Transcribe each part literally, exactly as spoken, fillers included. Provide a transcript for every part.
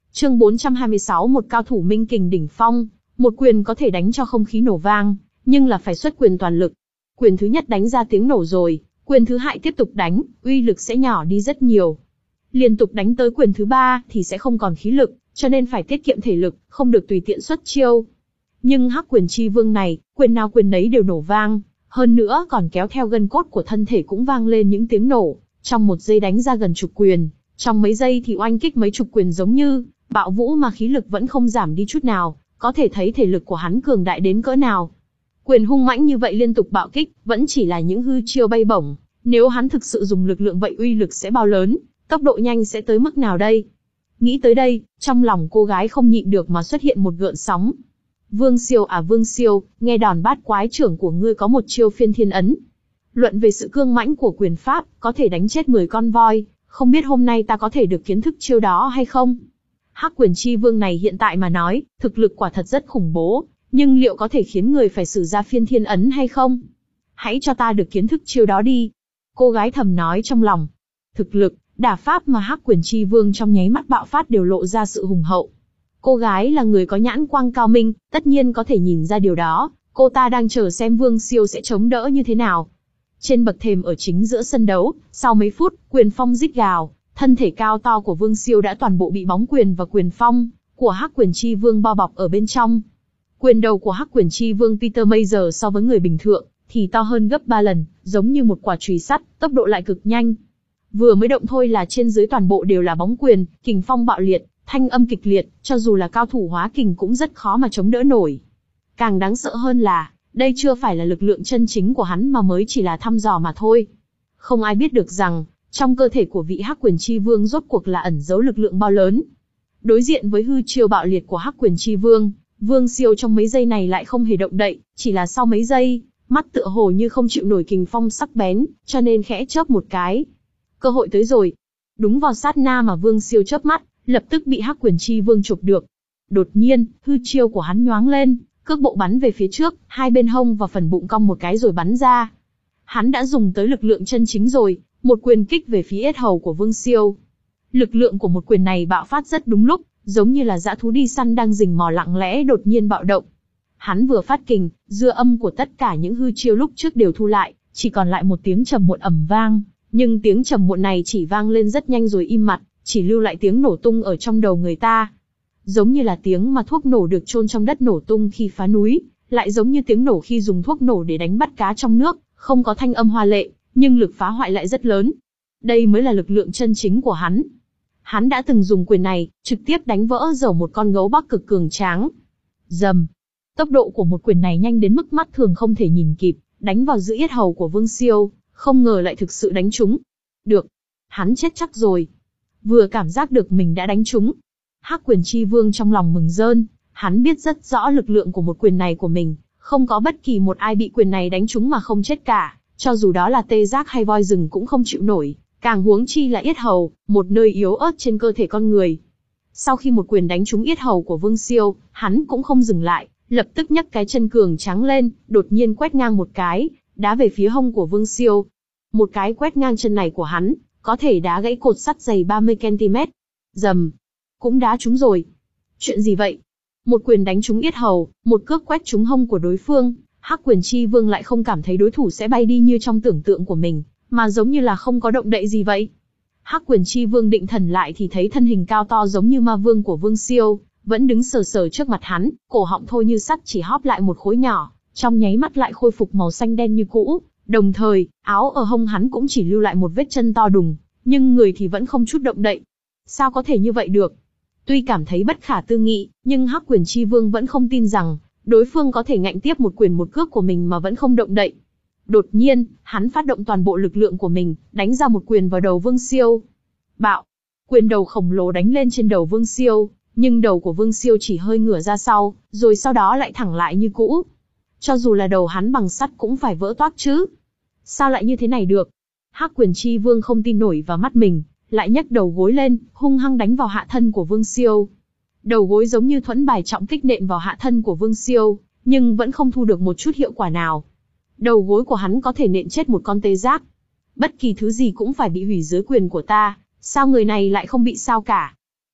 Chương bốn trăm hai mươi sáu, một cao thủ minh kình đỉnh phong, một quyền có thể đánh cho không khí nổ vang, nhưng là phải xuất quyền toàn lực. Quyền thứ nhất đánh ra tiếng nổ rồi, quyền thứ hai tiếp tục đánh, uy lực sẽ nhỏ đi rất nhiều. Liên tục đánh tới quyền thứ ba thì sẽ không còn khí lực, cho nên phải tiết kiệm thể lực, không được tùy tiện xuất chiêu. Nhưng Hắc Quyền Chi Vương này, quyền nào quyền nấy đều nổ vang, hơn nữa còn kéo theo gân cốt của thân thể cũng vang lên những tiếng nổ, trong một giây đánh ra gần chục quyền, trong mấy giây thì oanh kích mấy chục quyền giống như bạo vũ mà khí lực vẫn không giảm đi chút nào, có thể thấy thể lực của hắn cường đại đến cỡ nào. Quyền hung mãnh như vậy liên tục bạo kích, vẫn chỉ là những hư chiêu bay bổng, nếu hắn thực sự dùng lực lượng vậy uy lực sẽ bao lớn, tốc độ nhanh sẽ tới mức nào đây? Nghĩ tới đây, trong lòng cô gái không nhịn được mà xuất hiện một gợn sóng. Vương Siêu à Vương Siêu, nghe đòn bát quái trưởng của ngươi có một chiêu phiên thiên ấn. Luận về sự cương mãnh của quyền pháp, có thể đánh chết mười con voi, không biết hôm nay ta có thể được kiến thức chiêu đó hay không? Hắc Quyền Chi Vương này hiện tại mà nói, thực lực quả thật rất khủng bố, nhưng liệu có thể khiến người phải sử ra phiên thiên ấn hay không? Hãy cho ta được kiến thức chiêu đó đi. Cô gái thầm nói trong lòng. Thực lực, đả pháp mà Hắc Quyền Chi Vương trong nháy mắt bạo phát đều lộ ra sự hùng hậu. Cô gái là người có nhãn quang cao minh, tất nhiên có thể nhìn ra điều đó, cô ta đang chờ xem Vương Siêu sẽ chống đỡ như thế nào. Trên bậc thềm ở chính giữa sân đấu, sau mấy phút, quyền phong rít gào, thân thể cao to của Vương Siêu đã toàn bộ bị bóng quyền và quyền phong của Hắc Quyền Chi Vương bao bọc ở bên trong. Quyền đầu của Hắc Quyền Chi Vương Peter Mayer so với người bình thường thì to hơn gấp ba lần, giống như một quả chùy sắt, tốc độ lại cực nhanh. Vừa mới động thôi là trên dưới toàn bộ đều là bóng quyền, kình phong bạo liệt, thanh âm kịch liệt, cho dù là cao thủ hóa kình cũng rất khó mà chống đỡ nổi. Càng đáng sợ hơn là, đây chưa phải là lực lượng chân chính của hắn mà mới chỉ là thăm dò mà thôi. Không ai biết được rằng, trong cơ thể của vị Hắc Quyền Chi Vương rốt cuộc là ẩn giấu lực lượng bao lớn. Đối diện với hư chiêu bạo liệt của Hắc Quyền Chi Vương, Vương Siêu trong mấy giây này lại không hề động đậy, chỉ là sau mấy giây, mắt tựa hồ như không chịu nổi kình phong sắc bén, cho nên khẽ chớp một cái. Cơ hội tới rồi. Đúng vào sát na mà Vương Siêu chớp mắt, lập tức bị Hắc Quyền Chi Vương chụp được. Đột nhiên, hư chiêu của hắn nhoáng lên, cước bộ bắn về phía trước, hai bên hông và phần bụng cong một cái rồi bắn ra. Hắn đã dùng tới lực lượng chân chính rồi, một quyền kích về phía yết hầu của Vương Siêu. Lực lượng của một quyền này bạo phát rất đúng lúc, giống như là dã thú đi săn đang rình mò lặng lẽ đột nhiên bạo động. Hắn vừa phát kình, dư âm của tất cả những hư chiêu lúc trước đều thu lại, chỉ còn lại một tiếng trầm muộn ầm vang, nhưng tiếng trầm muộn này chỉ vang lên rất nhanh rồi im bặt, chỉ lưu lại tiếng nổ tung ở trong đầu người ta. Giống như là tiếng mà thuốc nổ được chôn trong đất nổ tung khi phá núi, lại giống như tiếng nổ khi dùng thuốc nổ để đánh bắt cá trong nước, không có thanh âm hoa lệ, nhưng lực phá hoại lại rất lớn. Đây mới là lực lượng chân chính của hắn. Hắn đã từng dùng quyền này, trực tiếp đánh vỡ dầu một con gấu Bắc cực cường tráng. Rầm. Tốc độ của một quyền này nhanh đến mức mắt thường không thể nhìn kịp, đánh vào giữa yết hầu của Vương Siêu, không ngờ lại thực sự đánh trúng. Được. Hắn chết chắc rồi. Vừa cảm giác được mình đã đánh trúng, Hắc Quyền Chi Vương trong lòng mừng rơn, hắn biết rất rõ lực lượng của một quyền này của mình, không có bất kỳ một ai bị quyền này đánh trúng mà không chết cả, cho dù đó là tê giác hay voi rừng cũng không chịu nổi, càng huống chi là yết hầu, một nơi yếu ớt trên cơ thể con người. Sau khi một quyền đánh trúng yết hầu của Vương Siêu, hắn cũng không dừng lại, lập tức nhấc cái chân cường tráng lên, đột nhiên quét ngang một cái, đá về phía hông của Vương Siêu. Một cái quét ngang chân này của hắn, có thể đá gãy cột sắt dày ba mươi ki lô mét. Rầm. Cũng đá trúng rồi. Chuyện gì vậy? Một quyền đánh trúng yết hầu, một cước quét trúng hông của đối phương, Hắc Quyền Chi Vương lại không cảm thấy đối thủ sẽ bay đi như trong tưởng tượng của mình, mà giống như là không có động đậy gì vậy. Hắc Quyền Chi Vương định thần lại thì thấy thân hình cao to giống như ma vương của Vương Siêu, vẫn đứng sờ sờ trước mặt hắn, cổ họng thô như sắt chỉ hóp lại một khối nhỏ, trong nháy mắt lại khôi phục màu xanh đen như cũ, đồng thời, áo ở hông hắn cũng chỉ lưu lại một vết chân to đùng, nhưng người thì vẫn không chút động đậy. Sao có thể như vậy được? Tuy cảm thấy bất khả tư nghị, nhưng Hắc Quyền Chi Vương vẫn không tin rằng đối phương có thể ngạnh tiếp một quyền một cước của mình mà vẫn không động đậy. Đột nhiên, hắn phát động toàn bộ lực lượng của mình, đánh ra một quyền vào đầu Vương Siêu. Bạo! Quyền đầu khổng lồ đánh lên trên đầu Vương Siêu, nhưng đầu của Vương Siêu chỉ hơi ngửa ra sau, rồi sau đó lại thẳng lại như cũ. Cho dù là đầu hắn bằng sắt cũng phải vỡ toác chứ. Sao lại như thế này được? Hắc Quyền Chi Vương không tin nổi vào mắt mình, lại nhấc đầu gối lên, hung hăng đánh vào hạ thân của Vương Siêu. Đầu gối giống như thuẫn bài trọng kích nện vào hạ thân của Vương Siêu, nhưng vẫn không thu được một chút hiệu quả nào. Đầu gối của hắn có thể nện chết một con tê giác. Bất kỳ thứ gì cũng phải bị hủy dưới quyền của ta, sao người này lại không bị sao cả?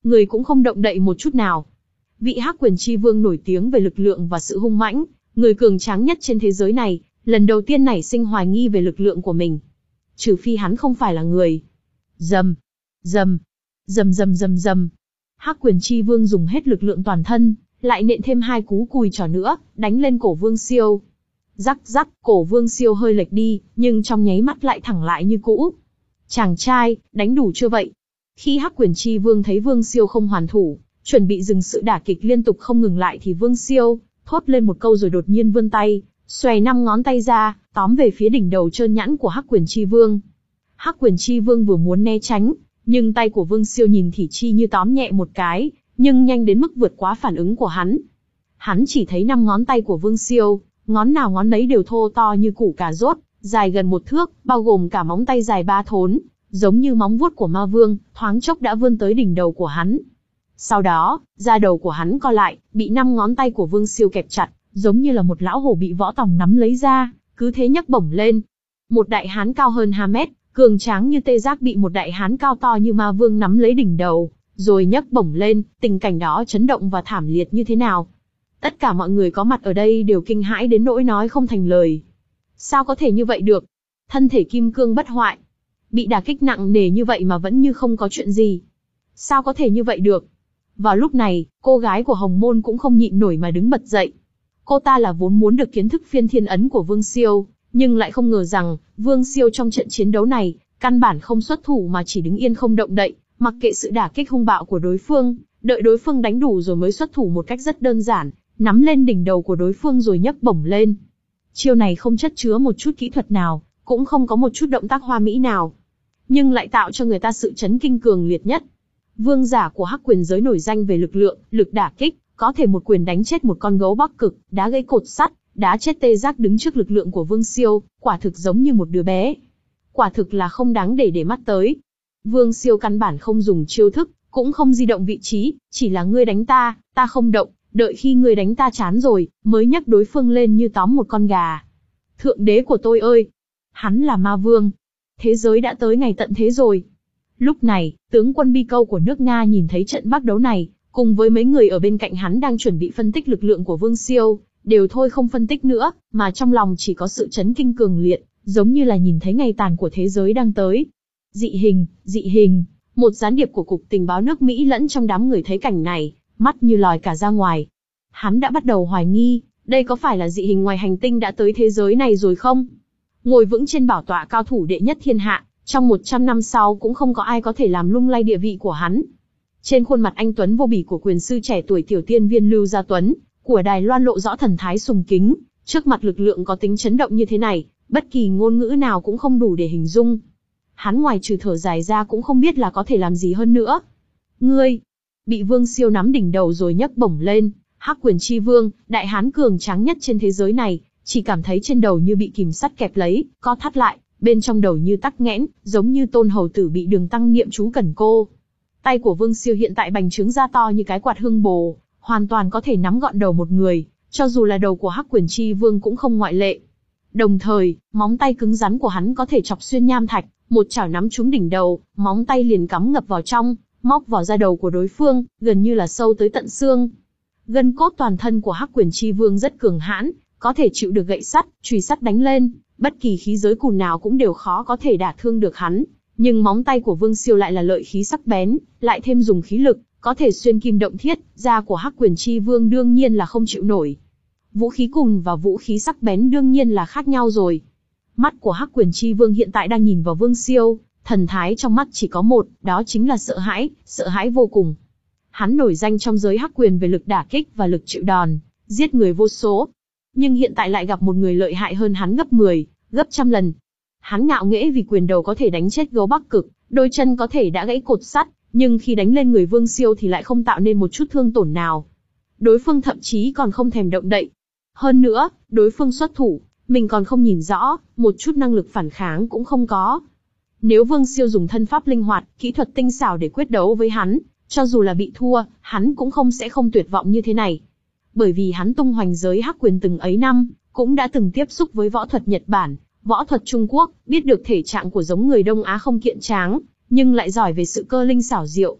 người cũng không động đậy một chút nào. Vị Hắc Quyền Chi Vương nổi tiếng về lực lượng và sự hung mãnh, người cường tráng nhất trên thế giới này, lần đầu tiên nảy sinh hoài nghi về lực lượng của mình. Trừ phi hắn không phải là người. Rầm, rầm, rầm rầm rầm rầm. Hắc Quyền Chi Vương dùng hết lực lượng toàn thân, lại nện thêm hai cú cùi trỏ nữa, đánh lên cổ Vương Siêu. Rắc rắc, cổ Vương Siêu hơi lệch đi, nhưng trong nháy mắt lại thẳng lại như cũ. Chàng trai, đánh đủ chưa vậy? Khi Hắc Quyền Chi Vương thấy Vương Siêu không hoàn thủ, chuẩn bị dừng sự đả kích liên tục không ngừng lại thì Vương Siêu thốt lên một câu rồi đột nhiên vươn tay, xòe năm ngón tay ra, tóm về phía đỉnh đầu trơn nhẵn của Hắc Quyền Chi Vương. Hắc Quyền Chi Vương vừa muốn né tránh, nhưng tay của Vương Siêu nhìn thì chi như tóm nhẹ một cái, nhưng nhanh đến mức vượt quá phản ứng của hắn. Hắn chỉ thấy năm ngón tay của Vương Siêu, ngón nào ngón nấy đều thô to như củ cà rốt, dài gần một thước, bao gồm cả móng tay dài ba thốn, giống như móng vuốt của ma vương, thoáng chốc đã vươn tới đỉnh đầu của hắn. Sau đó, da đầu của hắn co lại, bị năm ngón tay của Vương Siêu kẹp chặt, giống như là một lão hổ bị võ tòng nắm lấy ra, cứ thế nhấc bổng lên. Một đại hán cao hơn hai mét, cường tráng như tê giác bị một đại hán cao to như ma vương nắm lấy đỉnh đầu, rồi nhấc bổng lên, tình cảnh đó chấn động và thảm liệt như thế nào. Tất cả mọi người có mặt ở đây đều kinh hãi đến nỗi nói không thành lời. Sao có thể như vậy được? Thân thể kim cương bất hoại, bị đả kích nặng nề như vậy mà vẫn như không có chuyện gì. Sao có thể như vậy được? Vào lúc này, cô gái của Hồng Môn cũng không nhịn nổi mà đứng bật dậy. Cô ta là vốn muốn được kiến thức phiên thiên ấn của Vương Siêu, nhưng lại không ngờ rằng, Vương Siêu trong trận chiến đấu này, căn bản không xuất thủ mà chỉ đứng yên không động đậy, mặc kệ sự đả kích hung bạo của đối phương, đợi đối phương đánh đủ rồi mới xuất thủ một cách rất đơn giản, nắm lên đỉnh đầu của đối phương rồi nhấc bổng lên. Chiêu này không chất chứa một chút kỹ thuật nào, cũng không có một chút động tác hoa mỹ nào, nhưng lại tạo cho người ta sự chấn kinh cường liệt nhất. Vương giả của Hắc Quyền giới nổi danh về lực lượng, lực đả kích, có thể một quyền đánh chết một con gấu Bắc Cực, đá gãy cột sắt, đá chết tê giác đứng trước lực lượng của Vương Siêu, quả thực giống như một đứa bé. Quả thực là không đáng để để mắt tới. Vương Siêu căn bản không dùng chiêu thức, cũng không di động vị trí, chỉ là ngươi đánh ta, ta không động, đợi khi ngươi đánh ta chán rồi, mới nhấc đối phương lên như tóm một con gà. Thượng đế của tôi ơi! Hắn là ma vương. Thế giới đã tới ngày tận thế rồi. Lúc này, tướng quân Bi Câu của nước Nga nhìn thấy trận bác đấu này, cùng với mấy người ở bên cạnh hắn đang chuẩn bị phân tích lực lượng của Vương Siêu, đều thôi không phân tích nữa, mà trong lòng chỉ có sự chấn kinh cường liệt, giống như là nhìn thấy ngày tàn của thế giới đang tới. Dị hình, dị hình, một gián điệp của Cục Tình báo nước Mỹ lẫn trong đám người thấy cảnh này, mắt như lòi cả ra ngoài. Hắn đã bắt đầu hoài nghi, đây có phải là dị hình ngoài hành tinh đã tới thế giới này rồi không? Ngồi vững trên bảo tọa cao thủ đệ nhất thiên hạ, trong một trăm năm sau cũng không có ai có thể làm lung lay địa vị của hắn. Trên khuôn mặt anh tuấn vô bỉ của quyền sư trẻ tuổi tiểu tiên viên Lưu Gia Tuấn, của Đài Loan lộ rõ thần thái sùng kính, trước mặt lực lượng có tính chấn động như thế này, bất kỳ ngôn ngữ nào cũng không đủ để hình dung. Hắn ngoài trừ thở dài ra cũng không biết là có thể làm gì hơn nữa. Ngươi, bị Vương Siêu nắm đỉnh đầu rồi nhấc bổng lên, Hắc Quyền Chi Vương, đại hán cường tráng nhất trên thế giới này, chỉ cảm thấy trên đầu như bị kìm sắt kẹp lấy, co thắt lại, bên trong đầu như tắc nghẽn, giống như Tôn Hầu Tử bị Đường Tăng niệm chú cần cô. Tay của Vương Siêu hiện tại bành trướng ra to như cái quạt hương bồ, hoàn toàn có thể nắm gọn đầu một người, cho dù là đầu của Hắc Quyền Chi Vương cũng không ngoại lệ. Đồng thời, móng tay cứng rắn của hắn có thể chọc xuyên nham thạch, một chảo nắm trúng đỉnh đầu, móng tay liền cắm ngập vào trong, móc vào da đầu của đối phương, gần như là sâu tới tận xương. Gân cốt toàn thân của Hắc Quyền Chi Vương rất cường hãn, có thể chịu được gậy sắt, chùy sắt đánh lên, bất kỳ khí giới cùn nào cũng đều khó có thể đả thương được hắn. Nhưng móng tay của Vương Siêu lại là lợi khí sắc bén, lại thêm dùng khí lực, có thể xuyên kim động thiết, da của Hắc Quyền Chi Vương đương nhiên là không chịu nổi. Vũ khí cùn và vũ khí sắc bén đương nhiên là khác nhau rồi. Mắt của Hắc Quyền Chi Vương hiện tại đang nhìn vào Vương Siêu, thần thái trong mắt chỉ có một, đó chính là sợ hãi, sợ hãi vô cùng. Hắn nổi danh trong giới hắc quyền về lực đả kích và lực chịu đòn, giết người vô số. Nhưng hiện tại lại gặp một người lợi hại hơn hắn gấp mười, gấp trăm lần. Hắn ngạo nghễ vì quyền đầu có thể đánh chết gấu Bắc Cực, đôi chân có thể đã gãy cột sắt, nhưng khi đánh lên người Vương Siêu thì lại không tạo nên một chút thương tổn nào. Đối phương thậm chí còn không thèm động đậy. Hơn nữa, đối phương xuất thủ, mình còn không nhìn rõ, một chút năng lực phản kháng cũng không có. Nếu Vương Siêu dùng thân pháp linh hoạt, kỹ thuật tinh xảo để quyết đấu với hắn, cho dù là bị thua, hắn cũng không sẽ không tuyệt vọng như thế này. Bởi vì hắn tung hoành giới hắc quyền từng ấy năm, cũng đã từng tiếp xúc với võ thuật Nhật Bản, võ thuật Trung Quốc, biết được thể trạng của giống người Đông Á không kiện tráng, nhưng lại giỏi về sự cơ linh xảo diệu.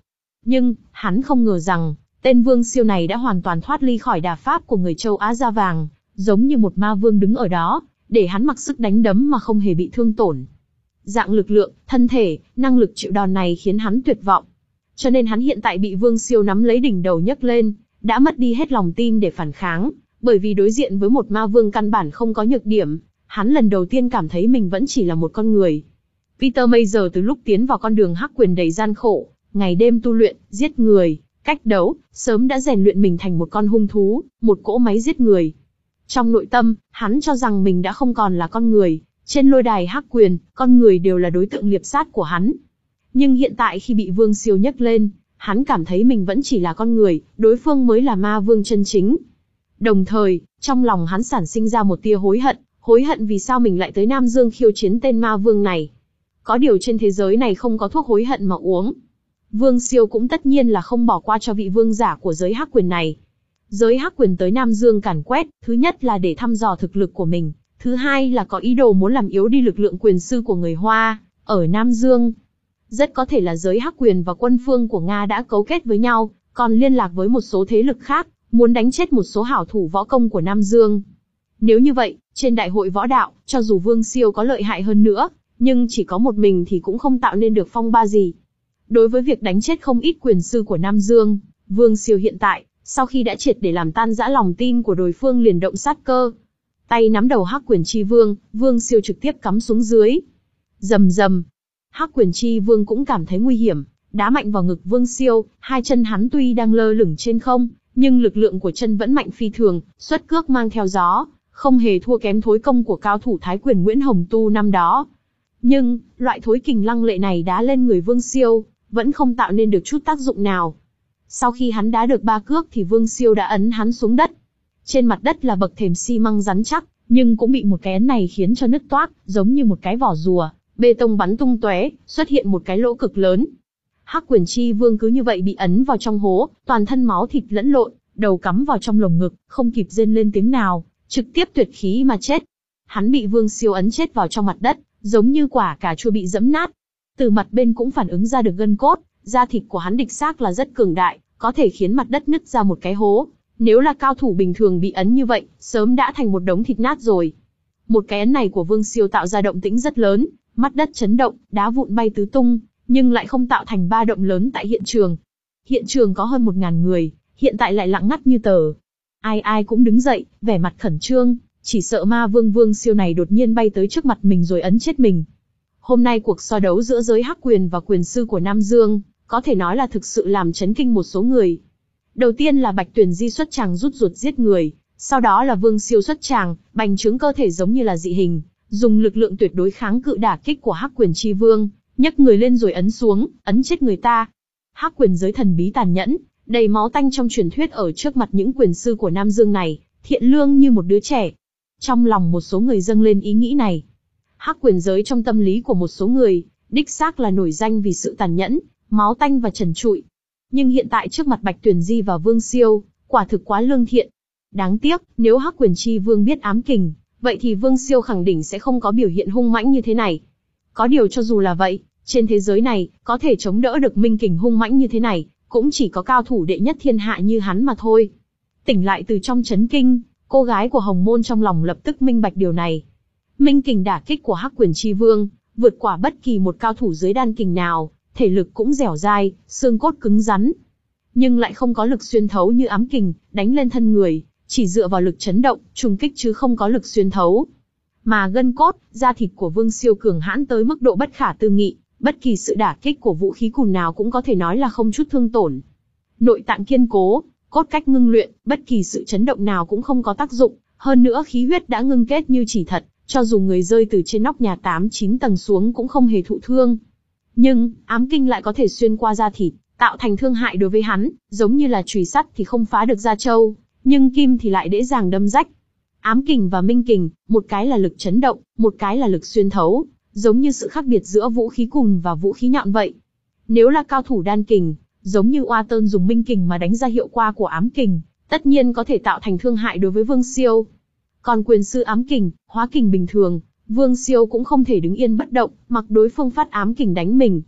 Nhưng, hắn không ngờ rằng, tên Vương Siêu này đã hoàn toàn thoát ly khỏi đà pháp của người châu Á da vàng, giống như một ma vương đứng ở đó, để hắn mặc sức đánh đấm mà không hề bị thương tổn. Dạng lực lượng, thân thể, năng lực chịu đòn này khiến hắn tuyệt vọng. Cho nên hắn hiện tại bị Vương Siêu nắm lấy đỉnh đầu nhấc lên, đã mất đi hết lòng tin để phản kháng, bởi vì đối diện với một ma vương căn bản không có nhược điểm, hắn lần đầu tiên cảm thấy mình vẫn chỉ là một con người. Peter Mayer từ lúc tiến vào con đường hắc quyền đầy gian khổ, ngày đêm tu luyện, giết người, cách đấu, sớm đã rèn luyện mình thành một con hung thú, một cỗ máy giết người. Trong nội tâm, hắn cho rằng mình đã không còn là con người, trên lôi đài hắc quyền, con người đều là đối tượng liệp sát của hắn. Nhưng hiện tại khi bị Vương Siêu nhấc lên, hắn cảm thấy mình vẫn chỉ là con người, đối phương mới là ma vương chân chính. Đồng thời, trong lòng hắn sản sinh ra một tia hối hận, hối hận vì sao mình lại tới Nam Dương khiêu chiến tên ma vương này. Có điều trên thế giới này không có thuốc hối hận mà uống. Vương Siêu cũng tất nhiên là không bỏ qua cho vị vương giả của giới hắc quyền này. Giới hắc quyền tới Nam Dương càn quét, thứ nhất là để thăm dò thực lực của mình, thứ hai là có ý đồ muốn làm yếu đi lực lượng quyền sư của người Hoa ở Nam Dương. Rất có thể là giới hắc quyền và quân phương của Nga đã cấu kết với nhau, còn liên lạc với một số thế lực khác, muốn đánh chết một số hảo thủ võ công của Nam Dương. Nếu như vậy, trên đại hội võ đạo, cho dù Vương Siêu có lợi hại hơn nữa, nhưng chỉ có một mình thì cũng không tạo nên được phong ba gì. Đối với việc đánh chết không ít quyền sư của Nam Dương, Vương Siêu hiện tại, sau khi đã triệt để làm tan rã lòng tin của đối phương liền động sát cơ. Tay nắm đầu hắc quyền chi vương, Vương Siêu trực tiếp cắm xuống dưới. Rầm rầm. Hắc quyền chi vương cũng cảm thấy nguy hiểm, đá mạnh vào ngực Vương Siêu, hai chân hắn tuy đang lơ lửng trên không, nhưng lực lượng của chân vẫn mạnh phi thường, xuất cước mang theo gió, không hề thua kém thối công của cao thủ Thái Quyền Nguyễn Hồng Tu năm đó. Nhưng, loại thối kình lăng lệ này đá lên người Vương Siêu, vẫn không tạo nên được chút tác dụng nào. Sau khi hắn đá được ba cước thì Vương Siêu đã ấn hắn xuống đất. Trên mặt đất là bậc thềm xi măng rắn chắc, nhưng cũng bị một cái ấn này khiến cho nứt toác, giống như một cái vỏ rùa, bê tông bắn tung tóe, xuất hiện một cái lỗ cực lớn. Hắc quyền chi vương cứ như vậy bị ấn vào trong hố, toàn thân máu thịt lẫn lộn, đầu cắm vào trong lồng ngực, không kịp rên lên tiếng nào, trực tiếp tuyệt khí mà chết. Hắn bị Vương Siêu ấn chết vào trong mặt đất, giống như quả cà chua bị giẫm nát. Từ mặt bên cũng phản ứng ra được gân cốt, da thịt của hắn đích xác là rất cường đại, có thể khiến mặt đất nứt ra một cái hố. Nếu là cao thủ bình thường bị ấn như vậy, sớm đã thành một đống thịt nát rồi. Một cái ấn này của Vương Siêu tạo ra động tĩnh rất lớn, mặt đất chấn động, đá vụn bay tứ tung, nhưng lại không tạo thành ba động lớn tại hiện trường. Hiện trường có hơn một ngàn người, hiện tại lại lặng ngắt như tờ. Ai ai cũng đứng dậy, vẻ mặt khẩn trương, chỉ sợ ma vương Vương Siêu này đột nhiên bay tới trước mặt mình rồi ấn chết mình. Hôm nay cuộc so đấu giữa giới hắc quyền và quyền sư của Nam Dương, có thể nói là thực sự làm chấn kinh một số người. Đầu tiên là Bạch Tuyển Di xuất tràng rút ruột giết người, sau đó là Vương Siêu xuất tràng, bành trướng cơ thể giống như là dị hình, dùng lực lượng tuyệt đối kháng cự đả kích của hắc quyền chi vương, nhấc người lên rồi ấn xuống, ấn chết người ta. Hắc quyền giới thần bí tàn nhẫn, đầy máu tanh trong truyền thuyết ở trước mặt những quyền sư của Nam Dương này, thiện lương như một đứa trẻ. Trong lòng một số người dâng lên ý nghĩ này. Hắc quyền giới trong tâm lý của một số người, đích xác là nổi danh vì sự tàn nhẫn, máu tanh và trần trụi. Nhưng hiện tại trước mặt Bạch Tuyển Di và Vương Siêu, quả thực quá lương thiện. Đáng tiếc, nếu Hắc quyền chi vương biết ám kình, vậy thì Vương Siêu khẳng định sẽ không có biểu hiện hung mãnh như thế này. Có điều cho dù là vậy, trên thế giới này, có thể chống đỡ được minh kình hung mãnh như thế này, cũng chỉ có cao thủ đệ nhất thiên hạ như hắn mà thôi. Tỉnh lại từ trong chấn kinh, cô gái của Hồng Môn trong lòng lập tức minh bạch điều này. Minh kình đả kích của Hắc quyền chi vương, vượt qua bất kỳ một cao thủ dưới đan kình nào, thể lực cũng dẻo dai, xương cốt cứng rắn. Nhưng lại không có lực xuyên thấu như ám kình, đánh lên thân người, chỉ dựa vào lực chấn động, trùng kích chứ không có lực xuyên thấu. Mà gân cốt, da thịt của Vương Siêu cường hãn tới mức độ bất khả tư nghị, bất kỳ sự đả kích của vũ khí cùn nào cũng có thể nói là không chút thương tổn. Nội tạng kiên cố, cốt cách ngưng luyện, bất kỳ sự chấn động nào cũng không có tác dụng, hơn nữa khí huyết đã ngưng kết như chỉ thật, cho dù người rơi từ trên nóc nhà tám chín tầng xuống cũng không hề thụ thương. Nhưng, ám kinh lại có thể xuyên qua da thịt, tạo thành thương hại đối với hắn, giống như là chùy sắt thì không phá được da trâu, nhưng kim thì lại dễ dàng đâm rách. Ám kình và minh kình, một cái là lực chấn động, một cái là lực xuyên thấu, giống như sự khác biệt giữa vũ khí cùn và vũ khí nhọn vậy. Nếu là cao thủ đan kình, giống như Oa Tơn dùng minh kình mà đánh ra hiệu quả của ám kình, tất nhiên có thể tạo thành thương hại đối với Vương Siêu. Còn quyền sư ám kình, hóa kình bình thường, Vương Siêu cũng không thể đứng yên bất động, mặc đối phương phát ám kình đánh mình.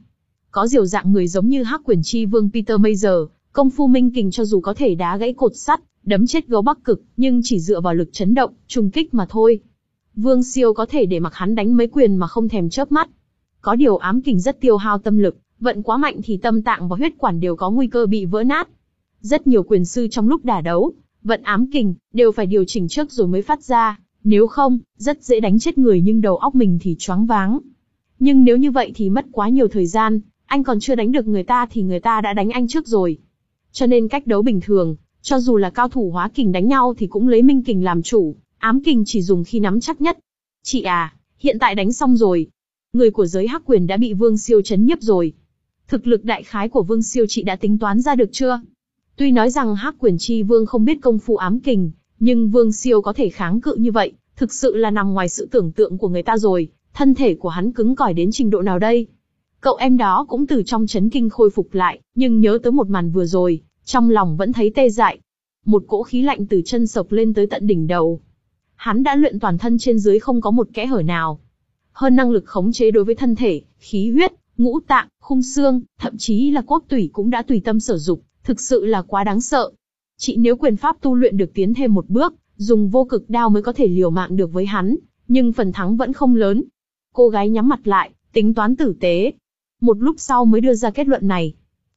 Có diều dạng người giống như Hắc Quyền Chi Vương Peter Mayer, công phu minh kình cho dù có thể đá gãy cột sắt, đấm chết gấu Bắc Cực, nhưng chỉ dựa vào lực chấn động, trùng kích mà thôi. Vương Siêu có thể để mặc hắn đánh mấy quyền mà không thèm chớp mắt. Có điều ám kình rất tiêu hao tâm lực, vận quá mạnh thì tâm tạng và huyết quản đều có nguy cơ bị vỡ nát. Rất nhiều quyền sư trong lúc đả đấu, vận ám kình, đều phải điều chỉnh trước rồi mới phát ra, nếu không, rất dễ đánh chết người nhưng đầu óc mình thì choáng váng. Nhưng nếu như vậy thì mất quá nhiều thời gian, anh còn chưa đánh được người ta thì người ta đã đánh anh trước rồi. Cho nên cách đấu bình thường, cho dù là cao thủ hóa kình đánh nhau thì cũng lấy minh kình làm chủ, ám kình chỉ dùng khi nắm chắc nhất. Chị à, hiện tại đánh xong rồi. Người của giới Hắc Quyền đã bị Vương Siêu chấn nhiếp rồi. Thực lực đại khái của Vương Siêu chị đã tính toán ra được chưa? Tuy nói rằng Hắc Quyền Chi Vương không biết công phu ám kình, nhưng Vương Siêu có thể kháng cự như vậy, thực sự là nằm ngoài sự tưởng tượng của người ta rồi. Thân thể của hắn cứng cỏi đến trình độ nào đây? Cậu em đó cũng từ trong chấn kinh khôi phục lại, nhưng nhớ tới một màn vừa rồi, trong lòng vẫn thấy tê dại. Một cỗ khí lạnh từ chân sộc lên tới tận đỉnh đầu. Hắn đã luyện toàn thân trên dưới không có một kẽ hở nào. Hơn năng lực khống chế đối với thân thể, khí huyết, ngũ tạng, khung xương, thậm chí là cốt tủy cũng đã tùy tâm sử dụng, thực sự là quá đáng sợ. Chị nếu quyền pháp tu luyện được tiến thêm một bước, dùng vô cực đao mới có thể liều mạng được với hắn, nhưng phần thắng vẫn không lớn. Cô gái nhắm mặt lại, tính toán tử tế. Một lúc sau mới đưa ra kết luận này.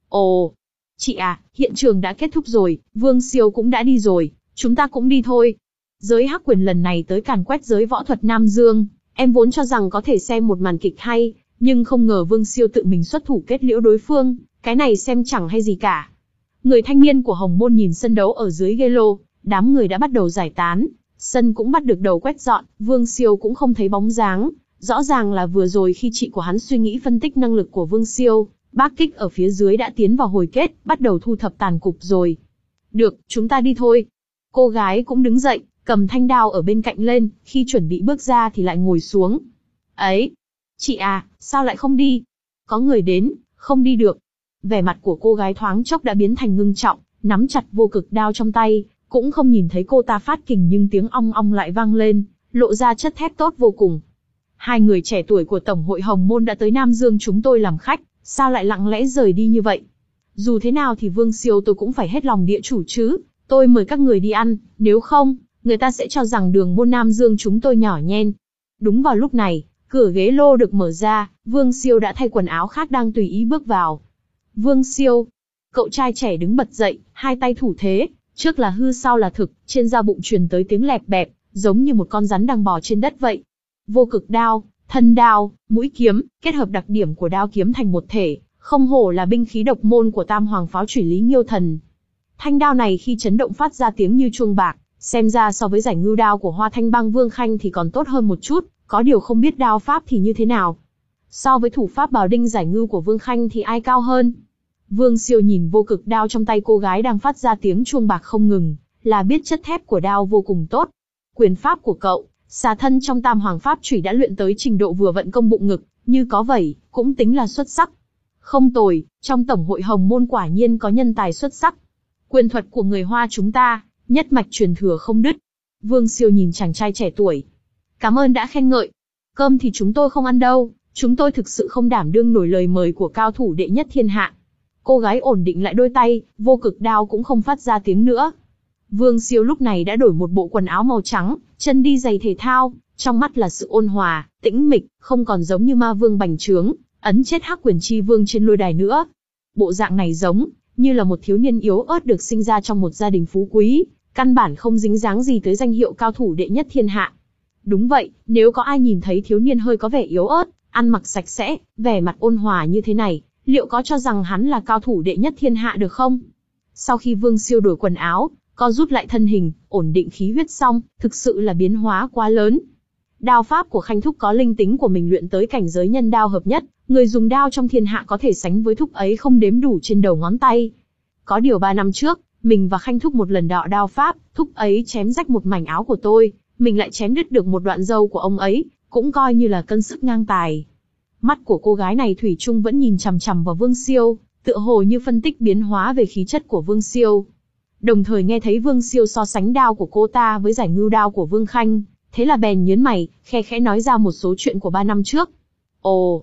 Ồ, chị à, hiện trường đã kết thúc rồi, Vương Siêu cũng đã đi rồi, chúng ta cũng đi thôi. Giới Hắc Quyền lần này tới càn quét giới võ thuật Nam Dương, em vốn cho rằng có thể xem một màn kịch hay, nhưng không ngờ Vương Siêu tự mình xuất thủ kết liễu đối phương, cái này xem chẳng hay gì cả. Người thanh niên của Hồng Môn nhìn sân đấu ở dưới ghê lô, đám người đã bắt đầu giải tán, sân cũng bắt được đầu quét dọn, Vương Siêu cũng không thấy bóng dáng. Rõ ràng là vừa rồi khi chị của hắn suy nghĩ phân tích năng lực của Vương Siêu, bác kích ở phía dưới đã tiến vào hồi kết, bắt đầu thu thập tàn cục rồi. Được, chúng ta đi thôi. Cô gái cũng đứng dậy, cầm thanh đao ở bên cạnh lên, khi chuẩn bị bước ra thì lại ngồi xuống. Ấy, chị à, sao lại không đi? Có người đến, không đi được. Vẻ mặt của cô gái thoáng chốc đã biến thành ngưng trọng, nắm chặt vô cực đao trong tay, cũng không nhìn thấy cô ta phát kình nhưng tiếng ong ong lại vang lên, lộ ra chất thép tốt vô cùng. Hai người trẻ tuổi của Tổng hội Hồng Môn đã tới Nam Dương chúng tôi làm khách, sao lại lặng lẽ rời đi như vậy? Dù thế nào thì Vương Siêu tôi cũng phải hết lòng địa chủ chứ, tôi mời các người đi ăn, nếu không, người ta sẽ cho rằng đường môn Nam Dương chúng tôi nhỏ nhen. Đúng vào lúc này, cửa ghế lô được mở ra, Vương Siêu đã thay quần áo khác đang tùy ý bước vào. Vương Siêu, cậu trai trẻ đứng bật dậy, hai tay thủ thế, trước là hư sau là thực, trên da bụng truyền tới tiếng lẹp bẹp, giống như một con rắn đang bò trên đất vậy. Vô cực đao, thân đao, mũi kiếm, kết hợp đặc điểm của đao kiếm thành một thể, không hổ là binh khí độc môn của Tam Hoàng Pháo Chủy Lý Nghiêu Thần. Thanh đao này khi chấn động phát ra tiếng như chuông bạc, xem ra so với giải ngưu đao của Hoa Thanh Bang Vương Khanh thì còn tốt hơn một chút, có điều không biết đao pháp thì như thế nào. So với thủ pháp bào đinh giải ngưu của Vương Khanh thì ai cao hơn? Vương Siêu nhìn vô cực đao trong tay cô gái đang phát ra tiếng chuông bạc không ngừng, là biết chất thép của đao vô cùng tốt. Quyền pháp của cậu, xà thân trong Tam Hoàng Pháp Chủy đã luyện tới trình độ vừa vận công bụng ngực, như có vậy, cũng tính là xuất sắc. Không tồi, trong Tổng hội Hồng Môn quả nhiên có nhân tài xuất sắc. Quyền thuật của người Hoa chúng ta, nhất mạch truyền thừa không đứt. Vương Siêu nhìn chàng trai trẻ tuổi. Cảm ơn đã khen ngợi. Cơm thì chúng tôi không ăn đâu, chúng tôi thực sự không đảm đương nổi lời mời của cao thủ đệ nhất thiên hạ. Cô gái ổn định lại đôi tay, vô cực đao cũng không phát ra tiếng nữa. Vương Siêu lúc này đã đổi một bộ quần áo màu trắng, chân đi giày thể thao, trong mắt là sự ôn hòa, tĩnh mịch, không còn giống như ma vương bành trướng, ấn chết Hắc Quyền Chi Vương trên lôi đài nữa. Bộ dạng này giống như là một thiếu niên yếu ớt được sinh ra trong một gia đình phú quý, căn bản không dính dáng gì tới danh hiệu cao thủ đệ nhất thiên hạ. Đúng vậy, nếu có ai nhìn thấy thiếu niên hơi có vẻ yếu ớt, ăn mặc sạch sẽ, vẻ mặt ôn hòa như thế này, liệu có cho rằng hắn là cao thủ đệ nhất thiên hạ được không? Sau khi Vương Siêu đổi quần áo, co rút lại thân hình, ổn định khí huyết xong, thực sự là biến hóa quá lớn. Đao pháp của Khanh thúc có linh tính của mình luyện tới cảnh giới nhân đao hợp nhất, người dùng đao trong thiên hạ có thể sánh với thúc ấy không đếm đủ trên đầu ngón tay. Có điều ba năm trước, mình và Khanh thúc một lần đọ đao pháp, thúc ấy chém rách một mảnh áo của tôi, mình lại chém đứt được một đoạn râu của ông ấy, cũng coi như là cân sức ngang tài. Mắt của cô gái này thủy chung vẫn nhìn chằm chằm vào Vương Siêu, tựa hồ như phân tích biến hóa về khí chất của Vương Siêu. Đồng thời nghe thấy Vương Siêu so sánh đao của cô ta với giải ngưu đao của Vương Khanh, thế là bèn nhớn mày, khe khẽ nói ra một số chuyện của ba năm trước. Ồ,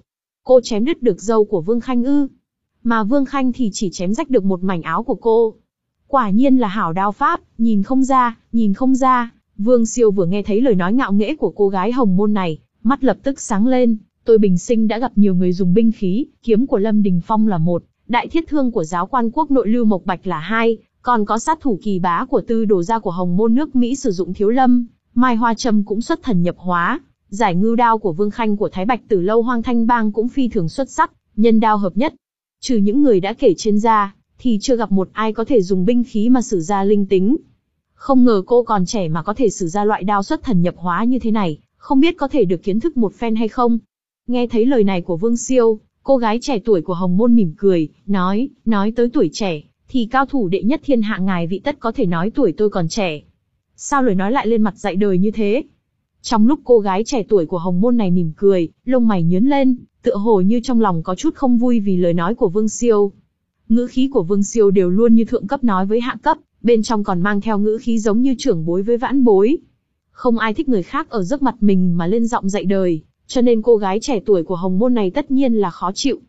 Cô chém đứt được râu của Vương Khanh ư? Mà Vương Khanh thì chỉ chém rách được một mảnh áo của cô. Quả nhiên là hảo đao pháp, nhìn không ra, nhìn không ra. Vương Siêu vừa nghe thấy lời nói ngạo nghễ của cô gái hồng môn này, mắt lập tức sáng lên. Tôi bình sinh đã gặp nhiều người dùng binh khí, kiếm của Lâm Đình Phong là một, đại thiết thương của giáo quan quốc nội Lưu Mộc Bạch là hai, còn có sát thủ kỳ bá của tư đồ gia của hồng môn nước Mỹ sử dụng thiếu lâm, Mai Hoa Trâm cũng xuất thần nhập hóa. Giải ngưu đao của Vương Khanh của Thái Bạch Tử Lâu Hoang Thanh Bang cũng phi thường xuất sắc, nhân đao hợp nhất. Trừ những người đã kể trên ra, thì chưa gặp một ai có thể dùng binh khí mà sử ra linh tính. Không ngờ cô còn trẻ mà có thể sử ra loại đao xuất thần nhập hóa như thế này, không biết có thể được kiến thức một phen hay không? Nghe thấy lời này của Vương Siêu, cô gái trẻ tuổi của hồng môn mỉm cười, nói, nói tới tuổi trẻ, thì cao thủ đệ nhất thiên hạ ngài vị tất có thể nói tuổi tôi còn trẻ. Sao lời nói lại lên mặt dạy đời như thế? Trong lúc cô gái trẻ tuổi của hồng môn này mỉm cười, lông mày nhướng lên, tựa hồ như trong lòng có chút không vui vì lời nói của Vương Siêu. Ngữ khí của Vương Siêu đều luôn như thượng cấp nói với hạ cấp, bên trong còn mang theo ngữ khí giống như trưởng bối với vãn bối. Không ai thích người khác ở trước mặt mình mà lên giọng dạy đời, cho nên cô gái trẻ tuổi của hồng môn này tất nhiên là khó chịu.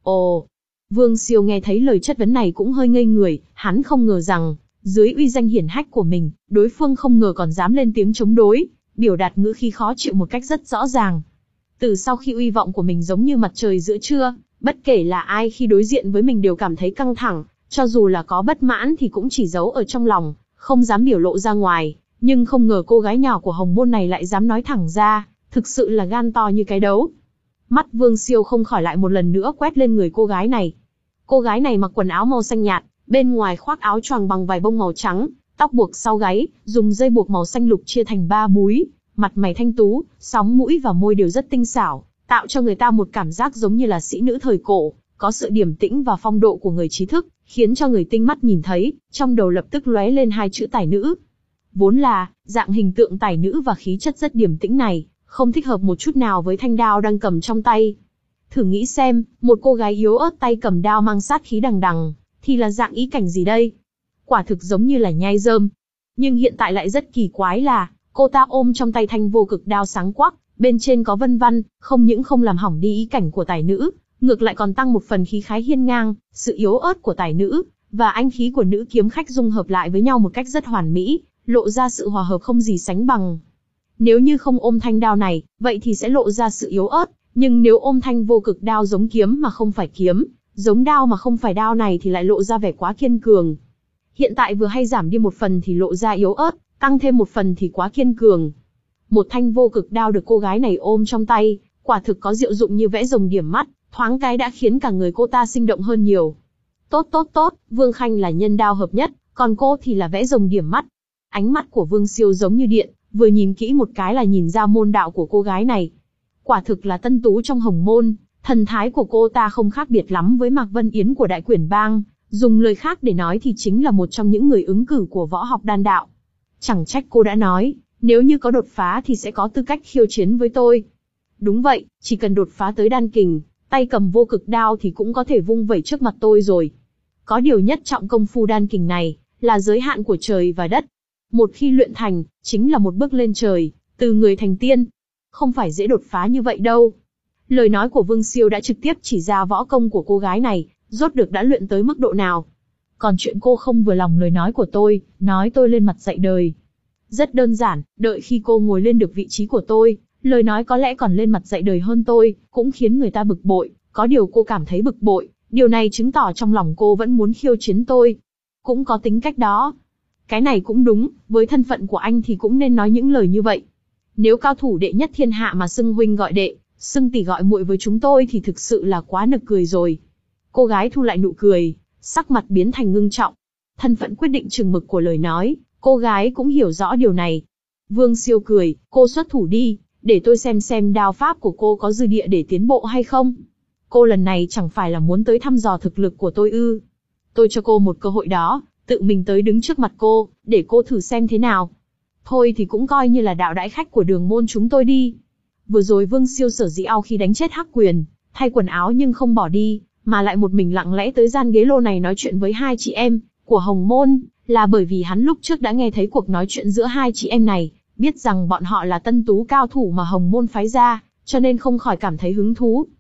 Ồ, Vương Siêu nghe thấy lời chất vấn này cũng hơi ngây người, hắn không ngờ rằng, dưới uy danh hiển hách của mình, đối phương không ngờ còn dám lên tiếng chống đối, biểu đạt ngữ khí khó chịu một cách rất rõ ràng. Từ sau khi uy vọng của mình giống như mặt trời giữa trưa, bất kể là ai khi đối diện với mình đều cảm thấy căng thẳng, cho dù là có bất mãn thì cũng chỉ giấu ở trong lòng, không dám biểu lộ ra ngoài, nhưng không ngờ cô gái nhỏ của hồng môn này lại dám nói thẳng ra, thực sự là gan to như cái đấu. Mắt Vương Siêu không khỏi lại một lần nữa quét lên người cô gái này. Cô gái này mặc quần áo màu xanh nhạt, bên ngoài khoác áo choàng bằng vải bông màu trắng, tóc buộc sau gáy, dùng dây buộc màu xanh lục chia thành ba búi, mặt mày thanh tú, sóng mũi và môi đều rất tinh xảo, tạo cho người ta một cảm giác giống như là sĩ nữ thời cổ, có sự điềm tĩnh và phong độ của người trí thức, khiến cho người tinh mắt nhìn thấy, trong đầu lập tức lóe lên hai chữ tài nữ. Vốn là, dạng hình tượng tài nữ và khí chất rất điềm tĩnh này, không thích hợp một chút nào với thanh đao đang cầm trong tay. Thử nghĩ xem, một cô gái yếu ớt tay cầm đao mang sát khí đằng đằng, thì là dạng ý cảnh gì đây? Quả thực giống như là nhai rơm. Nhưng hiện tại lại rất kỳ quái là, cô ta ôm trong tay thanh vô cực đao sáng quắc, bên trên có vân văn, không những không làm hỏng đi ý cảnh của tài nữ, ngược lại còn tăng một phần khí khái hiên ngang, sự yếu ớt của tài nữ, và anh khí của nữ kiếm khách dung hợp lại với nhau một cách rất hoàn mỹ, lộ ra sự hòa hợp không gì sánh bằng. Nếu như không ôm thanh đao này, vậy thì sẽ lộ ra sự yếu ớt, nhưng nếu ôm thanh vô cực đao giống kiếm mà không phải kiếm, giống đao mà không phải đao này thì lại lộ ra vẻ quá kiên cường. Hiện tại vừa hay giảm đi một phần thì lộ ra yếu ớt, tăng thêm một phần thì quá kiên cường. Một thanh vô cực đao được cô gái này ôm trong tay, quả thực có diệu dụng như vẽ rồng điểm mắt, thoáng cái đã khiến cả người cô ta sinh động hơn nhiều. Tốt tốt tốt, Vương Khanh là nhân đao hợp nhất, còn cô thì là vẽ rồng điểm mắt. Ánh mắt của Vương Siêu giống như điện, vừa nhìn kỹ một cái là nhìn ra môn đạo của cô gái này. Quả thực là tân tú trong hồng môn, thần thái của cô ta không khác biệt lắm với Mạc Vân Yến của Đại Quyển Bang, dùng lời khác để nói thì chính là một trong những người ứng cử của võ học đan đạo. Chẳng trách cô đã nói, nếu như có đột phá thì sẽ có tư cách khiêu chiến với tôi. Đúng vậy, chỉ cần đột phá tới đan kình, tay cầm vô cực đao thì cũng có thể vung vẩy trước mặt tôi rồi. Có điều nhất trọng công phu đan kình này, là giới hạn của trời và đất. Một khi luyện thành, chính là một bước lên trời, từ người thành tiên. Không phải dễ đột phá như vậy đâu. Lời nói của Vương Siêu đã trực tiếp chỉ ra võ công của cô gái này, rốt được đã luyện tới mức độ nào. Còn chuyện cô không vừa lòng lời nói của tôi, nói tôi lên mặt dạy đời. Rất đơn giản, đợi khi cô ngồi lên được vị trí của tôi, lời nói có lẽ còn lên mặt dạy đời hơn tôi, cũng khiến người ta bực bội, có điều cô cảm thấy bực bội, điều này chứng tỏ trong lòng cô vẫn muốn khiêu chiến tôi. Cũng có tính cách đó. Cái này cũng đúng, với thân phận của anh thì cũng nên nói những lời như vậy. Nếu cao thủ đệ nhất thiên hạ mà xưng huynh gọi đệ, xưng tỷ gọi muội với chúng tôi thì thực sự là quá nực cười rồi. Cô gái thu lại nụ cười, sắc mặt biến thành ngưng trọng. Thân phận quyết định chừng mực của lời nói, cô gái cũng hiểu rõ điều này. Vương Siêu cười, cô xuất thủ đi, để tôi xem xem đao pháp của cô có dư địa để tiến bộ hay không. Cô lần này chẳng phải là muốn tới thăm dò thực lực của tôi ư? Tôi cho cô một cơ hội đó, tự mình tới đứng trước mặt cô, để cô thử xem thế nào. Thôi thì cũng coi như là đạo đãi khách của đường môn chúng tôi đi. Vừa rồi Vương Siêu sở dĩ ao khi đánh chết Hắc Quyền, thay quần áo nhưng không bỏ đi, mà lại một mình lặng lẽ tới gian ghế lô này nói chuyện với hai chị em của Hồng Môn, là bởi vì hắn lúc trước đã nghe thấy cuộc nói chuyện giữa hai chị em này, biết rằng bọn họ là tân tú cao thủ mà Hồng Môn phái ra, cho nên không khỏi cảm thấy hứng thú.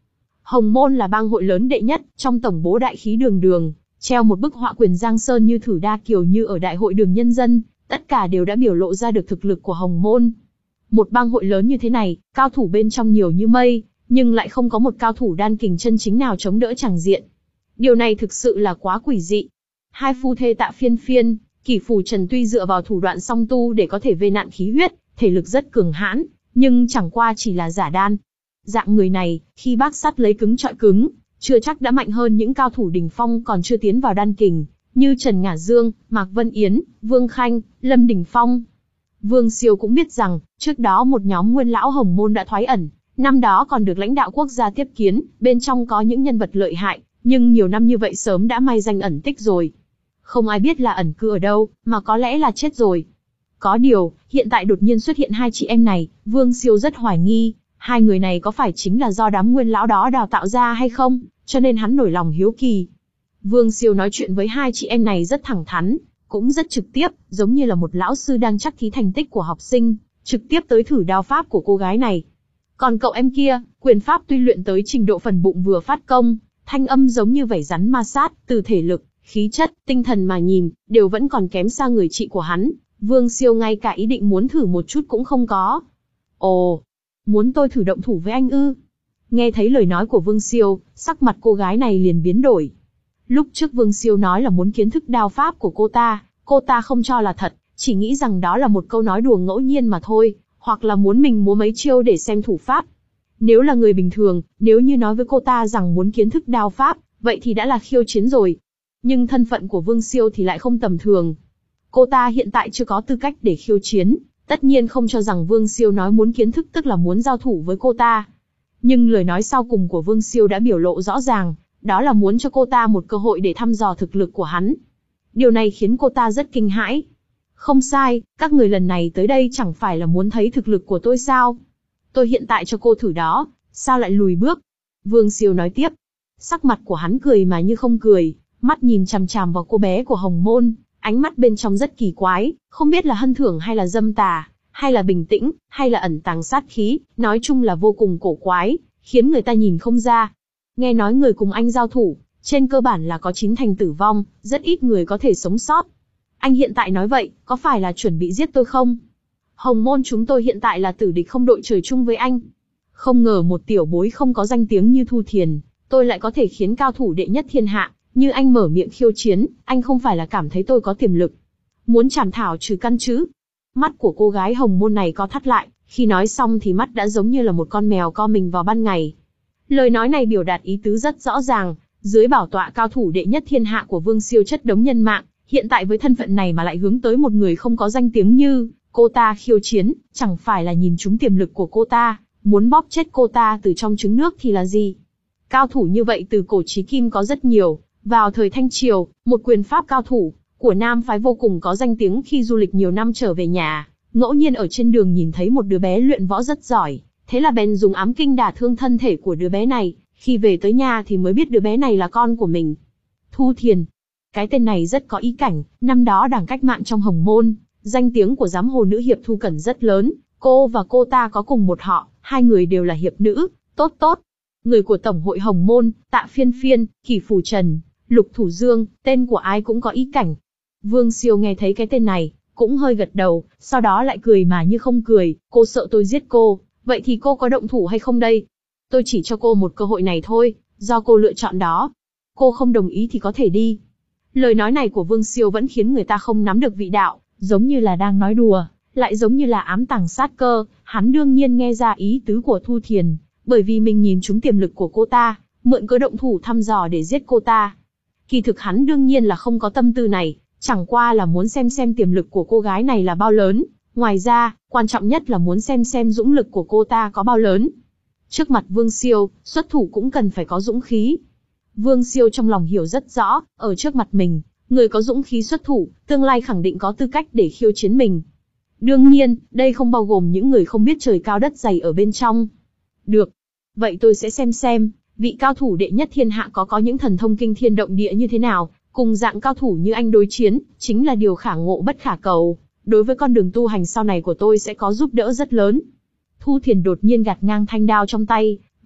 Hồng Môn là bang hội lớn đệ nhất, trong tổng bố đại khí đường đường, treo một bức họa quyền Giang Sơn như thử đa kiều như ở đại hội đường nhân dân, tất cả đều đã biểu lộ ra được thực lực của Hồng Môn. Một bang hội lớn như thế này, cao thủ bên trong nhiều như mây, nhưng lại không có một cao thủ đan kình chân chính nào chống đỡ tràng diện. Điều này thực sự là quá quỷ dị. Hai phu thê Tạ Phiên Phiên, Kỷ Phù Trần tuy dựa vào thủ đoạn song tu để có thể vây nạn khí huyết, thể lực rất cường hãn, nhưng chẳng qua chỉ là giả đan. Dạng người này, khi bác sắt lấy cứng trọi cứng, chưa chắc đã mạnh hơn những cao thủ đỉnh phong còn chưa tiến vào đan kình, như Trần Ngả Dương, Mạc Vân Yến, Vương Khanh, Lâm Đình Phong. Vương Siêu cũng biết rằng, trước đó một nhóm nguyên lão Hồng Môn đã thoái ẩn, năm đó còn được lãnh đạo quốc gia tiếp kiến, bên trong có những nhân vật lợi hại, nhưng nhiều năm như vậy sớm đã mai danh ẩn tích rồi. Không ai biết là ẩn cư ở đâu, mà có lẽ là chết rồi. Có điều, hiện tại đột nhiên xuất hiện hai chị em này, Vương Siêu rất hoài nghi, hai người này có phải chính là do đám nguyên lão đó đào tạo ra hay không, cho nên hắn nổi lòng hiếu kỳ. Vương Siêu nói chuyện với hai chị em này rất thẳng thắn, cũng rất trực tiếp, giống như là một lão sư đang chắc thí thành tích của học sinh, trực tiếp tới thử đao pháp của cô gái này. Còn cậu em kia, quyền pháp tuy luyện tới trình độ phần bụng vừa phát công, thanh âm giống như vảy rắn ma sát, từ thể lực, khí chất, tinh thần mà nhìn, đều vẫn còn kém xa người chị của hắn. Vương Siêu ngay cả ý định muốn thử một chút cũng không có. Ồ, muốn tôi thử động thủ với anh ư? Nghe thấy lời nói của Vương Siêu, sắc mặt cô gái này liền biến đổi. Lúc trước Vương Siêu nói là muốn kiến thức đao pháp của cô ta, cô ta không cho là thật, chỉ nghĩ rằng đó là một câu nói đùa ngẫu nhiên mà thôi, hoặc là muốn mình múa mấy chiêu để xem thủ pháp. Nếu là người bình thường, nếu như nói với cô ta rằng muốn kiến thức đao pháp, vậy thì đã là khiêu chiến rồi. Nhưng thân phận của Vương Siêu thì lại không tầm thường. Cô ta hiện tại chưa có tư cách để khiêu chiến, tất nhiên không cho rằng Vương Siêu nói muốn kiến thức tức là muốn giao thủ với cô ta. Nhưng lời nói sau cùng của Vương Siêu đã biểu lộ rõ ràng, đó là muốn cho cô ta một cơ hội để thăm dò thực lực của hắn. Điều này khiến cô ta rất kinh hãi. Không sai, các người lần này tới đây chẳng phải là muốn thấy thực lực của tôi sao? Tôi hiện tại cho cô thử đó, sao lại lùi bước? Vương Siêu nói tiếp. Sắc mặt của hắn cười mà như không cười, mắt nhìn chằm chằm vào cô bé của Hồng Môn, ánh mắt bên trong rất kỳ quái, không biết là hân thưởng hay là dâm tà, hay là bình tĩnh, hay là ẩn tàng sát khí, nói chung là vô cùng cổ quái, khiến người ta nhìn không ra. Nghe nói người cùng anh giao thủ, trên cơ bản là có chín thành tử vong, rất ít người có thể sống sót. Anh hiện tại nói vậy, có phải là chuẩn bị giết tôi không? Hồng Môn chúng tôi hiện tại là tử địch không đội trời chung với anh. Không ngờ một tiểu bối không có danh tiếng như Thu Thiền, tôi lại có thể khiến cao thủ đệ nhất thiên hạ, như anh mở miệng khiêu chiến, anh không phải là cảm thấy tôi có tiềm lực. Muốn chảm thảo trừ căn chứ? Mắt của cô gái Hồng Môn này có thắt lại, khi nói xong thì mắt đã giống như là một con mèo co mình vào ban ngày. Lời nói này biểu đạt ý tứ rất rõ ràng, dưới bảo tọa cao thủ đệ nhất thiên hạ của Vương Siêu chất đống nhân mạng, hiện tại với thân phận này mà lại hướng tới một người không có danh tiếng như cô ta khiêu chiến, chẳng phải là nhìn trúng tiềm lực của cô ta, muốn bóp chết cô ta từ trong trứng nước thì là gì? Cao thủ như vậy từ cổ chí kim có rất nhiều, vào thời Thanh Triều, một quyền pháp cao thủ của Nam phái vô cùng có danh tiếng khi du lịch nhiều năm trở về nhà, ngẫu nhiên ở trên đường nhìn thấy một đứa bé luyện võ rất giỏi, thế là bèn dùng ám kinh đả thương thân thể của đứa bé này, khi về tới nhà thì mới biết đứa bé này là con của mình. Thu Thiền, cái tên này rất có ý cảnh, năm đó Đảng Cách Mạng trong Hồng Môn, danh tiếng của giám hồ nữ hiệp Thu Cẩn rất lớn, cô và cô ta có cùng một họ, hai người đều là hiệp nữ, tốt tốt. Người của Tổng hội Hồng Môn, Tạ Phiên Phiên, Kỷ Phù Trần, Lục Thủ Dương, tên của ai cũng có ý cảnh. Vương Siêu nghe thấy cái tên này, cũng hơi gật đầu, sau đó lại cười mà như không cười, cô sợ tôi giết cô, vậy thì cô có động thủ hay không đây? Tôi chỉ cho cô một cơ hội này thôi, do cô lựa chọn đó. Cô không đồng ý thì có thể đi. Lời nói này của Vương Siêu vẫn khiến người ta không nắm được vị đạo, giống như là đang nói đùa, lại giống như là ám tàng sát cơ. Hắn đương nhiên nghe ra ý tứ của Thu Thiền, bởi vì mình nhìn trúng tiềm lực của cô ta, mượn cớ động thủ thăm dò để giết cô ta. Kỳ thực hắn đương nhiên là không có tâm tư này, chẳng qua là muốn xem xem tiềm lực của cô gái này là bao lớn. Ngoài ra, quan trọng nhất là muốn xem xem dũng lực của cô ta có bao lớn. Trước mặt Vương Siêu, xuất thủ cũng cần phải có dũng khí. Vương Siêu trong lòng hiểu rất rõ, ở trước mặt mình, người có dũng khí xuất thủ, tương lai khẳng định có tư cách để khiêu chiến mình. Đương nhiên, đây không bao gồm những người không biết trời cao đất dày ở bên trong. Được. Vậy tôi sẽ xem xem, vị cao thủ đệ nhất thiên hạ có có những thần thông kinh thiên động địa như thế nào, cùng dạng cao thủ như anh đối chiến, chính là điều khả ngộ bất khả cầu. Đối với con đường tu hành sau này của tôi sẽ có giúp đỡ rất lớn. Thu Thiền đột nhiên gạt ngang thanh đao trong tay,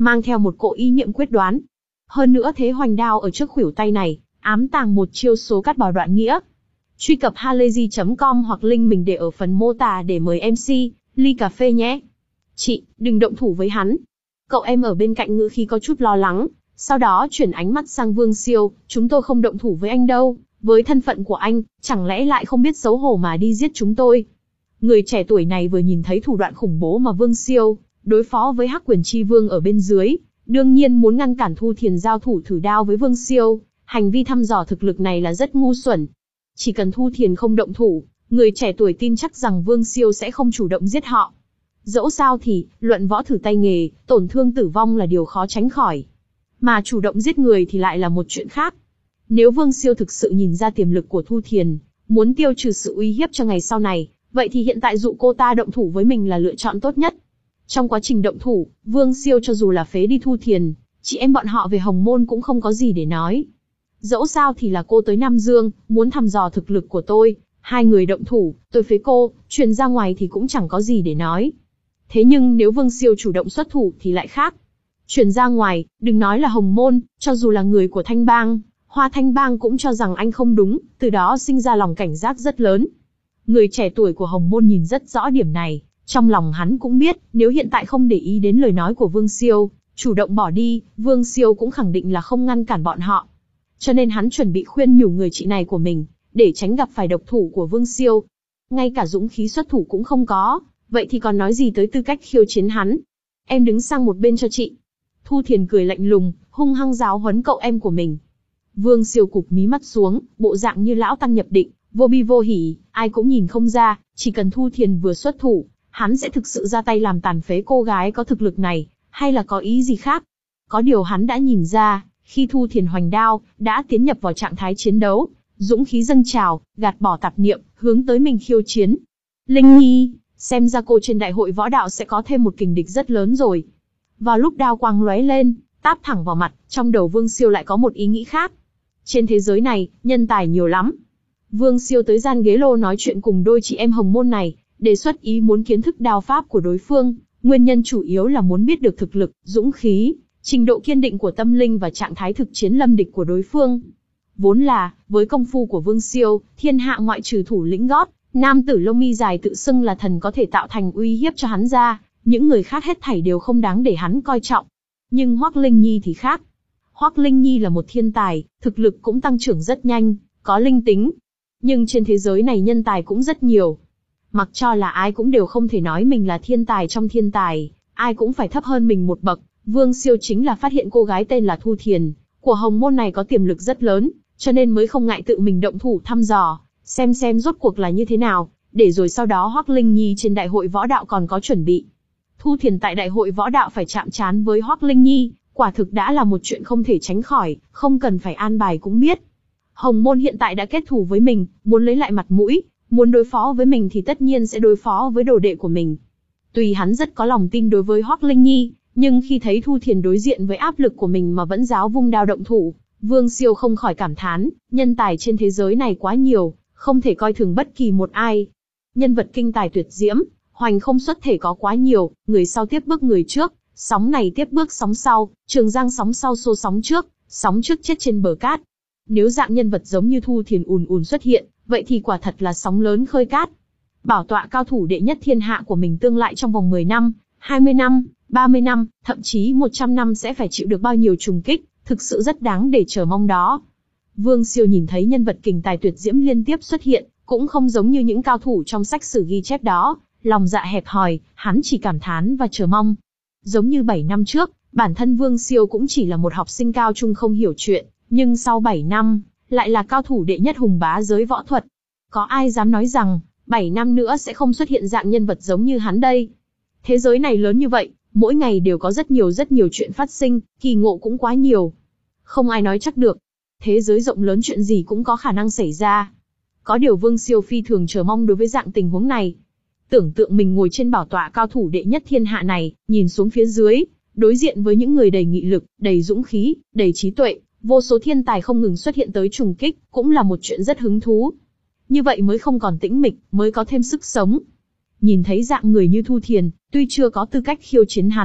mang theo một cỗ ý niệm quyết đoán. Hơn nữa thế hoành đao ở trước khuỷu tay này, ám tàng một chiêu số cắt bỏ đoạn nghĩa. Truy cập halayzi chấm com hoặc link mình để ở phần mô tả để mời em xê, ly cà phê nhé. Chị, đừng động thủ với hắn. Cậu em ở bên cạnh ngữ khí có chút lo lắng, sau đó chuyển ánh mắt sang Vương Siêu, chúng tôi không động thủ với anh đâu, với thân phận của anh, chẳng lẽ lại không biết xấu hổ mà đi giết chúng tôi. Người trẻ tuổi này vừa nhìn thấy thủ đoạn khủng bố mà Vương Siêu đối phó với Hắc Quyền Chi Vương ở bên dưới, đương nhiên muốn ngăn cản Thu Thiền giao thủ thử đao với Vương Siêu, hành vi thăm dò thực lực này là rất ngu xuẩn. Chỉ cần Thu Thiền không động thủ, người trẻ tuổi tin chắc rằng Vương Siêu sẽ không chủ động giết họ. Dẫu sao thì, luận võ thử tay nghề, tổn thương tử vong là điều khó tránh khỏi. Mà chủ động giết người thì lại là một chuyện khác. Nếu Vương Siêu thực sự nhìn ra tiềm lực của Thu Thiền, muốn tiêu trừ sự uy hiếp cho ngày sau này, vậy thì hiện tại dụ cô ta động thủ với mình là lựa chọn tốt nhất. Trong quá trình động thủ, Vương Siêu cho dù là phế đi Thu Thiền, chị em bọn họ về Hồng Môn cũng không có gì để nói. Dẫu sao thì là cô tới Nam Dương, muốn thăm dò thực lực của tôi, hai người động thủ, tôi phế cô, truyền ra ngoài thì cũng chẳng có gì để nói. Thế nhưng nếu Vương Siêu chủ động xuất thủ thì lại khác. Truyền ra ngoài, đừng nói là Hồng Môn, cho dù là người của Thanh Bang, Hoa Thanh Bang cũng cho rằng anh không đúng, từ đó sinh ra lòng cảnh giác rất lớn. Người trẻ tuổi của Hồng Môn nhìn rất rõ điểm này, trong lòng hắn cũng biết, nếu hiện tại không để ý đến lời nói của Vương Siêu, chủ động bỏ đi, Vương Siêu cũng khẳng định là không ngăn cản bọn họ. Cho nên hắn chuẩn bị khuyên nhủ người chị này của mình, để tránh gặp phải độc thủ của Vương Siêu. Ngay cả dũng khí xuất thủ cũng không có, vậy thì còn nói gì tới tư cách khiêu chiến hắn. Em đứng sang một bên cho chị. Thu Thiền cười lạnh lùng, hung hăng giáo huấn cậu em của mình. Vương Siêu cụp mí mắt xuống, bộ dạng như lão tăng nhập định, vô bi vô hỉ, ai cũng nhìn không ra, chỉ cần Thu Thiền vừa xuất thủ, hắn sẽ thực sự ra tay làm tàn phế cô gái có thực lực này, hay là có ý gì khác. Có điều hắn đã nhìn ra, khi Thu Thiền hoành đao, đã tiến nhập vào trạng thái chiến đấu, dũng khí dâng trào, gạt bỏ tạp niệm, hướng tới mình khiêu chiến. Linh Nhi, xem ra cô trên đại hội võ đạo sẽ có thêm một kình địch rất lớn rồi. Vào lúc đao quang lóe lên, táp thẳng vào mặt, trong đầu Vương Siêu lại có một ý nghĩ khác. Trên thế giới này, nhân tài nhiều lắm. Vương Siêu tới gian ghế lô nói chuyện cùng đôi chị em Hồng Môn này, đề xuất ý muốn kiến thức đao pháp của đối phương, nguyên nhân chủ yếu là muốn biết được thực lực, dũng khí, trình độ kiên định của tâm linh và trạng thái thực chiến lâm địch của đối phương. Vốn là, với công phu của Vương Siêu, thiên hạ ngoại trừ thủ lĩnh gót, nam tử lông mi dài tự xưng là thần có thể tạo thành uy hiếp cho hắn ra, những người khác hết thảy đều không đáng để hắn coi trọng. Nhưng Hoắc Linh Nhi thì khác. Hoắc Linh Nhi là một thiên tài, thực lực cũng tăng trưởng rất nhanh, có linh tính. Nhưng trên thế giới này nhân tài cũng rất nhiều. Mặc cho là ai cũng đều không thể nói mình là thiên tài trong thiên tài, ai cũng phải thấp hơn mình một bậc. Vương Siêu chính là phát hiện cô gái tên là Thu Thiền, của Hồng Môn này có tiềm lực rất lớn, cho nên mới không ngại tự mình động thủ thăm dò, xem xem rốt cuộc là như thế nào, để rồi sau đó Hoắc Linh Nhi trên đại hội võ đạo còn có chuẩn bị. Thu Thiền tại đại hội võ đạo phải chạm trán với Hoắc Linh Nhi, quả thực đã là một chuyện không thể tránh khỏi, không cần phải an bài cũng biết. Hồng Môn hiện tại đã kết thù với mình, muốn lấy lại mặt mũi, muốn đối phó với mình thì tất nhiên sẽ đối phó với đồ đệ của mình. Tuy hắn rất có lòng tin đối với Hoắc Linh Nhi, nhưng khi thấy Thu Thiền đối diện với áp lực của mình mà vẫn giáo vung đao động thủ, Vương Siêu không khỏi cảm thán, nhân tài trên thế giới này quá nhiều, không thể coi thường bất kỳ một ai. Nhân vật kinh tài tuyệt diễm, hoành không xuất thể có quá nhiều, người sau tiếp bước người trước, sóng này tiếp bước sóng sau, Trường Giang sóng sau xô sóng trước, sóng trước chết trên bờ cát. Nếu dạng nhân vật giống như Thu Thiền ùn ùn xuất hiện, vậy thì quả thật là sóng lớn khơi cát. Bảo tọa cao thủ đệ nhất thiên hạ của mình tương lai trong vòng mười năm, hai mươi năm, ba mươi năm, thậm chí một trăm năm sẽ phải chịu được bao nhiêu trùng kích, thực sự rất đáng để chờ mong đó. Vương Siêu nhìn thấy nhân vật kình tài tuyệt diễm liên tiếp xuất hiện, cũng không giống như những cao thủ trong sách sử ghi chép đó, lòng dạ hẹp hòi, hắn chỉ cảm thán và chờ mong. Giống như bảy năm trước, bản thân Vương Siêu cũng chỉ là một học sinh cao trung không hiểu chuyện, nhưng sau bảy năm, lại là cao thủ đệ nhất hùng bá giới võ thuật. Có ai dám nói rằng, bảy năm nữa sẽ không xuất hiện dạng nhân vật giống như hắn đây? Thế giới này lớn như vậy, mỗi ngày đều có rất nhiều rất nhiều chuyện phát sinh, kỳ ngộ cũng quá nhiều. Không ai nói chắc được. Thế giới rộng lớn chuyện gì cũng có khả năng xảy ra. Có điều Vương Siêu phi thường chờ mong đối với dạng tình huống này. Tưởng tượng mình ngồi trên bảo tọa cao thủ đệ nhất thiên hạ này, nhìn xuống phía dưới, đối diện với những người đầy nghị lực, đầy dũng khí, đầy trí tuệ, vô số thiên tài không ngừng xuất hiện tới trùng kích, cũng là một chuyện rất hứng thú. Như vậy mới không còn tĩnh mịch, mới có thêm sức sống. Nhìn thấy dạng người như Thu Thiền, tuy chưa có tư cách khiêu chiến hắn,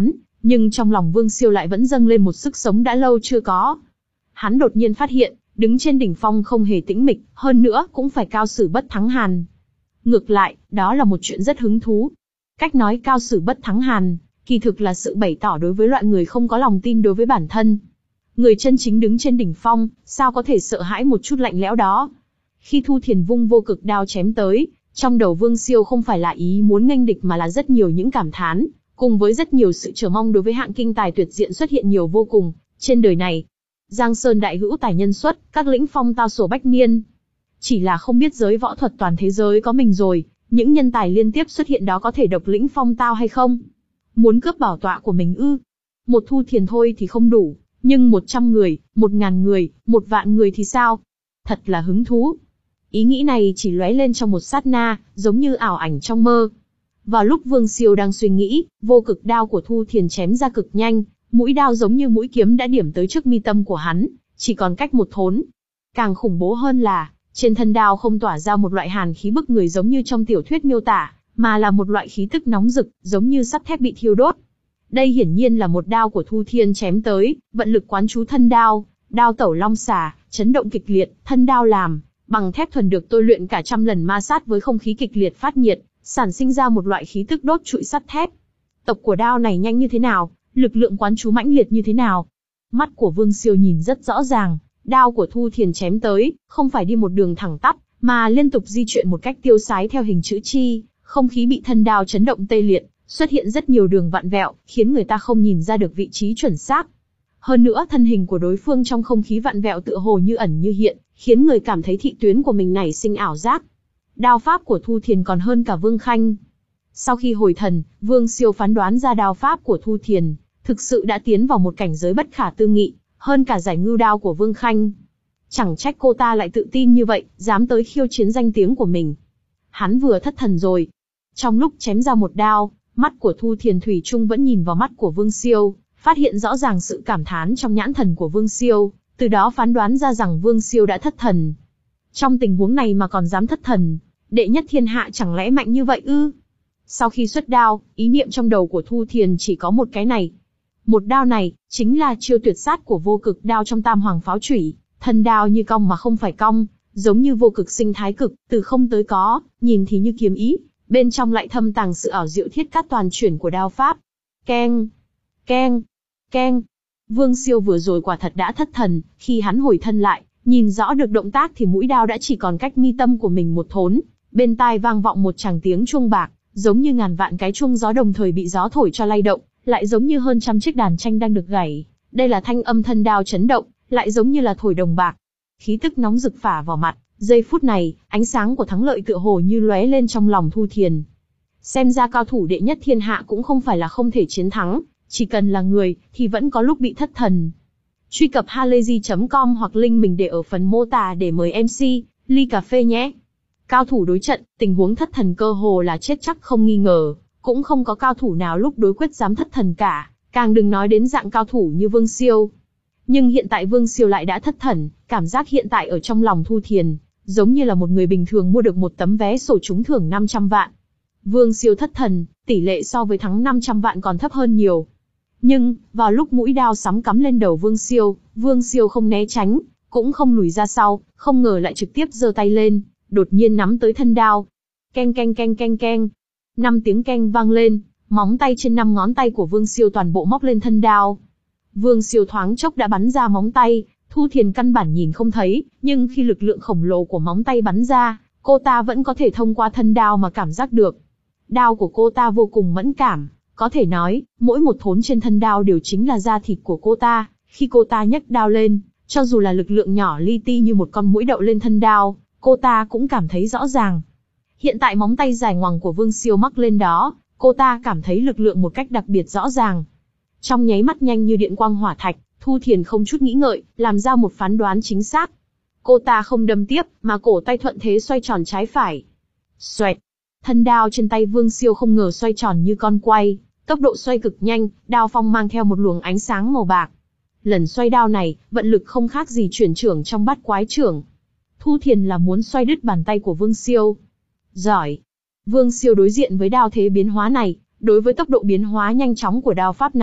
Nhưng trong lòng Vương Siêu lại vẫn dâng lên một sức sống đã lâu chưa có. Hắn đột nhiên phát hiện, đứng trên đỉnh phong không hề tĩnh mịch, hơn nữa cũng phải cao sử bất thắng hàn. Ngược lại, đó là một chuyện rất hứng thú. Cách nói cao sử bất thắng hàn, kỳ thực là sự bày tỏ đối với loại người không có lòng tin đối với bản thân. Người chân chính đứng trên đỉnh phong, sao có thể sợ hãi một chút lạnh lẽo đó. Khi Thu Thiền vung vô cực đao chém tới, trong đầu Vương Siêu không phải là ý muốn nghênh địch mà là rất nhiều những cảm thán, cùng với rất nhiều sự chờ mong đối với hạng kinh tài tuyệt diện xuất hiện nhiều vô cùng, trên đời này. Giang Sơn đại hữu tài nhân xuất, các lĩnh phong tao sổ bách niên. Chỉ là không biết giới võ thuật toàn thế giới có mình rồi, những nhân tài liên tiếp xuất hiện đó có thể độc lĩnh phong tao hay không? Muốn cướp bảo tọa của mình ư? Một Thu Thiền thôi thì không đủ, nhưng một trăm người, một ngàn người, một vạn người thì sao? Thật là hứng thú. Ý nghĩ này chỉ lóe lên trong một sát na, giống như ảo ảnh trong mơ. Vào lúc Vương Siêu đang suy nghĩ, vô cực đao của Thu Thiền chém ra cực nhanh, mũi đao giống như mũi kiếm đã điểm tới trước mi tâm của hắn, chỉ còn cách một thốn. Càng khủng bố hơn là, trên thân đao không tỏa ra một loại hàn khí bức người giống như trong tiểu thuyết miêu tả, mà là một loại khí tức nóng rực, giống như sắt thép bị thiêu đốt. Đây hiển nhiên là một đao của Thu Thiên chém tới, vận lực quán chú thân đao, đao tẩu long xà, chấn động kịch liệt, thân đao làm bằng thép thuần được tôi luyện cả trăm lần ma sát với không khí kịch liệt phát nhiệt, sản sinh ra một loại khí tức đốt trụi sắt thép. Tốc của đao này nhanh như thế nào, lực lượng quán chú mãnh liệt như thế nào? Mắt của Vương Siêu nhìn rất rõ ràng, đao của Thu Thiền chém tới, không phải đi một đường thẳng tắp, mà liên tục di chuyển một cách tiêu sái theo hình chữ chi, không khí bị thân đao chấn động tê liệt, xuất hiện rất nhiều đường vặn vẹo, khiến người ta không nhìn ra được vị trí chuẩn xác. Hơn nữa thân hình của đối phương trong không khí vặn vẹo tựa hồ như ẩn như hiện, khiến người cảm thấy thị tuyến của mình nảy sinh ảo giác. Đao pháp của Thu Thiền còn hơn cả Vương Khanh. Sau khi hồi thần, Vương Siêu phán đoán ra đao pháp của Thu Thiền thực sự đã tiến vào một cảnh giới bất khả tư nghị, hơn cả giải ngưu đao của Vương Khanh. Chẳng trách cô ta lại tự tin như vậy, dám tới khiêu chiến danh tiếng của mình. Hắn vừa thất thần rồi. Trong lúc chém ra một đao, mắt của Thu Thiền thủy chung vẫn nhìn vào mắt của Vương Siêu, phát hiện rõ ràng sự cảm thán trong nhãn thần của Vương Siêu, từ đó phán đoán ra rằng Vương Siêu đã thất thần. Trong tình huống này mà còn dám thất thần, đệ nhất thiên hạ chẳng lẽ mạnh như vậy ư? Sau khi xuất đao, ý niệm trong đầu của Thu Thiền chỉ có một cái này. Một đao này, chính là chiêu tuyệt sát của vô cực đao trong tam hoàng pháo chủy, thân đao như cong mà không phải cong, giống như vô cực sinh thái cực, từ không tới có, nhìn thì như kiếm ý, bên trong lại thâm tàng sự ảo diệu thiết cát toàn chuyển của đao pháp. Keng, keng, keng. Vương Siêu vừa rồi quả thật đã thất thần, khi hắn hồi thân lại, nhìn rõ được động tác thì mũi đao đã chỉ còn cách mi tâm của mình một thốn, bên tai vang vọng một tràng tiếng chuông bạc, giống như ngàn vạn cái chuông gió đồng thời bị gió thổi cho lay động, lại giống như hơn trăm chiếc đàn tranh đang được gảy. Đây là thanh âm thân đao chấn động, lại giống như là thổi đồng bạc. Khí tức nóng rực phả vào mặt, giây phút này, ánh sáng của thắng lợi tựa hồ như lóe lên trong lòng Thu Thiền. Xem ra cao thủ đệ nhất thiên hạ cũng không phải là không thể chiến thắng, chỉ cần là người, thì vẫn có lúc bị thất thần. Truy cập halayzi chấm com hoặc link mình để ở phần mô tả để mời em xê, ly cà phê nhé. Cao thủ đối trận, tình huống thất thần cơ hồ là chết chắc không nghi ngờ, cũng không có cao thủ nào lúc đối quyết dám thất thần cả, càng đừng nói đến dạng cao thủ như Vương Siêu. Nhưng hiện tại Vương Siêu lại đã thất thần, cảm giác hiện tại ở trong lòng Thu Thiền, giống như là một người bình thường mua được một tấm vé sổ trúng thưởng năm trăm vạn. Vương Siêu thất thần, tỷ lệ so với thắng năm trăm vạn còn thấp hơn nhiều. Nhưng, vào lúc mũi đao sắm cắm lên đầu Vương Siêu, Vương Siêu không né tránh, cũng không lùi ra sau, không ngờ lại trực tiếp giơ tay lên, đột nhiên nắm tới thân đao. Keng keng keng keng keng. Năm tiếng keng vang lên, móng tay trên năm ngón tay của Vương Siêu toàn bộ móc lên thân đao. Vương Siêu thoáng chốc đã bắn ra móng tay, Thu Thiền căn bản nhìn không thấy, nhưng khi lực lượng khổng lồ của móng tay bắn ra, cô ta vẫn có thể thông qua thân đao mà cảm giác được. Đao của cô ta vô cùng mẫn cảm, có thể nói, mỗi một thốn trên thân đao đều chính là da thịt của cô ta. Khi cô ta nhấc đao lên, cho dù là lực lượng nhỏ li ti như một con muỗi đậu lên thân đao, cô ta cũng cảm thấy rõ ràng. Hiện tại móng tay dài ngoằng của Vương Siêu mắc lên đó, cô ta cảm thấy lực lượng một cách đặc biệt rõ ràng. Trong nháy mắt nhanh như điện quang hỏa thạch, Thu Thiền không chút nghĩ ngợi, làm ra một phán đoán chính xác. Cô ta không đâm tiếp, mà cổ tay thuận thế xoay tròn trái phải. Xoẹt! Thân đao trên tay Vương Siêu không ngờ xoay tròn như con quay, tốc độ xoay cực nhanh, đao phong mang theo một luồng ánh sáng màu bạc. Lần xoay đao này, vận lực không khác gì chuyển chưởng trong bát quái chưởng. Thu Thiền là muốn xoay đứt bàn tay của Vương Siêu. Giỏi! Vương Siêu đối diện với đao thế biến hóa này, đối với tốc độ biến hóa nhanh chóng của đao pháp này,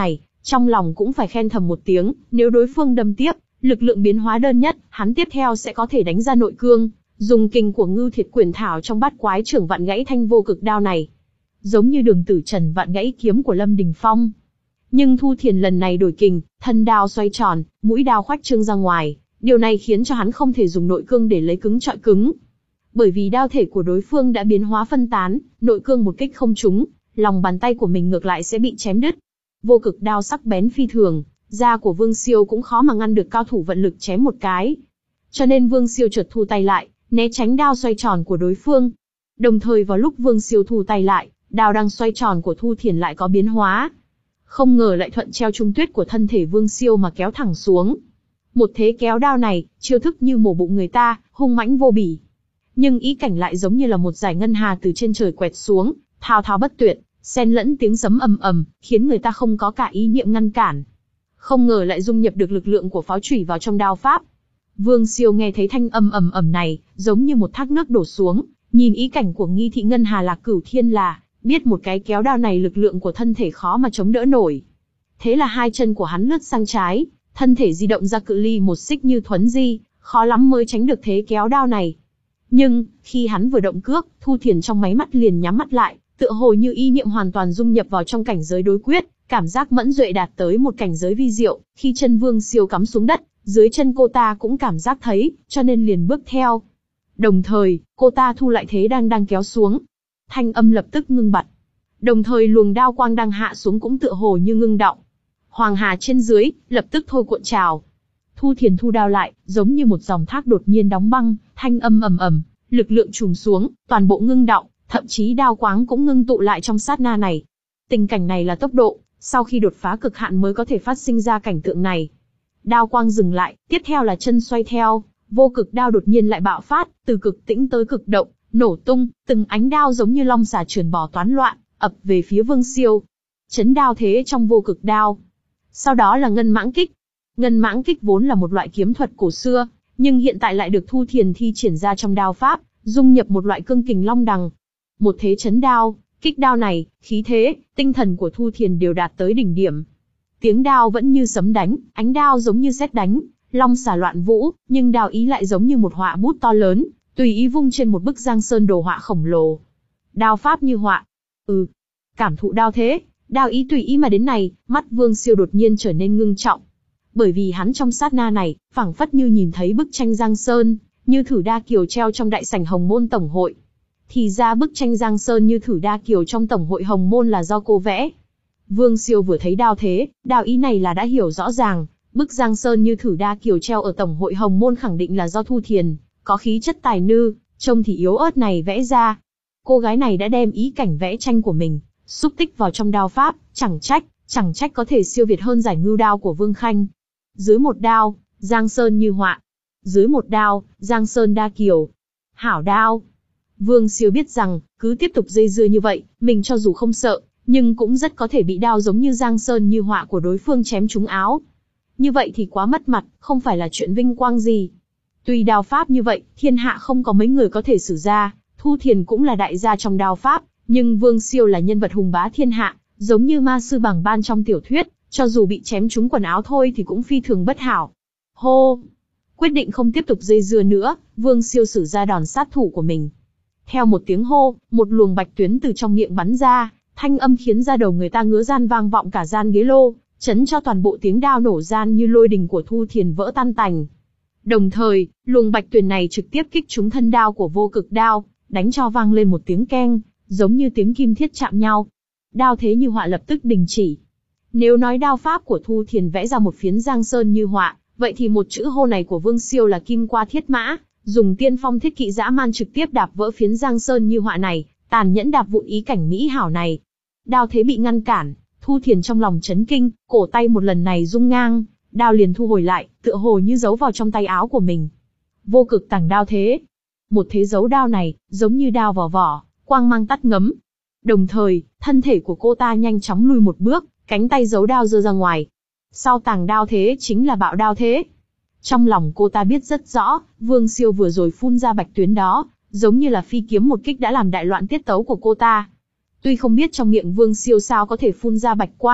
Trong lòng cũng phải khen thầm một tiếng, nếu đối phương đâm tiếp, lực lượng biến hóa đơn nhất, hắn tiếp theo sẽ có thể đánh ra nội cương, dùng kình của Ngưu Thiệt Quyền Thảo trong Bát Quái Trưởng vặn gãy thanh vô cực đao này. Giống như Đường Tử Trần vặn gãy kiếm của Lâm Đình Phong. Nhưng Thu Thiền lần này đổi kình, thân đao xoay tròn, mũi đao khoách trương ra ngoài, điều này khiến cho hắn không thể dùng nội cương để lấy cứng trọi cứng. Bởi vì đao thể của đối phương đã biến hóa phân tán, nội cương một kích không trúng, lòng bàn tay của mình ngược lại sẽ bị chém đứt. Vô cực đao sắc bén phi thường, da của Vương Siêu cũng khó mà ngăn được cao thủ vận lực chém một cái. Cho nên Vương Siêu chợt thu tay lại, né tránh đao xoay tròn của đối phương. Đồng thời vào lúc Vương Siêu thu tay lại, đao đang xoay tròn của Thu Thiền lại có biến hóa. Không ngờ lại thuận treo trung tuyết của thân thể Vương Siêu mà kéo thẳng xuống. Một thế kéo đao này, chiêu thức như mổ bụng người ta, hung mãnh vô bỉ. Nhưng ý cảnh lại giống như là một dải ngân hà từ trên trời quẹt xuống, thao thao bất tuyệt, xen lẫn tiếng sấm ầm ầm, khiến người ta không có cả ý niệm ngăn cản. Không ngờ lại dung nhập được lực lượng của pháo chủy vào trong đao pháp. Vương Siêu nghe thấy thanh âm ầm ầm này, giống như một thác nước đổ xuống, nhìn ý cảnh của Nghi Thị Ngân Hà Lạc Cửu Thiên là, biết một cái kéo đao này lực lượng của thân thể khó mà chống đỡ nổi. Thế là hai chân của hắn lướt sang trái, thân thể di động ra cự ly một xích như thuấn di, khó lắm mới tránh được thế kéo đao này. Nhưng, khi hắn vừa động cước, Thu Thiền trong máy mắt liền nhắm mắt lại, tựa hồ như ý niệm hoàn toàn dung nhập vào trong cảnh giới đối quyết, cảm giác mẫn duệ đạt tới một cảnh giới vi diệu, khi chân Vương Siêu cắm xuống đất, dưới chân cô ta cũng cảm giác thấy, cho nên liền bước theo. Đồng thời, cô ta thu lại thế đang đang kéo xuống. Thanh âm lập tức ngưng bặt. Đồng thời luồng đao quang đang hạ xuống cũng tựa hồ như ngưng động. Hoàng hà trên dưới, lập tức thôi cuộn trào. Thu Thiền thu đao lại, giống như một dòng thác đột nhiên đóng băng, thanh âm ầm ầm, lực lượng trùm xuống, toàn bộ ngưng động, thậm chí đao quáng cũng ngưng tụ lại trong sát na này. Tình cảnh này là tốc độ, sau khi đột phá cực hạn mới có thể phát sinh ra cảnh tượng này. Đao quang dừng lại, tiếp theo là chân xoay theo, vô cực đao đột nhiên lại bạo phát, từ cực tĩnh tới cực động, nổ tung, từng ánh đao giống như long xà trườn bò toán loạn, ập về phía Vương Siêu. Chấn đao thế trong vô cực đao. Sau đó là ngân mãng kích. Ngân mãng kích vốn là một loại kiếm thuật cổ xưa, nhưng hiện tại lại được Thu Thiền thi triển ra trong đao pháp, dung nhập một loại cương kình long đằng. Một thế chấn đao, kích đao này, khí thế, tinh thần của Thu Thiền đều đạt tới đỉnh điểm. Tiếng đao vẫn như sấm đánh, ánh đao giống như sét đánh, long xà loạn vũ, nhưng đao ý lại giống như một họa bút to lớn, tùy ý vung trên một bức giang sơn đồ họa khổng lồ. Đao pháp như họa. Ừ. Cảm thụ đao thế, đao ý tùy ý mà đến này, mắt Vương Siêu đột nhiên trở nên ngưng trọng. Bởi vì hắn trong sát na này, phảng phất như nhìn thấy bức tranh Giang Sơn, như thử đa kiều treo trong đại sảnh Hồng Môn Tổng hội. Thì ra bức tranh Giang Sơn như thử đa kiều trong Tổng hội Hồng Môn là do cô vẽ. Vương Siêu vừa thấy đao thế, đao ý này là đã hiểu rõ ràng, bức Giang Sơn như thử đa kiều treo ở Tổng hội Hồng Môn khẳng định là do Thu Thiền, có khí chất tài nữ, trông thì yếu ớt này vẽ ra. Cô gái này đã đem ý cảnh vẽ tranh của mình, xúc tích vào trong đao pháp, chẳng trách, chẳng trách có thể siêu việt hơn giải ngưu đao của Vương Khanh. Dưới một đao, Giang Sơn như họa. Dưới một đao, Giang Sơn đa kiều. Hảo đao. Vương Siêu biết rằng, cứ tiếp tục dây dưa như vậy, mình cho dù không sợ, nhưng cũng rất có thể bị đao giống như Giang Sơn như họa của đối phương chém trúng áo. Như vậy thì quá mất mặt, không phải là chuyện vinh quang gì. Tuy đao pháp như vậy, thiên hạ không có mấy người có thể sử ra, Thu Thiền cũng là đại gia trong đao pháp, nhưng Vương Siêu là nhân vật hùng bá thiên hạ, giống như ma sư bảng ban trong tiểu thuyết, cho dù bị chém trúng quần áo thôi thì cũng phi thường bất hảo. Hô! Quyết định không tiếp tục dây dưa nữa, Vương Siêu sử ra đòn sát thủ của mình. Theo một tiếng hô, một luồng bạch tuyến từ trong miệng bắn ra, thanh âm khiến da đầu người ta ngứa gian vang vọng cả gian ghế lô, chấn cho toàn bộ tiếng đao nổ gian như lôi đình của Thu Thiền vỡ tan tành. Đồng thời, luồng bạch tuyến này trực tiếp kích trúng thân đao của vô cực đao, đánh cho vang lên một tiếng keng, giống như tiếng kim thiết chạm nhau. Đao thế như họa lập tức đình chỉ. Nếu nói đao pháp của Thu Thiền vẽ ra một phiến Giang Sơn như họa, vậy thì một chữ hô này của Vương Siêu là kim qua thiết mã, dùng tiên phong thiết kỵ dã man trực tiếp đạp vỡ phiến Giang Sơn như họa này, tàn nhẫn đạp vụn ý cảnh mỹ hảo này. Đao thế bị ngăn cản, Thu Thiền trong lòng chấn kinh, cổ tay một lần này rung ngang, đao liền thu hồi lại, tựa hồ như giấu vào trong tay áo của mình. Vô cực tàng đao thế. Một thế giấu đao này, giống như đao vào vỏ, quang mang tắt ngấm. Đồng thời, thân thể của cô ta nhanh chóng lùi một bước, cánh tay giấu đao giơ ra ngoài. Sau tàng đao thế chính là bạo đao thế. Trong lòng cô ta biết rất rõ, Vương Siêu vừa rồi phun ra bạch tuyến đó, giống như là phi kiếm một kích đã làm đại loạn tiết tấu của cô ta. Tuy không biết trong miệng Vương Siêu sao có thể phun ra bạch quang,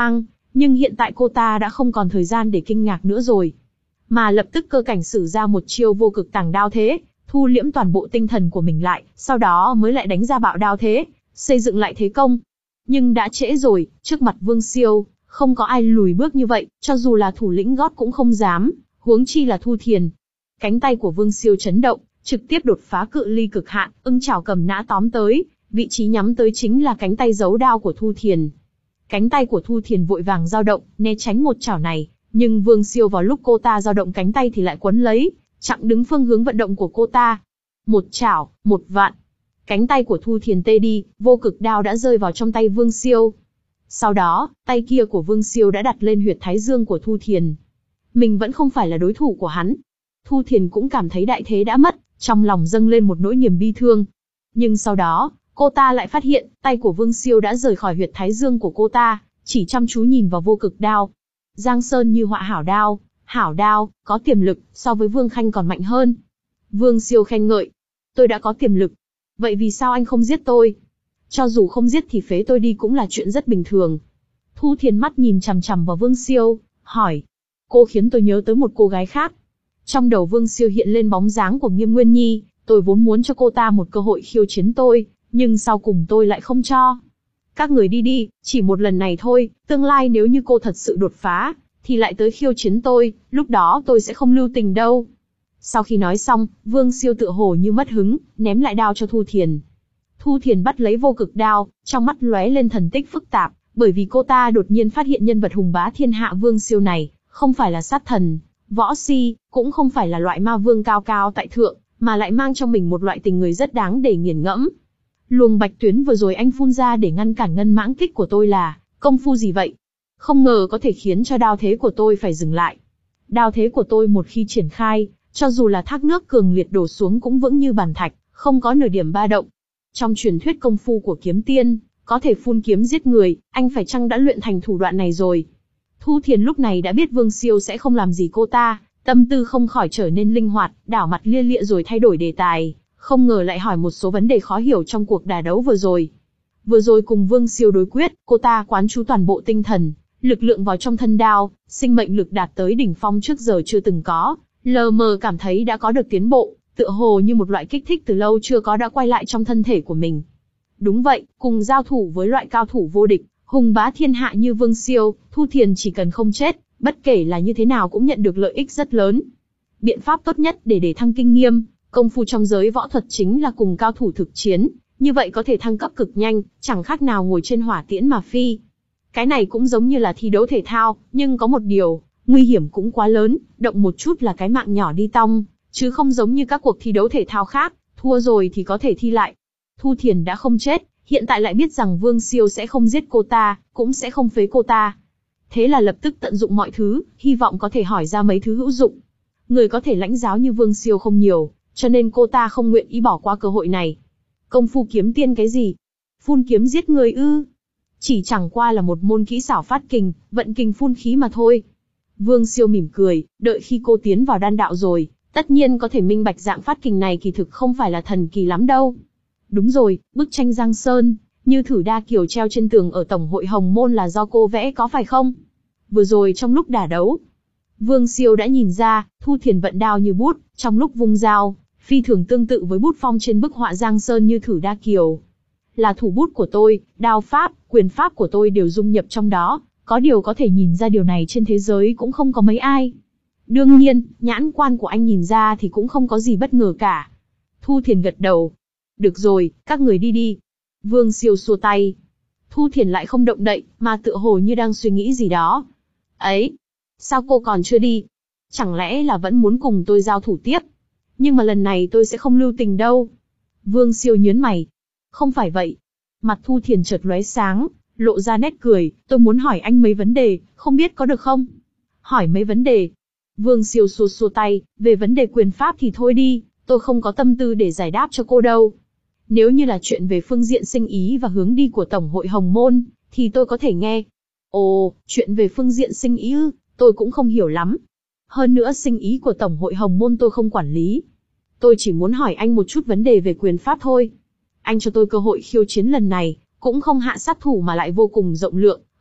Nhưng hiện tại cô ta đã không còn thời gian để kinh ngạc nữa rồi. Mà lập tức cơ cảnh sử ra một chiêu vô cực tàng đao thế, thu liễm toàn bộ tinh thần của mình lại, sau đó mới lại đánh ra bạo đao thế, xây dựng lại thế công. Nhưng đã trễ rồi, trước mặt Vương Siêu, không có ai lùi bước như vậy, cho dù là thủ lĩnh gót cũng không dám, huống chi là Thu Thiền. Cánh tay của Vương Siêu chấn động, trực tiếp đột phá cự ly cực hạn, ưng chảo cầm nã tóm tới, vị trí nhắm tới chính là cánh tay giấu đao của Thu Thiền. Cánh tay của Thu Thiền vội vàng dao động, né tránh một chảo này, nhưng Vương Siêu vào lúc cô ta dao động cánh tay thì lại quấn lấy, chặn đứng phương hướng vận động của cô ta. Một chảo, một vạn. Cánh tay của Thu Thiền tê đi, vô cực đao đã rơi vào trong tay Vương Siêu. Sau đó, tay kia của Vương Siêu đã đặt lên huyệt thái dương của Thu Thiền. Mình vẫn không phải là đối thủ của hắn. Thu Thiền cũng cảm thấy đại thế đã mất, trong lòng dâng lên một nỗi niềm bi thương. Nhưng sau đó, cô ta lại phát hiện, tay của Vương Siêu đã rời khỏi huyệt thái dương của cô ta, chỉ chăm chú nhìn vào vô cực đao. Giang Sơn như họa hảo đao, hảo đao, có tiềm lực, so với Vương Khanh còn mạnh hơn. Vương Siêu khen ngợi. Tôi đã có tiềm lực. Vậy vì sao anh không giết tôi? Cho dù không giết thì phế tôi đi cũng là chuyện rất bình thường. Thu Thiền mắt nhìn chằm chằm vào Vương Siêu, hỏi. Cô khiến tôi nhớ tới một cô gái khác. Trong đầu Vương Siêu hiện lên bóng dáng của Nghiêm Nguyên Nhi, tôi vốn muốn cho cô ta một cơ hội khiêu chiến tôi, nhưng sau cùng tôi lại không cho. Các người đi đi, chỉ một lần này thôi, tương lai nếu như cô thật sự đột phá, thì lại tới khiêu chiến tôi, lúc đó tôi sẽ không lưu tình đâu. Sau khi nói xong, Vương Siêu tựa hồ như mất hứng, ném lại đao cho Thu Thiền. Thu Thiền bắt lấy vô cực đao, trong mắt lóe lên thần tích phức tạp, bởi vì cô ta đột nhiên phát hiện nhân vật hùng bá thiên hạ Vương Siêu này, không phải là sát thần, võ si, cũng không phải là loại ma vương cao cao tại thượng, mà lại mang trong mình một loại tình người rất đáng để nghiền ngẫm. Luồng bạch tuyến vừa rồi anh phun ra để ngăn cản ngân mãng kích của tôi là công phu gì vậy? Không ngờ có thể khiến cho đao thế của tôi phải dừng lại. Đao thế của tôi một khi triển khai, cho dù là thác nước cường liệt đổ xuống cũng vững như bàn thạch, không có nửa điểm ba động. Trong truyền thuyết công phu của kiếm tiên, có thể phun kiếm giết người, anh phải chăng đã luyện thành thủ đoạn này rồi? Thu Thiền lúc này đã biết Vương Siêu sẽ không làm gì cô ta, tâm tư không khỏi trở nên linh hoạt, đảo mặt lia lịa rồi thay đổi đề tài, không ngờ lại hỏi một số vấn đề khó hiểu trong cuộc đả đấu vừa rồi. Vừa rồi cùng Vương Siêu đối quyết, cô ta quán chú toàn bộ tinh thần, lực lượng vào trong thân đao, sinh mệnh lực đạt tới đỉnh phong trước giờ chưa từng có, lờ mờ cảm thấy đã có được tiến bộ, tựa hồ như một loại kích thích từ lâu chưa có đã quay lại trong thân thể của mình. Đúng vậy, cùng giao thủ với loại cao thủ vô địch, hùng bá thiên hạ như Vương Siêu, Thu Thiền chỉ cần không chết, bất kể là như thế nào cũng nhận được lợi ích rất lớn. Biện pháp tốt nhất để để thăng kinh nghiệm, công phu trong giới võ thuật chính là cùng cao thủ thực chiến, như vậy có thể thăng cấp cực nhanh, chẳng khác nào ngồi trên hỏa tiễn mà phi. Cái này cũng giống như là thi đấu thể thao, nhưng có một điều, nguy hiểm cũng quá lớn, động một chút là cái mạng nhỏ đi tong, chứ không giống như các cuộc thi đấu thể thao khác, thua rồi thì có thể thi lại. Thu Thiền đã không chết, hiện tại lại biết rằng Vương Siêu sẽ không giết cô ta, cũng sẽ không phế cô ta. Thế là lập tức tận dụng mọi thứ, hy vọng có thể hỏi ra mấy thứ hữu dụng. Người có thể lãnh giáo như Vương Siêu không nhiều, cho nên cô ta không nguyện ý bỏ qua cơ hội này. Công phu kiếm tiên cái gì? Phun kiếm giết người ư? Chỉ chẳng qua là một môn kỹ xảo phát kình, vận kình phun khí mà thôi. Vương Siêu mỉm cười, đợi khi cô tiến vào đan đạo rồi, tất nhiên có thể minh bạch dạng phát kình này kỳ thực không phải là thần kỳ lắm đâu. Đúng rồi, bức tranh Giang Sơn, như thử đa kiều treo trên tường ở Tổng hội Hồng Môn là do cô vẽ có phải không? Vừa rồi trong lúc đả đấu, Vương Siêu đã nhìn ra, Thu Thiền vận đao như bút, trong lúc vung dao, phi thường tương tự với bút phong trên bức họa Giang Sơn như thử đa kiều. Là thủ bút của tôi, đao pháp, quyền pháp của tôi đều dung nhập trong đó, có điều có thể nhìn ra điều này trên thế giới cũng không có mấy ai. Đương nhiên, nhãn quan của anh nhìn ra thì cũng không có gì bất ngờ cả. Thu Thiền gật đầu. Được rồi, các người đi đi. Vương Siêu xua tay. Thu Thiền lại không động đậy, mà tựa hồ như đang suy nghĩ gì đó. Ấy, sao cô còn chưa đi? Chẳng lẽ là vẫn muốn cùng tôi giao thủ tiếp? Nhưng mà lần này tôi sẽ không lưu tình đâu. Vương Siêu nhớn mày. Không phải vậy. Mặt Thu Thiền chợt lóe sáng, lộ ra nét cười. Tôi muốn hỏi anh mấy vấn đề, không biết có được không? Hỏi mấy vấn đề? Vương Siêu xua xua tay, về vấn đề quyền pháp thì thôi đi, tôi không có tâm tư để giải đáp cho cô đâu. Nếu như là chuyện về phương diện sinh ý và hướng đi của Tổng hội Hồng Môn, thì tôi có thể nghe. Ồ, chuyện về phương diện sinh ý ư, tôi cũng không hiểu lắm. Hơn nữa sinh ý của Tổng hội Hồng Môn tôi không quản lý. Tôi chỉ muốn hỏi anh một chút vấn đề về quyền pháp thôi. Anh cho tôi cơ hội khiêu chiến lần này, cũng không hạ sát thủ mà lại vô cùng rộng lượng,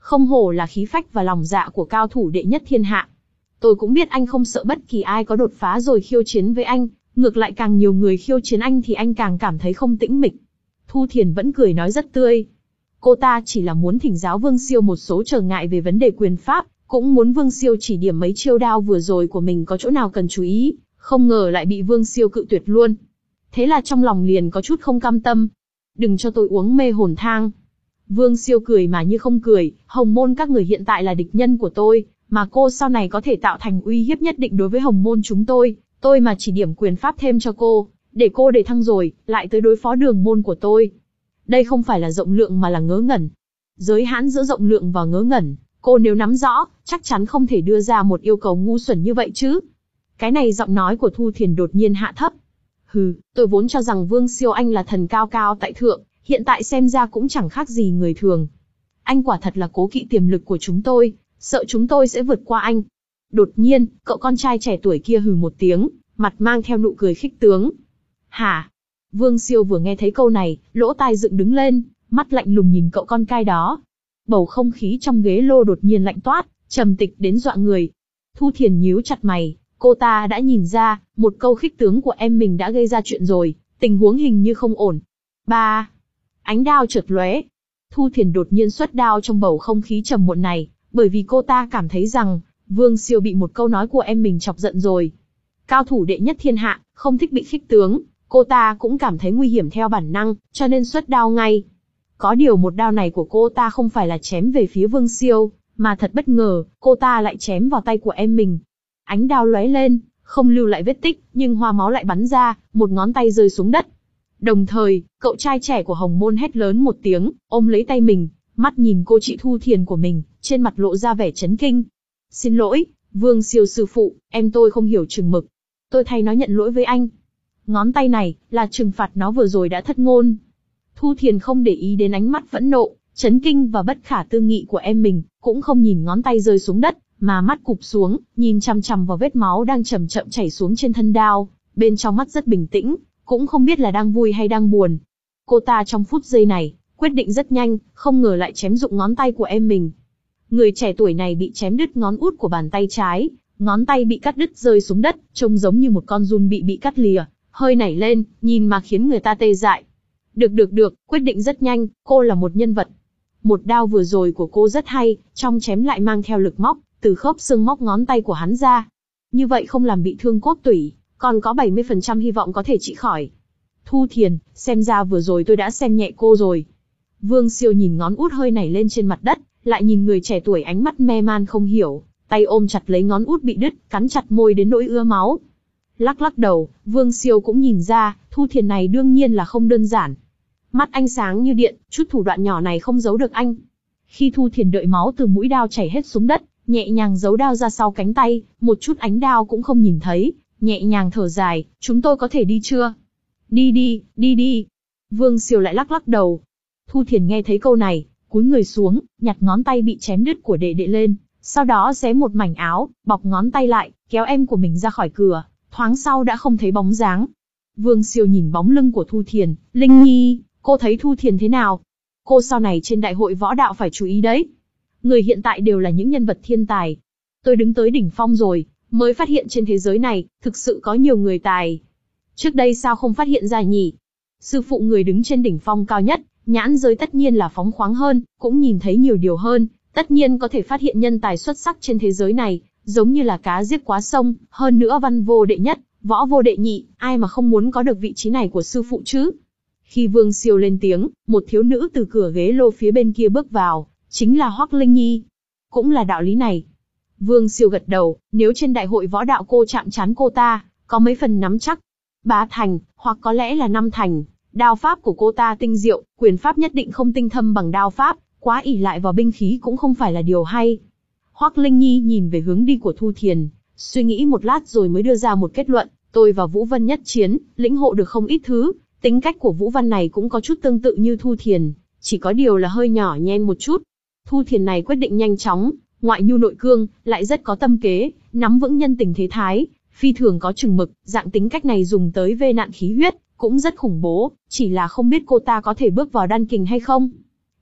Không hổ là khí phách và lòng dạ của cao thủ đệ nhất thiên hạ. Tôi cũng biết anh không sợ bất kỳ ai có đột phá rồi khiêu chiến với anh, ngược lại càng nhiều người khiêu chiến anh thì anh càng cảm thấy không tĩnh mịch. Thu Thiền vẫn cười nói rất tươi. Cô ta chỉ là muốn thỉnh giáo Vương Siêu một số trở ngại về vấn đề quyền pháp, cũng muốn Vương Siêu chỉ điểm mấy chiêu đao vừa rồi của mình có chỗ nào cần chú ý, không ngờ lại bị Vương Siêu cự tuyệt luôn. Thế là trong lòng liền có chút không cam tâm. Đừng cho tôi uống mê hồn thang. Vương Siêu cười mà như không cười, Hồng Môn các người hiện tại là địch nhân của tôi, mà cô sau này có thể tạo thành uy hiếp nhất định đối với Hồng Môn chúng tôi, tôi mà chỉ điểm quyền pháp thêm cho cô, để cô đề thăng rồi, lại tới đối phó Đường Môn của tôi. Đây không phải là rộng lượng mà là ngớ ngẩn. Giới hạn giữa rộng lượng và ngớ ngẩn, cô nếu nắm rõ, chắc chắn không thể đưa ra một yêu cầu ngu xuẩn như vậy chứ. Cái này giọng nói của Thu Thiền đột nhiên hạ thấp. Hừ, tôi vốn cho rằng Vương Siêu anh là thần cao cao tại thượng, hiện tại xem ra cũng chẳng khác gì người thường. Anh quả thật là cố kỵ tiềm lực của chúng tôi, sợ chúng tôi sẽ vượt qua anh. Đột nhiên, cậu con trai trẻ tuổi kia hừ một tiếng, mặt mang theo nụ cười khích tướng. Hả? Vương Siêu vừa nghe thấy câu này, lỗ tai dựng đứng lên, mắt lạnh lùng nhìn cậu con trai đó. Bầu không khí trong ghế lô đột nhiên lạnh toát, trầm tịch đến dọa người. Thu Thiền nhíu chặt mày, cô ta đã nhìn ra, một câu khích tướng của em mình đã gây ra chuyện rồi, tình huống hình như không ổn. Ba, ánh đao chợt lóe. Thu Thiền đột nhiên xuất đao trong bầu không khí trầm muộn này, bởi vì cô ta cảm thấy rằng, Vương Siêu bị một câu nói của em mình chọc giận rồi. Cao thủ đệ nhất thiên hạ, không thích bị khích tướng, cô ta cũng cảm thấy nguy hiểm theo bản năng, cho nên xuất đao ngay. Có điều một đao này của cô ta không phải là chém về phía Vương Siêu, mà thật bất ngờ, cô ta lại chém vào tay của em mình. Ánh đao lóe lên, không lưu lại vết tích, nhưng hoa máu lại bắn ra, một ngón tay rơi xuống đất. Đồng thời, cậu trai trẻ của Hồng Môn hét lớn một tiếng, ôm lấy tay mình, mắt nhìn cô chị Thu Thiền của mình, trên mặt lộ ra vẻ chấn kinh. Xin lỗi, Vương Siêu sư phụ, em tôi không hiểu chừng mực. Tôi thay nó nhận lỗi với anh. Ngón tay này, là trừng phạt nó vừa rồi đã thất ngôn. Thu Thiền không để ý đến ánh mắt phẫn nộ, chấn kinh và bất khả tư nghị của em mình, cũng không nhìn ngón tay rơi xuống đất, mà mắt cụp xuống, nhìn chằm chằm vào vết máu đang chậm chậm chảy xuống trên thân đao, bên trong mắt rất bình tĩnh, cũng không biết là đang vui hay đang buồn. Cô ta trong phút giây này, quyết định rất nhanh, không ngờ lại chém rụng ngón tay của em mình. Người trẻ tuổi này bị chém đứt ngón út của bàn tay trái, ngón tay bị cắt đứt rơi xuống đất, trông giống như một con giun bị bị cắt lìa, hơi nảy lên, nhìn mà khiến người ta tê dại. Được được được, quyết định rất nhanh, cô là một nhân vật. Một đao vừa rồi của cô rất hay, trong chém lại mang theo lực móc, từ khớp xương móc ngón tay của hắn ra. Như vậy không làm bị thương cốt tủy, còn có bảy mươi phần trăm hy vọng có thể trị khỏi. Thu Thiền, xem ra vừa rồi tôi đã xem nhẹ cô rồi. Vương Siêu nhìn ngón út hơi nảy lên trên mặt đất, lại nhìn người trẻ tuổi ánh mắt mê man không hiểu, tay ôm chặt lấy ngón út bị đứt, cắn chặt môi đến nỗi ứa máu. Lắc lắc đầu, Vương Siêu cũng nhìn ra, Thu Thiền này đương nhiên là không đơn giản. Mắt anh sáng như điện, chút thủ đoạn nhỏ này không giấu được anh. Khi Thu Thiền đợi máu từ mũi đao chảy hết xuống đất, nhẹ nhàng giấu đao ra sau cánh tay, một chút ánh đao cũng không nhìn thấy, nhẹ nhàng thở dài, chúng tôi có thể đi chưa? Đi đi, đi đi. Vương Siêu lại lắc lắc đầu. Thu Thiền nghe thấy câu này, cúi người xuống, nhặt ngón tay bị chém đứt của đệ đệ lên, sau đó xé một mảnh áo, bọc ngón tay lại, kéo em của mình ra khỏi cửa, thoáng sau đã không thấy bóng dáng. Vương Siêu nhìn bóng lưng của Thu Thiền, Linh Nhi, cô thấy Thu Thiền thế nào? Cô sau này trên đại hội võ đạo phải chú ý đấy. Người hiện tại đều là những nhân vật thiên tài. Tôi đứng tới đỉnh phong rồi, mới phát hiện trên thế giới này, thực sự có nhiều người tài. Trước đây sao không phát hiện ra nhỉ? Sư phụ người đứng trên đỉnh phong cao nhất, nhãn giới tất nhiên là phóng khoáng hơn, cũng nhìn thấy nhiều điều hơn, tất nhiên có thể phát hiện nhân tài xuất sắc trên thế giới này, giống như là cá giết quá sông, hơn nữa văn vô đệ nhất, võ vô đệ nhị, ai mà không muốn có được vị trí này của sư phụ chứ? Khi Vương Siêu lên tiếng, một thiếu nữ từ cửa ghế lô phía bên kia bước vào, chính là Hoắc Linh Nhi. Cũng là đạo lý này. Vương Siêu gật đầu, nếu trên đại hội võ đạo cô chạm trán cô ta, có mấy phần nắm chắc. Ba thành, hoặc có lẽ là năm thành. Đao pháp của cô ta tinh diệu, quyền pháp nhất định không tinh thâm bằng đao pháp, quá ỷ lại vào binh khí cũng không phải là điều hay. Hoắc Linh Nhi nhìn về hướng đi của Thu Thiền, suy nghĩ một lát rồi mới đưa ra một kết luận, tôi và Vũ Vân nhất chiến, lĩnh hộ được không ít thứ, tính cách của Vũ Văn này cũng có chút tương tự như Thu Thiền, chỉ có điều là hơi nhỏ nhen một chút. Thu Thiền này quyết định nhanh chóng, ngoại nhu nội cương, lại rất có tâm kế, nắm vững nhân tình thế thái, phi thường có chừng mực, dạng tính cách này dùng tới vê nạn khí huyết, cũng rất khủng bố, chỉ là không biết cô ta có thể bước vào đan kình hay không.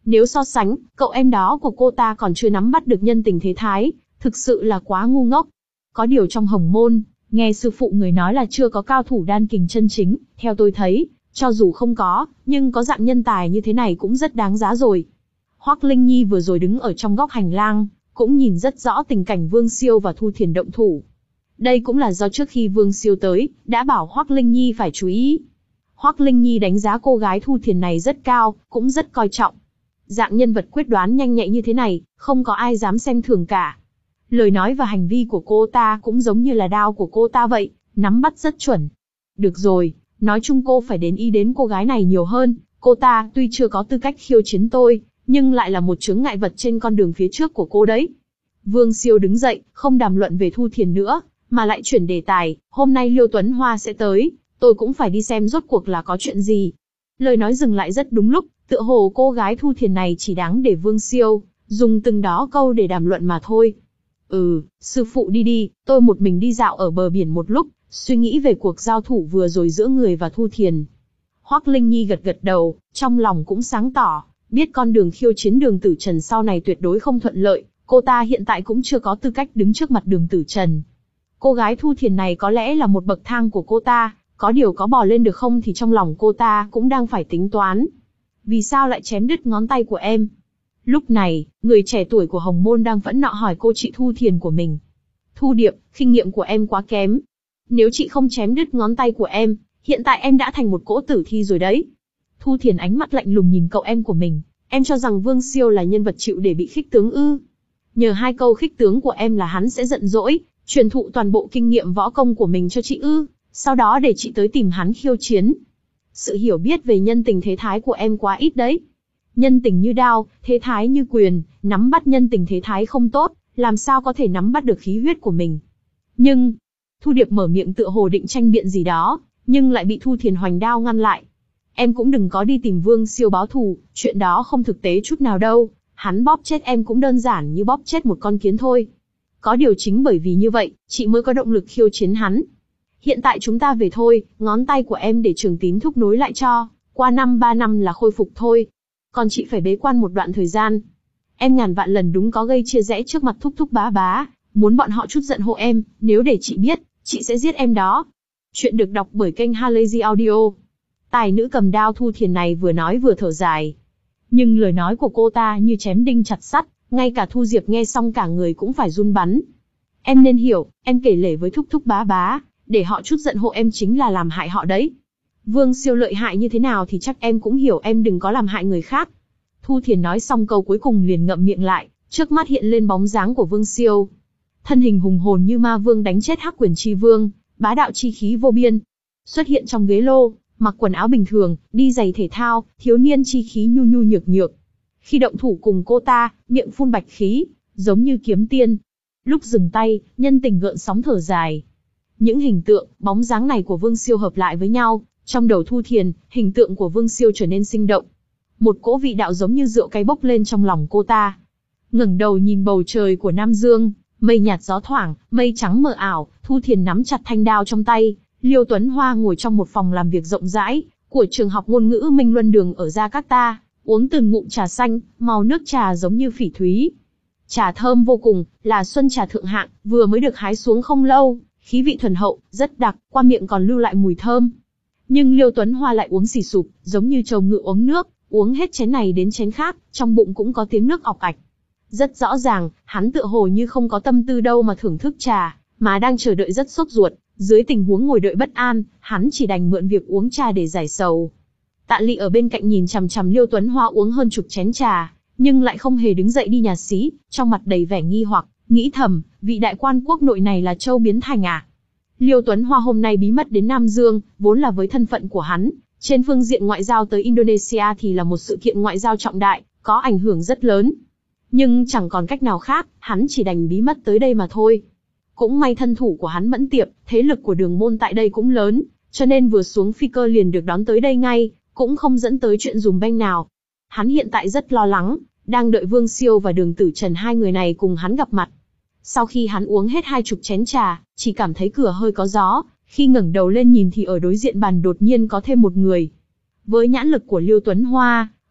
Nếu so sánh, cậu em đó của cô ta còn chưa nắm bắt được nhân tình thế thái, thực sự là quá ngu ngốc. Có điều trong Hồng Môn, nghe sư phụ người nói là chưa có cao thủ đan kình chân chính, theo tôi thấy, cho dù không có, nhưng có dạng nhân tài như thế này cũng rất đáng giá rồi. Hoắc Linh Nhi vừa rồi đứng ở trong góc hành lang, cũng nhìn rất rõ tình cảnh Vương Siêu và Thu Thiền động thủ. Đây cũng là do trước khi Vương Siêu tới, đã bảo Hoắc Linh Nhi phải chú ý. Hoắc Linh Nhi đánh giá cô gái Thu Thiền này rất cao, cũng rất coi trọng. Dạng nhân vật quyết đoán nhanh nhạy như thế này, không có ai dám xem thường cả. Lời nói và hành vi của cô ta cũng giống như là đao của cô ta vậy, nắm bắt rất chuẩn. Được rồi, nói chung cô phải đến ý đến cô gái này nhiều hơn, cô ta tuy chưa có tư cách khiêu chiến tôi, nhưng lại là một chướng ngại vật trên con đường phía trước của cô đấy. Vương Siêu đứng dậy, không đàm luận về Thu Thiền nữa, mà lại chuyển đề tài, hôm nay Liêu Tuấn Hoa sẽ tới, tôi cũng phải đi xem rốt cuộc là có chuyện gì. Lời nói dừng lại rất đúng lúc, tựa hồ cô gái Thu Thiền này chỉ đáng để Vương Siêu dùng từng đó câu để đàm luận mà thôi. Ừ, sư phụ đi đi, tôi một mình đi dạo ở bờ biển một lúc, suy nghĩ về cuộc giao thủ vừa rồi giữa người và Thu Thiền. Hoắc Linh Nhi gật gật đầu, trong lòng cũng sáng tỏ, biết con đường khiêu chiến Đường Tử Trần sau này tuyệt đối không thuận lợi, cô ta hiện tại cũng chưa có tư cách đứng trước mặt Đường Tử Trần. Cô gái Thu Thiền này có lẽ là một bậc thang của cô ta, có điều có bò lên được không thì trong lòng cô ta cũng đang phải tính toán. Vì sao lại chém đứt ngón tay của em? Lúc này, người trẻ tuổi của Hồng Môn đang phẫn nộ hỏi cô chị Thu Thiền của mình. Thu Điệp, kinh nghiệm của em quá kém. Nếu chị không chém đứt ngón tay của em, hiện tại em đã thành một cỗ tử thi rồi đấy. Thu Thiền ánh mắt lạnh lùng nhìn cậu em của mình. Em cho rằng Vương Siêu là nhân vật chịu để bị khích tướng ư? Nhờ hai câu khích tướng của em là hắn sẽ giận dỗi, truyền thụ toàn bộ kinh nghiệm võ công của mình cho chị ư? Sau đó để chị tới tìm hắn khiêu chiến. Sự hiểu biết về nhân tình thế thái của em quá ít đấy. Nhân tình như đao, thế thái như quyền, nắm bắt nhân tình thế thái không tốt, làm sao có thể nắm bắt được khí huyết của mình. Nhưng, Thu Điệp mở miệng tựa hồ định tranh biện gì đó, nhưng lại bị Thu Thiền hoành đao ngăn lại. Em cũng đừng có đi tìm Vương Siêu báo thù, chuyện đó không thực tế chút nào đâu, hắn bóp chết em cũng đơn giản như bóp chết một con kiến thôi. Có điều chính bởi vì như vậy, chị mới có động lực khiêu chiến hắn. Hiện tại chúng ta về thôi, ngón tay của em để Trường Tín thúc nối lại cho, qua năm ba năm là khôi phục thôi. Còn chị phải bế quan một đoạn thời gian. Em ngàn vạn lần đúng có gây chia rẽ trước mặt thúc thúc bá bá, muốn bọn họ chút giận hộ em, nếu để chị biết, chị sẽ giết em đó. Chuyện được đọc bởi kênh Halazy Audio. Tài nữ cầm đao Thu Thiền này vừa nói vừa thở dài. Nhưng lời nói của cô ta như chém đinh chặt sắt, ngay cả Thu Diệp nghe xong cả người cũng phải run bắn. Em nên hiểu, em kể lể với thúc thúc bá bá, để họ chút giận hộ em chính là làm hại họ đấy. Vương Siêu lợi hại như thế nào thì chắc em cũng hiểu, em đừng có làm hại người khác. Thu Thiền nói xong câu cuối cùng liền ngậm miệng lại, trước mắt hiện lên bóng dáng của Vương Siêu. Thân hình hùng hồn như ma vương đánh chết Hắc Quyền Chi Vương, bá đạo chi khí vô biên. Xuất hiện trong ghế lô, mặc quần áo bình thường, đi giày thể thao, thiếu niên chi khí nhu nhu nhược nhược. Khi động thủ cùng cô ta, miệng phun bạch khí, giống như kiếm tiên. Lúc dừng tay, nhân tình gợn sóng thở dài. Những hình tượng, bóng dáng này của Vương Siêu hợp lại với nhau, trong đầu Thu Thiền, hình tượng của Vương Siêu trở nên sinh động. Một cỗ vị đạo giống như rượu cay bốc lên trong lòng cô ta. Ngẩng đầu nhìn bầu trời của Nam Dương, mây nhạt gió thoảng, mây trắng mờ ảo, Thu Thiền nắm chặt thanh đao trong tay. Liêu Tuấn Hoa ngồi trong một phòng làm việc rộng rãi của trường học ngôn ngữ Minh Luân Đường ở Jakarta, uống từng ngụm trà xanh, màu nước trà giống như phỉ thúy. Trà thơm vô cùng, là xuân trà thượng hạng, vừa mới được hái xuống không lâu, khí vị thuần hậu, rất đặc, qua miệng còn lưu lại mùi thơm. Nhưng Liêu Tuấn Hoa lại uống xì sụp, giống như trâu ngựa uống nước, uống hết chén này đến chén khác, trong bụng cũng có tiếng nước ọc ạch. Rất rõ ràng, hắn tựa hồ như không có tâm tư đâu mà thưởng thức trà, mà đang chờ đợi rất sốt ruột. Dưới tình huống ngồi đợi bất an, hắn chỉ đành mượn việc uống trà để giải sầu. Tạ Lị ở bên cạnh nhìn chằm chằm Liêu Tuấn Hoa uống hơn chục chén trà, nhưng lại không hề đứng dậy đi nhà xí, trong mặt đầy vẻ nghi hoặc, nghĩ thầm, vị đại quan quốc nội này là châu biến thành à? Liêu Tuấn Hoa hôm nay bí mật đến Nam Dương, vốn là với thân phận của hắn, trên phương diện ngoại giao tới Indonesia thì là một sự kiện ngoại giao trọng đại, có ảnh hưởng rất lớn. Nhưng chẳng còn cách nào khác, hắn chỉ đành bí mật tới đây mà thôi. Cũng may thân thủ của hắn mẫn tiệp, thế lực của Đường Môn tại đây cũng lớn, cho nên vừa xuống phi cơ liền được đón tới đây ngay, cũng không dẫn tới chuyện dùm beng nào. Hắn hiện tại rất lo lắng, đang đợi Vương Siêu và Đường Tử Trần hai người này cùng hắn gặp mặt. Sau khi hắn uống hết hai chục chén trà, chỉ cảm thấy cửa hơi có gió, khi ngẩng đầu lên nhìn thì ở đối diện bàn đột nhiên có thêm một người. Với nhãn lực của Liêu Tuấn Hoa,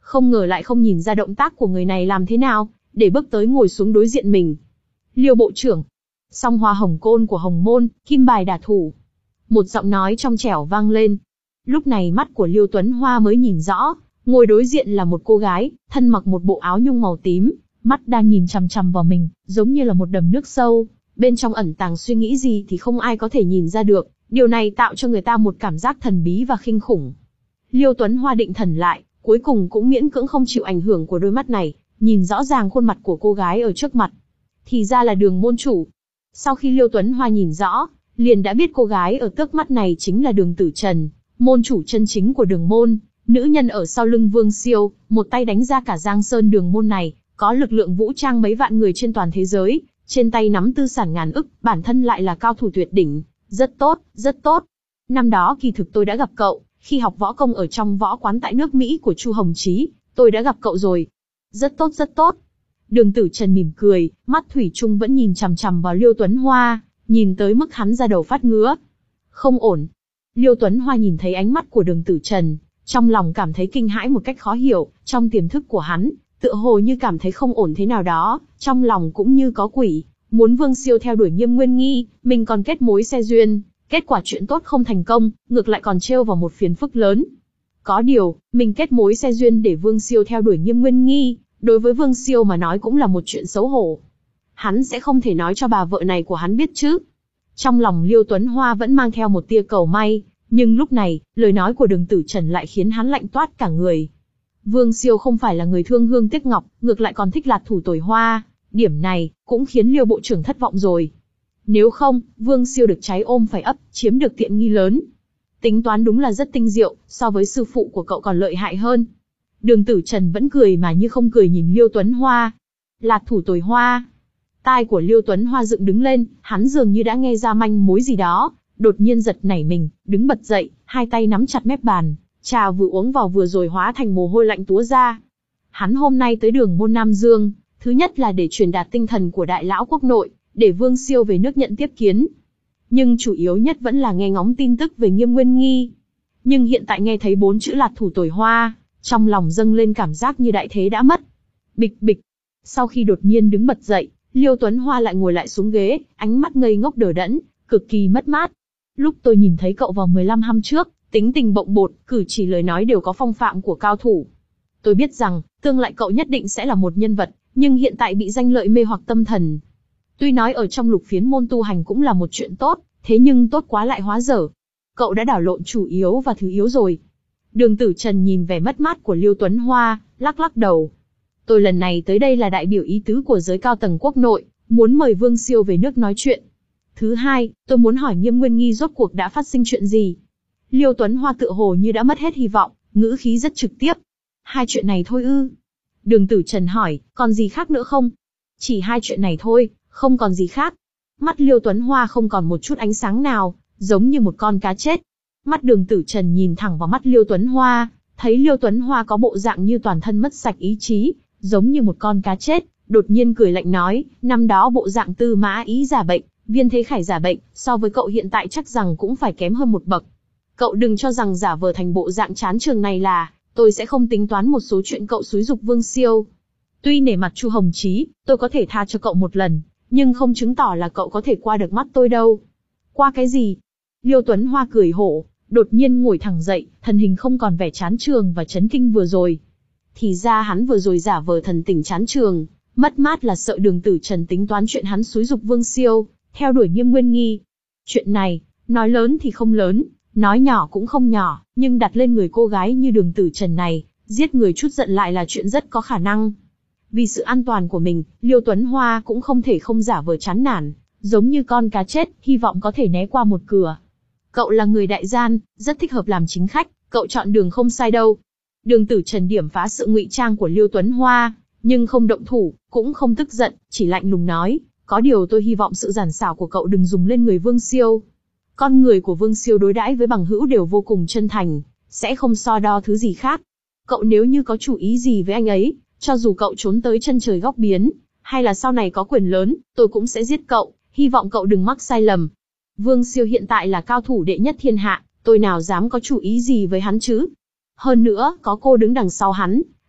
Không ngờ lại không nhìn ra động tác của người này làm thế nào, để bước tới ngồi xuống đối diện mình. Liêu bộ trưởng. Song hoa hồng côn của Hồng Môn, kim bài đả thủ. Một giọng nói trong trẻo vang lên. Lúc này mắt của Liêu Tuấn Hoa mới nhìn rõ, ngồi đối diện là một cô gái, thân mặc một bộ áo nhung màu tím, mắt đang nhìn chằm chằm vào mình, giống như là một đầm nước sâu, bên trong ẩn tàng suy nghĩ gì thì không ai có thể nhìn ra được, điều này tạo cho người ta một cảm giác thần bí và kinh khủng. Liêu Tuấn Hoa định thần lại, cuối cùng cũng miễn cưỡng không chịu ảnh hưởng của đôi mắt này, nhìn rõ ràng khuôn mặt của cô gái ở trước mặt. Thì ra là Đường môn chủ. Sau khi Liêu Tuấn Hoa nhìn rõ, liền đã biết cô gái ở tước mắt này chính là Đường Tử Trần, môn chủ chân chính của Đường môn, nữ nhân ở sau lưng Vương Siêu, một tay đánh ra cả Giang Sơn Đường môn này, có lực lượng vũ trang mấy vạn người trên toàn thế giới, trên tay nắm tư sản ngàn ức, bản thân lại là cao thủ tuyệt đỉnh, rất tốt, rất tốt. Năm đó kỳ thực tôi đã gặp cậu, khi học võ công ở trong võ quán tại nước Mỹ của Chu Hồng Chí, tôi đã gặp cậu rồi. Rất tốt rất tốt. Đường Tử Trần mỉm cười, mắt thủy chung vẫn nhìn chằm chằm vào Liêu Tuấn Hoa, nhìn tới mức hắn ra đầu phát ngứa. Không ổn. Liêu Tuấn Hoa nhìn thấy ánh mắt của Đường Tử Trần, trong lòng cảm thấy kinh hãi một cách khó hiểu, trong tiềm thức của hắn, tựa hồ như cảm thấy không ổn thế nào đó, trong lòng cũng như có quỷ, muốn Vương Siêu theo đuổi Nghiêm Nguyên Nghi, mình còn kết mối xe duyên, kết quả chuyện tốt không thành công, ngược lại còn trêu vào một phiền phức lớn. Có điều, mình kết mối xe duyên để Vương Siêu theo đuổi Nghiêm Nguyên Nghi, đối với Vương Siêu mà nói cũng là một chuyện xấu hổ. Hắn sẽ không thể nói cho bà vợ này của hắn biết chứ. Trong lòng Liêu Tuấn Hoa vẫn mang theo một tia cầu may, nhưng lúc này, lời nói của Đường Tử Trần lại khiến hắn lạnh toát cả người. Vương Siêu không phải là người thương hương tiếc ngọc, ngược lại còn thích lạt thủ tồi hoa, điểm này cũng khiến Liêu bộ trưởng thất vọng rồi. Nếu không, Vương Siêu được trái ôm phải ấp, chiếm được tiện nghi lớn. Tính toán đúng là rất tinh diệu, so với sư phụ của cậu còn lợi hại hơn. Đường Tử Trần vẫn cười mà như không cười nhìn Liêu Tuấn Hoa. Lạt thủ tồi hoa. Tai của Liêu Tuấn Hoa dựng đứng lên, hắn dường như đã nghe ra manh mối gì đó, đột nhiên giật nảy mình, đứng bật dậy, hai tay nắm chặt mép bàn, trà vừa uống vào vừa rồi hóa thành mồ hôi lạnh túa ra. Hắn hôm nay tới Đường môn Nam Dương, thứ nhất là để truyền đạt tinh thần của đại lão quốc nội, để Vương Siêu về nước nhận tiếp kiến. Nhưng chủ yếu nhất vẫn là nghe ngóng tin tức về Nghiêm Nguyên Nghi. Nhưng hiện tại nghe thấy bốn chữ lạt thủ tồi hoa, trong lòng dâng lên cảm giác như đại thế đã mất. Bịch bịch. Sau khi đột nhiên đứng bật dậy, Liêu Tuấn Hoa lại ngồi lại xuống ghế, ánh mắt ngây ngốc đờ đẫn, cực kỳ mất mát. Lúc tôi nhìn thấy cậu vào mười lăm năm trước, tính tình bộng bột, cử chỉ lời nói đều có phong phạm của cao thủ. Tôi biết rằng, tương lai cậu nhất định sẽ là một nhân vật, nhưng hiện tại bị danh lợi mê hoặc tâm thần. Tuy nói ở trong lục phiến môn tu hành cũng là một chuyện tốt, thế nhưng tốt quá lại hóa dở. Cậu đã đảo lộn chủ yếu và thứ yếu rồi. Đường Tử Trần nhìn vẻ mất mát của Liêu Tuấn Hoa, lắc lắc đầu. Tôi lần này tới đây là đại biểu ý tứ của giới cao tầng quốc nội, muốn mời Vương Siêu về nước nói chuyện. Thứ hai, tôi muốn hỏi Nghiêm Nguyên Nghi rốt cuộc đã phát sinh chuyện gì. Liêu Tuấn Hoa tựa hồ như đã mất hết hy vọng, ngữ khí rất trực tiếp. Hai chuyện này thôi ư? Đường Tử Trần hỏi, còn gì khác nữa không? Chỉ hai chuyện này thôi, không còn gì khác. Mắt Liêu Tuấn Hoa không còn một chút ánh sáng nào, giống như một con cá chết. Mắt Đường Tử Trần nhìn thẳng vào mắt Liêu Tuấn Hoa, thấy Liêu Tuấn Hoa có bộ dạng như toàn thân mất sạch ý chí, giống như một con cá chết, đột nhiên cười lạnh nói, năm đó bộ dạng Tư Mã Ý giả bệnh, Viên Thế Khải giả bệnh, so với cậu hiện tại chắc rằng cũng phải kém hơn một bậc. Cậu đừng cho rằng giả vờ thành bộ dạng chán trường này là, tôi sẽ không tính toán một số chuyện cậu xúi dục Vương Siêu. Tuy nể mặt Chu Hồng Chí, tôi có thể tha cho cậu một lần, nhưng không chứng tỏ là cậu có thể qua được mắt tôi đâu. Qua cái gì? Liêu Tuấn Hoa cười hổ, đột nhiên ngồi thẳng dậy, thân hình không còn vẻ chán trường và chấn kinh vừa rồi. Thì ra hắn vừa rồi giả vờ thần tình chán trường, mất mát là sợ Đường Tử Trần tính toán chuyện hắn xúi dục Vương Siêu, theo đuổi Nghiêm Nguyên Nghi. Chuyện này, nói lớn thì không lớn, nói nhỏ cũng không nhỏ, nhưng đặt lên người cô gái như Đường Tử Trần này, giết người chút giận lại là chuyện rất có khả năng. Vì sự an toàn của mình, Liêu Tuấn Hoa cũng không thể không giả vờ chán nản, giống như con cá chết, hy vọng có thể né qua một cửa. Cậu là người đại gian, rất thích hợp làm chính khách, cậu chọn đường không sai đâu. Đường Tử Trần điểm phá sự ngụy trang của Liêu Tuấn Hoa, nhưng không động thủ, cũng không tức giận, chỉ lạnh lùng nói, có điều tôi hy vọng sự giản xảo của cậu đừng dùng lên người Vương Siêu. Con người của Vương Siêu đối đãi với bằng hữu đều vô cùng chân thành, sẽ không so đo thứ gì khác. Cậu nếu như có chủ ý gì với anh ấy, cho dù cậu trốn tới chân trời góc biến, hay là sau này có quyền lớn, tôi cũng sẽ giết cậu, hy vọng cậu đừng mắc sai lầm. Vương Siêu hiện tại là cao thủ đệ nhất thiên hạ, tôi nào dám có chủ ý gì với hắn chứ? Hơn nữa, có cô đứng đằng sau hắn,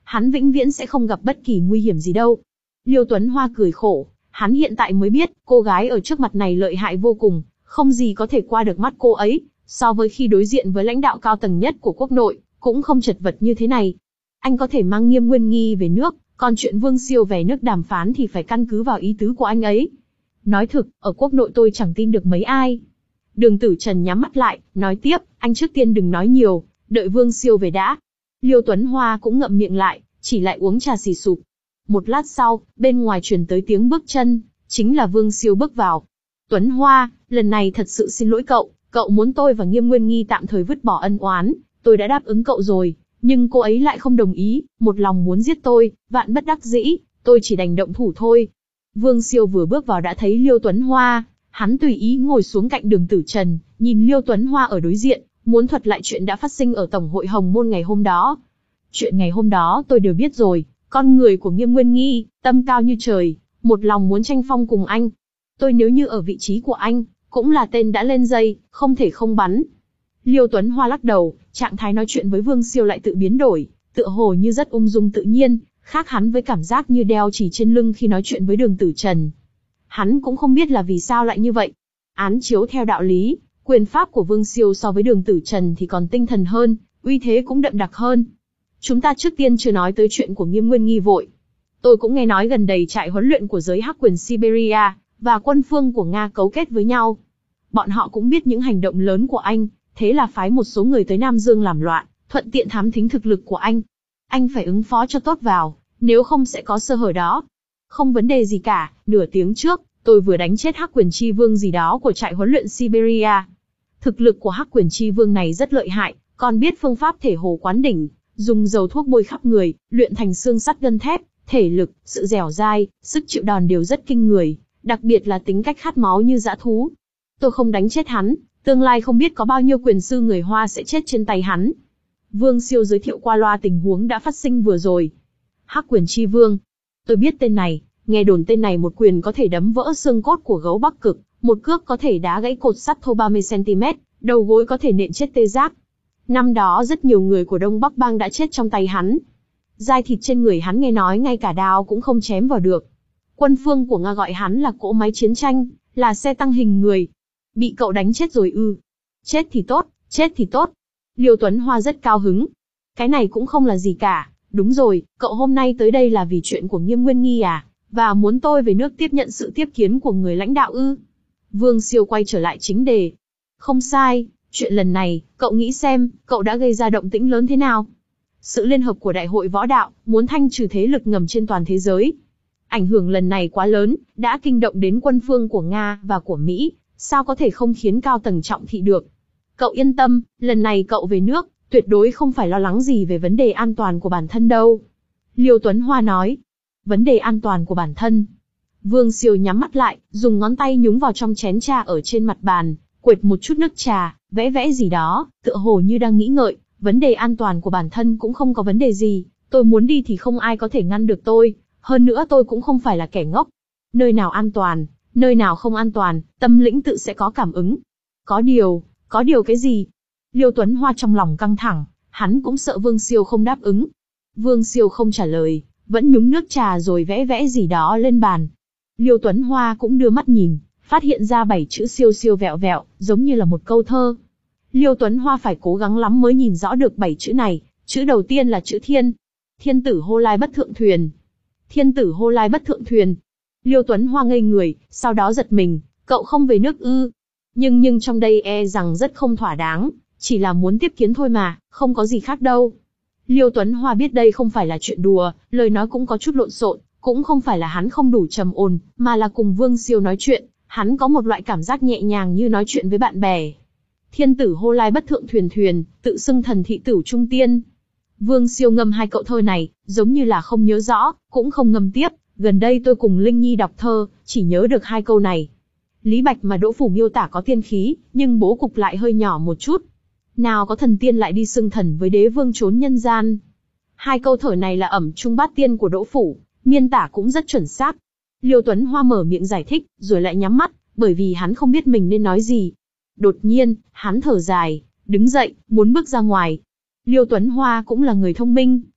hắn vĩnh viễn sẽ không gặp bất kỳ nguy hiểm gì đâu. Liêu Tuấn Hoa cười khổ, hắn hiện tại mới biết, cô gái ở trước mặt này lợi hại vô cùng, không gì có thể qua được mắt cô ấy, so với khi đối diện với lãnh đạo cao tầng nhất của quốc nội, cũng không chật vật như thế này. Anh có thể mang Nghiêm Nguyên Nghi về nước, còn chuyện Vương Siêu về nước đàm phán thì phải căn cứ vào ý tứ của anh ấy. Nói thực, ở quốc nội tôi chẳng tin được mấy ai. Đường Tử Trần nhắm mắt lại, nói tiếp, anh trước tiên đừng nói nhiều, đợi Vương Siêu về đã. Liêu Tuấn Hoa cũng ngậm miệng lại, chỉ lại uống trà xì sụp. Một lát sau, bên ngoài truyền tới tiếng bước chân, chính là Vương Siêu bước vào. Tuấn Hoa, lần này thật sự xin lỗi cậu, cậu muốn tôi và Nghiêm Nguyên Nghi tạm thời vứt bỏ ân oán, tôi đã đáp ứng cậu rồi, nhưng cô ấy lại không đồng ý, một lòng muốn giết tôi, vạn bất đắc dĩ, tôi chỉ đành động thủ thôi. Vương Siêu vừa bước vào đã thấy Liêu Tuấn Hoa, hắn tùy ý ngồi xuống cạnh Đường Tử Trần, nhìn Liêu Tuấn Hoa ở đối diện, muốn thuật lại chuyện đã phát sinh ở Tổng hội Hồng Môn ngày hôm đó. Chuyện ngày hôm đó tôi đều biết rồi, con người của Nghiêm Nguyên Nghi, tâm cao như trời, một lòng muốn tranh phong cùng anh. Tôi nếu như ở vị trí của anh, cũng là tên đã lên dây, không thể không bắn. Liêu Tuấn Hoa lắc đầu, trạng thái nói chuyện với Vương Siêu lại tự biến đổi, tựa hồ như rất ung dung tự nhiên, khác hắn với cảm giác như đeo chỉ trên lưng khi nói chuyện với Đường Tử Trần. Hắn cũng không biết là vì sao lại như vậy. Án chiếu theo đạo lý, quyền pháp của Vương Siêu so với Đường Tử Trần thì còn tinh thần hơn, uy thế cũng đậm đặc hơn. Chúng ta trước tiên chưa nói tới chuyện của Nghiêm Nguyên Nghi vội. Tôi cũng nghe nói gần đây trại huấn luyện của giới hắc quyền Siberia và quân phương của Nga cấu kết với nhau. Bọn họ cũng biết những hành động lớn của anh, thế là phái một số người tới Nam Dương làm loạn, thuận tiện thám thính thực lực của anh. Anh phải ứng phó cho tốt vào, nếu không sẽ có sơ hở đó. Không vấn đề gì cả, nửa tiếng trước, tôi vừa đánh chết hắc quyền chi vương gì đó của trại huấn luyện Siberia. Thực lực của hắc quyền chi vương này rất lợi hại, còn biết phương pháp thể hồ quán đỉnh, dùng dầu thuốc bôi khắp người, luyện thành xương sắt gân thép, thể lực, sự dẻo dai, sức chịu đòn đều rất kinh người, đặc biệt là tính cách khát máu như dã thú. Tôi không đánh chết hắn, tương lai không biết có bao nhiêu quyền sư người Hoa sẽ chết trên tay hắn. Vương Siêu giới thiệu qua loa tình huống đã phát sinh vừa rồi. Hắc quyền chi vương. Tôi biết tên này, nghe đồn tên này một quyền có thể đấm vỡ xương cốt của gấu Bắc Cực, một cước có thể đá gãy cột sắt thô ba mươi xăng ti mét, đầu gối có thể nện chết tê giác. Năm đó rất nhiều người của Đông Bắc Bang đã chết trong tay hắn. Dai thịt trên người hắn nghe nói ngay cả đao cũng không chém vào được. Quân phương của Nga gọi hắn là cỗ máy chiến tranh, là xe tăng hình người. Bị cậu đánh chết rồi ư? Chết thì tốt, chết thì tốt. Liêu Tuấn Hoa rất cao hứng. Cái này cũng không là gì cả. Đúng rồi, cậu hôm nay tới đây là vì chuyện của Nghiêm Nguyên Nghi à? Và muốn tôi về nước tiếp nhận sự tiếp kiến của người lãnh đạo ư? Vương Siêu quay trở lại chính đề. Không sai, chuyện lần này, cậu nghĩ xem, cậu đã gây ra động tĩnh lớn thế nào? Sự liên hợp của Đại hội Võ Đạo, muốn thanh trừ thế lực ngầm trên toàn thế giới. Ảnh hưởng lần này quá lớn, đã kinh động đến quân phương của Nga và của Mỹ, sao có thể không khiến cao tầng trọng thị được? Cậu yên tâm, lần này cậu về nước, tuyệt đối không phải lo lắng gì về vấn đề an toàn của bản thân đâu. Liêu Tuấn Hoa nói. Vấn đề an toàn của bản thân. Vương Siêu nhắm mắt lại, dùng ngón tay nhúng vào trong chén trà ở trên mặt bàn, quệt một chút nước trà, vẽ vẽ gì đó, tựa hồ như đang nghĩ ngợi. Vấn đề an toàn của bản thân cũng không có vấn đề gì, tôi muốn đi thì không ai có thể ngăn được tôi, hơn nữa tôi cũng không phải là kẻ ngốc. Nơi nào an toàn, nơi nào không an toàn, tâm lĩnh tự sẽ có cảm ứng. Có điều, có điều cái gì? Liêu Tuấn Hoa trong lòng căng thẳng, hắn cũng sợ Vương Siêu không đáp ứng. Vương Siêu không trả lời, vẫn nhúng nước trà rồi vẽ vẽ gì đó lên bàn. Liêu Tuấn Hoa cũng đưa mắt nhìn, phát hiện ra bảy chữ siêu siêu vẹo vẹo, giống như là một câu thơ. Liêu Tuấn Hoa phải cố gắng lắm mới nhìn rõ được bảy chữ này. Chữ đầu tiên là chữ thiên. Thiên tử hô lai bất thượng thuyền. Thiên tử hô lai bất thượng thuyền. Liêu Tuấn Hoa ngây người, sau đó giật mình, cậu không về nước ư? Nhưng nhưng trong đây e rằng rất không thỏa đáng, chỉ là muốn tiếp kiến thôi mà, không có gì khác đâu. Liêu Tuấn Hoa biết đây không phải là chuyện đùa, lời nói cũng có chút lộn xộn, cũng không phải là hắn không đủ trầm ổn, mà là cùng Vương Siêu nói chuyện, hắn có một loại cảm giác nhẹ nhàng như nói chuyện với bạn bè. Thiên tử hô lai bất thượng thuyền thuyền, tự xưng thần thị tửu trung tiên. Vương Siêu ngâm hai cậu thơ này, giống như là không nhớ rõ, cũng không ngâm tiếp. Gần đây tôi cùng Linh Nhi đọc thơ, chỉ nhớ được hai câu này. Lý Bạch mà Đỗ Phủ miêu tả có tiên khí, nhưng bố cục lại hơi nhỏ một chút. Nào có thần tiên lại đi xưng thần với đế vương trốn nhân gian. Hai câu thơ này là ẩm trung bát tiên của Đỗ Phủ, miên tả cũng rất chuẩn xác. Liêu Tuấn Hoa mở miệng giải thích, rồi lại nhắm mắt, bởi vì hắn không biết mình nên nói gì. Đột nhiên, hắn thở dài, đứng dậy, muốn bước ra ngoài. Liêu Tuấn Hoa cũng là người thông minh,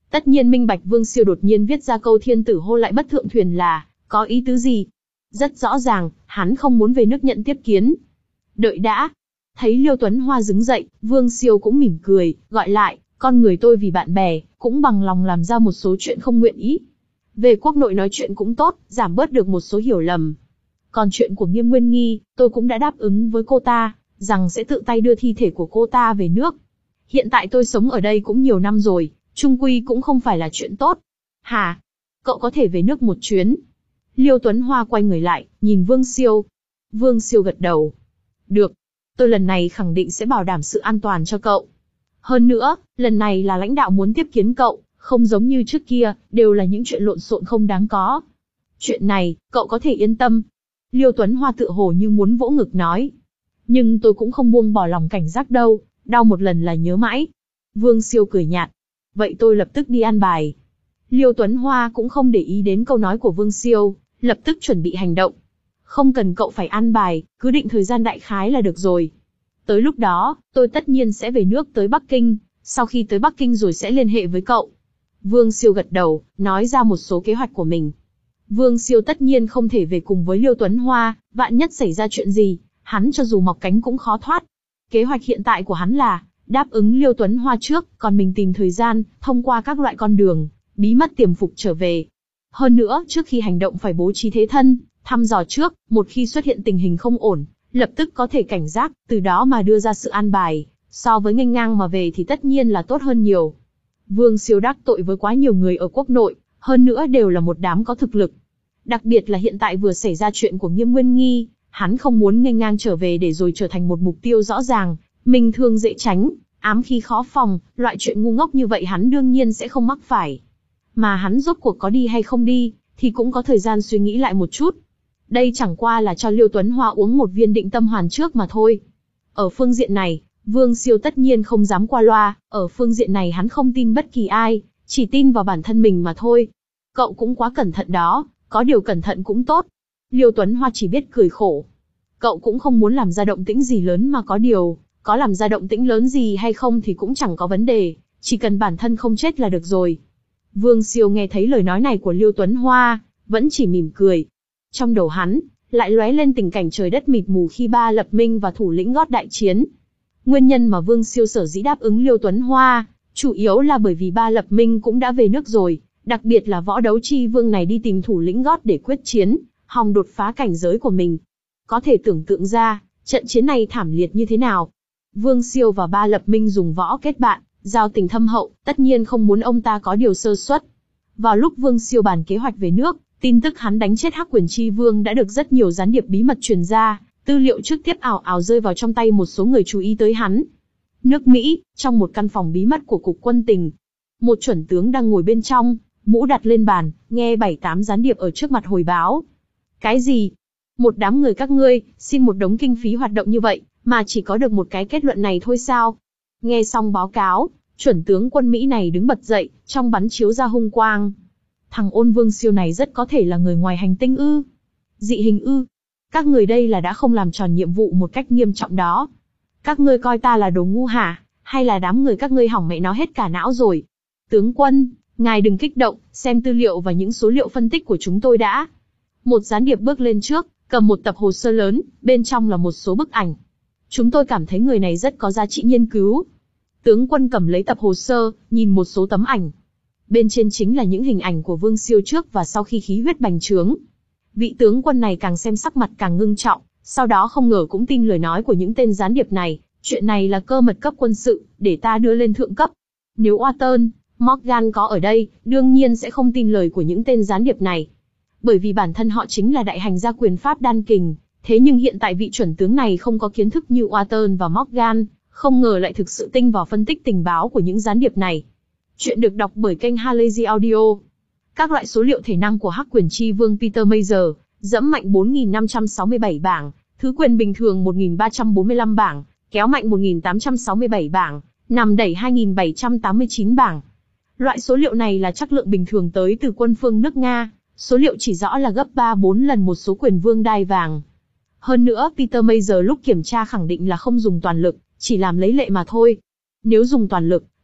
Tất nhiên minh bạch Vương Siêu đột nhiên viết ra câu thiên tử hô lại bất thượng thuyền là, có ý tứ gì. Rất rõ ràng, hắn không muốn về nước nhận tiếp kiến. Đợi đã. Thấy Liêu Tuấn Hoa đứng dậy, Vương Siêu cũng mỉm cười, gọi lại, con người tôi vì bạn bè, cũng bằng lòng làm ra một số chuyện không nguyện ý. Về quốc nội nói chuyện cũng tốt, giảm bớt được một số hiểu lầm. Còn chuyện của Nghiêm Nguyên Nghi, tôi cũng đã đáp ứng với cô ta, rằng sẽ tự tay đưa thi thể của cô ta về nước. Hiện tại tôi sống ở đây cũng nhiều năm rồi, chung quy cũng không phải là chuyện tốt. Hả? Cậu có thể về nước một chuyến. Liêu Tuấn Hoa quay người lại, nhìn Vương Siêu. Vương Siêu gật đầu. Được. Tôi lần này khẳng định sẽ bảo đảm sự an toàn cho cậu. Hơn nữa, lần này là lãnh đạo muốn tiếp kiến cậu, không giống như trước kia, đều là những chuyện lộn xộn không đáng có. Chuyện này, cậu có thể yên tâm. Liêu Tuấn Hoa tựa hồ như muốn vỗ ngực nói. Nhưng tôi cũng không buông bỏ lòng cảnh giác đâu, đau một lần là nhớ mãi. Vương Siêu cười nhạt. Vậy tôi lập tức đi an bài. Liêu Tuấn Hoa cũng không để ý đến câu nói của Vương Siêu, lập tức chuẩn bị hành động. Không cần cậu phải an bài, cứ định thời gian đại khái là được rồi. Tới lúc đó, tôi tất nhiên sẽ về nước tới Bắc Kinh, sau khi tới Bắc Kinh rồi sẽ liên hệ với cậu. Vương Siêu gật đầu, nói ra một số kế hoạch của mình. Vương Siêu tất nhiên không thể về cùng với Liêu Tuấn Hoa, vạn nhất xảy ra chuyện gì, hắn cho dù mọc cánh cũng khó thoát. Kế hoạch hiện tại của hắn là, đáp ứng Liêu Tuấn Hoa trước, còn mình tìm thời gian, thông qua các loại con đường, bí mật tiềm phục trở về. Hơn nữa, trước khi hành động phải bố trí thế thân, thăm dò trước, một khi xuất hiện tình hình không ổn, lập tức có thể cảnh giác, từ đó mà đưa ra sự an bài, so với nghênh ngang mà về thì tất nhiên là tốt hơn nhiều. Vương Siêu đắc tội với quá nhiều người ở quốc nội, hơn nữa đều là một đám có thực lực. Đặc biệt là hiện tại vừa xảy ra chuyện của Nghiêm Nguyên Nghi, hắn không muốn nghênh ngang trở về để rồi trở thành một mục tiêu rõ ràng, mình thường dễ tránh, ám khí khó phòng, loại chuyện ngu ngốc như vậy hắn đương nhiên sẽ không mắc phải. Mà hắn rốt cuộc có đi hay không đi, thì cũng có thời gian suy nghĩ lại một chút. Đây chẳng qua là cho Liêu Tuấn Hoa uống một viên định tâm hoàn trước mà thôi. Ở phương diện này, Vương Siêu tất nhiên không dám qua loa, ở phương diện này hắn không tin bất kỳ ai, chỉ tin vào bản thân mình mà thôi. Cậu cũng quá cẩn thận đó, có điều cẩn thận cũng tốt. Liêu Tuấn Hoa chỉ biết cười khổ. Cậu cũng không muốn làm ra động tĩnh gì lớn mà có điều, có làm ra động tĩnh lớn gì hay không thì cũng chẳng có vấn đề, chỉ cần bản thân không chết là được rồi. Vương Siêu nghe thấy lời nói này của Liêu Tuấn Hoa, vẫn chỉ mỉm cười. Trong đầu hắn, lại lóe lên tình cảnh trời đất mịt mù khi Ba Lập Minh và thủ lĩnh Gót đại chiến. Nguyên nhân mà Vương Siêu sở dĩ đáp ứng Liêu Tuấn Hoa, chủ yếu là bởi vì Ba Lập Minh cũng đã về nước rồi, đặc biệt là Võ Đấu Chi Vương này đi tìm thủ lĩnh Gót để quyết chiến, hòng đột phá cảnh giới của mình. Có thể tưởng tượng ra, trận chiến này thảm liệt như thế nào. Vương Siêu và Ba Lập Minh dùng võ kết bạn, giao tình thâm hậu, tất nhiên không muốn ông ta có điều sơ suất. Vào lúc Vương Siêu bàn kế hoạch về nước, tin tức hắn đánh chết Hắc Quyền Chi Vương đã được rất nhiều gián điệp bí mật truyền ra, tư liệu trực tiếp ảo ảo rơi vào trong tay một số người chú ý tới hắn. Nước Mỹ, trong một căn phòng bí mật của Cục Quân tình, một chuẩn tướng đang ngồi bên trong, mũ đặt lên bàn, nghe bảy tám gián điệp ở trước mặt hồi báo. Cái gì? Một đám người các ngươi, xin một đống kinh phí hoạt động như vậy, mà chỉ có được một cái kết luận này thôi sao? Nghe xong báo cáo, chuẩn tướng quân Mỹ này đứng bật dậy, trong bắn chiếu ra hung quang. Thằng Ôn Vương Siêu này rất có thể là người ngoài hành tinh ư? Dị hình ư? Các người đây là đã không làm tròn nhiệm vụ một cách nghiêm trọng đó. Các ngươi coi ta là đồ ngu hả? Hay là đám người các ngươi hỏng mẹ nó hết cả não rồi? Tướng quân, ngài đừng kích động, xem tư liệu và những số liệu phân tích của chúng tôi đã. Một gián điệp bước lên trước, cầm một tập hồ sơ lớn, bên trong là một số bức ảnh. Chúng tôi cảm thấy người này rất có giá trị nghiên cứu. Tướng quân cầm lấy tập hồ sơ, nhìn một số tấm ảnh. Bên trên chính là những hình ảnh của Vương Siêu trước và sau khi khí huyết bành trướng. Vị tướng quân này càng xem sắc mặt càng ngưng trọng, sau đó không ngờ cũng tin lời nói của những tên gián điệp này, chuyện này là cơ mật cấp quân sự, để ta đưa lên thượng cấp. Nếu Walton, Morgan có ở đây, đương nhiên sẽ không tin lời của những tên gián điệp này. Bởi vì bản thân họ chính là đại hành gia quyền pháp đan kình, thế nhưng hiện tại vị chuẩn tướng này không có kiến thức như Walton và Morgan, không ngờ lại thực sự tinh vào phân tích tình báo của những gián điệp này. Chuyện được đọc bởi kênh Halazy Audio. Các loại số liệu thể năng của Hắc Quyền Chi Vương Peter Mayer, dẫm mạnh bốn nghìn năm trăm sáu mươi bảy bảng, thứ quyền bình thường một nghìn ba trăm bốn mươi lăm bảng, kéo mạnh một nghìn tám trăm sáu mươi bảy bảng, nằm đẩy hai nghìn bảy trăm tám mươi chín bảng. Loại số liệu này là trắc lượng bình thường tới từ quân phương nước Nga, số liệu chỉ rõ là gấp ba bốn lần một số quyền vương đai vàng. Hơn nữa, Peter Mayer lúc kiểm tra khẳng định là không dùng toàn lực, chỉ làm lấy lệ mà thôi. Nếu dùng toàn lực,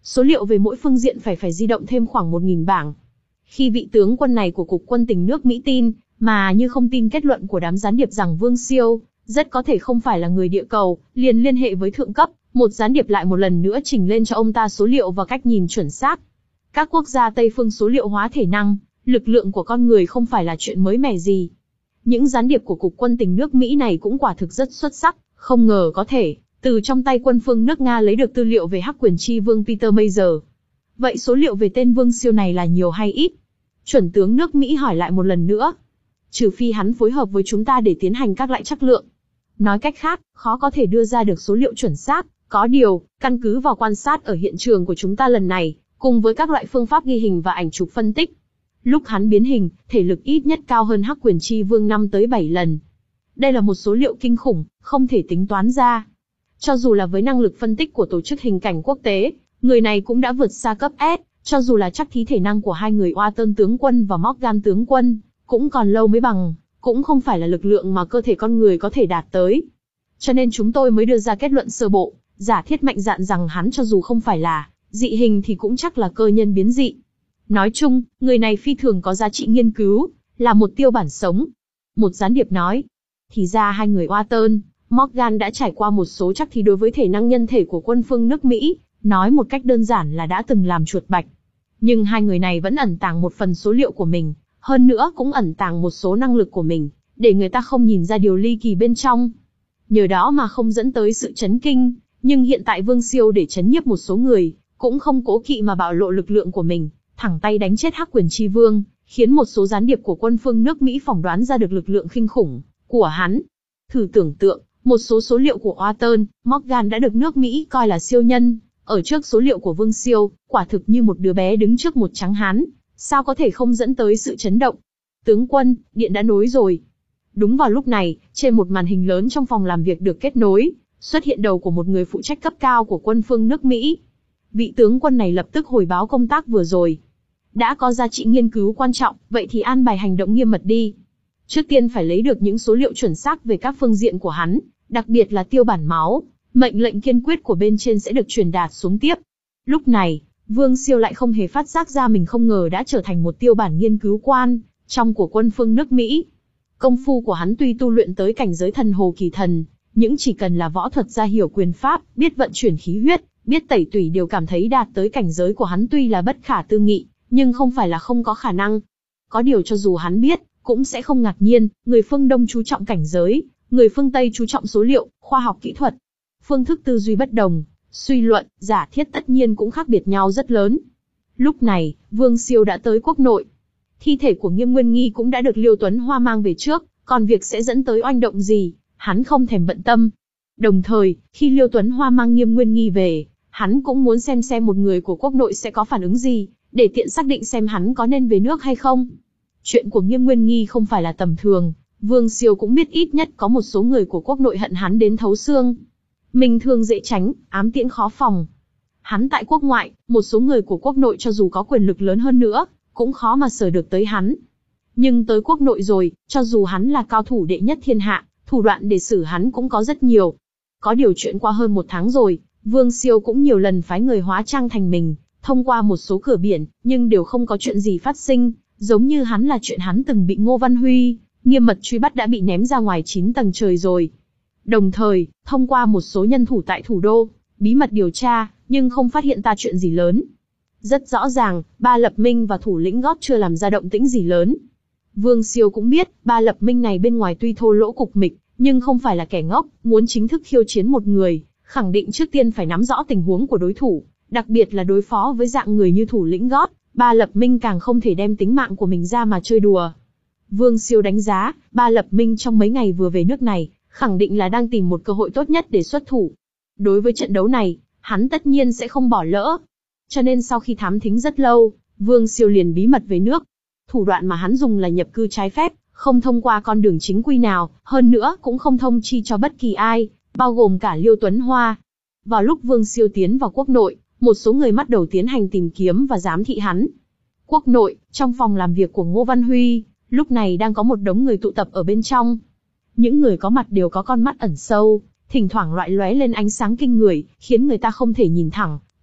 số liệu về mỗi phương diện phải phải di động thêm khoảng một nghìn bảng. Khi vị tướng quân này của Cục Quân tình nước Mỹ tin, mà như không tin kết luận của đám gián điệp rằng Vương Siêu rất có thể không phải là người địa cầu, liền liên hệ với thượng cấp, một gián điệp lại một lần nữa trình lên cho ông ta số liệu và cách nhìn chuẩn xác. Các quốc gia Tây phương số liệu hóa thể năng, lực lượng của con người không phải là chuyện mới mẻ gì. Những gián điệp của Cục Quân tình nước Mỹ này cũng quả thực rất xuất sắc, không ngờ có thể từ trong tay quân phương nước Nga lấy được tư liệu về Hắc Quyền Chi Vương Peter Mayer. Vậy số liệu về tên Vương Siêu này là nhiều hay ít? Chuẩn tướng nước Mỹ hỏi lại một lần nữa. Trừ phi hắn phối hợp với chúng ta để tiến hành các lại trắc lượng. Nói cách khác, khó có thể đưa ra được số liệu chuẩn xác. Có điều, căn cứ vào quan sát ở hiện trường của chúng ta lần này, cùng với các loại phương pháp ghi hình và ảnh chụp phân tích, lúc hắn biến hình, thể lực ít nhất cao hơn Hắc Quyền Chi Vương năm tới bảy lần. Đây là một số liệu kinh khủng, không thể tính toán ra. Cho dù là với năng lực phân tích của tổ chức hình cảnh quốc tế, người này cũng đã vượt xa cấp S, cho dù là chắc thí thể năng của hai người Walton tướng quân và Morgan tướng quân, cũng còn lâu mới bằng, cũng không phải là lực lượng mà cơ thể con người có thể đạt tới. Cho nên chúng tôi mới đưa ra kết luận sơ bộ, giả thiết mạnh dạn rằng hắn cho dù không phải là dị hình thì cũng chắc là cơ nhân biến dị. Nói chung, người này phi thường có giá trị nghiên cứu, là một tiêu bản sống. Một gián điệp nói, thì ra hai người Walton, Morgan đã trải qua một số chắc thí đối với thể năng nhân thể của quân phương nước Mỹ, nói một cách đơn giản là đã từng làm chuột bạch. Nhưng hai người này vẫn ẩn tàng một phần số liệu của mình, hơn nữa cũng ẩn tàng một số năng lực của mình, để người ta không nhìn ra điều ly kỳ bên trong. Nhờ đó mà không dẫn tới sự chấn kinh, nhưng hiện tại Vương Siêu để chấn nhiếp một số người, cũng không cố kỵ mà bạo lộ lực lượng của mình, thẳng tay đánh chết Hắc Quyền Chi Vương, khiến một số gián điệp của quân phương nước Mỹ phỏng đoán ra được lực lượng kinh khủng của hắn. Thử tưởng tượng, một số số liệu của Walton, Morgan đã được nước Mỹ coi là siêu nhân, ở trước số liệu của Vương Siêu, quả thực như một đứa bé đứng trước một trắng hán, sao có thể không dẫn tới sự chấn động. Tướng quân, điện đã nối rồi. Đúng vào lúc này, trên một màn hình lớn trong phòng làm việc được kết nối, xuất hiện đầu của một người phụ trách cấp cao của quân phương nước Mỹ. Vị tướng quân này lập tức hồi báo công tác vừa rồi. Đã có giá trị nghiên cứu quan trọng, vậy thì an bài hành động nghiêm mật đi. Trước tiên phải lấy được những số liệu chuẩn xác về các phương diện của hắn, đặc biệt là tiêu bản máu. Mệnh lệnh kiên quyết của bên trên sẽ được truyền đạt xuống tiếp. Lúc này, Vương Siêu lại không hề phát giác ra mình không ngờ đã trở thành một tiêu bản nghiên cứu quan trong của quân phương nước Mỹ. Công phu của hắn tuy tu luyện tới cảnh giới thần hồ kỳ thần, nhưng chỉ cần là võ thuật gia hiểu quyền pháp, biết vận chuyển khí huyết, biết tẩy tủy đều cảm thấy đạt tới cảnh giới của hắn tuy là bất khả tư nghị, nhưng không phải là không có khả năng. Có điều cho dù hắn biết, cũng sẽ không ngạc nhiên, người phương Đông chú trọng cảnh giới, người phương Tây chú trọng số liệu, khoa học kỹ thuật. Phương thức tư duy bất đồng, suy luận, giả thiết tất nhiên cũng khác biệt nhau rất lớn. Lúc này, Vương Siêu đã tới quốc nội. Thi thể của Nghiêm Nguyên Nghi cũng đã được Liêu Tuấn Hoa mang về trước, còn việc sẽ dẫn tới oanh động gì, hắn không thèm bận tâm. Đồng thời, khi Liêu Tuấn Hoa mang Nghiêm Nguyên Nghi về, hắn cũng muốn xem xem một người của quốc nội sẽ có phản ứng gì, để tiện xác định xem hắn có nên về nước hay không. Chuyện của Nghiêm Nguyên Nghi không phải là tầm thường, Vương Siêu cũng biết ít nhất có một số người của quốc nội hận hắn đến thấu xương. Mình thường dễ tránh, ám tiễn khó phòng. Hắn tại quốc ngoại, một số người của quốc nội cho dù có quyền lực lớn hơn nữa, cũng khó mà sờ được tới hắn. Nhưng tới quốc nội rồi, cho dù hắn là cao thủ đệ nhất thiên hạ, thủ đoạn để xử hắn cũng có rất nhiều. Có điều chuyện qua hơn một tháng rồi, Vương Siêu cũng nhiều lần phái người hóa trang thành mình, thông qua một số cửa biển, nhưng đều không có chuyện gì phát sinh, giống như hắn là chuyện hắn từng bị Ngô Văn Huy nghiêm mật truy bắt đã bị ném ra ngoài chín tầng trời rồi. Đồng thời, thông qua một số nhân thủ tại thủ đô, bí mật điều tra, nhưng không phát hiện ta chuyện gì lớn. Rất rõ ràng, Ba Lập Minh và thủ lĩnh Gót chưa làm ra động tĩnh gì lớn. Vương Siêu cũng biết, Ba Lập Minh này bên ngoài tuy thô lỗ cục mịch, nhưng không phải là kẻ ngốc, muốn chính thức khiêu chiến một người, khẳng định trước tiên phải nắm rõ tình huống của đối thủ, đặc biệt là đối phó với dạng người như thủ lĩnh Gót, Ba Lập Minh càng không thể đem tính mạng của mình ra mà chơi đùa. Vương Siêu đánh giá, Ba Lập Minh trong mấy ngày vừa về nước này, khẳng định là đang tìm một cơ hội tốt nhất để xuất thủ. Đối với trận đấu này, hắn tất nhiên sẽ không bỏ lỡ. Cho nên sau khi thám thính rất lâu, Vương Siêu liền bí mật về nước. Thủ đoạn mà hắn dùng là nhập cư trái phép, không thông qua con đường chính quy nào, hơn nữa cũng không thông chi cho bất kỳ ai, bao gồm cả Liêu Tuấn Hoa. Vào lúc Vương Siêu tiến vào quốc nội, một số người bắt đầu tiến hành tìm kiếm và giám thị hắn. Quốc nội, trong phòng làm việc của Ngô Văn Huy, lúc này đang có một đống người tụ tập ở bên trong. Những người có mặt đều có con mắt ẩn sâu, thỉnh thoảng loại lóe lên ánh sáng kinh người, khiến người ta không thể nhìn thẳng,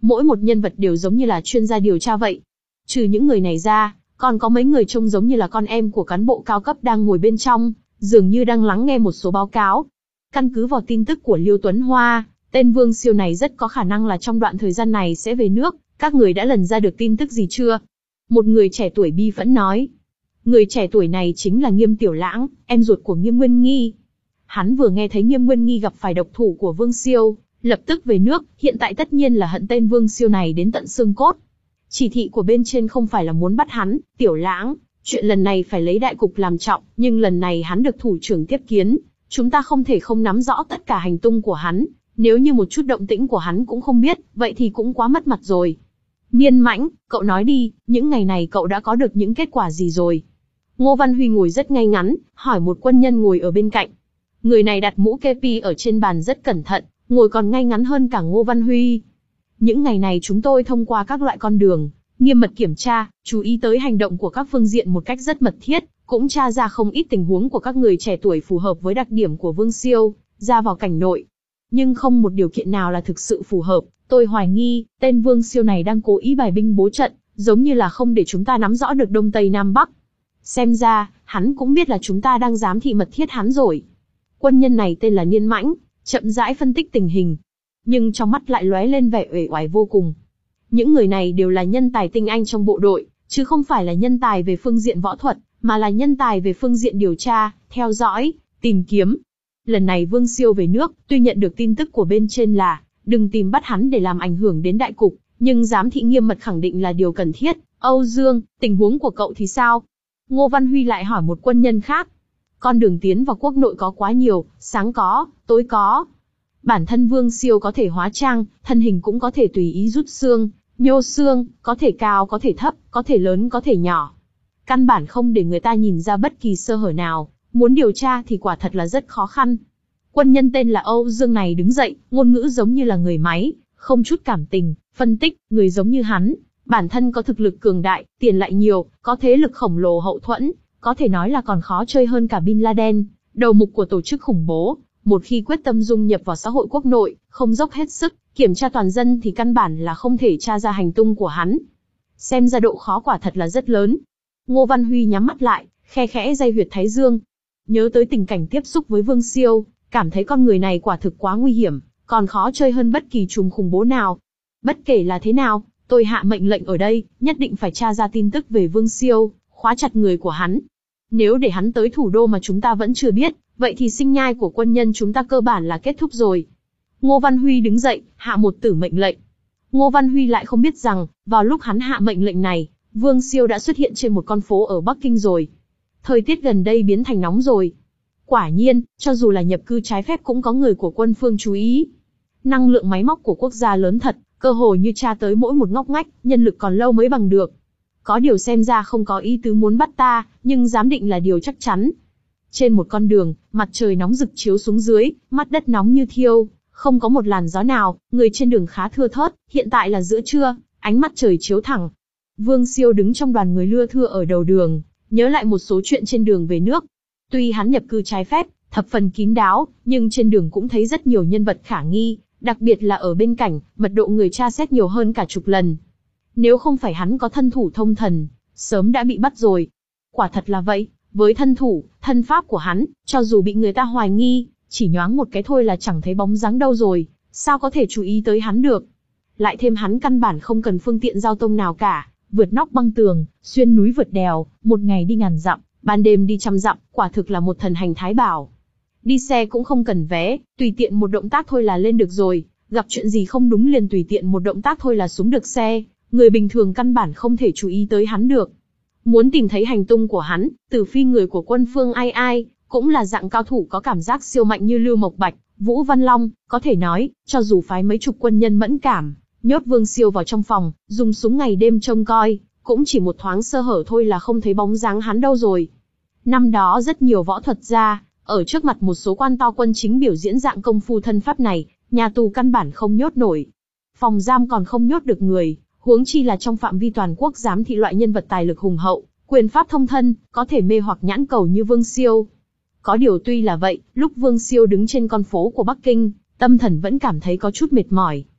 Mỗi một nhân vật đều giống như là chuyên gia điều tra vậy. Trừ những người này ra, còn có mấy người trông giống như là con em của cán bộ cao cấp đang ngồi bên trong, dường như đang lắng nghe một số báo cáo. Căn cứ vào tin tức của Liêu Tuấn Hoa, tên Vương Siêu này rất có khả năng là trong đoạn thời gian này sẽ về nước, các người đã lần ra được tin tức gì chưa? Một người trẻ tuổi bi phẫn nói. Người trẻ tuổi này chính là Nghiêm Tiểu Lãng, em ruột của Nghiêm Nguyên Nghi. Hắn vừa nghe thấy Nghiêm Nguyên Nghi gặp phải độc thủ của Vương Siêu, lập tức về nước, hiện tại tất nhiên là hận tên Vương Siêu này đến tận xương cốt. Chỉ thị của bên trên không phải là muốn bắt hắn, Tiểu Lãng, chuyện lần này phải lấy đại cục làm trọng, nhưng lần này hắn được thủ trưởng tiếp kiến, chúng ta không thể không nắm rõ tất cả hành tung của hắn, nếu như một chút động tĩnh của hắn cũng không biết, vậy thì cũng quá mất mặt rồi. Niên Mãnh, cậu nói đi, những ngày này cậu đã có được những kết quả gì rồi? Ngô Văn Huy ngồi rất ngay ngắn, hỏi một quân nhân ngồi ở bên cạnh. Người này đặt mũ kepi ở trên bàn rất cẩn thận, ngồi còn ngay ngắn hơn cả Ngô Văn Huy. Những ngày này chúng tôi thông qua các loại con đường, nghiêm mật kiểm tra, chú ý tới hành động của các phương diện một cách rất mật thiết, cũng tra ra không ít tình huống của các người trẻ tuổi phù hợp với đặc điểm của Vương Siêu, ra vào cảnh nội. Nhưng không một điều kiện nào là thực sự phù hợp, tôi hoài nghi, tên Vương Siêu này đang cố ý bài binh bố trận, giống như là không để chúng ta nắm rõ được Đông Tây Nam Bắc. Xem ra, hắn cũng biết là chúng ta đang giám thị mật thiết hắn rồi. Quân nhân này tên là Niên Mãnh, chậm rãi phân tích tình hình. Nhưng trong mắt lại lóe lên vẻ uể oải vô cùng. Những người này đều là nhân tài tinh anh trong bộ đội, chứ không phải là nhân tài về phương diện võ thuật, mà là nhân tài về phương diện điều tra, theo dõi, tìm kiếm. Lần này Vương Siêu về nước, tuy nhận được tin tức của bên trên là đừng tìm bắt hắn để làm ảnh hưởng đến đại cục, nhưng giám thị nghiêm mật khẳng định là điều cần thiết. Âu Dương, tình huống của cậu thì sao? Ngô Văn Huy lại hỏi một quân nhân khác. Con đường tiến vào quốc nội có quá nhiều, sáng có, tối có. Bản thân Vương Siêu có thể hóa trang, thân hình cũng có thể tùy ý rút xương, nhô xương, có thể cao có thể thấp, có thể lớn có thể nhỏ. Căn bản không để người ta nhìn ra bất kỳ sơ hở nào, muốn điều tra thì quả thật là rất khó khăn. Quân nhân tên là Âu Dương này đứng dậy, ngôn ngữ giống như là người máy, không chút cảm tình, phân tích, người giống như hắn, bản thân có thực lực cường đại, tiền lại nhiều, có thế lực khổng lồ hậu thuẫn, có thể nói là còn khó chơi hơn cả Bin Laden, đầu mục của tổ chức khủng bố. Một khi quyết tâm dung nhập vào xã hội quốc nội, không dốc hết sức, kiểm tra toàn dân thì căn bản là không thể tra ra hành tung của hắn. Xem ra độ khó quả thật là rất lớn. Ngô Văn Huy nhắm mắt lại, khe khẽ day huyệt thái dương. Nhớ tới tình cảnh tiếp xúc với Vương Siêu, cảm thấy con người này quả thực quá nguy hiểm, còn khó chơi hơn bất kỳ trùm khủng bố nào. Bất kể là thế nào, tôi hạ mệnh lệnh ở đây, nhất định phải tra ra tin tức về Vương Siêu, khóa chặt người của hắn. Nếu để hắn tới thủ đô mà chúng ta vẫn chưa biết, vậy thì sinh nhai của quân nhân chúng ta cơ bản là kết thúc rồi. Ngô Văn Huy đứng dậy, hạ một tử mệnh lệnh. Ngô Văn Huy lại không biết rằng, vào lúc hắn hạ mệnh lệnh này, Vương Siêu đã xuất hiện trên một con phố ở Bắc Kinh rồi. Thời tiết gần đây biến thành nóng rồi. Quả nhiên, cho dù là nhập cư trái phép cũng có người của quân phương chú ý. Năng lượng máy móc của quốc gia lớn thật, cơ hồ như tra tới mỗi một ngóc ngách, nhân lực còn lâu mới bằng được. Có điều xem ra không có ý tứ muốn bắt ta, nhưng giám định là điều chắc chắn. Trên một con đường, mặt trời nóng rực chiếu xuống dưới, mặt đất nóng như thiêu, không có một làn gió nào, người trên đường khá thưa thớt, hiện tại là giữa trưa, ánh mặt trời chiếu thẳng. Vương Siêu đứng trong đoàn người lưa thưa ở đầu đường, nhớ lại một số chuyện trên đường về nước. Tuy hắn nhập cư trái phép, thập phần kín đáo, nhưng trên đường cũng thấy rất nhiều nhân vật khả nghi, đặc biệt là ở bên cạnh, mật độ người tra xét nhiều hơn cả chục lần. Nếu không phải hắn có thân thủ thông thần, sớm đã bị bắt rồi. Quả thật là vậy, với thân thủ, thân pháp của hắn, cho dù bị người ta hoài nghi, chỉ nhoáng một cái thôi là chẳng thấy bóng dáng đâu rồi, sao có thể chú ý tới hắn được. Lại thêm hắn căn bản không cần phương tiện giao thông nào cả, vượt nóc băng tường, xuyên núi vượt đèo, một ngày đi ngàn dặm, ban đêm đi trăm dặm, quả thực là một thần hành thái bảo. Đi xe cũng không cần vé, tùy tiện một động tác thôi là lên được rồi, gặp chuyện gì không đúng liền tùy tiện một động tác thôi là xuống được xe, người bình thường căn bản không thể chú ý tới hắn được. Muốn tìm thấy hành tung của hắn, từ phi người của quân phương ai ai, cũng là dạng cao thủ có cảm giác siêu mạnh như Lưu Mộc Bạch, Vũ Văn Long, có thể nói, cho dù phái mấy chục quân nhân mẫn cảm, nhốt Vương Siêu vào trong phòng, dùng súng ngày đêm trông coi, cũng chỉ một thoáng sơ hở thôi là không thấy bóng dáng hắn đâu rồi. Năm đó rất nhiều võ thuật gia, ở trước mặt một số quan to quân chính biểu diễn dạng công phu thân pháp này, nhà tù căn bản không nhốt nổi. Phòng giam còn không nhốt được người, huống chi là trong phạm vi toàn quốc giám thị loại nhân vật tài lực hùng hậu, quyền pháp thông thân, có thể mê hoặc nhãn cầu như Vương Siêu. Có điều tuy là vậy, lúc Vương Siêu đứng trên con phố của Bắc Kinh, tâm thần vẫn cảm thấy có chút mệt mỏi.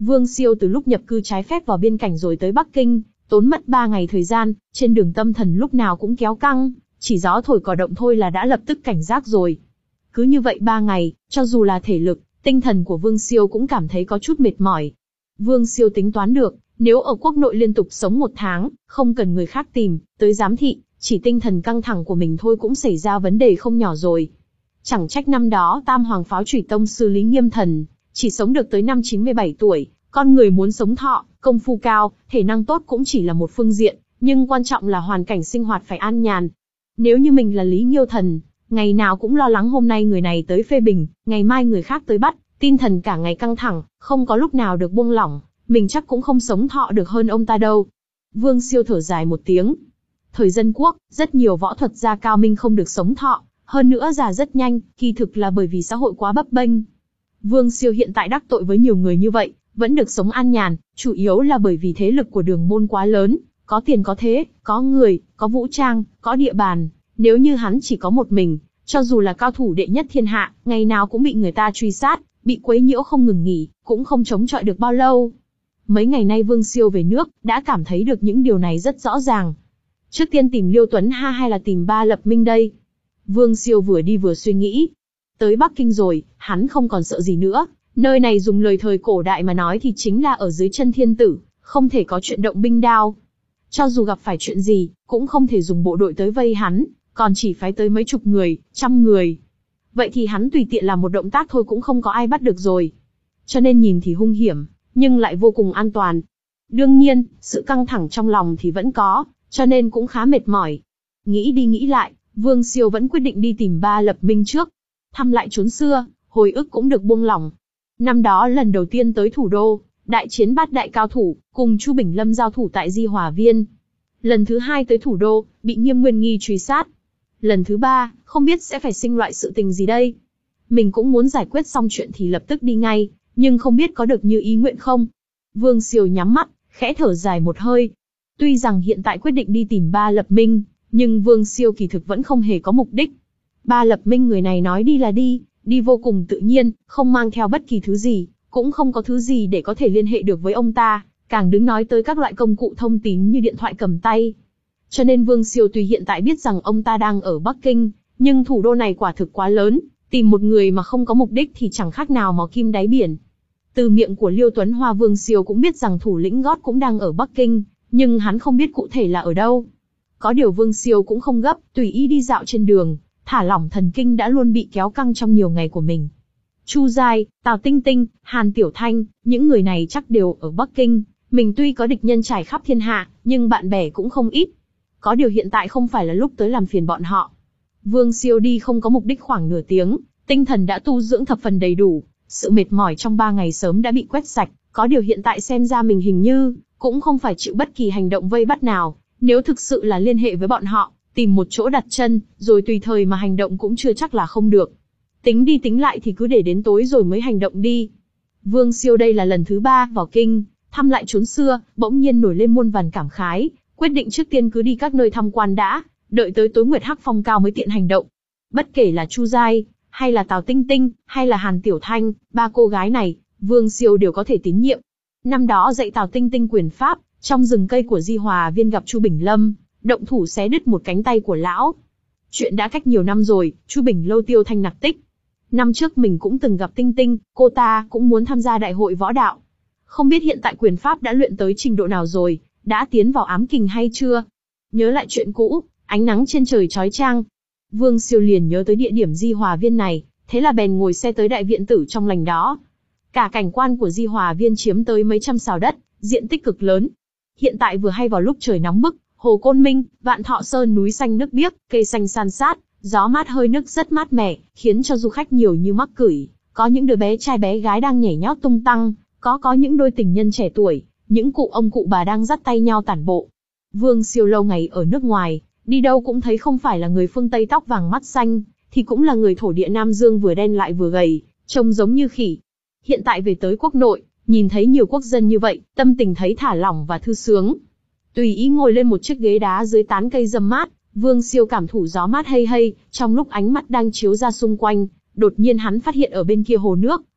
Vương Siêu từ lúc nhập cư trái phép vào biên cảnh rồi tới Bắc Kinh, tốn mất ba ngày thời gian, trên đường tâm thần lúc nào cũng kéo căng, chỉ gió thổi cỏ động thôi là đã lập tức cảnh giác rồi. Cứ như vậy ba ngày, cho dù là thể lực, tinh thần của Vương Siêu cũng cảm thấy có chút mệt mỏi. Vương Siêu tính toán được, nếu ở quốc nội liên tục sống một tháng, không cần người khác tìm, tới giám thị, chỉ tinh thần căng thẳng của mình thôi cũng xảy ra vấn đề không nhỏ rồi. Chẳng trách năm đó Tam Hoàng Pháo Chủy Tông sư Lý Nghiêm Thần chỉ sống được tới năm chín mươi bảy tuổi, con người muốn sống thọ, công phu cao, thể năng tốt cũng chỉ là một phương diện, nhưng quan trọng là hoàn cảnh sinh hoạt phải an nhàn. Nếu như mình là Lý Nghiêu Thần, ngày nào cũng lo lắng hôm nay người này tới phê bình, ngày mai người khác tới bắt, tinh thần cả ngày căng thẳng, không có lúc nào được buông lỏng, mình chắc cũng không sống thọ được hơn ông ta đâu. Vương Siêu thở dài một tiếng. Thời dân quốc, rất nhiều võ thuật gia cao minh không được sống thọ, hơn nữa già rất nhanh, kỳ thực là bởi vì xã hội quá bấp bênh. Vương Siêu hiện tại đắc tội với nhiều người như vậy, vẫn được sống an nhàn, chủ yếu là bởi vì thế lực của Đường Môn quá lớn, có tiền có thế, có người, có vũ trang, có địa bàn. Nếu như hắn chỉ có một mình, cho dù là cao thủ đệ nhất thiên hạ, ngày nào cũng bị người ta truy sát, bị quấy nhiễu không ngừng nghỉ, cũng không chống chọi được bao lâu. Mấy ngày nay Vương Siêu về nước, đã cảm thấy được những điều này rất rõ ràng. Trước tiên tìm Liêu Tuấn Ha hay là tìm Ba Lập Minh đây? Vương Siêu vừa đi vừa suy nghĩ. Tới Bắc Kinh rồi, hắn không còn sợ gì nữa. Nơi này dùng lời thời cổ đại mà nói thì chính là ở dưới chân thiên tử, không thể có chuyện động binh đao. Cho dù gặp phải chuyện gì, cũng không thể dùng bộ đội tới vây hắn, còn chỉ phái tới mấy chục người, trăm người. Vậy thì hắn tùy tiện làm một động tác thôi cũng không có ai bắt được rồi. Cho nên nhìn thì hung hiểm, nhưng lại vô cùng an toàn. Đương nhiên, sự căng thẳng trong lòng thì vẫn có, cho nên cũng khá mệt mỏi. Nghĩ đi nghĩ lại, Vương Siêu vẫn quyết định đi tìm Ba Lập Minh trước. Thăm lại chốn xưa, hồi ức cũng được buông lỏng. Năm đó lần đầu tiên tới thủ đô, đại chiến bát đại cao thủ, cùng Chu Bình Lâm giao thủ tại Di Hòa Viên. Lần thứ hai tới thủ đô, bị Nghiêm Nguyên Nghi truy sát. Lần thứ ba, không biết sẽ phải sinh loại sự tình gì đây. Mình cũng muốn giải quyết xong chuyện thì lập tức đi ngay, nhưng không biết có được như ý nguyện không. Vương Siêu nhắm mắt, khẽ thở dài một hơi. Tuy rằng hiện tại quyết định đi tìm Ba Lập Minh, nhưng Vương Siêu kỳ thực vẫn không hề có mục đích. Ba Lập Minh người này nói đi là đi, đi vô cùng tự nhiên, không mang theo bất kỳ thứ gì, cũng không có thứ gì để có thể liên hệ được với ông ta, càng đừng nói tới các loại công cụ thông tín như điện thoại cầm tay. Cho nên Vương Siêu tuy hiện tại biết rằng ông ta đang ở Bắc Kinh, nhưng thủ đô này quả thực quá lớn, tìm một người mà không có mục đích thì chẳng khác nào mò kim đáy biển. Từ miệng của Liêu Tuấn Hoa Vương Siêu cũng biết rằng thủ lĩnh Gót cũng đang ở Bắc Kinh, nhưng hắn không biết cụ thể là ở đâu. Có điều Vương Siêu cũng không gấp, tùy ý đi dạo trên đường, thả lỏng thần kinh đã luôn bị kéo căng trong nhiều ngày của mình. Chu Giai, Tào Tinh Tinh, Hàn Tiểu Thanh, những người này chắc đều ở Bắc Kinh. Mình tuy có địch nhân trải khắp thiên hạ, nhưng bạn bè cũng không ít. Có điều hiện tại không phải là lúc tới làm phiền bọn họ. Vương Siêu đi không có mục đích khoảng nửa tiếng, tinh thần đã tu dưỡng thập phần đầy đủ, sự mệt mỏi trong ba ngày sớm đã bị quét sạch. Có điều hiện tại xem ra mình hình như cũng không phải chịu bất kỳ hành động vây bắt nào. Nếu thực sự là liên hệ với bọn họ, tìm một chỗ đặt chân, rồi tùy thời mà hành động cũng chưa chắc là không được. Tính đi tính lại thì cứ để đến tối rồi mới hành động đi. Vương Siêu đây là lần thứ ba vào kinh, thăm lại chốn xưa, bỗng nhiên nổi lên muôn vàn cảm khái, quyết định trước tiên cứ đi các nơi tham quan đã, đợi tới tối nguyệt hắc phong cao mới tiện hành động. Bất kể là Chu Giai, hay là Tào Tinh Tinh, hay là Hàn Tiểu Thanh, ba cô gái này, Vương Siêu đều có thể tín nhiệm. Năm đó dạy Tào Tinh Tinh quyền pháp, trong rừng cây của Di Hòa Viên gặp Chu Bình Lâm, động thủ xé đứt một cánh tay của lão. Chuyện đã cách nhiều năm rồi, Chu Bình Lâu tiêu thanh nặc tích. Năm trước mình cũng từng gặp Tinh Tinh, cô ta cũng muốn tham gia đại hội võ đạo. Không biết hiện tại quyền pháp đã luyện tới trình độ nào rồi, đã tiến vào ám kình hay chưa? Nhớ lại chuyện cũ, ánh nắng trên trời chói chang. Vương Siêu liền nhớ tới địa điểm Di Hòa Viên này, thế là bèn ngồi xe tới đại viện tử trong lành đó. Cả cảnh quan của Di Hòa Viên chiếm tới mấy trăm sào đất, diện tích cực lớn. Hiện tại vừa hay vào lúc trời nóng bức, Hồ Côn Minh, Vạn Thọ Sơn núi xanh nước biếc, cây xanh san sát, gió mát hơi nức rất mát mẻ, khiến cho du khách nhiều như mắc cửi. Có những đứa bé trai bé gái đang nhảy nhót tung tăng, có có những đôi tình nhân trẻ tuổi, những cụ ông cụ bà đang dắt tay nhau tản bộ. Vương Siêu lâu ngày ở nước ngoài, đi đâu cũng thấy không phải là người phương Tây tóc vàng mắt xanh, thì cũng là người thổ địa Nam Dương vừa đen lại vừa gầy, trông giống như khỉ. Hiện tại về tới quốc nội, nhìn thấy nhiều quốc dân như vậy, tâm tình thấy thả lỏng và thư sướng. Tùy ý ngồi lên một chiếc ghế đá dưới tán cây râm mát, Vương Siêu cảm thụ gió mát hay hay, trong lúc ánh mắt đang chiếu ra xung quanh, đột nhiên hắn phát hiện ở bên kia hồ nước,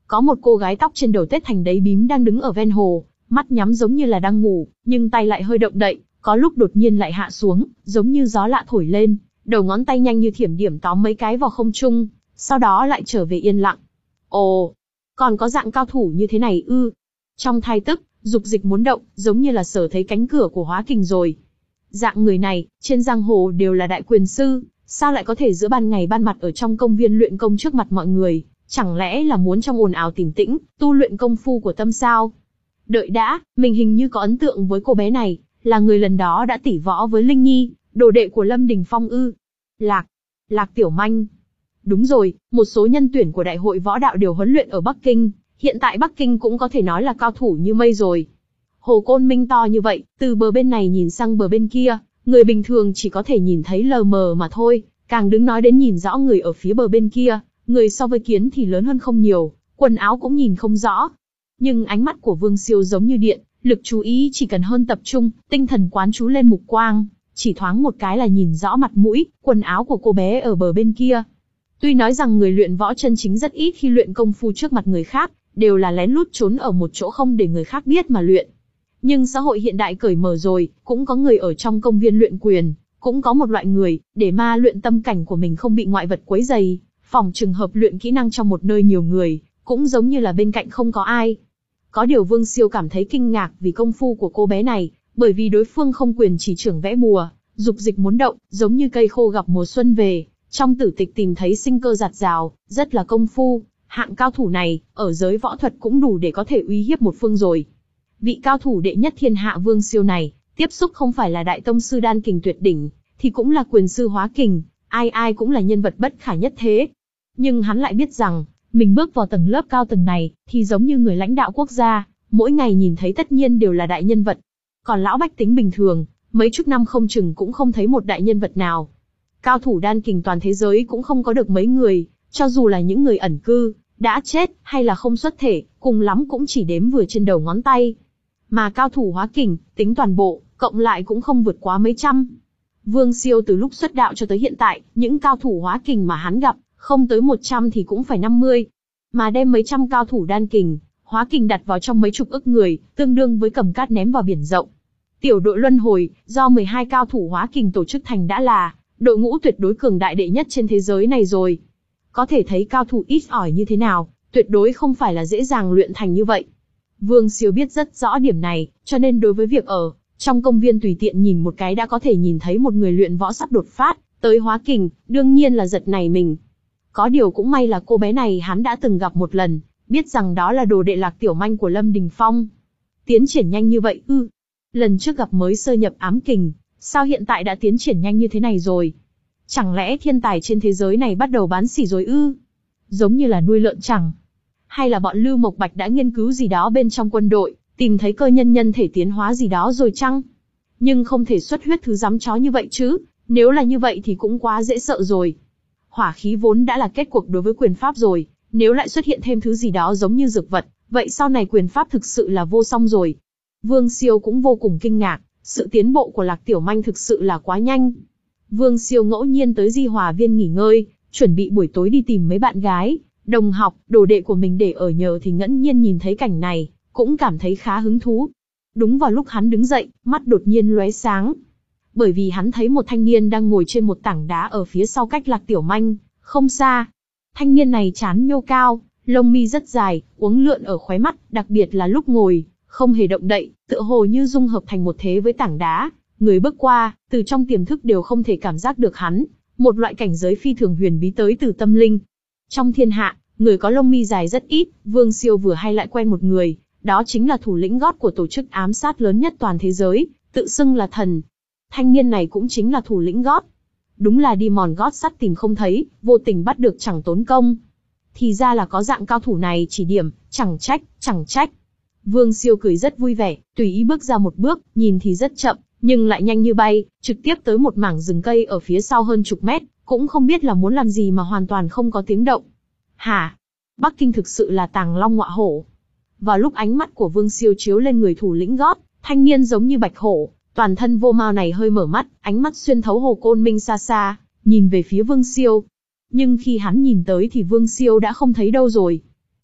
Có một cô gái tóc trên đầu tết thành đấy bím đang đứng ở ven hồ, mắt nhắm giống như là đang ngủ, nhưng tay lại hơi động đậy, có lúc đột nhiên lại hạ xuống, giống như gió lạ thổi lên, đầu ngón tay nhanh như thiểm điểm tóm mấy cái vào không trung, sau đó lại trở về yên lặng. Ồ, còn có dạng cao thủ như thế này ư? Trong thai tức, dục dịch muốn động, giống như là sở thấy cánh cửa của hóa kình rồi. Dạng người này, trên giang hồ đều là đại quyền sư, sao lại có thể giữa ban ngày ban mặt ở trong công viên luyện công trước mặt mọi người? Chẳng lẽ là muốn trong ồn ào tĩnh tĩnh, tu luyện công phu của tâm sao? Đợi đã, mình hình như có ấn tượng với cô bé này, là người lần đó đã tỉ võ với Linh Nhi, đồ đệ của Lâm Đình Phong ư? Lạc, Lạc Tiểu Manh. Đúng rồi, một số nhân tuyển của đại hội võ đạo đều huấn luyện ở Bắc Kinh, hiện tại Bắc Kinh cũng có thể nói là cao thủ như mây rồi. Hồ Côn Minh to như vậy, từ bờ bên này nhìn sang bờ bên kia, người bình thường chỉ có thể nhìn thấy lờ mờ mà thôi, càng đừng nói đến nhìn rõ người ở phía bờ bên kia, người so với kiến thì lớn hơn không nhiều, quần áo cũng nhìn không rõ. Nhưng ánh mắt của Vương Siêu giống như điện, lực chú ý chỉ cần hơn tập trung, tinh thần quán chú lên mục quang, chỉ thoáng một cái là nhìn rõ mặt mũi, quần áo của cô bé ở bờ bên kia. Tuy nói rằng người luyện võ chân chính rất ít khi luyện công phu trước mặt người khác, đều là lén lút trốn ở một chỗ không để người khác biết mà luyện. Nhưng xã hội hiện đại cởi mở rồi, cũng có người ở trong công viên luyện quyền, cũng có một loại người, để ma luyện tâm cảnh của mình không bị ngoại vật quấy rầy, phòng trường hợp luyện kỹ năng trong một nơi nhiều người, cũng giống như là bên cạnh không có ai. Có điều Vương Siêu cảm thấy kinh ngạc vì công phu của cô bé này, bởi vì đối phương không quyền chỉ trưởng vẽ bùa, dục dịch muốn động, giống như cây khô gặp mùa xuân về, trong tử tịch tìm thấy sinh cơ giạt rào, rất là công phu. Hạng cao thủ này, ở giới võ thuật cũng đủ để có thể uy hiếp một phương rồi. Vị cao thủ đệ nhất thiên hạ Vương Siêu này, tiếp xúc không phải là đại tông sư đan kình tuyệt đỉnh, thì cũng là quyền sư hóa kình, ai ai cũng là nhân vật bất khả nhất thế. Nhưng hắn lại biết rằng, mình bước vào tầng lớp cao tầng này, thì giống như người lãnh đạo quốc gia, mỗi ngày nhìn thấy tất nhiên đều là đại nhân vật. Còn lão bách tính bình thường, mấy chục năm không chừng cũng không thấy một đại nhân vật nào. Cao thủ đan kình toàn thế giới cũng không có được mấy người, cho dù là những người ẩn cư, đã chết, hay là không xuất thể, cùng lắm cũng chỉ đếm vừa trên đầu ngón tay. Mà cao thủ hóa kình, tính toàn bộ, cộng lại cũng không vượt quá mấy trăm. Vương Siêu từ lúc xuất đạo cho tới hiện tại, những cao thủ hóa kình mà hắn gặp, không tới một trăm thì cũng phải năm mươi. Mà đem mấy trăm cao thủ đan kình, hóa kình đặt vào trong mấy chục ức người, tương đương với cầm cát ném vào biển rộng. Tiểu đội luân hồi, do mười hai cao thủ hóa kình tổ chức thành đã là đội ngũ tuyệt đối cường đại đệ nhất trên thế giới này rồi. Có thể thấy cao thủ ít ỏi như thế nào, tuyệt đối không phải là dễ dàng luyện thành như vậy. Vương Siêu biết rất rõ điểm này, cho nên đối với việc ở trong công viên tùy tiện nhìn một cái đã có thể nhìn thấy một người luyện võ sắp đột phát tới hóa kình, đương nhiên là giật nảy mình. Có điều cũng may là cô bé này hắn đã từng gặp một lần, biết rằng đó là đồ đệ Lạc Tiểu Manh của Lâm Đình Phong. Tiến triển nhanh như vậy ư? Lần trước gặp mới sơ nhập ám kình, sao hiện tại đã tiến triển nhanh như thế này rồi? Chẳng lẽ thiên tài trên thế giới này bắt đầu bán xỉ rồi ư? Giống như là nuôi lợn chẳng? Hay là bọn Lưu Mộc Bạch đã nghiên cứu gì đó bên trong quân đội, tìm thấy cơ nhân nhân thể tiến hóa gì đó rồi chăng? Nhưng không thể xuất huyết thứ dám chó như vậy chứ, nếu là như vậy thì cũng quá dễ sợ rồi. Hỏa khí vốn đã là kết cuộc đối với quyền pháp rồi, nếu lại xuất hiện thêm thứ gì đó giống như dược vật, vậy sau này quyền pháp thực sự là vô song rồi. Vương Siêu cũng vô cùng kinh ngạc, sự tiến bộ của Lạc Tiểu Manh thực sự là quá nhanh. Vương Siêu ngẫu nhiên tới Di Hòa Viên nghỉ ngơi, chuẩn bị buổi tối đi tìm mấy bạn gái, đồng học, đồ đệ của mình để ở nhờ thì ngẫu nhiên nhìn thấy cảnh này, cũng cảm thấy khá hứng thú. Đúng vào lúc hắn đứng dậy, mắt đột nhiên lóe sáng. Bởi vì hắn thấy một thanh niên đang ngồi trên một tảng đá ở phía sau cách Lạc Tiểu Manh, không xa. Thanh niên này trán nhô cao, lông mi rất dài, uốn lượn ở khóe mắt, đặc biệt là lúc ngồi, không hề động đậy, tựa hồ như dung hợp thành một thế với tảng đá. Người bước qua, từ trong tiềm thức đều không thể cảm giác được hắn, một loại cảnh giới phi thường huyền bí tới từ tâm linh. Trong thiên hạ, người có lông mi dài rất ít, Vương Siêu vừa hay lại quen một người, đó chính là thủ lĩnh gót của tổ chức ám sát lớn nhất toàn thế giới, tự xưng là thần. Thanh niên này cũng chính là thủ lĩnh gót. Đúng là đi mòn gót sắt tìm không thấy, vô tình bắt được chẳng tốn công. Thì ra là có dạng cao thủ này chỉ điểm, chẳng trách, chẳng trách. Vương Siêu cười rất vui vẻ, tùy ý bước ra một bước, nhìn thì rất chậm, nhưng lại nhanh như bay, trực tiếp tới một mảng rừng cây ở phía sau hơn chục mét, cũng không biết là muốn làm gì mà hoàn toàn không có tiếng động. Hả? Bắc Kinh thực sự là tàng long ngọa hổ. Vào lúc ánh mắt của Vương Siêu chiếu lên người thủ lĩnh gót, thanh niên giống như bạch hổ, toàn thân vô mao này hơi mở mắt, ánh mắt xuyên thấu Hồ Côn Minh xa xa, nhìn về phía Vương Siêu. Nhưng khi hắn nhìn tới thì Vương Siêu đã không thấy đâu rồi.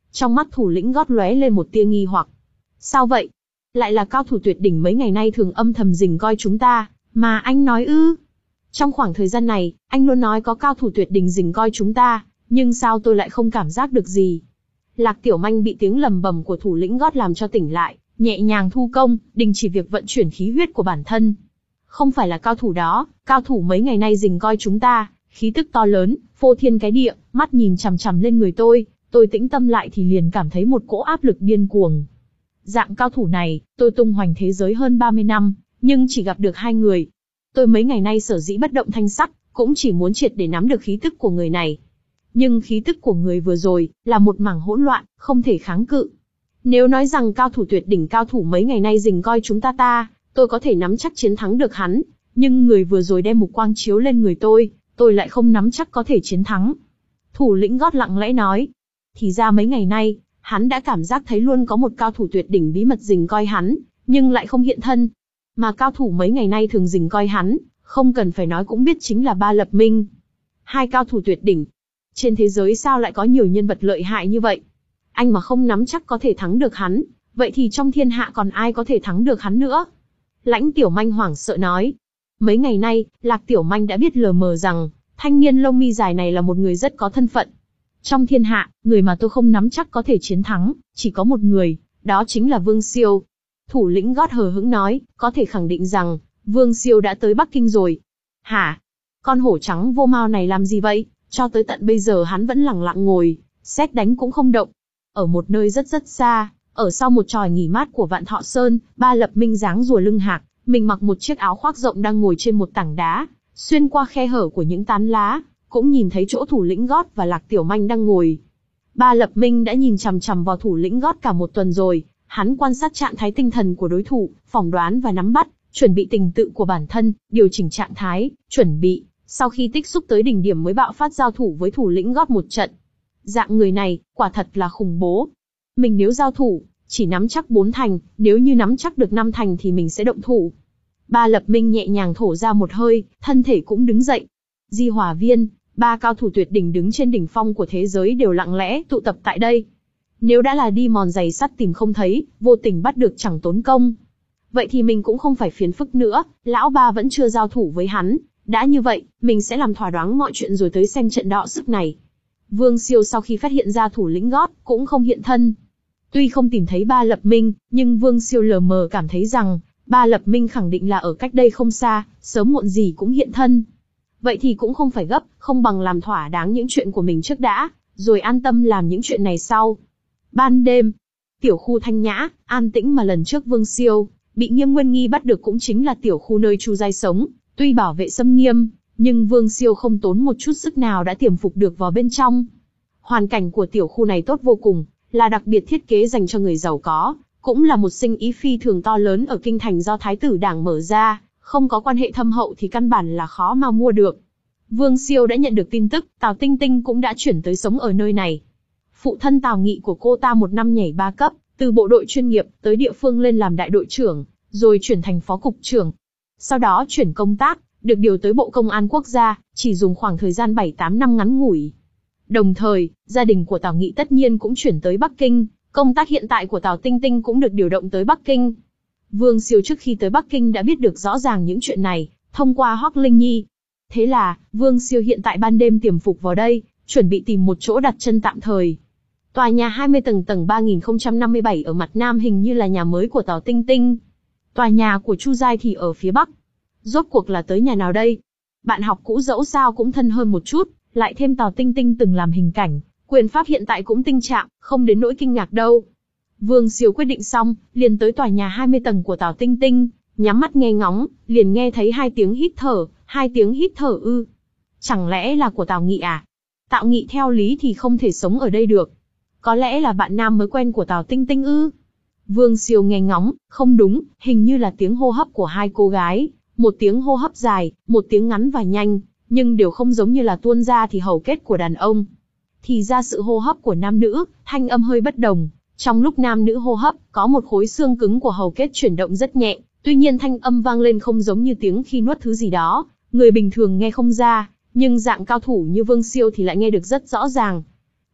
Trong mắt thủ lĩnh gót lóe lên một tia nghi hoặc. Sao vậy? Lại là cao thủ tuyệt đỉnh mấy ngày nay thường âm thầm rình coi chúng ta, mà anh nói ư? Trong khoảng thời gian này, anh luôn nói có cao thủ tuyệt đỉnh rình coi chúng ta, nhưng sao tôi lại không cảm giác được gì? Lạc Tiểu Manh bị tiếng lầm bầm của thủ lĩnh gót làm cho tỉnh lại, nhẹ nhàng thu công, đình chỉ việc vận chuyển khí huyết của bản thân. Không phải là cao thủ đó, cao thủ mấy ngày nay rình coi chúng ta, khí tức to lớn, phô thiên cái địa, mắt nhìn chằm chằm lên người tôi, tôi tĩnh tâm lại thì liền cảm thấy một cỗ áp lực điên cuồng. Dạng cao thủ này, tôi tung hoành thế giới hơn ba mươi năm, nhưng chỉ gặp được hai người. Tôi mấy ngày nay sở dĩ bất động thanh sắc, cũng chỉ muốn triệt để nắm được khí tức của người này. Nhưng khí tức của người vừa rồi, là một mảng hỗn loạn, không thể kháng cự. Nếu nói rằng cao thủ tuyệt đỉnh cao thủ mấy ngày nay rình coi chúng ta ta, tôi có thể nắm chắc chiến thắng được hắn, nhưng người vừa rồi đem mục quang chiếu lên người tôi, tôi lại không nắm chắc có thể chiến thắng. Thủ lĩnh gót lặng lẽ nói. Thì ra mấy ngày nay, hắn đã cảm giác thấy luôn có một cao thủ tuyệt đỉnh bí mật rình coi hắn, nhưng lại không hiện thân. Mà cao thủ mấy ngày nay thường rình coi hắn, không cần phải nói cũng biết chính là Ba Lập Minh. Hai cao thủ tuyệt đỉnh. Trên thế giới sao lại có nhiều nhân vật lợi hại như vậy? Anh mà không nắm chắc có thể thắng được hắn, vậy thì trong thiên hạ còn ai có thể thắng được hắn nữa? Lãnh Tiểu Manh hoảng sợ nói. Mấy ngày nay, Lạc Tiểu Manh đã biết lờ mờ rằng, thanh niên lông mi dài này là một người rất có thân phận. Trong thiên hạ, người mà tôi không nắm chắc có thể chiến thắng, chỉ có một người, đó chính là Vương Siêu. Thủ lĩnh gót hờ hững nói, có thể khẳng định rằng, Vương Siêu đã tới Bắc Kinh rồi. Hả? Con hổ trắng vô mao này làm gì vậy? Cho tới tận bây giờ hắn vẫn lẳng lặng ngồi, sét đánh cũng không động. Ở một nơi rất rất xa, ở sau một chòi nghỉ mát của Vạn Thọ Sơn, Ba Lập Minh dáng rùa lưng hạc, mình mặc một chiếc áo khoác rộng đang ngồi trên một tảng đá, xuyên qua khe hở của những tán lá, cũng nhìn thấy chỗ thủ lĩnh gót và Lạc Tiểu Manh đang ngồi. Ba Lập Minh đã nhìn chằm chằm vào thủ lĩnh gót cả một tuần rồi, hắn quan sát trạng thái tinh thần của đối thủ, phỏng đoán và nắm bắt, chuẩn bị tình tự của bản thân, điều chỉnh trạng thái, chuẩn bị, sau khi tích xúc tới đỉnh điểm mới bạo phát giao thủ với thủ lĩnh gót một trận. Dạng người này, quả thật là khủng bố. Mình nếu giao thủ, chỉ nắm chắc bốn thành, nếu như nắm chắc được năm thành thì mình sẽ động thủ. Ba Lập Minh nhẹ nhàng thổ ra một hơi, thân thể cũng đứng dậy. Di Hỏa Viên, ba cao thủ tuyệt đỉnh đứng trên đỉnh phong của thế giới đều lặng lẽ tụ tập tại đây. Nếu đã là đi mòn giày sắt tìm không thấy, vô tình bắt được chẳng tốn công. Vậy thì mình cũng không phải phiền phức nữa, lão ba vẫn chưa giao thủ với hắn. Đã như vậy, mình sẽ làm thỏa đáng mọi chuyện rồi tới xem trận đọ sức này. Vương Siêu sau khi phát hiện ra thủ lĩnh gót, cũng không hiện thân. Tuy không tìm thấy Ba Lập Minh, nhưng Vương Siêu lờ mờ cảm thấy rằng, Ba Lập Minh khẳng định là ở cách đây không xa, sớm muộn gì cũng hiện thân. Vậy thì cũng không phải gấp, không bằng làm thỏa đáng những chuyện của mình trước đã, rồi an tâm làm những chuyện này sau. Ban đêm, tiểu khu thanh nhã, an tĩnh mà lần trước Vương Siêu bị Nghiêm Nguyên Nghi bắt được cũng chính là tiểu khu nơi Chu Giai sống. Tuy bảo vệ xâm nghiêm, nhưng Vương Siêu không tốn một chút sức nào đã tiềm phục được vào bên trong. Hoàn cảnh của tiểu khu này tốt vô cùng, là đặc biệt thiết kế dành cho người giàu có, cũng là một sinh ý phi thường to lớn ở kinh thành do Thái tử Đảng mở ra, không có quan hệ thâm hậu thì căn bản là khó mà mua được. Vương Siêu đã nhận được tin tức, Tào Tinh Tinh cũng đã chuyển tới sống ở nơi này. Phụ thân Tào Nghị của cô ta một năm nhảy ba cấp, từ bộ đội chuyên nghiệp tới địa phương lên làm đại đội trưởng, rồi chuyển thành phó cục trưởng. Sau đó chuyển công tác, được điều tới Bộ Công an Quốc gia, chỉ dùng khoảng thời gian bảy tám năm ngắn ngủi. Đồng thời, gia đình của Tào Nghị tất nhiên cũng chuyển tới Bắc Kinh, công tác hiện tại của Tào Tinh Tinh cũng được điều động tới Bắc Kinh. Vương Siêu trước khi tới Bắc Kinh đã biết được rõ ràng những chuyện này, thông qua Hoắc Linh Nhi. Thế là, Vương Siêu hiện tại ban đêm tiềm phục vào đây, chuẩn bị tìm một chỗ đặt chân tạm thời. Tòa nhà hai mươi tầng tầng ba nghìn không trăm năm mươi bảy ở mặt nam hình như là nhà mới của Tào Tinh Tinh. Tòa nhà của Chu Giai thì ở phía bắc. Rốt cuộc là tới nhà nào đây? Bạn học cũ dẫu sao cũng thân hơn một chút, lại thêm Tào Tinh Tinh từng làm hình cảnh, quyền pháp hiện tại cũng tinh trạng, không đến nỗi kinh ngạc đâu. Vương Siêu quyết định xong, liền tới tòa nhà hai mươi tầng của Tào Tinh Tinh, nhắm mắt nghe ngóng, liền nghe thấy hai tiếng hít thở, hai tiếng hít thở ư. Chẳng lẽ là của Tào Nghị à? Tào Nghị theo lý thì không thể sống ở đây được. Có lẽ là bạn nam mới quen của Tào Tinh Tinh ư? Vương Siêu nghe ngóng, không đúng, hình như là tiếng hô hấp của hai cô gái, một tiếng hô hấp dài, một tiếng ngắn và nhanh, nhưng đều không giống như là tuôn ra thì hầu kết của đàn ông. Thì ra sự hô hấp của nam nữ, thanh âm hơi bất đồng. Trong lúc nam nữ hô hấp, có một khối xương cứng của hầu kết chuyển động rất nhẹ, tuy nhiên thanh âm vang lên không giống như tiếng khi nuốt thứ gì đó, người bình thường nghe không ra, nhưng dạng cao thủ như Vương Siêu thì lại nghe được rất rõ ràng.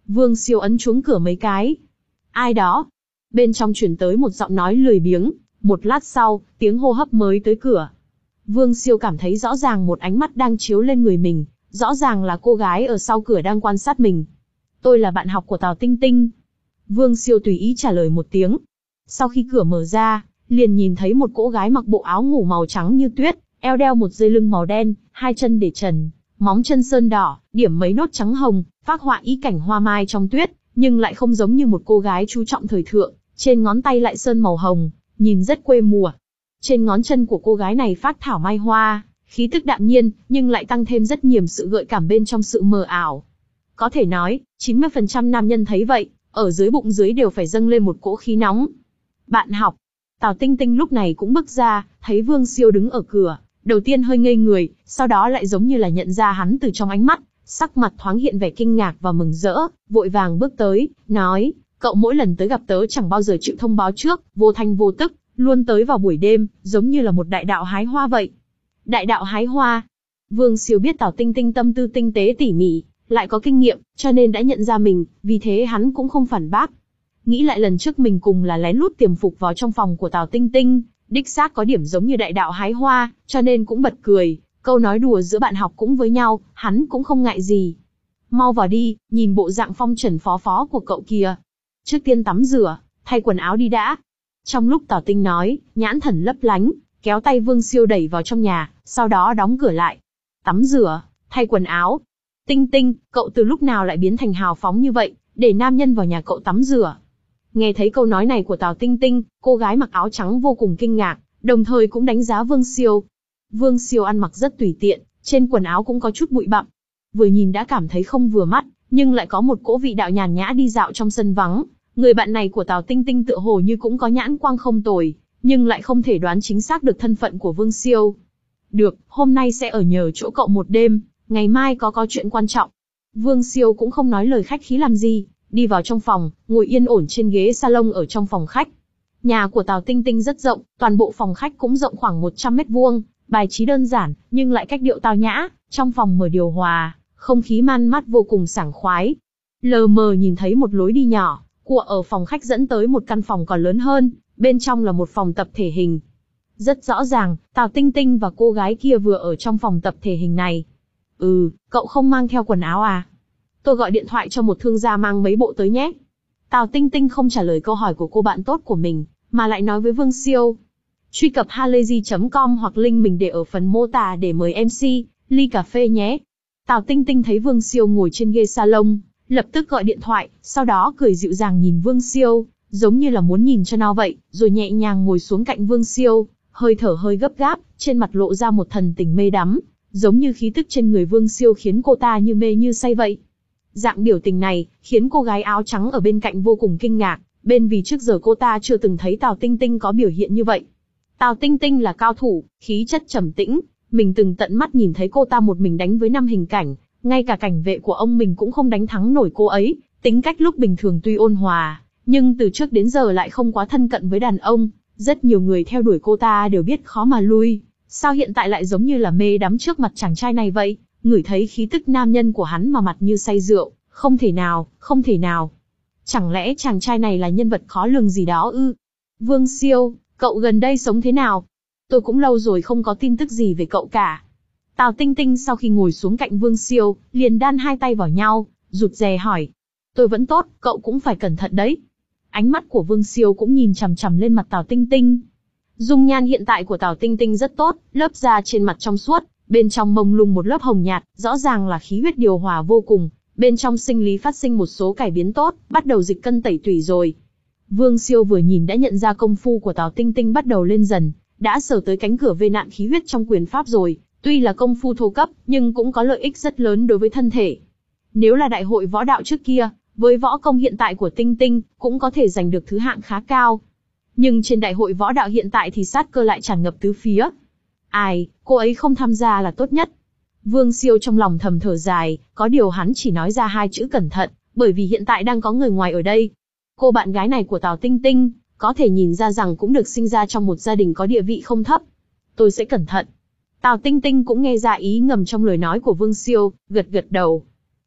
Vương Siêu ấn chuông cửa mấy cái. Ai đó? Bên trong truyền tới một giọng nói lười biếng, một lát sau, tiếng hô hấp mới tới cửa. Vương Siêu cảm thấy rõ ràng một ánh mắt đang chiếu lên người mình, rõ ràng là cô gái ở sau cửa đang quan sát mình. Tôi là bạn học của Tào Tinh Tinh. Vương Siêu tùy ý trả lời một tiếng. Sau khi cửa mở ra, liền nhìn thấy một cô gái mặc bộ áo ngủ màu trắng như tuyết, eo đeo một dây lưng màu đen, hai chân để trần, móng chân sơn đỏ, điểm mấy nốt trắng hồng, phác họa ý cảnh hoa mai trong tuyết, nhưng lại không giống như một cô gái chú trọng thời thượng, trên ngón tay lại sơn màu hồng, nhìn rất quê mùa. Trên ngón chân của cô gái này phác thảo mai hoa, khí tức đạm nhiên, nhưng lại tăng thêm rất nhiều sự gợi cảm bên trong sự mờ ảo. Có thể nói, chín mươi phần trăm nam nhân thấy vậy, ở dưới bụng dưới đều phải dâng lên một cỗ khí nóng. Bạn học. Tào Tinh Tinh lúc này cũng bước ra, thấy Vương Siêu đứng ở cửa, đầu tiên hơi ngây người, sau đó lại giống như là nhận ra hắn từ trong ánh mắt, sắc mặt thoáng hiện vẻ kinh ngạc và mừng rỡ, vội vàng bước tới, nói, cậu mỗi lần tới gặp tớ chẳng bao giờ chịu thông báo trước, vô thanh vô tức, luôn tới vào buổi đêm, giống như là một đại đạo hái hoa vậy. Đại đạo hái hoa. Vương Siêu biết Tào Tinh Tinh tâm tư tinh tế tỉ mỉ, lại có kinh nghiệm, cho nên đã nhận ra mình, vì thế hắn cũng không phản bác. Nghĩ lại lần trước mình cùng là lén lút tiềm phục vào trong phòng của Tào Tinh Tinh, đích xác có điểm giống như đại đạo hái hoa, cho nên cũng bật cười, câu nói đùa giữa bạn học cũng với nhau, hắn cũng không ngại gì. Mau vào đi, nhìn bộ dạng phong trần phó phó của cậu kìa. Trước tiên tắm rửa, thay quần áo đi đã. Trong lúc Tào Tinh nói, nhãn thần lấp lánh, kéo tay Vương Siêu đẩy vào trong nhà, sau đó đóng cửa lại. Tắm rửa, thay quần áo. Tinh Tinh, cậu từ lúc nào lại biến thành hào phóng như vậy, để nam nhân vào nhà cậu tắm rửa? Nghe thấy câu nói này của Tào Tinh Tinh, cô gái mặc áo trắng vô cùng kinh ngạc, đồng thời cũng đánh giá Vương Siêu. Vương Siêu ăn mặc rất tùy tiện, trên quần áo cũng có chút bụi bặm. Vừa nhìn đã cảm thấy không vừa mắt, nhưng lại có một cỗ vị đạo nhàn nhã đi dạo trong sân vắng. Người bạn này của Tào Tinh Tinh tựa hồ như cũng có nhãn quang không tồi, nhưng lại không thể đoán chính xác được thân phận của Vương Siêu. Được, hôm nay sẽ ở nhờ chỗ cậu một đêm, ngày mai có có chuyện quan trọng. Vương Siêu cũng không nói lời khách khí làm gì, đi vào trong phòng, ngồi yên ổn trên ghế salon ở trong phòng khách. Nhà của Tào Tinh Tinh rất rộng, toàn bộ phòng khách cũng rộng khoảng một trăm mét vuông, bài trí đơn giản, nhưng lại cách điệu tao nhã, trong phòng mở điều hòa, không khí man mát vô cùng sảng khoái. Lờ mờ nhìn thấy một lối đi nhỏ, của ở phòng khách dẫn tới một căn phòng còn lớn hơn, bên trong là một phòng tập thể hình. Rất rõ ràng, Tào Tinh Tinh và cô gái kia vừa ở trong phòng tập thể hình này. Ừ, cậu không mang theo quần áo à? Tôi gọi điện thoại cho một thương gia mang mấy bộ tới nhé. Tào Tinh Tinh không trả lời câu hỏi của cô bạn tốt của mình, mà lại nói với Vương Siêu. Truy cập halayzi chấm com hoặc link mình để ở phần mô tả để mời em xê, ly cà phê nhé. Tào Tinh Tinh thấy Vương Siêu ngồi trên ghế salon, lập tức gọi điện thoại, sau đó cười dịu dàng nhìn Vương Siêu, giống như là muốn nhìn cho nó vậy, rồi nhẹ nhàng ngồi xuống cạnh Vương Siêu, hơi thở hơi gấp gáp, trên mặt lộ ra một thần tình mê đắm, giống như khí tức trên người Vương Siêu khiến cô ta như mê như say vậy. Dạng biểu tình này, khiến cô gái áo trắng ở bên cạnh vô cùng kinh ngạc, bên vì trước giờ cô ta chưa từng thấy Tào Tinh Tinh có biểu hiện như vậy. Tào Tinh Tinh là cao thủ, khí chất trầm tĩnh, mình từng tận mắt nhìn thấy cô ta một mình đánh với năm hình cảnh, ngay cả cảnh vệ của ông mình cũng không đánh thắng nổi cô ấy, tính cách lúc bình thường tuy ôn hòa, nhưng từ trước đến giờ lại không quá thân cận với đàn ông, rất nhiều người theo đuổi cô ta đều biết khó mà lui, sao hiện tại lại giống như là mê đắm trước mặt chàng trai này vậy, ngửi thấy khí tức nam nhân của hắn mà mặt như say rượu, không thể nào, không thể nào. Chẳng lẽ chàng trai này là nhân vật khó lường gì đó ư? Vương Siêu, cậu gần đây sống thế nào? Tôi cũng lâu rồi không có tin tức gì về cậu cả. Tào Tinh Tinh sau khi ngồi xuống cạnh Vương Siêu, liền đan hai tay vào nhau, rụt rè hỏi. Tôi vẫn tốt, cậu cũng phải cẩn thận đấy. Ánh mắt của Vương Siêu cũng nhìn chằm chằm lên mặt Tào Tinh Tinh. Dung nhan hiện tại của Tào Tinh Tinh rất tốt, lớp da trên mặt trong suốt, bên trong mông lung một lớp hồng nhạt, rõ ràng là khí huyết điều hòa vô cùng, bên trong sinh lý phát sinh một số cải biến tốt, bắt đầu dịch cân tẩy tủy rồi. Vương Siêu vừa nhìn đã nhận ra công phu của Tào Tinh Tinh bắt đầu lên dần, đã sờ tới cánh cửa vây nạn khí huyết trong quyền pháp rồi, tuy là công phu thô cấp, nhưng cũng có lợi ích rất lớn đối với thân thể. Nếu là đại hội võ đạo trước kia, với võ công hiện tại của Tinh Tinh, cũng có thể giành được thứ hạng khá cao. Nhưng trên đại hội võ đạo hiện tại thì sát cơ lại tràn ngập tứ phía. Ai, cô ấy không tham gia là tốt nhất. Vương Siêu trong lòng thầm thở dài, có điều hắn chỉ nói ra hai chữ cẩn thận, bởi vì hiện tại đang có người ngoài ở đây. Cô bạn gái này của Tào Tinh Tinh, có thể nhìn ra rằng cũng được sinh ra trong một gia đình có địa vị không thấp. Tôi sẽ cẩn thận. Tào Tinh Tinh cũng nghe ra ý ngầm trong lời nói của Vương Siêu, gật gật đầu.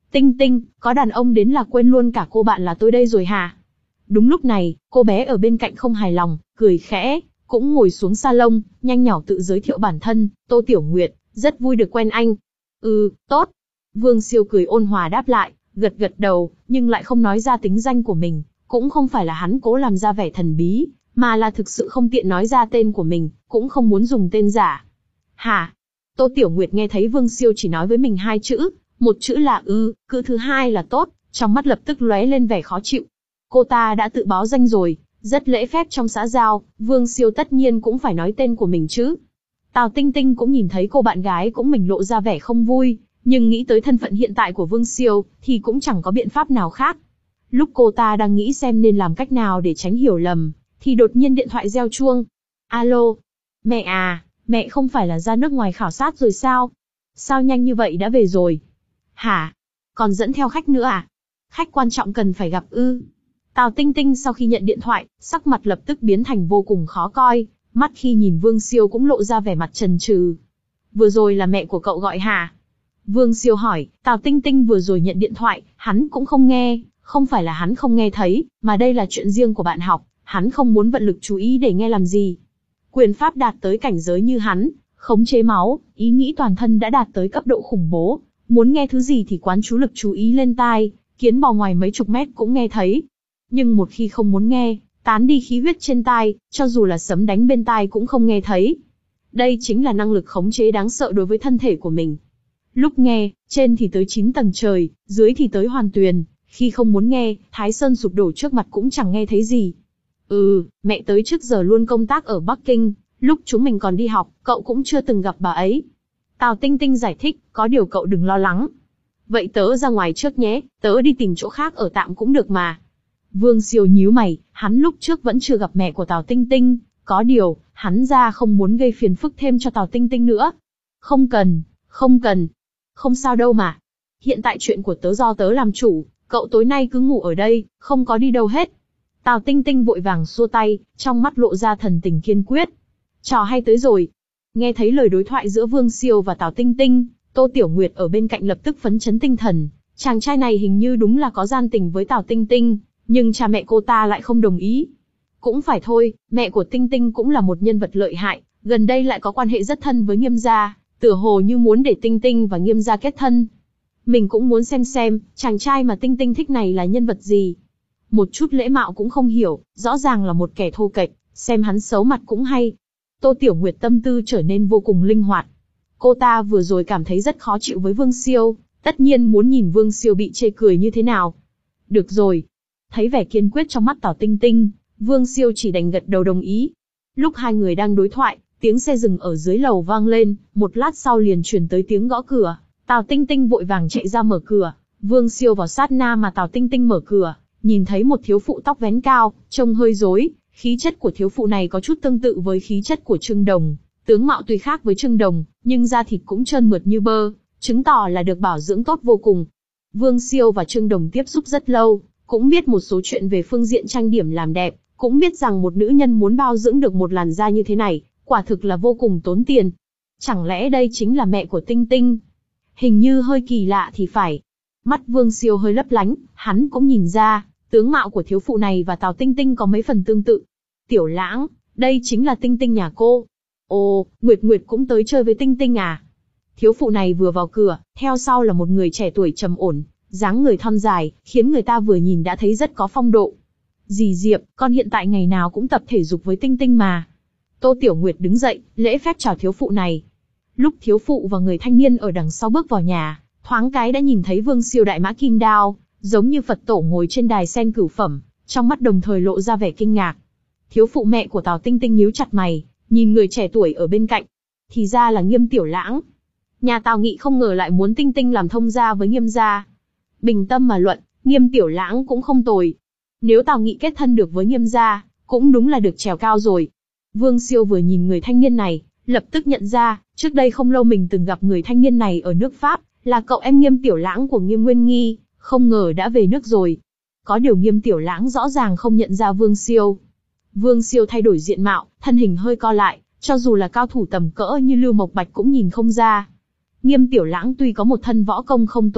Tinh Tinh, có đàn ông đến là quên luôn cả cô bạn là tôi đây rồi hả? Đúng lúc này, cô bé ở bên cạnh không hài lòng, cười khẽ, cũng ngồi xuống salon, nhanh nhỏ tự giới thiệu bản thân, Tô Tiểu Nguyệt, rất vui được quen anh. Ừ, tốt. Vương Siêu cười ôn hòa đáp lại, gật gật đầu, nhưng lại không nói ra tính danh của mình, cũng không phải là hắn cố làm ra vẻ thần bí, mà là thực sự không tiện nói ra tên của mình, cũng không muốn dùng tên giả. Hả? Tô Tiểu Nguyệt nghe thấy Vương Siêu chỉ nói với mình hai chữ, một chữ là ư, cữ thứ hai là tốt, trong mắt lập tức lóe lên vẻ khó chịu. Cô ta đã tự báo danh rồi, rất lễ phép trong xã giao, Vương Siêu tất nhiên cũng phải nói tên của mình chứ. Tào Tinh Tinh cũng nhìn thấy cô bạn gái cũng mình lộ ra vẻ không vui, nhưng nghĩ tới thân phận hiện tại của Vương Siêu, thì cũng chẳng có biện pháp nào khác. Lúc cô ta đang nghĩ xem nên làm cách nào để tránh hiểu lầm, thì đột nhiên điện thoại reo chuông. Alo, mẹ à, mẹ không phải là ra nước ngoài khảo sát rồi sao? Sao nhanh như vậy đã về rồi? Hả? Còn dẫn theo khách nữa à? Khách quan trọng cần phải gặp ư? Tào Tinh Tinh sau khi nhận điện thoại, sắc mặt lập tức biến thành vô cùng khó coi, mắt khi nhìn Vương Siêu cũng lộ ra vẻ mặt chần chừ. Vừa rồi là mẹ của cậu gọi hả? Vương Siêu hỏi, Tào Tinh Tinh vừa rồi nhận điện thoại, hắn cũng không nghe, không phải là hắn không nghe thấy, mà đây là chuyện riêng của bạn học, hắn không muốn vận lực chú ý để nghe làm gì. Quyền pháp đạt tới cảnh giới như hắn, khống chế máu, ý nghĩ toàn thân đã đạt tới cấp độ khủng bố, muốn nghe thứ gì thì quán chú lực chú ý lên tai, kiến bò ngoài mấy chục mét cũng nghe thấy. Nhưng một khi không muốn nghe, tán đi khí huyết trên tai, cho dù là sấm đánh bên tai cũng không nghe thấy. Đây chính là năng lực khống chế đáng sợ đối với thân thể của mình. Lúc nghe, trên thì tới chín tầng trời, dưới thì tới hoàn tuyền, khi không muốn nghe, Thái Sơn sụp đổ trước mặt cũng chẳng nghe thấy gì. Ừ, mẹ tới trước giờ luôn công tác ở Bắc Kinh, lúc chúng mình còn đi học, cậu cũng chưa từng gặp bà ấy. Tào Tinh Tinh giải thích, có điều cậu đừng lo lắng. Vậy tớ ra ngoài trước nhé, tớ đi tìm chỗ khác ở tạm cũng được mà. Vương Siêu nhíu mày, hắn lúc trước vẫn chưa gặp mẹ của Tào Tinh Tinh, có điều, hắn ra không muốn gây phiền phức thêm cho Tào Tinh Tinh nữa. Không cần, không cần. Không sao đâu mà. Hiện tại chuyện của tớ do tớ làm chủ, cậu tối nay cứ ngủ ở đây, không có đi đâu hết. Tào Tinh Tinh vội vàng xua tay, trong mắt lộ ra thần tình kiên quyết. Trò hay tới rồi. Nghe thấy lời đối thoại giữa Vương Siêu và Tào Tinh Tinh, Tô Tiểu Nguyệt ở bên cạnh lập tức phấn chấn tinh thần. Chàng trai này hình như đúng là có gian tình với Tào Tinh Tinh, nhưng cha mẹ cô ta lại không đồng ý. Cũng phải thôi, mẹ của Tinh Tinh cũng là một nhân vật lợi hại, gần đây lại có quan hệ rất thân với Nghiêm gia, tựa hồ như muốn để Tinh Tinh và Nghiêm gia kết thân. Mình cũng muốn xem xem, chàng trai mà Tinh Tinh thích này là nhân vật gì. Một chút lễ mạo cũng không hiểu, rõ ràng là một kẻ thô kệch, xem hắn xấu mặt cũng hay. Tô Tiểu Nguyệt tâm tư trở nên vô cùng linh hoạt. Cô ta vừa rồi cảm thấy rất khó chịu với Vương Siêu, tất nhiên muốn nhìn Vương Siêu bị chê cười như thế nào. Được rồi. Thấy vẻ kiên quyết trong mắt Tào Tinh Tinh, Vương Siêu chỉ đành gật đầu đồng ý. Lúc hai người đang đối thoại, tiếng xe dừng ở dưới lầu vang lên, một lát sau liền truyền tới tiếng gõ cửa. Tào Tinh Tinh vội vàng chạy ra mở cửa. Vương Siêu vào sát na mà Tào Tinh Tinh mở cửa, nhìn thấy một thiếu phụ tóc vén cao, trông hơi rối. Khí chất của thiếu phụ này có chút tương tự với khí chất của Trương Đồng, tướng mạo tuy khác với Trương Đồng, nhưng da thịt cũng trơn mượt như bơ, chứng tỏ là được bảo dưỡng tốt vô cùng. Vương Siêu và Trương Đồng tiếp xúc rất lâu, cũng biết một số chuyện về phương diện trang điểm làm đẹp, cũng biết rằng một nữ nhân muốn bao dưỡng được một làn da như thế này, quả thực là vô cùng tốn tiền. Chẳng lẽ đây chính là mẹ của Tinh Tinh? Hình như hơi kỳ lạ thì phải. Mắt Vương Siêu hơi lấp lánh, hắn cũng nhìn ra, tướng mạo của thiếu phụ này và Tào Tinh Tinh có mấy phần tương tự. Tiểu Lãng, đây chính là Tinh Tinh nhà cô. Ồ, Nguyệt Nguyệt cũng tới chơi với Tinh Tinh à? Thiếu phụ này vừa vào cửa, theo sau là một người trẻ tuổi trầm ổn, dáng người thon dài, khiến người ta vừa nhìn đã thấy rất có phong độ. Dì Diệp, con hiện tại ngày nào cũng tập thể dục với Tinh Tinh mà. Tô Tiểu Nguyệt đứng dậy, lễ phép chào thiếu phụ này. Lúc thiếu phụ và người thanh niên ở đằng sau bước vào nhà, thoáng cái đã nhìn thấy Vương Siêu đại mã kim đao, giống như Phật tổ ngồi trên đài sen cửu phẩm, trong mắt đồng thời lộ ra vẻ kinh ngạc. Thiếu phụ mẹ của Tào Tinh Tinh nhíu chặt mày, nhìn người trẻ tuổi ở bên cạnh. Thì ra là Nghiêm Tiểu Lãng. Nhà Tào Nghị không ngờ lại muốn Tinh Tinh làm thông gia với Nghiêm gia. Bình tâm mà luận, Nghiêm Tiểu Lãng cũng không tồi. Nếu Tào Nghị kết thân được với Nghiêm gia, cũng đúng là được trèo cao rồi. Vương Siêu vừa nhìn người thanh niên này, lập tức nhận ra, trước đây không lâu mình từng gặp người thanh niên này ở nước Pháp, là cậu em Nghiêm Tiểu Lãng của Nghiêm Nguyên Nghi, không ngờ đã về nước rồi. Có điều Nghiêm Tiểu Lãng rõ ràng không nhận ra Vương Siêu. Vương Siêu thay đổi diện mạo, thân hình hơi co lại, cho dù là cao thủ tầm cỡ như Lưu Mộc Bạch cũng nhìn không ra. Nghiêm Tiểu Lãng tuy có một thân võ công không tồi,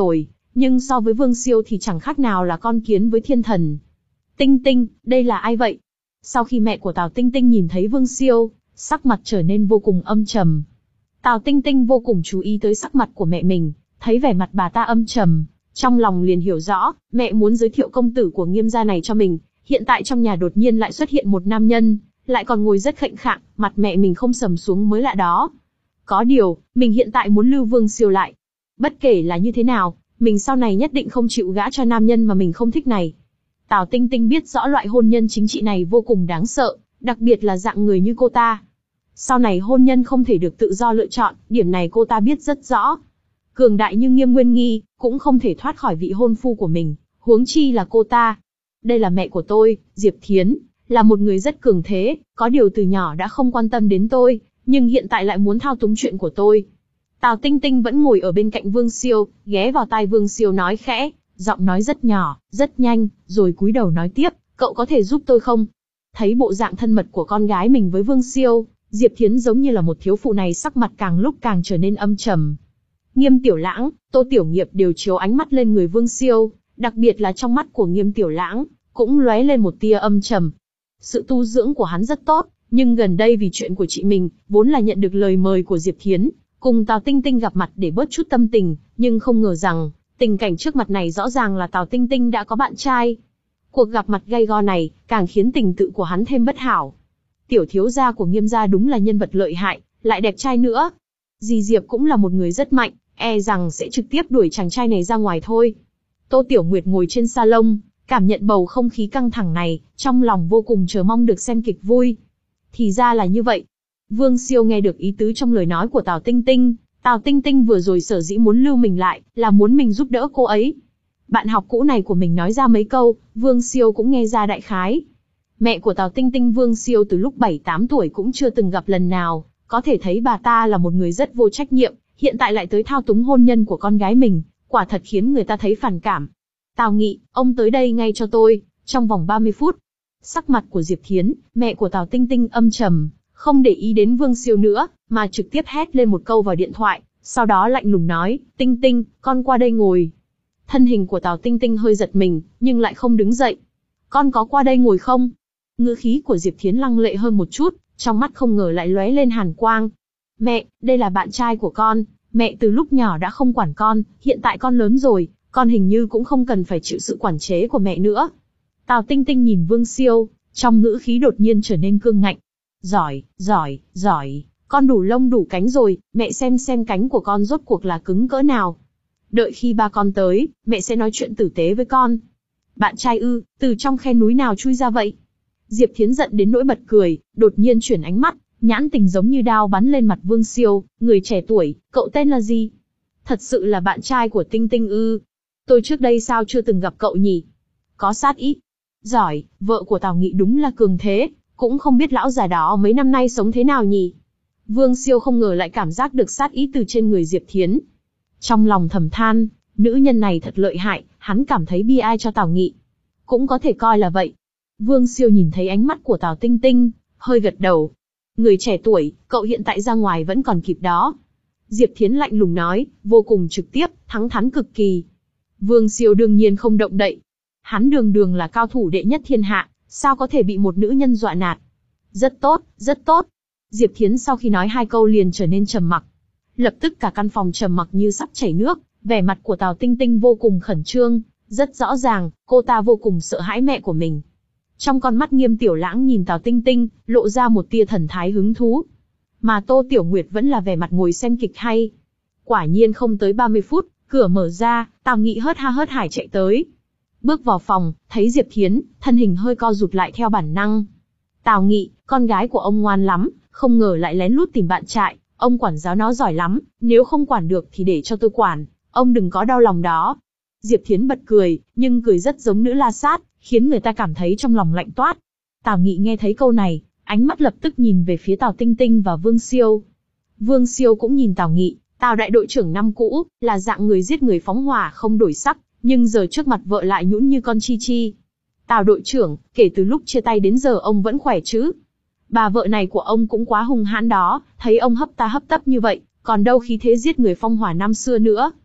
nhưng so với Vương Siêu thì chẳng khác nào là con kiến với thiên thần. Tinh Tinh, đây là ai vậy? Sau khi mẹ của Tào Tinh Tinh nhìn thấy Vương Siêu, sắc mặt trở nên vô cùng âm trầm. Tào Tinh Tinh vô cùng chú ý tới sắc mặt của mẹ mình, thấy vẻ mặt bà ta âm trầm, trong lòng liền hiểu rõ, mẹ muốn giới thiệu công tử của Nghiêm gia này cho mình. Hiện tại trong nhà đột nhiên lại xuất hiện một nam nhân, lại còn ngồi rất khệnh khạng, mặt mẹ mình không sầm xuống mới lạ đó. Có điều, mình hiện tại muốn lưu Vương Siêu lại. Bất kể là như thế nào, mình sau này nhất định không chịu gả cho nam nhân mà mình không thích này. Tào Tinh Tinh biết rõ loại hôn nhân chính trị này vô cùng đáng sợ, đặc biệt là dạng người như cô ta. Sau này hôn nhân không thể được tự do lựa chọn, điểm này cô ta biết rất rõ. Cường đại như Nghiêm Nguyên Nghi, cũng không thể thoát khỏi vị hôn phu của mình, huống chi là cô ta. Đây là mẹ của tôi, Diệp Thiến, là một người rất cường thế, có điều từ nhỏ đã không quan tâm đến tôi, nhưng hiện tại lại muốn thao túng chuyện của tôi. Tào Tinh Tinh vẫn ngồi ở bên cạnh Vương Siêu, ghé vào tai Vương Siêu nói khẽ, giọng nói rất nhỏ, rất nhanh, rồi cúi đầu nói tiếp, cậu có thể giúp tôi không? Thấy bộ dạng thân mật của con gái mình với Vương Siêu, Diệp Thiến giống như là một thiếu phụ này, sắc mặt càng lúc càng trở nên âm trầm. Nghiêm Tiểu Lãng, Tô Tiểu Nghiệp đều chiếu ánh mắt lên người Vương Siêu, đặc biệt là trong mắt của Nghiêm Tiểu Lãng, cũng lóe lên một tia âm trầm. Sự tu dưỡng của hắn rất tốt, nhưng gần đây vì chuyện của chị mình, vốn là nhận được lời mời của Diệp Thiến, cùng Tào Tinh Tinh gặp mặt để bớt chút tâm tình, nhưng không ngờ rằng, tình cảnh trước mặt này rõ ràng là Tào Tinh Tinh đã có bạn trai. Cuộc gặp mặt gay go này, càng khiến tình tự của hắn thêm bất hảo. Tiểu thiếu gia của Nghiêm gia đúng là nhân vật lợi hại, lại đẹp trai nữa. Dì Diệp cũng là một người rất mạnh, e rằng sẽ trực tiếp đuổi chàng trai này ra ngoài thôi. Tô Tiểu Nguyệt ngồi trên salon, cảm nhận bầu không khí căng thẳng này, trong lòng vô cùng chờ mong được xem kịch vui. Thì ra là như vậy. Vương Siêu nghe được ý tứ trong lời nói của Tào Tinh Tinh, Tào Tinh Tinh vừa rồi sở dĩ muốn lưu mình lại, là muốn mình giúp đỡ cô ấy. Bạn học cũ này của mình nói ra mấy câu, Vương Siêu cũng nghe ra đại khái. Mẹ của Tào Tinh Tinh Vương Siêu từ lúc bảy tám tuổi cũng chưa từng gặp lần nào, có thể thấy bà ta là một người rất vô trách nhiệm, hiện tại lại tới thao túng hôn nhân của con gái mình, quả thật khiến người ta thấy phản cảm. Tào Nghị, ông tới đây ngay cho tôi, trong vòng ba mươi phút. Sắc mặt của Diệp Thiến, mẹ của Tào Tinh Tinh âm trầm, không để ý đến Vương Siêu nữa, mà trực tiếp hét lên một câu vào điện thoại, sau đó lạnh lùng nói, Tinh Tinh, con qua đây ngồi. Thân hình của Tào Tinh Tinh hơi giật mình, nhưng lại không đứng dậy. Con có qua đây ngồi không? Ngữ khí của Diệp Thiến lăng lệ hơn một chút, trong mắt không ngờ lại lóe lên hàn quang. Mẹ, đây là bạn trai của con, mẹ từ lúc nhỏ đã không quản con, hiện tại con lớn rồi, con hình như cũng không cần phải chịu sự quản chế của mẹ nữa. Tào Tinh Tinh nhìn Vương Siêu, trong ngữ khí đột nhiên trở nên cương ngạnh. Giỏi, giỏi, giỏi, con đủ lông đủ cánh rồi, mẹ xem xem cánh của con rốt cuộc là cứng cỡ nào. Đợi khi ba con tới, mẹ sẽ nói chuyện tử tế với con. Bạn trai ư, từ trong khe núi nào chui ra vậy? Diệp Thiến giận đến nỗi bật cười, đột nhiên chuyển ánh mắt, nhãn tình giống như đao bắn lên mặt Vương Siêu, người trẻ tuổi, cậu tên là gì? Thật sự là bạn trai của Tinh Tinh ư? Tôi trước đây sao chưa từng gặp cậu nhỉ? Có sát ý. Giỏi, vợ của Tào Nghị đúng là cường thế, cũng không biết lão già đó mấy năm nay sống thế nào nhỉ? Vương Siêu không ngờ lại cảm giác được sát ý từ trên người Diệp Thiến. Trong lòng thầm than, nữ nhân này thật lợi hại, hắn cảm thấy bi ai cho Tào Nghị. Cũng có thể coi là vậy. Vương Siêu nhìn thấy ánh mắt của Tào Tinh Tinh, hơi gật đầu. Người trẻ tuổi, cậu hiện tại ra ngoài vẫn còn kịp đó. Diệp Thiến lạnh lùng nói, vô cùng trực tiếp, thẳng thắn cực kỳ. Vương Siêu đương nhiên không động đậy. Hắn đường đường là cao thủ đệ nhất thiên hạ, sao có thể bị một nữ nhân dọa nạt. Rất tốt, rất tốt. Diệp Thiến sau khi nói hai câu liền trở nên trầm mặc. Lập tức cả căn phòng trầm mặc như sắp chảy nước, vẻ mặt của Tào Tinh Tinh vô cùng khẩn trương, rất rõ ràng, cô ta vô cùng sợ hãi mẹ của mình. Trong con mắt Nghiêm Tiểu Lãng nhìn Tào Tinh Tinh, lộ ra một tia thần thái hứng thú. Mà Tô Tiểu Nguyệt vẫn là vẻ mặt ngồi xem kịch hay. Quả nhiên không tới ba mươi phút, cửa mở ra, Tào Nghị hớt ha hớt hải chạy tới. Bước vào phòng, thấy Diệp Thiến, thân hình hơi co rụt lại theo bản năng. Tào Nghị, con gái của ông ngoan lắm, không ngờ lại lén lút tìm bạn trai, ông quản giáo nó giỏi lắm, nếu không quản được thì để cho tôi quản, ông đừng có đau lòng đó. Diệp Thiến bật cười, nhưng cười rất giống nữ la sát, khiến người ta cảm thấy trong lòng lạnh toát. Tào Nghị nghe thấy câu này, ánh mắt lập tức nhìn về phía Tào Tinh Tinh và Vương Siêu. Vương Siêu cũng nhìn Tào Nghị, Tào đại đội trưởng năm cũ, là dạng người giết người phóng hỏa không đổi sắc, nhưng giờ trước mặt vợ lại nhũn như con chi chi. Tào đội trưởng, kể từ lúc chia tay đến giờ ông vẫn khỏe chứ? Bà vợ này của ông cũng quá hung hãn đó, thấy ông hấp ta hấp tấp như vậy, còn đâu khí thế giết người phong hỏa năm xưa nữa.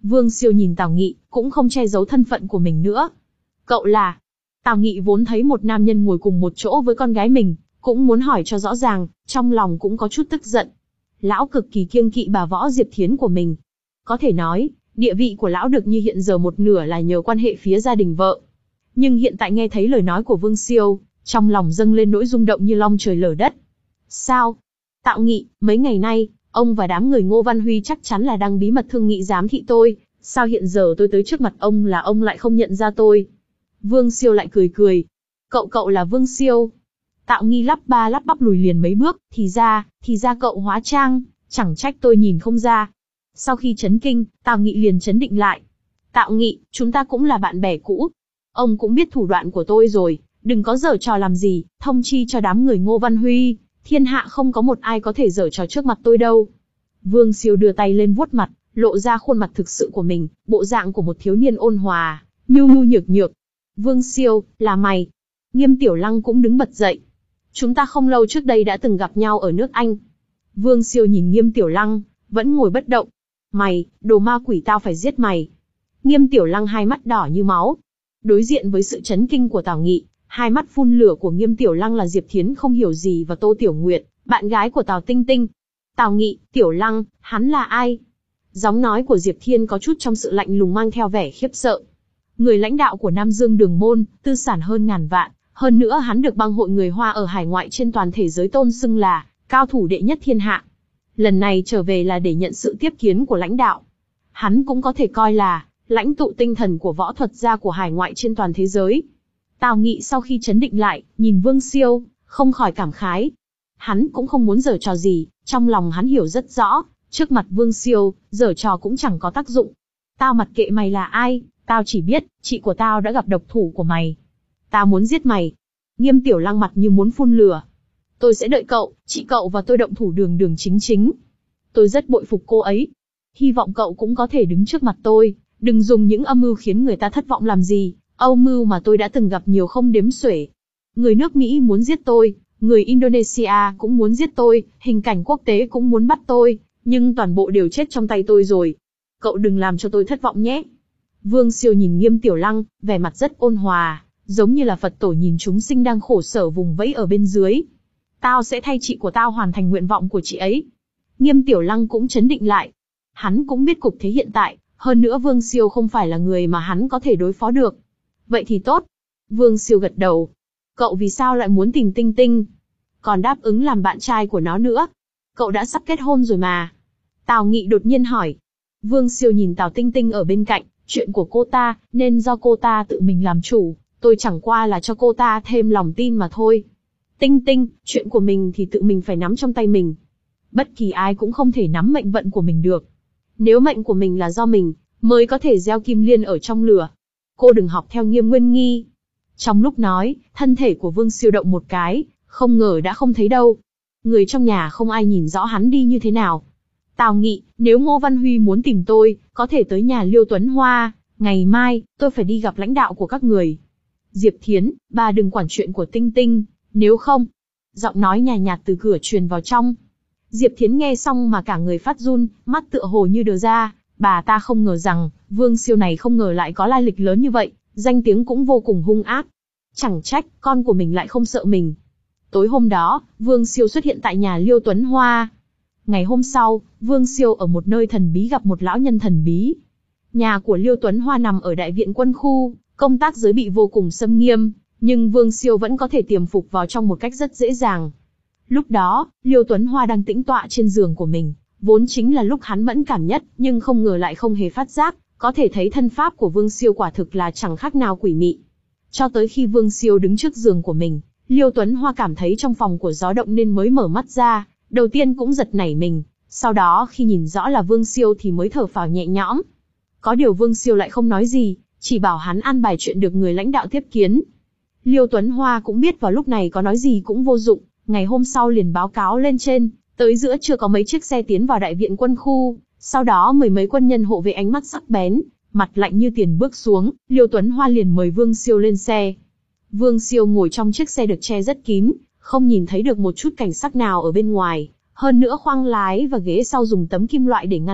Vương Siêu nhìn Tào Nghị, cũng không che giấu thân phận của mình nữa. Cậu là... Tào Nghị vốn thấy một nam nhân ngồi cùng một chỗ với con gái mình, cũng muốn hỏi cho rõ ràng, trong lòng cũng có chút tức giận. Lão cực kỳ kiêng kỵ bà Võ Diệp Thiến của mình. Có thể nói, địa vị của lão được như hiện giờ một nửa là nhờ quan hệ phía gia đình vợ. Nhưng hiện tại nghe thấy lời nói của Vương Siêu, trong lòng dâng lên nỗi rung động như long trời lở đất. Sao? Tạo Nghị, mấy ngày nay, ông và đám người Ngô Văn Huy chắc chắn là đang bí mật thương nghị giám thị tôi, sao hiện giờ tôi tới trước mặt ông là ông lại không nhận ra tôi? Vương Siêu lại cười cười. Cậu cậu là Vương Siêu. Tạo Nghi lắp ba lắp bắp lùi liền mấy bước, thì ra, thì ra cậu hóa trang, chẳng trách tôi nhìn không ra. Sau khi chấn kinh, Tào Nghị liền chấn định lại. Tạo Nghị, chúng ta cũng là bạn bè cũ. Ông cũng biết thủ đoạn của tôi rồi, đừng có giở trò làm gì, thông chi cho đám người Ngô Văn Huy, thiên hạ không có một ai có thể giở trò trước mặt tôi đâu. Vương Siêu đưa tay lên vuốt mặt, lộ ra khuôn mặt thực sự của mình, bộ dạng của một thiếu niên ôn hòa, nhu nhu nhược nhược. Vương Siêu, là mày. Nghiêm Tiểu Lăng cũng đứng bật dậy. Chúng ta không lâu trước đây đã từng gặp nhau ở nước Anh. Vương Siêu nhìn Nghiêm Tiểu Lăng, vẫn ngồi bất động. Mày, đồ ma quỷ, tao phải giết mày. Nghiêm Tiểu Lăng hai mắt đỏ như máu. Đối diện với sự chấn kinh của Tào Nghị, hai mắt phun lửa của Nghiêm Tiểu Lăng là Diệp Thiến không hiểu gì và Tô Tiểu Nguyệt, bạn gái của Tào Tinh Tinh. Tào Nghị, Tiểu Lăng, hắn là ai? Giọng nói của Diệp Thiên có chút trong sự lạnh lùng mang theo vẻ khiếp sợ. Người lãnh đạo của Nam Dương Đường Môn, tư sản hơn ngàn vạn, hơn nữa hắn được bang hội người Hoa ở hải ngoại trên toàn thế giới tôn xưng là cao thủ đệ nhất thiên hạ. Lần này trở về là để nhận sự tiếp kiến của lãnh đạo. Hắn cũng có thể coi là lãnh tụ tinh thần của võ thuật gia của hải ngoại trên toàn thế giới. Tào Nghị sau khi chấn định lại, nhìn Vương Siêu, không khỏi cảm khái. Hắn cũng không muốn giở trò gì, trong lòng hắn hiểu rất rõ, trước mặt Vương Siêu, giở trò cũng chẳng có tác dụng. Tao mặc kệ mày là ai, tao chỉ biết, chị của tao đã gặp độc thủ của mày. Tao muốn giết mày. Nghiêm Tiểu Lăng mặt như muốn phun lửa. Tôi sẽ đợi cậu, chị cậu và tôi động thủ đường đường chính chính. Tôi rất bội phục cô ấy. Hy vọng cậu cũng có thể đứng trước mặt tôi, đừng dùng những âm mưu khiến người ta thất vọng làm gì. Âu mưu mà tôi đã từng gặp nhiều không đếm xuể. Người nước Mỹ muốn giết tôi, người Indonesia cũng muốn giết tôi, hình cảnh quốc tế cũng muốn bắt tôi, nhưng toàn bộ đều chết trong tay tôi rồi. Cậu đừng làm cho tôi thất vọng nhé. Vương Siêu nhìn Nghiêm Tiểu Lăng, vẻ mặt rất ôn hòa, giống như là Phật tổ nhìn chúng sinh đang khổ sở vùng vẫy ở bên dưới. Tao sẽ thay chị của tao hoàn thành nguyện vọng của chị ấy. Nghiêm Tiểu Lăng cũng chấn định lại. Hắn cũng biết cục thế hiện tại, hơn nữa Vương Siêu không phải là người mà hắn có thể đối phó được. Vậy thì tốt. Vương Siêu gật đầu. Cậu vì sao lại muốn tìm Tinh Tinh? Còn đáp ứng làm bạn trai của nó nữa. Cậu đã sắp kết hôn rồi mà. Tào Nghị đột nhiên hỏi. Vương Siêu nhìn Tào Tinh Tinh ở bên cạnh, chuyện của cô ta, nên do cô ta tự mình làm chủ, tôi chẳng qua là cho cô ta thêm lòng tin mà thôi. Tinh Tinh, chuyện của mình thì tự mình phải nắm trong tay mình. Bất kỳ ai cũng không thể nắm mệnh vận của mình được. Nếu mệnh của mình là do mình, mới có thể gieo kim liên ở trong lửa. Cô đừng học theo Nghiêm Nguyên Nghi. Trong lúc nói, thân thể của Vương Siêu động một cái, không ngờ đã không thấy đâu. Người trong nhà không ai nhìn rõ hắn đi như thế nào. Tào Nghị, nếu Ngô Văn Huy muốn tìm tôi, có thể tới nhà Liêu Tuấn Hoa, ngày mai, tôi phải đi gặp lãnh đạo của các người. Diệp Thiến, bà đừng quản chuyện của Tinh Tinh, nếu không... Giọng nói nhàn nhạt từ cửa truyền vào trong. Diệp Thiến nghe xong mà cả người phát run, mắt tựa hồ như đờ ra, bà ta không ngờ rằng, Vương Siêu này không ngờ lại có lai lịch lớn như vậy, danh tiếng cũng vô cùng hung ác. Chẳng trách, con của mình lại không sợ mình. Tối hôm đó, Vương Siêu xuất hiện tại nhà Liêu Tuấn Hoa. Ngày hôm sau, Vương Siêu ở một nơi thần bí gặp một lão nhân thần bí. Nhà của Liêu Tuấn Hoa nằm ở đại viện quân khu, công tác giới bị vô cùng xâm nghiêm, nhưng Vương Siêu vẫn có thể tiềm phục vào trong một cách rất dễ dàng. Lúc đó, Liêu Tuấn Hoa đang tĩnh tọa trên giường của mình, vốn chính là lúc hắn mẫn cảm nhất, nhưng không ngờ lại không hề phát giác, có thể thấy thân pháp của Vương Siêu quả thực là chẳng khác nào quỷ mị. Cho tới khi Vương Siêu đứng trước giường của mình, Liêu Tuấn Hoa cảm thấy trong phòng của gió động nên mới mở mắt ra, đầu tiên cũng giật nảy mình, sau đó khi nhìn rõ là Vương Siêu thì mới thở phào nhẹ nhõm. Có điều Vương Siêu lại không nói gì, chỉ bảo hắn an bài chuyện được người lãnh đạo tiếp kiến. Liêu Tuấn Hoa cũng biết vào lúc này có nói gì cũng vô dụng, ngày hôm sau liền báo cáo lên trên, tới giữa trưa có mấy chiếc xe tiến vào đại viện quân khu, sau đó mười mấy quân nhân hộ vệ ánh mắt sắc bén, mặt lạnh như tiền bước xuống, Liêu Tuấn Hoa liền mời Vương Siêu lên xe. Vương Siêu ngồi trong chiếc xe được che rất kín, không nhìn thấy được một chút cảnh sắc nào ở bên ngoài, hơn nữa khoang lái và ghế sau dùng tấm kim loại để ngăn cách,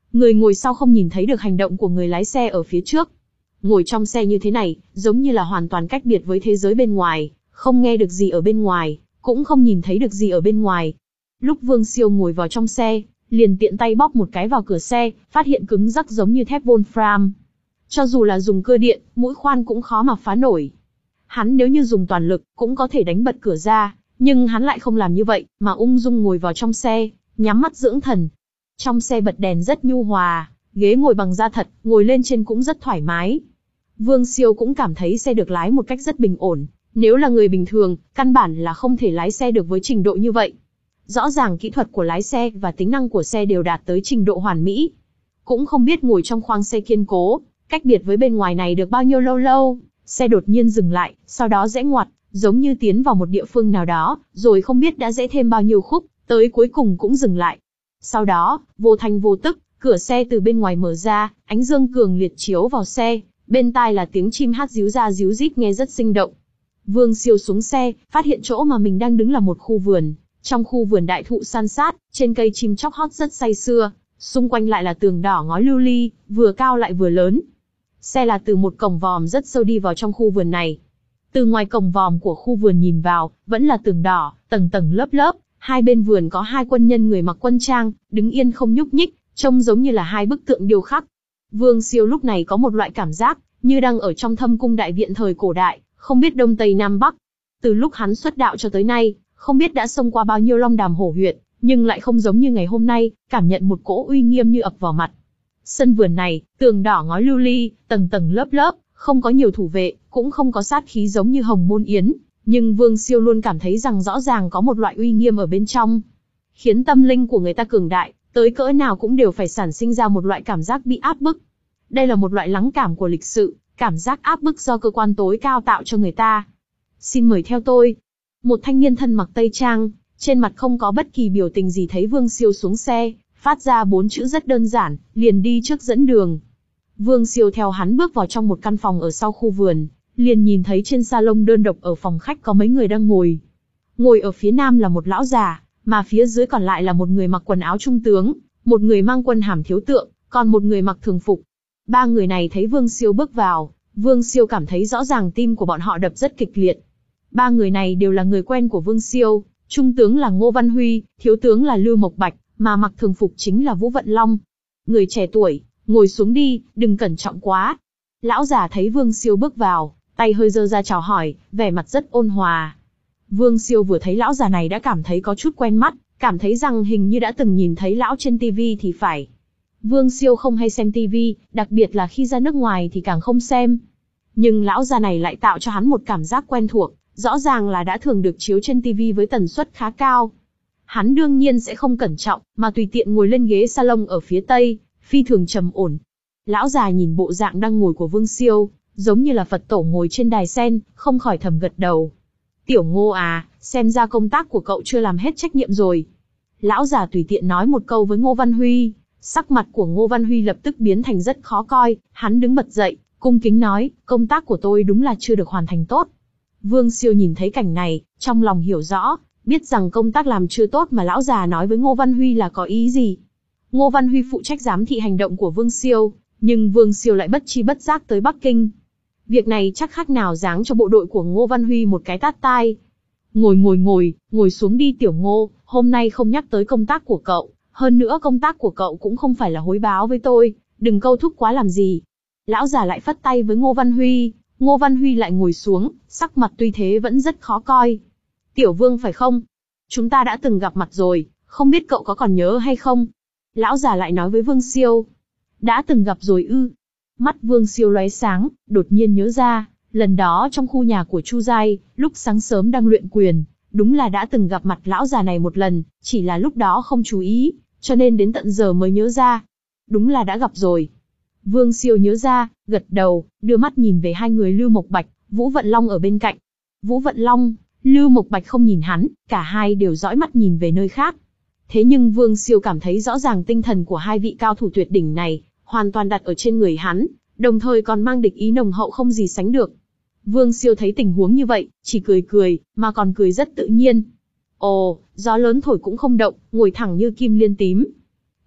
Người ngồi sau không nhìn thấy được hành động của người lái xe ở phía trước. Ngồi trong xe như thế này, giống như là hoàn toàn cách biệt với thế giới bên ngoài, không nghe được gì ở bên ngoài, cũng không nhìn thấy được gì ở bên ngoài. Lúc Vương Siêu ngồi vào trong xe, liền tiện tay bóp một cái vào cửa xe, phát hiện cứng rắc giống như thép Wolfram. Cho dù là dùng cơ điện, mũi khoan cũng khó mà phá nổi. Hắn nếu như dùng toàn lực, cũng có thể đánh bật cửa ra, nhưng hắn lại không làm như vậy, mà ung dung ngồi vào trong xe, nhắm mắt dưỡng thần. Trong xe bật đèn rất nhu hòa, ghế ngồi bằng da thật, ngồi lên trên cũng rất thoải mái. Vương Siêu cũng cảm thấy xe được lái một cách rất bình ổn, nếu là người bình thường, căn bản là không thể lái xe được với trình độ như vậy. Rõ ràng kỹ thuật của lái xe và tính năng của xe đều đạt tới trình độ hoàn mỹ. Cũng không biết ngồi trong khoang xe kiên cố, cách biệt với bên ngoài này được bao nhiêu lâu lâu, xe đột nhiên dừng lại, sau đó rẽ ngoặt, giống như tiến vào một địa phương nào đó, rồi không biết đã rẽ thêm bao nhiêu khúc, tới cuối cùng cũng dừng lại. Sau đó, vô thanh vô tức, cửa xe từ bên ngoài mở ra, ánh dương cường liệt chiếu vào xe, bên tai là tiếng chim hát ríu ra ríu rít nghe rất sinh động. Vương Siêu xuống xe, phát hiện chỗ mà mình đang đứng là một khu vườn. Trong khu vườn đại thụ san sát, trên cây chim chóc hót rất say sưa, xung quanh lại là tường đỏ ngói lưu ly, vừa cao lại vừa lớn. Xe là từ một cổng vòm rất sâu đi vào trong khu vườn này. Từ ngoài cổng vòm của khu vườn nhìn vào, vẫn là tường đỏ, tầng tầng lớp lớp, hai bên vườn có hai quân nhân người mặc quân trang, đứng yên không nhúc nhích, trông giống như là hai bức tượng điêu khắc. Vương Siêu lúc này có một loại cảm giác, như đang ở trong thâm cung đại viện thời cổ đại, không biết đông tây nam bắc. Từ lúc hắn xuất đạo cho tới nay, không biết đã xông qua bao nhiêu long đàm hổ huyệt, nhưng lại không giống như ngày hôm nay, cảm nhận một cỗ uy nghiêm như ập vào mặt. Sân vườn này, tường đỏ ngói lưu ly, tầng tầng lớp lớp, không có nhiều thủ vệ, cũng không có sát khí giống như Hồng Môn Yến, nhưng Vương Siêu luôn cảm thấy rằng rõ ràng có một loại uy nghiêm ở bên trong, khiến tâm linh của người ta cường đại, tới cỡ nào cũng đều phải sản sinh ra một loại cảm giác bị áp bức. Đây là một loại lắng cảm của lịch sự, cảm giác áp bức do cơ quan tối cao tạo cho người ta. Xin mời theo tôi. Một thanh niên thân mặc tây trang, trên mặt không có bất kỳ biểu tình gì thấy Vương Siêu xuống xe, phát ra bốn chữ rất đơn giản, liền đi trước dẫn đường. Vương Siêu theo hắn bước vào trong một căn phòng ở sau khu vườn, liền nhìn thấy trên salon đơn độc ở phòng khách có mấy người đang ngồi. Ngồi ở phía nam là một lão già, mà phía dưới còn lại là một người mặc quần áo trung tướng, một người mang quân hàm thiếu tượng, còn một người mặc thường phục. Ba người này thấy Vương Siêu bước vào, Vương Siêu cảm thấy rõ ràng tim của bọn họ đập rất kịch liệt. Ba người này đều là người quen của Vương Siêu, trung tướng là Ngô Văn Huy, thiếu tướng là Lưu Mộc Bạch, mà mặc thường phục chính là Vũ Vận Long. Người trẻ tuổi, ngồi xuống đi, đừng cẩn trọng quá. Lão già thấy Vương Siêu bước vào, tay hơi giơ ra chào hỏi, vẻ mặt rất ôn hòa. Vương Siêu vừa thấy lão già này đã cảm thấy có chút quen mắt, cảm thấy rằng hình như đã từng nhìn thấy lão trên tivi thì phải. Vương Siêu không hay xem tivi, đặc biệt là khi ra nước ngoài thì càng không xem. Nhưng lão già này lại tạo cho hắn một cảm giác quen thuộc, rõ ràng là đã thường được chiếu trên tivi với tần suất khá cao. Hắn đương nhiên sẽ không cẩn trọng, mà tùy tiện ngồi lên ghế salon ở phía tây, phi thường trầm ổn. Lão già nhìn bộ dạng đang ngồi của Vương Siêu, giống như là Phật tổ ngồi trên đài sen, không khỏi thầm gật đầu. Tiểu Ngô à, xem ra công tác của cậu chưa làm hết trách nhiệm rồi. Lão già tùy tiện nói một câu với Ngô Văn Huy, sắc mặt của Ngô Văn Huy lập tức biến thành rất khó coi, hắn đứng bật dậy, cung kính nói, công tác của tôi đúng là chưa được hoàn thành tốt. Vương Siêu nhìn thấy cảnh này, trong lòng hiểu rõ, biết rằng công tác làm chưa tốt mà lão già nói với Ngô Văn Huy là có ý gì. Ngô Văn Huy phụ trách giám thị hành động của Vương Siêu, nhưng Vương Siêu lại bất chi bất giác tới Bắc Kinh. Việc này chắc khác nào giáng cho bộ đội của Ngô Văn Huy một cái tát tai. Ngồi ngồi ngồi, ngồi xuống đi Tiểu Ngô, hôm nay không nhắc tới công tác của cậu, hơn nữa công tác của cậu cũng không phải là hối báo với tôi, đừng câu thúc quá làm gì. Lão già lại phất tay với Ngô Văn Huy, Ngô Văn Huy lại ngồi xuống, sắc mặt tuy thế vẫn rất khó coi. Tiểu Vương phải không? Chúng ta đã từng gặp mặt rồi, không biết cậu có còn nhớ hay không? Lão già lại nói với Vương Siêu. Đã từng gặp rồi ư? Mắt Vương Siêu lóe sáng, đột nhiên nhớ ra, lần đó trong khu nhà của Chu Giai, lúc sáng sớm đang luyện quyền, đúng là đã từng gặp mặt lão già này một lần, chỉ là lúc đó không chú ý, cho nên đến tận giờ mới nhớ ra. Đúng là đã gặp rồi. Vương Siêu nhớ ra, gật đầu, đưa mắt nhìn về hai người Lưu Mộc Bạch, Vũ Vận Long ở bên cạnh. Vũ Vận Long, Lưu Mộc Bạch không nhìn hắn, cả hai đều dõi mắt nhìn về nơi khác. Thế nhưng Vương Siêu cảm thấy rõ ràng tinh thần của hai vị cao thủ tuyệt đỉnh này, hoàn toàn đặt ở trên người hắn, đồng thời còn mang địch ý nồng hậu không gì sánh được. Vương Siêu thấy tình huống như vậy, chỉ cười cười, mà còn cười rất tự nhiên. Ồ, gió lớn thổi cũng không động, ngồi thẳng như kim liên tím.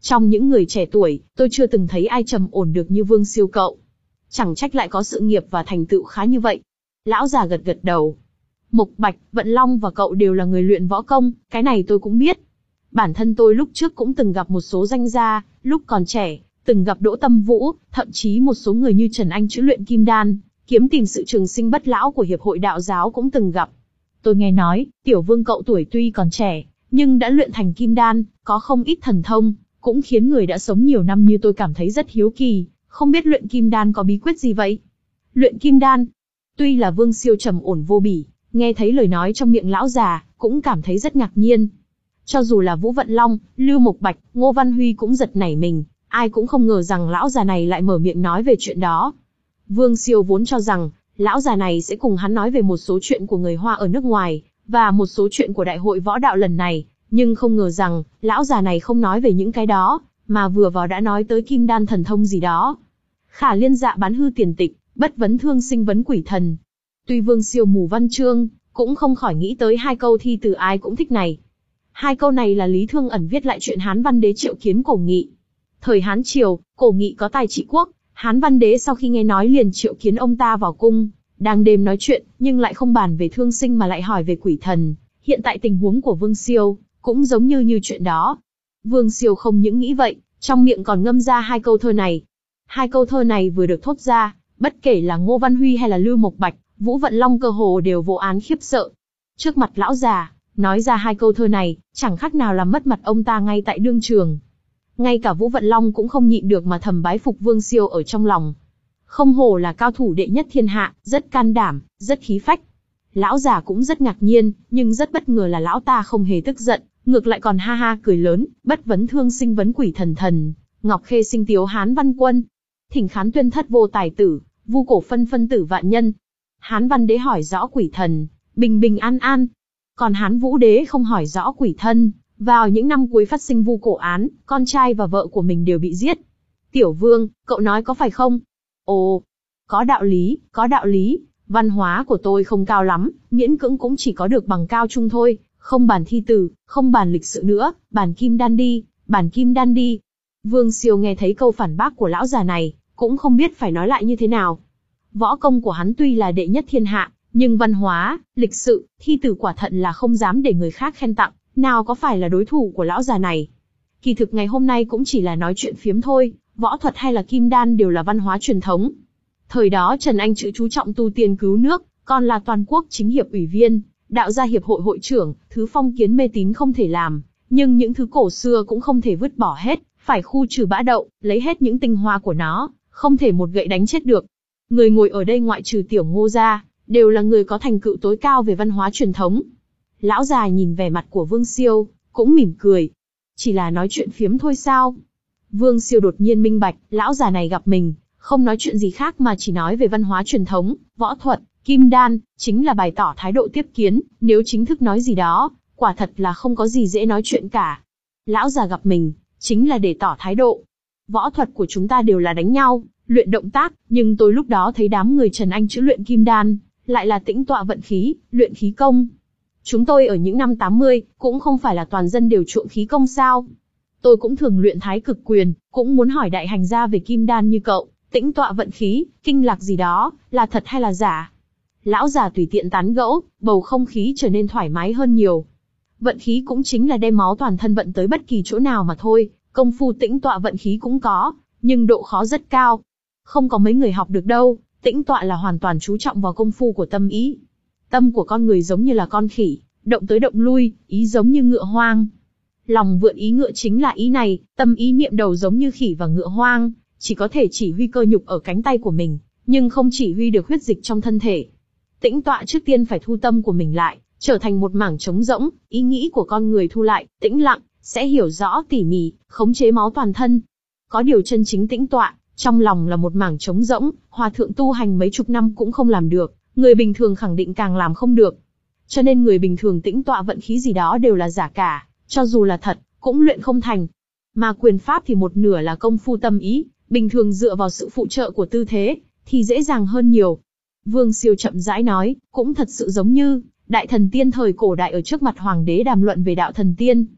Trong những người trẻ tuổi, tôi chưa từng thấy ai trầm ổn được như Vương Siêu cậu. Chẳng trách lại có sự nghiệp và thành tựu khá như vậy. Lão già gật gật đầu. Mộc Bạch, Vận Long và cậu đều là người luyện võ công, cái này tôi cũng biết. Bản thân tôi lúc trước cũng từng gặp một số danh gia, lúc còn trẻ, từng gặp Đỗ Tâm Vũ, thậm chí một số người như Trần Anh chữa luyện kim đan, kiếm tìm sự trường sinh bất lão của Hiệp hội Đạo giáo cũng từng gặp. Tôi nghe nói, Tiểu Vương cậu tuổi tuy còn trẻ, nhưng đã luyện thành kim đan, có không ít thần thông, cũng khiến người đã sống nhiều năm như tôi cảm thấy rất hiếu kỳ, không biết luyện kim đan có bí quyết gì vậy? Luyện kim đan? Tuy là Vương Siêu trầm ổn vô bỉ, nghe thấy lời nói trong miệng lão già, cũng cảm thấy rất ngạc nhiên. Cho dù là Vũ Vận Long, Lưu Mộc Bạch, Ngô Văn Huy cũng giật nảy mình, ai cũng không ngờ rằng lão già này lại mở miệng nói về chuyện đó. Vương Siêu vốn cho rằng, lão già này sẽ cùng hắn nói về một số chuyện của người Hoa ở nước ngoài, và một số chuyện của đại hội võ đạo lần này, nhưng không ngờ rằng, lão già này không nói về những cái đó, mà vừa vào đã nói tới kim đan thần thông gì đó. Khả liên dạ bán hư tiền tịch, bất vấn thương sinh vấn quỷ thần. Tuy Vương Siêu mù văn chương, cũng không khỏi nghĩ tới hai câu thi từ ai cũng thích này. Hai câu này là Lý Thương Ẩn viết lại chuyện Hán Văn Đế triệu kiến Cổ Nghị. Thời Hán Triều, Cổ Nghị có tài trị quốc, Hán Văn Đế sau khi nghe nói liền triệu kiến ông ta vào cung, đang đêm nói chuyện, nhưng lại không bàn về thương sinh mà lại hỏi về quỷ thần. Hiện tại tình huống của Vương Siêu, cũng giống như như chuyện đó. Vương Siêu không những nghĩ vậy, trong miệng còn ngâm ra hai câu thơ này. Hai câu thơ này vừa được thốt ra, bất kể là Ngô Văn Huy hay là Lưu Mộc Bạch, Vũ Vận Long cơ hồ đều vô án khiếp sợ. Trước mặt lão già, nói ra hai câu thơ này, chẳng khác nào làm mất mặt ông ta ngay tại đương trường. Ngay cả Vũ Vận Long cũng không nhịn được mà thầm bái phục Vương Siêu ở trong lòng. Không hổ là cao thủ đệ nhất thiên hạ, rất can đảm, rất khí phách. Lão già cũng rất ngạc nhiên, nhưng rất bất ngờ là lão ta không hề tức giận, ngược lại còn ha ha cười lớn, bất vấn thương sinh vấn quỷ thần thần, Ngọc Khê sinh tiếu Hán Văn Quân. Thỉnh khán tuyên thất vô tài tử, vu cổ phân phân tử vạn nhân. Hán Văn Đế hỏi rõ quỷ thần, bình bình an an. Còn Hán Vũ Đế không hỏi rõ quỷ thân, vào những năm cuối phát sinh vu cổ án, con trai và vợ của mình đều bị giết. Tiểu Vương, cậu nói có phải không? Ồ, có đạo lý, có đạo lý, văn hóa của tôi không cao lắm, miễn cưỡng cũng chỉ có được bằng cao trung thôi, không bàn thi từ, không bàn lịch sự nữa, bàn kim đan đi, bàn kim đan đi. Vương Siêu nghe thấy câu phản bác của lão già này, cũng không biết phải nói lại như thế nào. Võ công của hắn tuy là đệ nhất thiên hạ, nhưng văn hóa, lịch sự, thi từ quả thận là không dám để người khác khen tặng, nào có phải là đối thủ của lão già này. Kỳ thực ngày hôm nay cũng chỉ là nói chuyện phiếm thôi, võ thuật hay là kim đan đều là văn hóa truyền thống. Thời đó Trần Anh chữ chú trọng tu tiên cứu nước, còn là toàn quốc chính hiệp ủy viên, đạo gia hiệp hội hội trưởng, thứ phong kiến mê tín không thể làm, nhưng những thứ cổ xưa cũng không thể vứt bỏ hết, phải khu trừ bã đậu, lấy hết những tinh hoa của nó, không thể một gậy đánh chết được. Người ngồi ở đây ngoại trừ Tiểu Ngô ra, đều là người có thành tựu tối cao về văn hóa truyền thống. Lão già nhìn vẻ mặt của Vương Siêu, cũng mỉm cười. Chỉ là nói chuyện phiếm thôi sao? Vương Siêu đột nhiên minh bạch, lão già này gặp mình, không nói chuyện gì khác mà chỉ nói về văn hóa truyền thống, võ thuật, kim đan, chính là bày tỏ thái độ tiếp kiến, nếu chính thức nói gì đó, quả thật là không có gì dễ nói chuyện cả. Lão già gặp mình, chính là để tỏ thái độ. Võ thuật của chúng ta đều là đánh nhau, luyện động tác, nhưng tôi lúc đó thấy đám người Trần Anh chữa luyện kim đan, lại là tĩnh tọa vận khí, luyện khí công. Chúng tôi ở những năm tám mươi, cũng không phải là toàn dân đều chuộng khí công sao. Tôi cũng thường luyện thái cực quyền, cũng muốn hỏi đại hành gia về kim đan như cậu, tĩnh tọa vận khí, kinh lạc gì đó, là thật hay là giả? Lão già tùy tiện tán gẫu, bầu không khí trở nên thoải mái hơn nhiều. Vận khí cũng chính là đem máu toàn thân vận tới bất kỳ chỗ nào mà thôi, công phu tĩnh tọa vận khí cũng có, nhưng độ khó rất cao. Không có mấy người học được đâu, tĩnh tọa là hoàn toàn chú trọng vào công phu của tâm ý. Tâm của con người giống như là con khỉ, động tới động lui, ý giống như ngựa hoang. Lòng vượn ý ngựa chính là ý này, tâm ý niệm đầu giống như khỉ và ngựa hoang, chỉ có thể chỉ huy cơ nhục ở cánh tay của mình, nhưng không chỉ huy được huyết dịch trong thân thể. Tĩnh tọa trước tiên phải thu tâm của mình lại, trở thành một mảng trống rỗng, ý nghĩ của con người thu lại, tĩnh lặng, sẽ hiểu rõ tỉ mỉ, khống chế máu toàn thân. Có điều chân chính tĩnh tọa, trong lòng là một mảng trống rỗng, hòa thượng tu hành mấy chục năm cũng không làm được, người bình thường khẳng định càng làm không được. Cho nên người bình thường tĩnh tọa vận khí gì đó đều là giả cả, cho dù là thật, cũng luyện không thành. Mà quyền pháp thì một nửa là công phu tâm ý, bình thường dựa vào sự phụ trợ của tư thế, thì dễ dàng hơn nhiều. Vương Siêu chậm rãi nói, cũng thật sự giống như đại thần tiên thời cổ đại ở trước mặt hoàng đế đàm luận về đạo thần tiên.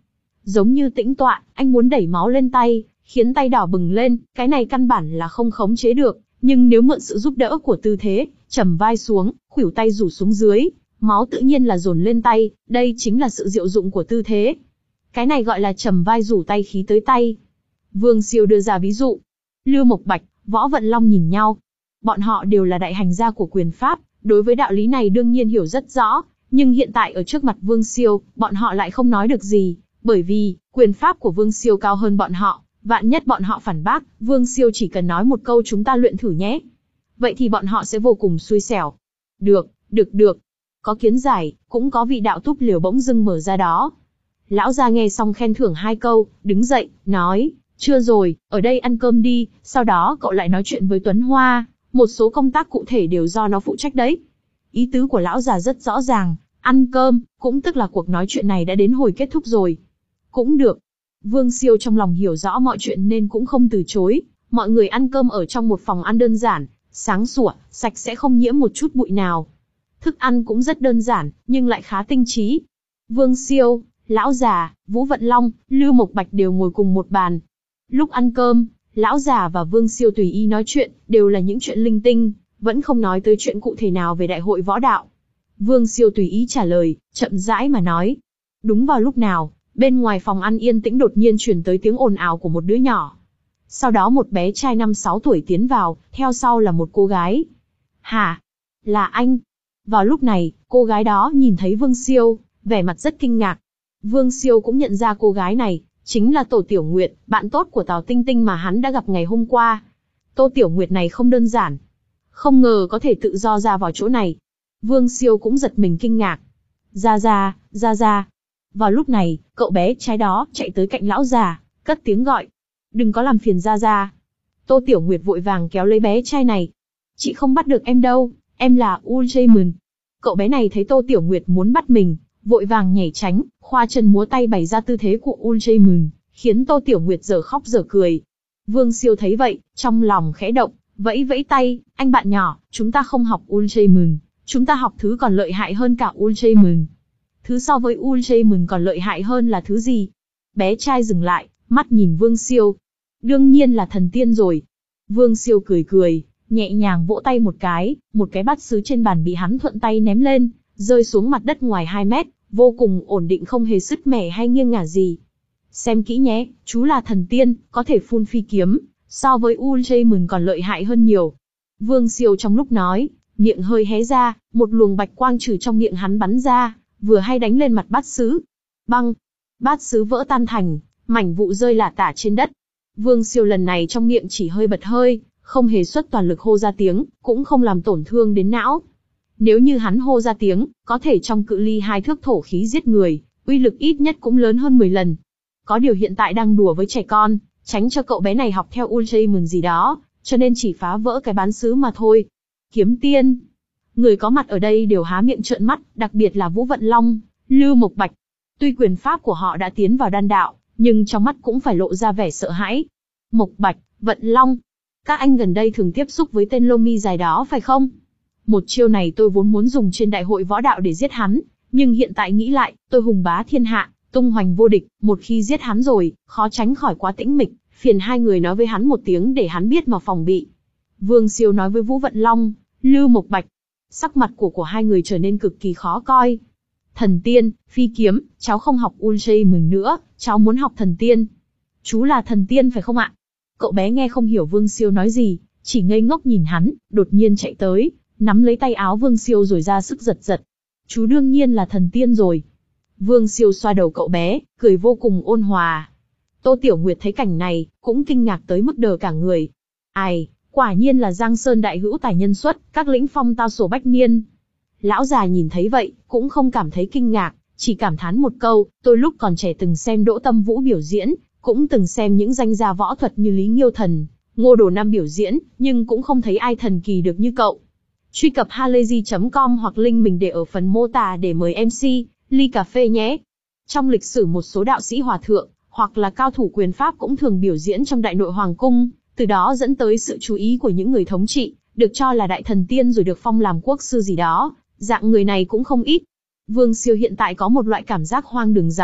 giống như tĩnh tọa, anh muốn đẩy máu lên tay, khiến tay đỏ bừng lên, cái này căn bản là không khống chế được, nhưng nếu mượn sự giúp đỡ của tư thế, trầm vai xuống, khuỷu tay rủ xuống dưới, máu tự nhiên là dồn lên tay, đây chính là sự diệu dụng của tư thế. Cái này gọi là trầm vai rủ tay khí tới tay. Vương Siêu đưa ra ví dụ. Lưu Mộc Bạch, Võ Vận Long nhìn nhau. Bọn họ đều là đại hành gia của quyền pháp, đối với đạo lý này đương nhiên hiểu rất rõ, nhưng hiện tại ở trước mặt Vương Siêu, bọn họ lại không nói được gì, bởi vì, quyền pháp của Vương Siêu cao hơn bọn họ, vạn nhất bọn họ phản bác, Vương Siêu chỉ cần nói một câu chúng ta luyện thử nhé. Vậy thì bọn họ sẽ vô cùng xui xẻo. Được, được được. Có kiến giải, cũng có vị đạo túp liều bỗng dưng mở ra đó. Lão già nghe xong khen thưởng hai câu, đứng dậy, nói, chưa rồi, ở đây ăn cơm đi, sau đó cậu lại nói chuyện với Tuấn Hoa, một số công tác cụ thể đều do nó phụ trách đấy. Ý tứ của lão già rất rõ ràng, ăn cơm, cũng tức là cuộc nói chuyện này đã đến hồi kết thúc rồi. Cũng được. Vương Siêu trong lòng hiểu rõ mọi chuyện nên cũng không từ chối, mọi người ăn cơm ở trong một phòng ăn đơn giản, sáng sủa, sạch sẽ không nhiễm một chút bụi nào. Thức ăn cũng rất đơn giản, nhưng lại khá tinh trí. Vương Siêu, lão già, Vũ Vận Long, Lưu Mộc Bạch đều ngồi cùng một bàn. Lúc ăn cơm, lão già và Vương Siêu tùy ý nói chuyện, đều là những chuyện linh tinh, vẫn không nói tới chuyện cụ thể nào về đại hội võ đạo. Vương Siêu tùy ý trả lời, chậm rãi mà nói. Đúng vào lúc nào, bên ngoài phòng ăn yên tĩnh đột nhiên truyền tới tiếng ồn ào của một đứa nhỏ. Sau đó một bé trai năm sáu tuổi tiến vào, theo sau là một cô gái. Hả? Là anh? Vào lúc này, cô gái đó nhìn thấy Vương Siêu, vẻ mặt rất kinh ngạc. Vương Siêu cũng nhận ra cô gái này, chính là Tô Tiểu Nguyệt, bạn tốt của Tào Tinh Tinh mà hắn đã gặp ngày hôm qua. Tô Tiểu Nguyệt này không đơn giản. Không ngờ có thể tự do ra vào chỗ này. Vương Siêu cũng giật mình kinh ngạc. Ra ra, ra ra. Vào lúc này, cậu bé trai đó chạy tới cạnh lão già, cất tiếng gọi. Đừng có làm phiền ra ra. Tô Tiểu Nguyệt vội vàng kéo lấy bé trai này. Chị không bắt được em đâu, em là Ultraman. Cậu bé này thấy Tô Tiểu Nguyệt muốn bắt mình, vội vàng nhảy tránh, khoa chân múa tay bày ra tư thế của Ultraman, khiến Tô Tiểu Nguyệt giờ khóc giờ cười. Vương Siêu thấy vậy, trong lòng khẽ động, vẫy vẫy tay, anh bạn nhỏ, chúng ta không học Ultraman, chúng ta học thứ còn lợi hại hơn cả Ultraman. Thứ so với Ultraman còn lợi hại hơn là thứ gì? Bé trai dừng lại, mắt nhìn Vương Siêu. Đương nhiên là thần tiên rồi. Vương Siêu cười cười, nhẹ nhàng vỗ tay một cái, một cái bát sứ trên bàn bị hắn thuận tay ném lên, rơi xuống mặt đất ngoài hai mét, vô cùng ổn định không hề sứt mẻ hay nghiêng ngả gì. Xem kỹ nhé, chú là thần tiên, có thể phun phi kiếm, so với Ultraman còn lợi hại hơn nhiều. Vương Siêu trong lúc nói, miệng hơi hé ra, một luồng bạch quang trừ trong miệng hắn bắn ra, vừa hay đánh lên mặt bát sứ. Băng! Bát sứ vỡ tan thành, mảnh vụn rơi lả tả trên đất. Vương Siêu lần này trong miệng chỉ hơi bật hơi, không hề xuất toàn lực hô ra tiếng, cũng không làm tổn thương đến não. Nếu như hắn hô ra tiếng, có thể trong cự ly hai thước thổ khí giết người, uy lực ít nhất cũng lớn hơn mười lần. Có điều hiện tại đang đùa với trẻ con, tránh cho cậu bé này học theo Ultraman gì đó, cho nên chỉ phá vỡ cái bán sứ mà thôi. Kiếm tiên! Người có mặt ở đây đều há miệng trợn mắt, đặc biệt là Vũ Vận Long, Lưu Mộc Bạch. Tuy quyền pháp của họ đã tiến vào đan đạo, nhưng trong mắt cũng phải lộ ra vẻ sợ hãi. Mộc Bạch, Vận Long, các anh gần đây thường tiếp xúc với tên lông mi dài đó phải không? Một chiêu này tôi vốn muốn dùng trên đại hội võ đạo để giết hắn, nhưng hiện tại nghĩ lại, tôi hùng bá thiên hạ, tung hoành vô địch, một khi giết hắn rồi, khó tránh khỏi quá tĩnh mịch, phiền hai người nói với hắn một tiếng để hắn biết mà phòng bị. Vương Siêu nói với Vũ Vận Long, Lưu Mộc Bạch. Sắc mặt của của hai người trở nên cực kỳ khó coi. Thần tiên, phi kiếm, cháu không học Ultraman nữa, cháu muốn học thần tiên. Chú là thần tiên phải không ạ? Cậu bé nghe không hiểu Vương Siêu nói gì, chỉ ngây ngốc nhìn hắn, đột nhiên chạy tới, nắm lấy tay áo Vương Siêu rồi ra sức giật giật. Chú đương nhiên là thần tiên rồi. Vương Siêu xoa đầu cậu bé, cười vô cùng ôn hòa. Tô Tiểu Nguyệt thấy cảnh này, cũng kinh ngạc tới mức đờ cả người. Ai, quả nhiên là Giang Sơn đại hữu tài nhân xuất, các lĩnh phong tao sổ bách niên. Lão già nhìn thấy vậy, cũng không cảm thấy kinh ngạc, chỉ cảm thán một câu, tôi lúc còn trẻ từng xem Đỗ Tâm Vũ biểu diễn, cũng từng xem những danh gia võ thuật như Lý Nghiêu Thần, Ngô Đồ Nam biểu diễn, nhưng cũng không thấy ai thần kỳ được như cậu. Truy cập halayzi chấm com hoặc link mình để ở phần mô tả để mời em xê, ly cà phê nhé. Trong lịch sử một số đạo sĩ hòa thượng, hoặc là cao thủ quyền pháp cũng thường biểu diễn trong đại nội hoàng cung, từ đó dẫn tới sự chú ý của những người thống trị, được cho là đại thần tiên rồi được phong làm quốc sư gì đó, dạng người này cũng không ít. Vương Siêu hiện tại có một loại cảm giác hoang đường rằng,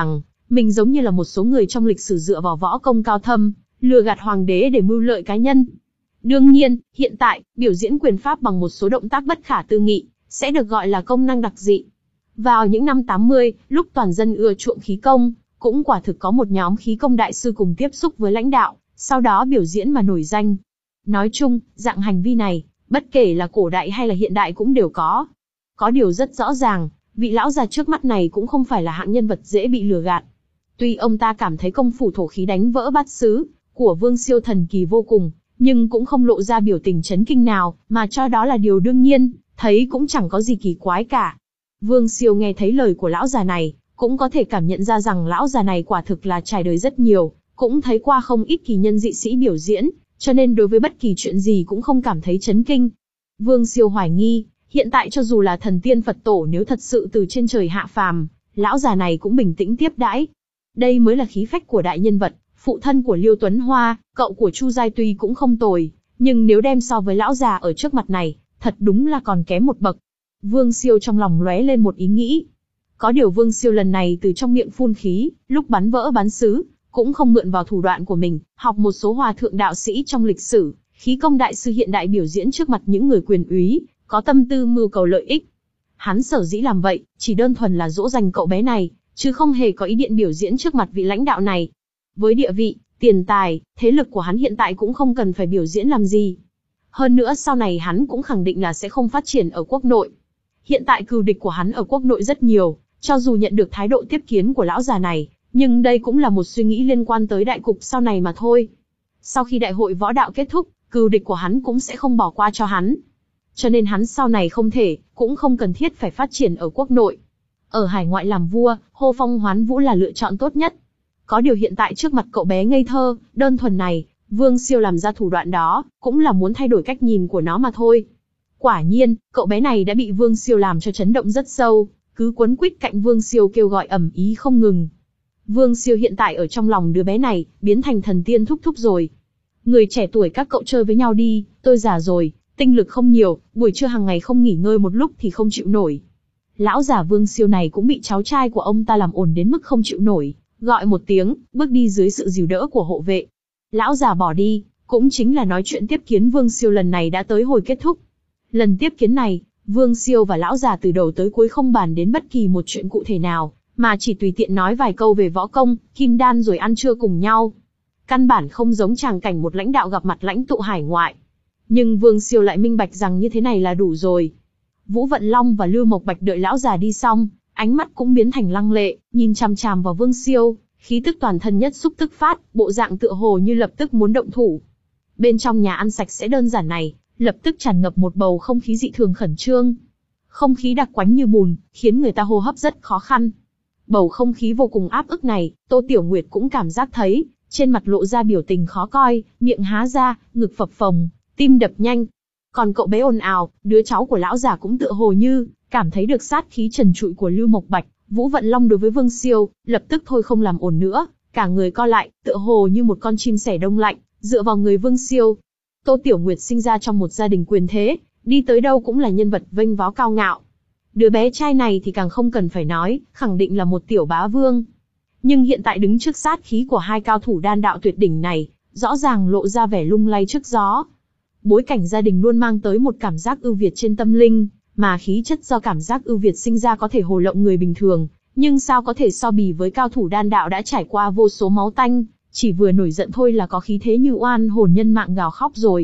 Mình giống như là một số người trong lịch sử dựa vào võ công cao thâm, lừa gạt hoàng đế để mưu lợi cá nhân. Đương nhiên, hiện tại, biểu diễn quyền pháp bằng một số động tác bất khả tư nghị, sẽ được gọi là công năng đặc dị. Vào những năm tám mươi, lúc toàn dân ưa chuộng khí công, cũng quả thực có một nhóm khí công đại sư cùng tiếp xúc với lãnh đạo, sau đó biểu diễn mà nổi danh. Nói chung, dạng hành vi này, bất kể là cổ đại hay là hiện đại cũng đều có. Có điều rất rõ ràng, vị lão già trước mắt này cũng không phải là hạng nhân vật dễ bị lừa gạt. Tuy ông ta cảm thấy công phu thổ khí đánh vỡ bát sứ của Vương Siêu thần kỳ vô cùng, nhưng cũng không lộ ra biểu tình chấn kinh nào, mà cho đó là điều đương nhiên, thấy cũng chẳng có gì kỳ quái cả. Vương Siêu nghe thấy lời của lão già này, cũng có thể cảm nhận ra rằng lão già này quả thực là trải đời rất nhiều, cũng thấy qua không ít kỳ nhân dị sĩ biểu diễn, cho nên đối với bất kỳ chuyện gì cũng không cảm thấy chấn kinh. Vương Siêu hoài nghi, hiện tại cho dù là thần tiên Phật tổ nếu thật sự từ trên trời hạ phàm, lão già này cũng bình tĩnh tiếp đãi. Đây mới là khí phách của đại nhân vật, phụ thân của Liêu Tuấn Hoa, cậu của Chu Giai tuy cũng không tồi, nhưng nếu đem so với lão già ở trước mặt này, thật đúng là còn kém một bậc. Vương Siêu trong lòng lóe lên một ý nghĩ. Có điều Vương Siêu lần này từ trong miệng phun khí, lúc bắn vỡ bắn sứ, cũng không mượn vào thủ đoạn của mình, học một số hòa thượng đạo sĩ trong lịch sử, khí công đại sư hiện đại biểu diễn trước mặt những người quyền úy, có tâm tư mưu cầu lợi ích. Hắn sở dĩ làm vậy, chỉ đơn thuần là dỗ dành cậu bé này, chứ không hề có ý định biểu diễn trước mặt vị lãnh đạo này. Với địa vị, tiền tài, thế lực của hắn hiện tại cũng không cần phải biểu diễn làm gì. Hơn nữa sau này hắn cũng khẳng định là sẽ không phát triển ở quốc nội. Hiện tại cừu địch của hắn ở quốc nội rất nhiều, cho dù nhận được thái độ tiếp kiến của lão già này, nhưng đây cũng là một suy nghĩ liên quan tới đại cục sau này mà thôi. Sau khi đại hội võ đạo kết thúc, cừu địch của hắn cũng sẽ không bỏ qua cho hắn. Cho nên hắn sau này không thể, cũng không cần thiết phải phát triển ở quốc nội. Ở hải ngoại làm vua, hô phong hoán vũ là lựa chọn tốt nhất. Có điều hiện tại trước mặt cậu bé ngây thơ, đơn thuần này, Vương Siêu làm ra thủ đoạn đó, cũng là muốn thay đổi cách nhìn của nó mà thôi. Quả nhiên, cậu bé này đã bị Vương Siêu làm cho chấn động rất sâu, cứ quấn quýt cạnh Vương Siêu kêu gọi ầm ĩ không ngừng. Vương Siêu hiện tại ở trong lòng đứa bé này, biến thành thần tiên thúc thúc rồi. Người trẻ tuổi các cậu chơi với nhau đi, tôi già rồi, tinh lực không nhiều, buổi trưa hàng ngày không nghỉ ngơi một lúc thì không chịu nổi. Lão già Vương Siêu này cũng bị cháu trai của ông ta làm ồn đến mức không chịu nổi, gọi một tiếng, bước đi dưới sự dìu đỡ của hộ vệ. Lão già bỏ đi, cũng chính là nói chuyện tiếp kiến Vương Siêu lần này đã tới hồi kết thúc. Lần tiếp kiến này, Vương Siêu và lão già từ đầu tới cuối không bàn đến bất kỳ một chuyện cụ thể nào, mà chỉ tùy tiện nói vài câu về võ công, kim đan rồi ăn trưa cùng nhau. Căn bản không giống tràng cảnh một lãnh đạo gặp mặt lãnh tụ hải ngoại. Nhưng Vương Siêu lại minh bạch rằng như thế này là đủ rồi. Vũ Vận Long và Lưu Mộc Bạch đợi lão già đi xong, ánh mắt cũng biến thành lăng lệ, nhìn chằm chằm vào Vương Siêu, khí tức toàn thân nhất xúc tức phát, bộ dạng tựa hồ như lập tức muốn động thủ. Bên trong nhà ăn sạch sẽ đơn giản này, lập tức tràn ngập một bầu không khí dị thường khẩn trương. Không khí đặc quánh như bùn, khiến người ta hô hấp rất khó khăn. Bầu không khí vô cùng áp ức này, Tô Tiểu Nguyệt cũng cảm giác thấy, trên mặt lộ ra biểu tình khó coi, miệng há ra, ngực phập phồng, tim đập nhanh. Còn cậu bé ồn ào, đứa cháu của lão già cũng tựa hồ như cảm thấy được sát khí trần trụi của Lưu Mộc Bạch, Vũ Vận Long đối với Vương Siêu, lập tức thôi không làm ồn nữa, cả người co lại, tựa hồ như một con chim sẻ đông lạnh, dựa vào người Vương Siêu. Tô Tiểu Nguyệt sinh ra trong một gia đình quyền thế, đi tới đâu cũng là nhân vật vênh váo cao ngạo. Đứa bé trai này thì càng không cần phải nói, khẳng định là một tiểu bá vương. Nhưng hiện tại đứng trước sát khí của hai cao thủ đan đạo tuyệt đỉnh này, rõ ràng lộ ra vẻ lung lay trước gió. Bối cảnh gia đình luôn mang tới một cảm giác ưu việt trên tâm linh, mà khí chất do cảm giác ưu việt sinh ra có thể hồ lộng người bình thường, nhưng sao có thể so bì với cao thủ đan đạo đã trải qua vô số máu tanh, chỉ vừa nổi giận thôi là có khí thế như oan hồn nhân mạng gào khóc rồi.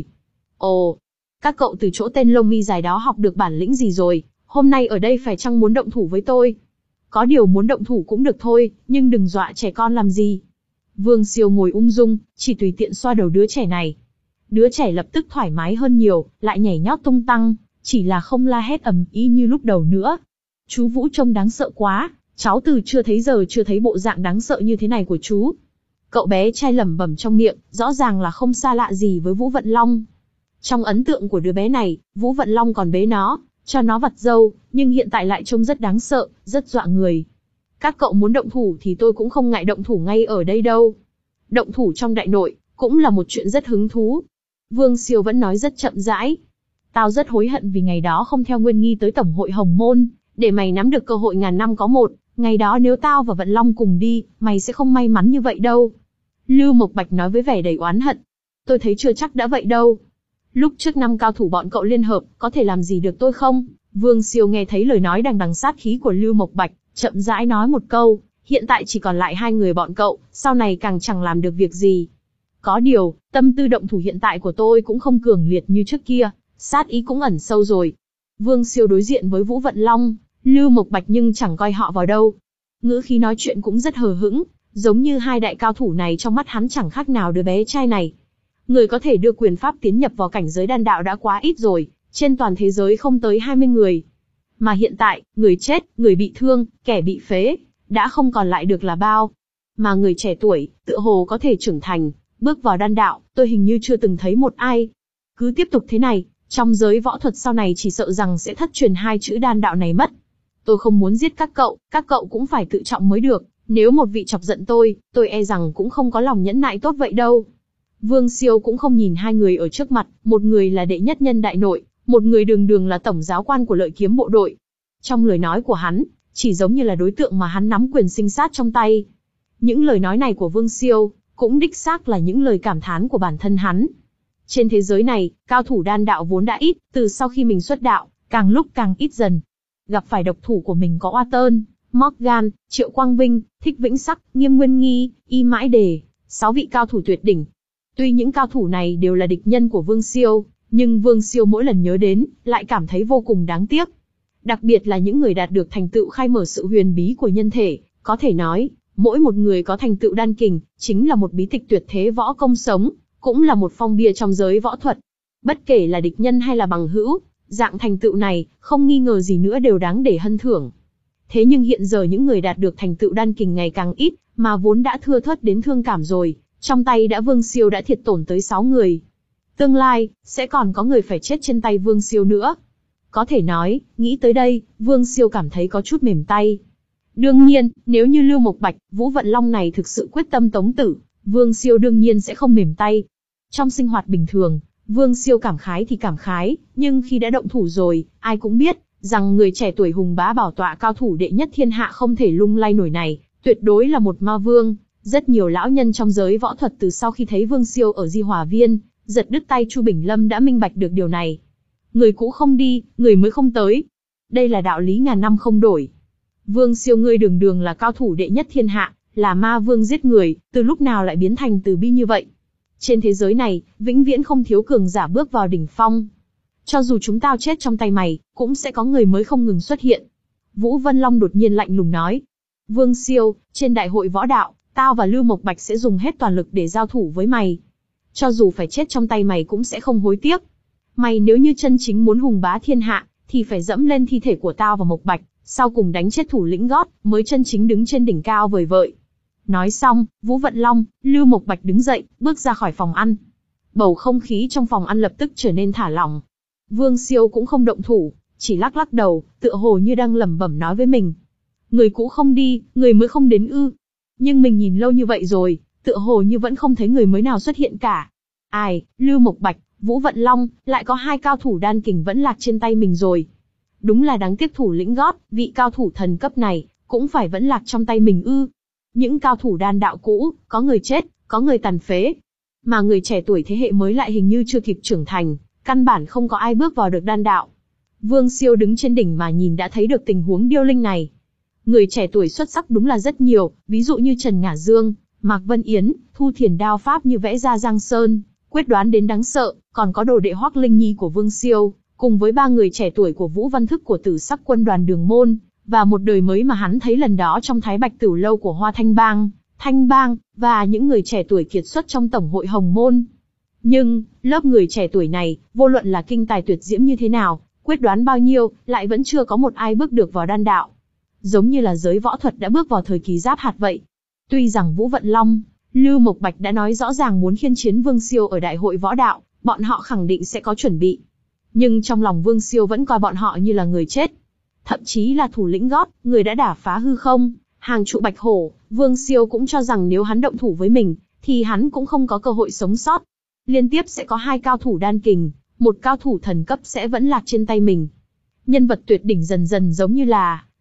Ồ, các cậu từ chỗ tên lông mi dài đó học được bản lĩnh gì rồi, hôm nay ở đây phải chăng muốn động thủ với tôi? Có điều muốn động thủ cũng được thôi, nhưng đừng dọa trẻ con làm gì. Vương Siêu ngồi ung dung, chỉ tùy tiện xoa đầu đứa trẻ này. Đứa trẻ lập tức thoải mái hơn nhiều, lại nhảy nhót tung tăng, chỉ là không la hét ầm ĩ như lúc đầu nữa. Chú Vũ trông đáng sợ quá, cháu từ chưa thấy giờ chưa thấy bộ dạng đáng sợ như thế này của chú. Cậu bé trai lẩm bẩm trong miệng, rõ ràng là không xa lạ gì với Vũ Vận Long. Trong ấn tượng của đứa bé này, Vũ Vận Long còn bế nó, cho nó vặt râu, nhưng hiện tại lại trông rất đáng sợ, rất dọa người. Các cậu muốn động thủ thì tôi cũng không ngại động thủ ngay ở đây đâu. Động thủ trong đại nội, cũng là một chuyện rất hứng thú. Vương Siêu vẫn nói rất chậm rãi. Tao rất hối hận vì ngày đó không theo Nguyên Nghi tới Tổng hội Hồng Môn, để mày nắm được cơ hội ngàn năm có một, Ngày đó nếu tao và Vận Long cùng đi, mày sẽ không may mắn như vậy đâu. Lưu Mộc Bạch nói với vẻ đầy oán hận. Tôi thấy chưa chắc đã vậy đâu. Lúc trước năm cao thủ bọn cậu liên hợp, có thể làm gì được tôi không? Vương Siêu nghe thấy lời nói đằng đằng sát khí của Lưu Mộc Bạch, chậm rãi nói một câu, hiện tại chỉ còn lại hai người bọn cậu, sau này càng chẳng làm được việc gì. Có điều, tâm tư động thủ hiện tại của tôi cũng không cường liệt như trước kia, sát ý cũng ẩn sâu rồi. Vương Siêu đối diện với Vũ Vận Long, Lưu Mộc Bạch nhưng chẳng coi họ vào đâu. Ngữ khí nói chuyện cũng rất hờ hững, giống như hai đại cao thủ này trong mắt hắn chẳng khác nào đứa bé trai này. Người có thể đưa quyền pháp tiến nhập vào cảnh giới đan đạo đã quá ít rồi, trên toàn thế giới không tới hai mươi người. Mà hiện tại, người chết, người bị thương, kẻ bị phế, đã không còn lại được là bao. Mà người trẻ tuổi, tựa hồ có thể trưởng thành, bước vào đan đạo, tôi hình như chưa từng thấy một ai. Cứ tiếp tục thế này, trong giới võ thuật sau này chỉ sợ rằng sẽ thất truyền hai chữ đan đạo này mất. Tôi không muốn giết các cậu, các cậu cũng phải tự trọng mới được. Nếu một vị chọc giận tôi, tôi e rằng cũng không có lòng nhẫn nại tốt vậy đâu. Vương Siêu cũng không nhìn hai người ở trước mặt, một người là đệ nhất nhân đại nội, một người đường đường là tổng giáo quan của Lợi Kiếm bộ đội. Trong lời nói của hắn, chỉ giống như là đối tượng mà hắn nắm quyền sinh sát trong tay. Những lời nói này của Vương Siêu, cũng đích xác là những lời cảm thán của bản thân hắn. Trên thế giới này, cao thủ đan đạo vốn đã ít, từ sau khi mình xuất đạo, càng lúc càng ít dần. Gặp phải độc thủ của mình có Oa Tơn, Morgan, Triệu Quang Vinh, Thích Vĩnh Sắc, Nghiêm Nguyên Nghi, Y Mãi Đề, sáu vị cao thủ tuyệt đỉnh. Tuy những cao thủ này đều là địch nhân của Vương Siêu, nhưng Vương Siêu mỗi lần nhớ đến, lại cảm thấy vô cùng đáng tiếc. Đặc biệt là những người đạt được thành tựu khai mở sự huyền bí của nhân thể, có thể nói, mỗi một người có thành tựu đan kình, chính là một bí tịch tuyệt thế võ công sống, cũng là một phong bia trong giới võ thuật. Bất kể là địch nhân hay là bằng hữu, dạng thành tựu này, không nghi ngờ gì nữa đều đáng để hân thưởng. Thế nhưng hiện giờ những người đạt được thành tựu đan kình ngày càng ít, mà vốn đã thưa thớt đến thương cảm rồi, trong tay đã Vương Siêu đã thiệt tổn tới sáu người. Tương lai, sẽ còn có người phải chết trên tay Vương Siêu nữa. Có thể nói, nghĩ tới đây, Vương Siêu cảm thấy có chút mềm tay. Đương nhiên, nếu như Lưu Mộc Bạch, Vũ Vận Long này thực sự quyết tâm tống tử, Vương Siêu đương nhiên sẽ không mềm tay. Trong sinh hoạt bình thường, Vương Siêu cảm khái thì cảm khái, nhưng khi đã động thủ rồi, ai cũng biết, rằng người trẻ tuổi hùng bá bảo tọa cao thủ đệ nhất thiên hạ không thể lung lay nổi này, tuyệt đối là một ma vương. Rất nhiều lão nhân trong giới võ thuật từ sau khi thấy Vương Siêu ở Di Hòa Viên, giật đứt tay Chu Bình Lâm đã minh bạch được điều này. Người cũ không đi, người mới không tới. Đây là đạo lý ngàn năm không đổi. Vương Siêu ngươi đường đường là cao thủ đệ nhất thiên hạ, là ma vương giết người, từ lúc nào lại biến thành từ bi như vậy? Trên thế giới này, vĩnh viễn không thiếu cường giả bước vào đỉnh phong. Cho dù chúng tao chết trong tay mày, cũng sẽ có người mới không ngừng xuất hiện. Vũ Vân Long đột nhiên lạnh lùng nói. Vương Siêu, trên đại hội võ đạo, tao và Lưu Mộc Bạch sẽ dùng hết toàn lực để giao thủ với mày. Cho dù phải chết trong tay mày cũng sẽ không hối tiếc. Mày nếu như chân chính muốn hùng bá thiên hạ, thì phải dẫm lên thi thể của tao và Mộc Bạch, sau cùng đánh chết thủ lĩnh gót, mới chân chính đứng trên đỉnh cao vời vợi. Nói xong, Vũ Vận Long, Lưu Mộc Bạch đứng dậy, bước ra khỏi phòng ăn. Bầu không khí trong phòng ăn lập tức trở nên thả lỏng. Vương Siêu cũng không động thủ, chỉ lắc lắc đầu, tựa hồ như đang lẩm bẩm nói với mình. Người cũ không đi, người mới không đến ư. Nhưng mình nhìn lâu như vậy rồi, tựa hồ như vẫn không thấy người mới nào xuất hiện cả. Ai, Lưu Mộc Bạch, Vũ Vận Long, lại có hai cao thủ đan kình vẫn lạc trên tay mình rồi. Đúng là đáng tiếc thủ lĩnh gót, vị cao thủ thần cấp này, cũng phải vẫn lạc trong tay mình ư. Những cao thủ đan đạo cũ, có người chết, có người tàn phế. Mà người trẻ tuổi thế hệ mới lại hình như chưa kịp trưởng thành, căn bản không có ai bước vào được đan đạo. Vương Siêu đứng trên đỉnh mà nhìn đã thấy được tình huống điêu linh này. Người trẻ tuổi xuất sắc đúng là rất nhiều, ví dụ như Trần Ngả Dương, Mạc Vân Yến, Thu Thiền đao pháp như vẽ ra Giang Sơn, quyết đoán đến đáng sợ, còn có đồ đệ Hoắc Linh Nhi của Vương Siêu, cùng với ba người trẻ tuổi của Vũ Văn Thức của Tử Sắc quân đoàn Đường Môn, và một đời mới mà hắn thấy lần đó trong Thái Bạch Tửu lâu của Hoa Thanh Bang, Thanh Bang, và những người trẻ tuổi kiệt xuất trong Tổng hội Hồng Môn. Nhưng, lớp người trẻ tuổi này, vô luận là kinh tài tuyệt diễm như thế nào, quyết đoán bao nhiêu, lại vẫn chưa có một ai bước được vào đan đạo. Giống như là giới võ thuật đã bước vào thời kỳ giáp hạt vậy. Tuy rằng Vũ Vận Long, Lưu Mộc Bạch đã nói rõ ràng muốn khiên chiến Vương Siêu ở đại hội võ đạo, bọn họ khẳng định sẽ có chuẩn bị. Nhưng trong lòng Vương Siêu vẫn coi bọn họ như là người chết. Thậm chí là thủ lĩnh gót, người đã đả phá hư không, hàng trụ bạch hổ, Vương Siêu cũng cho rằng nếu hắn động thủ với mình, thì hắn cũng không có cơ hội sống sót. Liên tiếp sẽ có hai cao thủ đan kình, một cao thủ thần cấp sẽ vẫn lạc trên tay mình. Nhân vật tuyệt đỉnh dần dần giống như là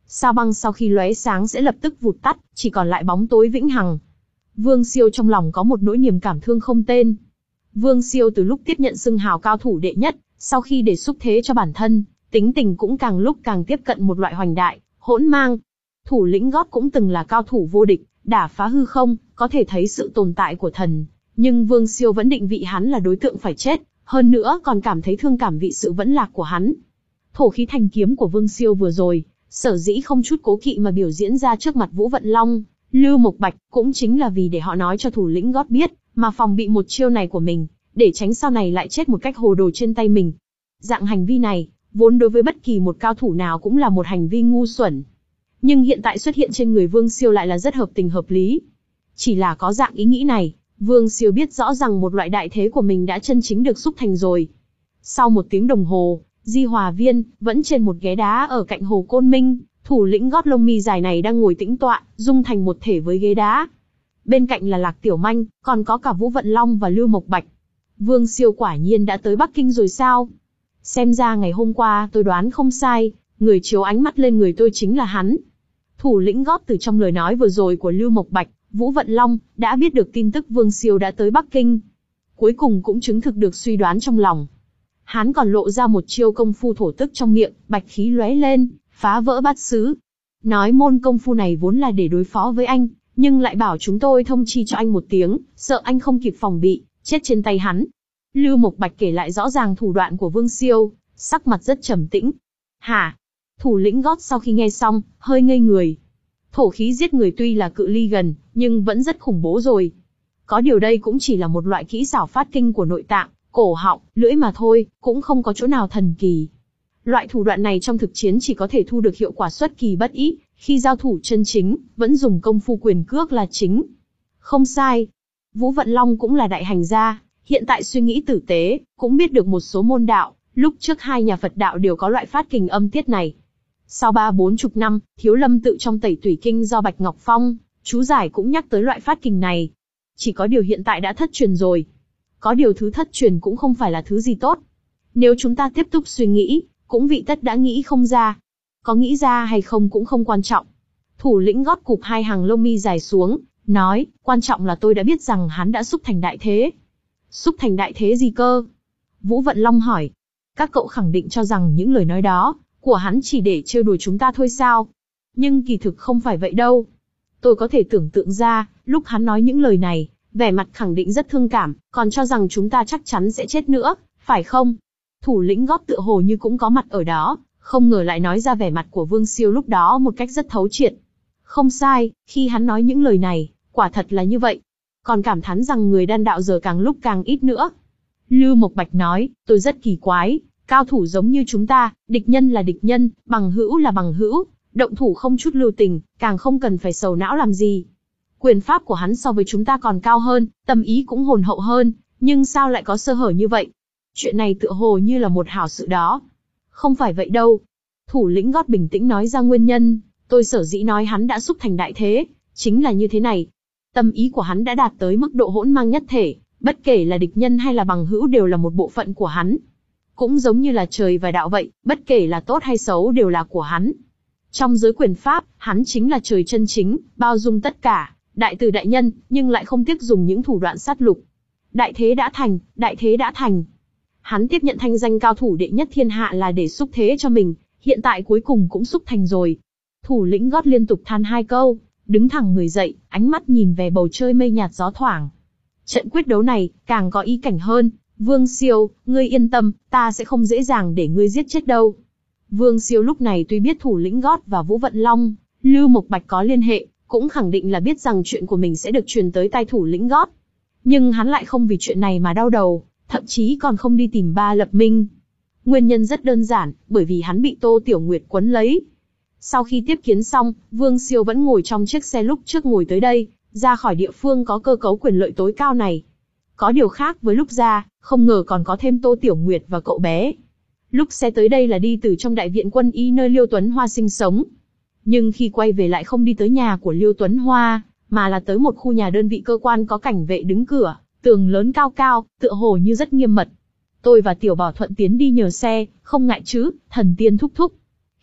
Sao băng sau khi lóe sáng sẽ lập tức vụt tắt, chỉ còn lại bóng tối vĩnh hằng. Vương Siêu trong lòng có một nỗi niềm cảm thương không tên. Vương Siêu từ lúc tiếp nhận xưng hào cao thủ đệ nhất, sau khi để xúc thế cho bản thân, tính tình cũng càng lúc càng tiếp cận một loại hoành đại, hỗn mang. Thủ lĩnh gót cũng từng là cao thủ vô địch, đả phá hư không, có thể thấy sự tồn tại của thần. Nhưng Vương Siêu vẫn định vị hắn là đối tượng phải chết, hơn nữa còn cảm thấy thương cảm vị sự vẫn lạc của hắn. Thổ khí thành kiếm của Vương Siêu vừa rồi, sở dĩ không chút cố kỵ mà biểu diễn ra trước mặt Vũ Vận Long, Lưu Mộc Bạch, cũng chính là vì để họ nói cho thủ lĩnh gót biết, mà phòng bị một chiêu này của mình, để tránh sau này lại chết một cách hồ đồ trên tay mình. Dạng hành vi này, vốn đối với bất kỳ một cao thủ nào cũng là một hành vi ngu xuẩn. Nhưng hiện tại xuất hiện trên người Vương Siêu lại là rất hợp tình hợp lý. Chỉ là có dạng ý nghĩ này, Vương Siêu biết rõ rằng một loại đại thế của mình đã chân chính được xúc thành rồi. Sau một tiếng đồng hồ, Di Hòa Viên, vẫn trên một ghế đá ở cạnh hồ Côn Minh, thủ lĩnh gót lông mi dài này đang ngồi tĩnh tọa, dung thành một thể với ghế đá. Bên cạnh là Lạc Tiểu Manh, còn có cả Vũ Vận Long và Lưu Mộc Bạch. Vương Siêu quả nhiên đã tới Bắc Kinh rồi sao? Xem ra ngày hôm qua tôi đoán không sai, người chiếu ánh mắt lên người tôi chính là hắn. Thủ lĩnh gót từ trong lời nói vừa rồi của Lưu Mộc Bạch, Vũ Vận Long, đã biết được tin tức Vương Siêu đã tới Bắc Kinh. Cuối cùng cũng chứng thực được suy đoán trong lòng. Hắn còn lộ ra một chiêu công phu thổ tức trong miệng, bạch khí lóe lên, phá vỡ bát sứ. Nói môn công phu này vốn là để đối phó với anh, nhưng lại bảo chúng tôi thông chi cho anh một tiếng, sợ anh không kịp phòng bị, chết trên tay hắn. Lưu Mộc Bạch kể lại rõ ràng thủ đoạn của Vương Siêu, sắc mặt rất trầm tĩnh. Hả? Thủ lĩnh gót sau khi nghe xong, hơi ngây người. Thổ khí giết người tuy là cự ly gần, nhưng vẫn rất khủng bố rồi. Có điều đây cũng chỉ là một loại kỹ xảo phát kinh của nội tạng, cổ họng, lưỡi mà thôi, cũng không có chỗ nào thần kỳ. Loại thủ đoạn này trong thực chiến chỉ có thể thu được hiệu quả xuất kỳ bất ý, khi giao thủ chân chính, vẫn dùng công phu quyền cước là chính. Không sai. Vũ Vận Long cũng là đại hành gia, hiện tại suy nghĩ tử tế, cũng biết được một số môn đạo, lúc trước hai nhà Phật đạo đều có loại phát kình âm tiết này. Sau ba bốn chục năm, Thiếu Lâm tự trong Tẩy Tủy Kinh do Bạch Ngọc Phong, chú giải cũng nhắc tới loại phát kình này. Chỉ có điều hiện tại đã thất truyền rồi. Có điều thứ thất truyền cũng không phải là thứ gì tốt. Nếu chúng ta tiếp tục suy nghĩ, cũng vị tất đã nghĩ không ra. Có nghĩ ra hay không cũng không quan trọng. Thủ lĩnh gót cụp hai hàng lông mi dài xuống, nói, quan trọng là tôi đã biết rằng hắn đã xúc thành đại thế. Xúc thành đại thế gì cơ? Vũ Vận Long hỏi. Các cậu khẳng định cho rằng những lời nói đó của hắn chỉ để trêu đùa chúng ta thôi sao? Nhưng kỳ thực không phải vậy đâu. Tôi có thể tưởng tượng ra, lúc hắn nói những lời này, vẻ mặt khẳng định rất thương cảm, còn cho rằng chúng ta chắc chắn sẽ chết nữa, phải không? Thủ lĩnh gót tựa hồ như cũng có mặt ở đó, không ngờ lại nói ra vẻ mặt của Vương Siêu lúc đó một cách rất thấu triệt. Không sai, khi hắn nói những lời này, quả thật là như vậy. Còn cảm thán rằng người đan đạo giờ càng lúc càng ít nữa. Lưu Mộc Bạch nói, tôi rất kỳ quái, cao thủ giống như chúng ta, địch nhân là địch nhân, bằng hữu là bằng hữu, động thủ không chút lưu tình, càng không cần phải sầu não làm gì. Quyền pháp của hắn so với chúng ta còn cao hơn, tâm ý cũng hồn hậu hơn, nhưng sao lại có sơ hở như vậy? Chuyện này tựa hồ như là một hảo sự đó. Không phải vậy đâu. Thủ lĩnh gót bình tĩnh nói ra nguyên nhân, tôi sở dĩ nói hắn đã xúc thành đại thế, chính là như thế này. Tâm ý của hắn đã đạt tới mức độ hỗn mang nhất thể, bất kể là địch nhân hay là bằng hữu đều là một bộ phận của hắn. Cũng giống như là trời và đạo vậy, bất kể là tốt hay xấu đều là của hắn. Trong giới quyền pháp, hắn chính là trời chân chính, bao dung tất cả, đại từ đại nhân, nhưng lại không tiếc dùng những thủ đoạn sát lục. Đại thế đã thành, đại thế đã thành. Hắn tiếp nhận thanh danh cao thủ đệ nhất thiên hạ là để xúc thế cho mình, hiện tại cuối cùng cũng xúc thành rồi. Thủ lĩnh gót liên tục than hai câu, đứng thẳng người dậy, ánh mắt nhìn về bầu trời mây nhạt gió thoảng. Trận quyết đấu này, càng có ý cảnh hơn. Vương Siêu, ngươi yên tâm, ta sẽ không dễ dàng để ngươi giết chết đâu. Vương Siêu lúc này tuy biết thủ lĩnh gót và Vũ Vận Long, Lưu Mộc Bạch có liên hệ, cũng khẳng định là biết rằng chuyện của mình sẽ được truyền tới tai thủ lĩnh gót. Nhưng hắn lại không vì chuyện này mà đau đầu, thậm chí còn không đi tìm Ba Lập Minh. Nguyên nhân rất đơn giản, bởi vì hắn bị Tô Tiểu Nguyệt quấn lấy. Sau khi tiếp kiến xong, Vương Siêu vẫn ngồi trong chiếc xe lúc trước ngồi tới đây, ra khỏi địa phương có cơ cấu quyền lợi tối cao này. Có điều khác với lúc ra, không ngờ còn có thêm Tô Tiểu Nguyệt và cậu bé. Lúc xe tới đây là đi từ trong đại viện quân y nơi Liêu Tuấn Hoa sinh sống. Nhưng khi quay về lại không đi tới nhà của Liêu Tuấn Hoa, mà là tới một khu nhà đơn vị cơ quan có cảnh vệ đứng cửa, tường lớn cao cao, tựa hồ như rất nghiêm mật. Tôi và Tiểu Bảo Thuận tiến đi nhờ xe, không ngại chứ, thần tiên thúc thúc.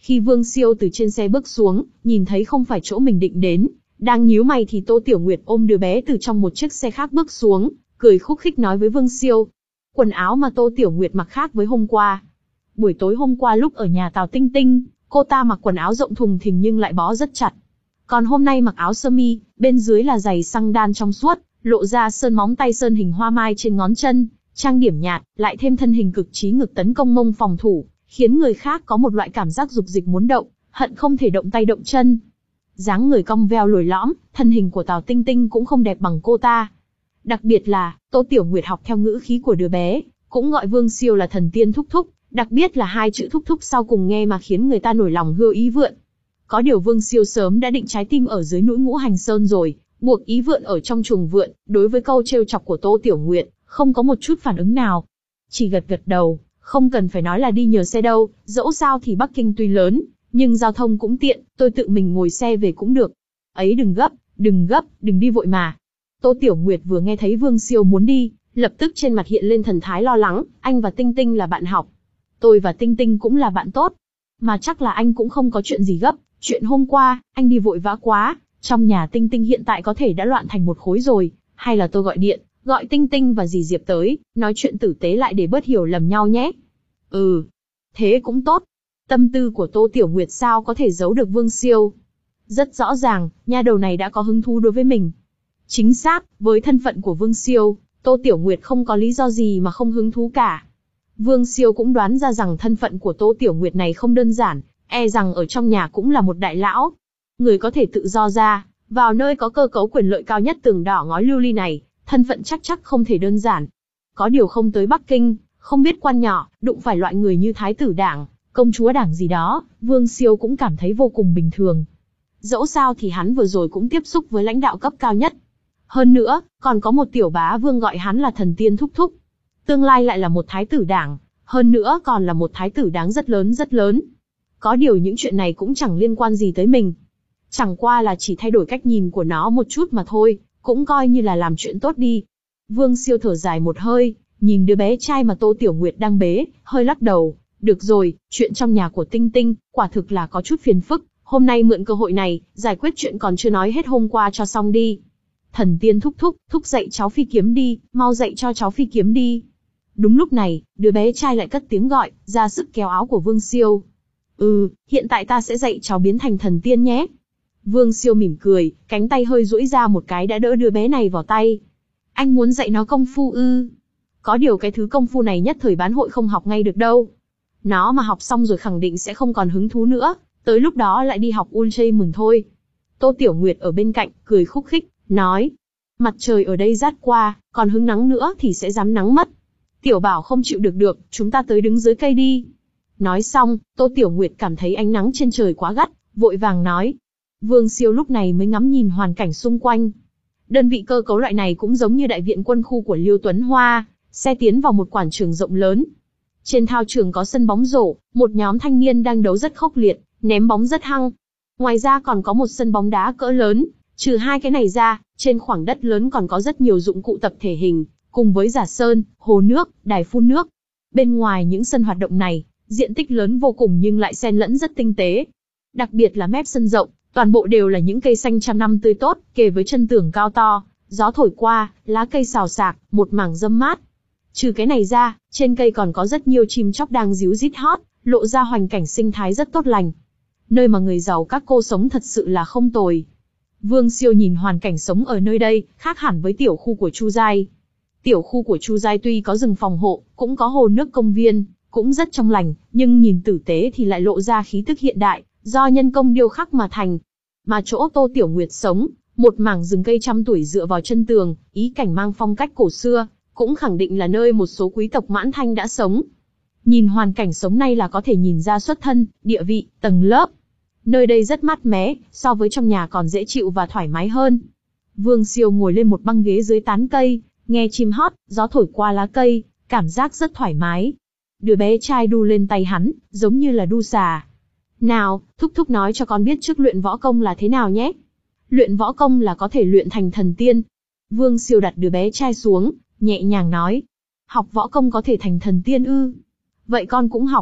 Khi Vương Siêu từ trên xe bước xuống, nhìn thấy không phải chỗ mình định đến, đang nhíu mày thì Tô Tiểu Nguyệt ôm đứa bé từ trong một chiếc xe khác bước xuống, cười khúc khích nói với Vương Siêu. Quần áo mà Tô Tiểu Nguyệt mặc khác với hôm qua. Buổi tối hôm qua lúc ở nhà Tào Tinh Tinh, cô ta mặc quần áo rộng thùng thình nhưng lại bó rất chặt. Còn hôm nay mặc áo sơ mi, bên dưới là giày xăng đan trong suốt, lộ ra sơn móng tay sơn hình hoa mai trên ngón chân, trang điểm nhạt, lại thêm thân hình cực trí ngực tấn công mông phòng thủ, khiến người khác có một loại cảm giác dục dịch muốn động, hận không thể động tay động chân. Dáng người cong veo lồi lõm, thân hình của Tào Tinh Tinh cũng không đẹp bằng cô ta. Đặc biệt là, Tô Tiểu Nguyệt học theo ngữ khí của đứa bé, cũng gọi Vương Siêu là thần tiên thúc thúc, đặc biệt là hai chữ thúc thúc sau cùng nghe mà khiến người ta nổi lòng hươu ý vượn. Có điều Vương Siêu sớm đã định trái tim ở dưới núi Ngũ Hành Sơn rồi, buộc ý vượn ở trong chuồng vượn, đối với câu trêu chọc của Tô Tiểu Nguyệt, không có một chút phản ứng nào. Chỉ gật gật đầu, không cần phải nói là đi nhờ xe đâu, dẫu sao thì Bắc Kinh tuy lớn, nhưng giao thông cũng tiện, tôi tự mình ngồi xe về cũng được. Ấy đừng gấp, đừng gấp, đừng đi vội mà. Tô Tiểu Nguyệt vừa nghe thấy Vương Siêu muốn đi, lập tức trên mặt hiện lên thần thái lo lắng, anh và Tinh Tinh là bạn học. Tôi và Tinh Tinh cũng là bạn tốt. Mà chắc là anh cũng không có chuyện gì gấp, chuyện hôm qua, anh đi vội vã quá, trong nhà Tinh Tinh hiện tại có thể đã loạn thành một khối rồi, hay là tôi gọi điện, gọi Tinh Tinh và dì Diệp tới, nói chuyện tử tế lại để bớt hiểu lầm nhau nhé. Ừ, thế cũng tốt. Tâm tư của Tô Tiểu Nguyệt sao có thể giấu được Vương Siêu. Rất rõ ràng, nha đầu này đã có hứng thú đối với mình. Chính xác, với thân phận của Vương Siêu, Tô Tiểu Nguyệt không có lý do gì mà không hứng thú cả. Vương Siêu cũng đoán ra rằng thân phận của Tô Tiểu Nguyệt này không đơn giản, e rằng ở trong nhà cũng là một đại lão. Người có thể tự do ra, vào nơi có cơ cấu quyền lợi cao nhất tường đỏ ngói lưu ly này, thân phận chắc chắc không thể đơn giản. Có điều không tới Bắc Kinh, không biết quan nhỏ, đụng phải loại người như Thái tử Đảng, công chúa Đảng gì đó, Vương Siêu cũng cảm thấy vô cùng bình thường. Dẫu sao thì hắn vừa rồi cũng tiếp xúc với lãnh đạo cấp cao nhất. Hơn nữa, còn có một tiểu bá vương gọi hắn là thần tiên thúc thúc. Tương lai lại là một thái tử Đảng, hơn nữa còn là một thái tử đáng rất lớn rất lớn. Có điều những chuyện này cũng chẳng liên quan gì tới mình. Chẳng qua là chỉ thay đổi cách nhìn của nó một chút mà thôi, cũng coi như là làm chuyện tốt đi. Vương Siêu thở dài một hơi, nhìn đứa bé trai mà Tô Tiểu Nguyệt đang bế, hơi lắc đầu. Được rồi, chuyện trong nhà của Tinh Tinh, quả thực là có chút phiền phức. Hôm nay mượn cơ hội này, giải quyết chuyện còn chưa nói hết hôm qua cho xong đi. Thần tiên thúc thúc, thúc dạy cháu phi kiếm đi, mau dạy cho cháu phi kiếm đi. Đúng lúc này, đứa bé trai lại cất tiếng gọi, ra sức kéo áo của Vương Siêu. Ừ, hiện tại ta sẽ dạy cháu biến thành thần tiên nhé. Vương Siêu mỉm cười, cánh tay hơi duỗi ra một cái đã đỡ đứa bé này vào tay. Anh muốn dạy nó công phu ư? Có điều cái thứ công phu này nhất thời bán hội không học ngay được đâu. Nó mà học xong rồi khẳng định sẽ không còn hứng thú nữa, tới lúc đó lại đi học Ultraman thôi. Tô Tiểu Nguyệt ở bên cạnh, cười khúc khích, nói. Mặt trời ở đây rát qua, còn hứng nắng nữa thì sẽ dám nắng mất. Tiểu Bảo không chịu được được, chúng ta tới đứng dưới cây đi. Nói xong, Tô Tiểu Nguyệt cảm thấy ánh nắng trên trời quá gắt, vội vàng nói. Vương Siêu lúc này mới ngắm nhìn hoàn cảnh xung quanh. Đơn vị cơ cấu loại này cũng giống như đại viện quân khu của Liêu Tuấn Hoa, xe tiến vào một quảng trường rộng lớn. Trên thao trường có sân bóng rổ, một nhóm thanh niên đang đấu rất khốc liệt, ném bóng rất hăng. Ngoài ra còn có một sân bóng đá cỡ lớn, trừ hai cái này ra, trên khoảng đất lớn còn có rất nhiều dụng cụ tập thể hình, cùng với giả sơn, hồ nước, đài phun nước. Bên ngoài những sân hoạt động này, diện tích lớn vô cùng nhưng lại xen lẫn rất tinh tế. Đặc biệt là mép sân rộng, toàn bộ đều là những cây xanh trăm năm tươi tốt, kề với chân tường cao to, gió thổi qua, lá cây xào xạc, một mảng râm mát. Trừ cái này ra, trên cây còn có rất nhiều chim chóc đang ríu rít hót, lộ ra hoàn cảnh sinh thái rất tốt lành. Nơi mà người giàu các cô sống thật sự là không tồi. Vương Siêu nhìn hoàn cảnh sống ở nơi đây, khác hẳn với tiểu khu của Chu Giai. Tiểu khu của Chu Giai tuy có rừng phòng hộ, cũng có hồ nước công viên, cũng rất trong lành, nhưng nhìn tử tế thì lại lộ ra khí tức hiện đại, do nhân công điêu khắc mà thành. Mà chỗ Tô Tiểu Nguyệt sống, một mảng rừng cây trăm tuổi dựa vào chân tường, ý cảnh mang phong cách cổ xưa, cũng khẳng định là nơi một số quý tộc Mãn Thanh đã sống. Nhìn hoàn cảnh sống này là có thể nhìn ra xuất thân, địa vị, tầng lớp. Nơi đây rất mát mẻ, so với trong nhà còn dễ chịu và thoải mái hơn. Vương Siêu ngồi lên một băng ghế dưới tán cây, nghe chim hót, gió thổi qua lá cây, cảm giác rất thoải mái. Đứa bé trai đu lên tay hắn, giống như là đu xà. Nào, thúc thúc nói cho con biết trước luyện võ công là thế nào nhé. Luyện võ công là có thể luyện thành thần tiên. Vương Siêu đặt đứa bé trai xuống, nhẹ nhàng nói. Học võ công có thể thành thần tiên ư? Vậy con cũng học.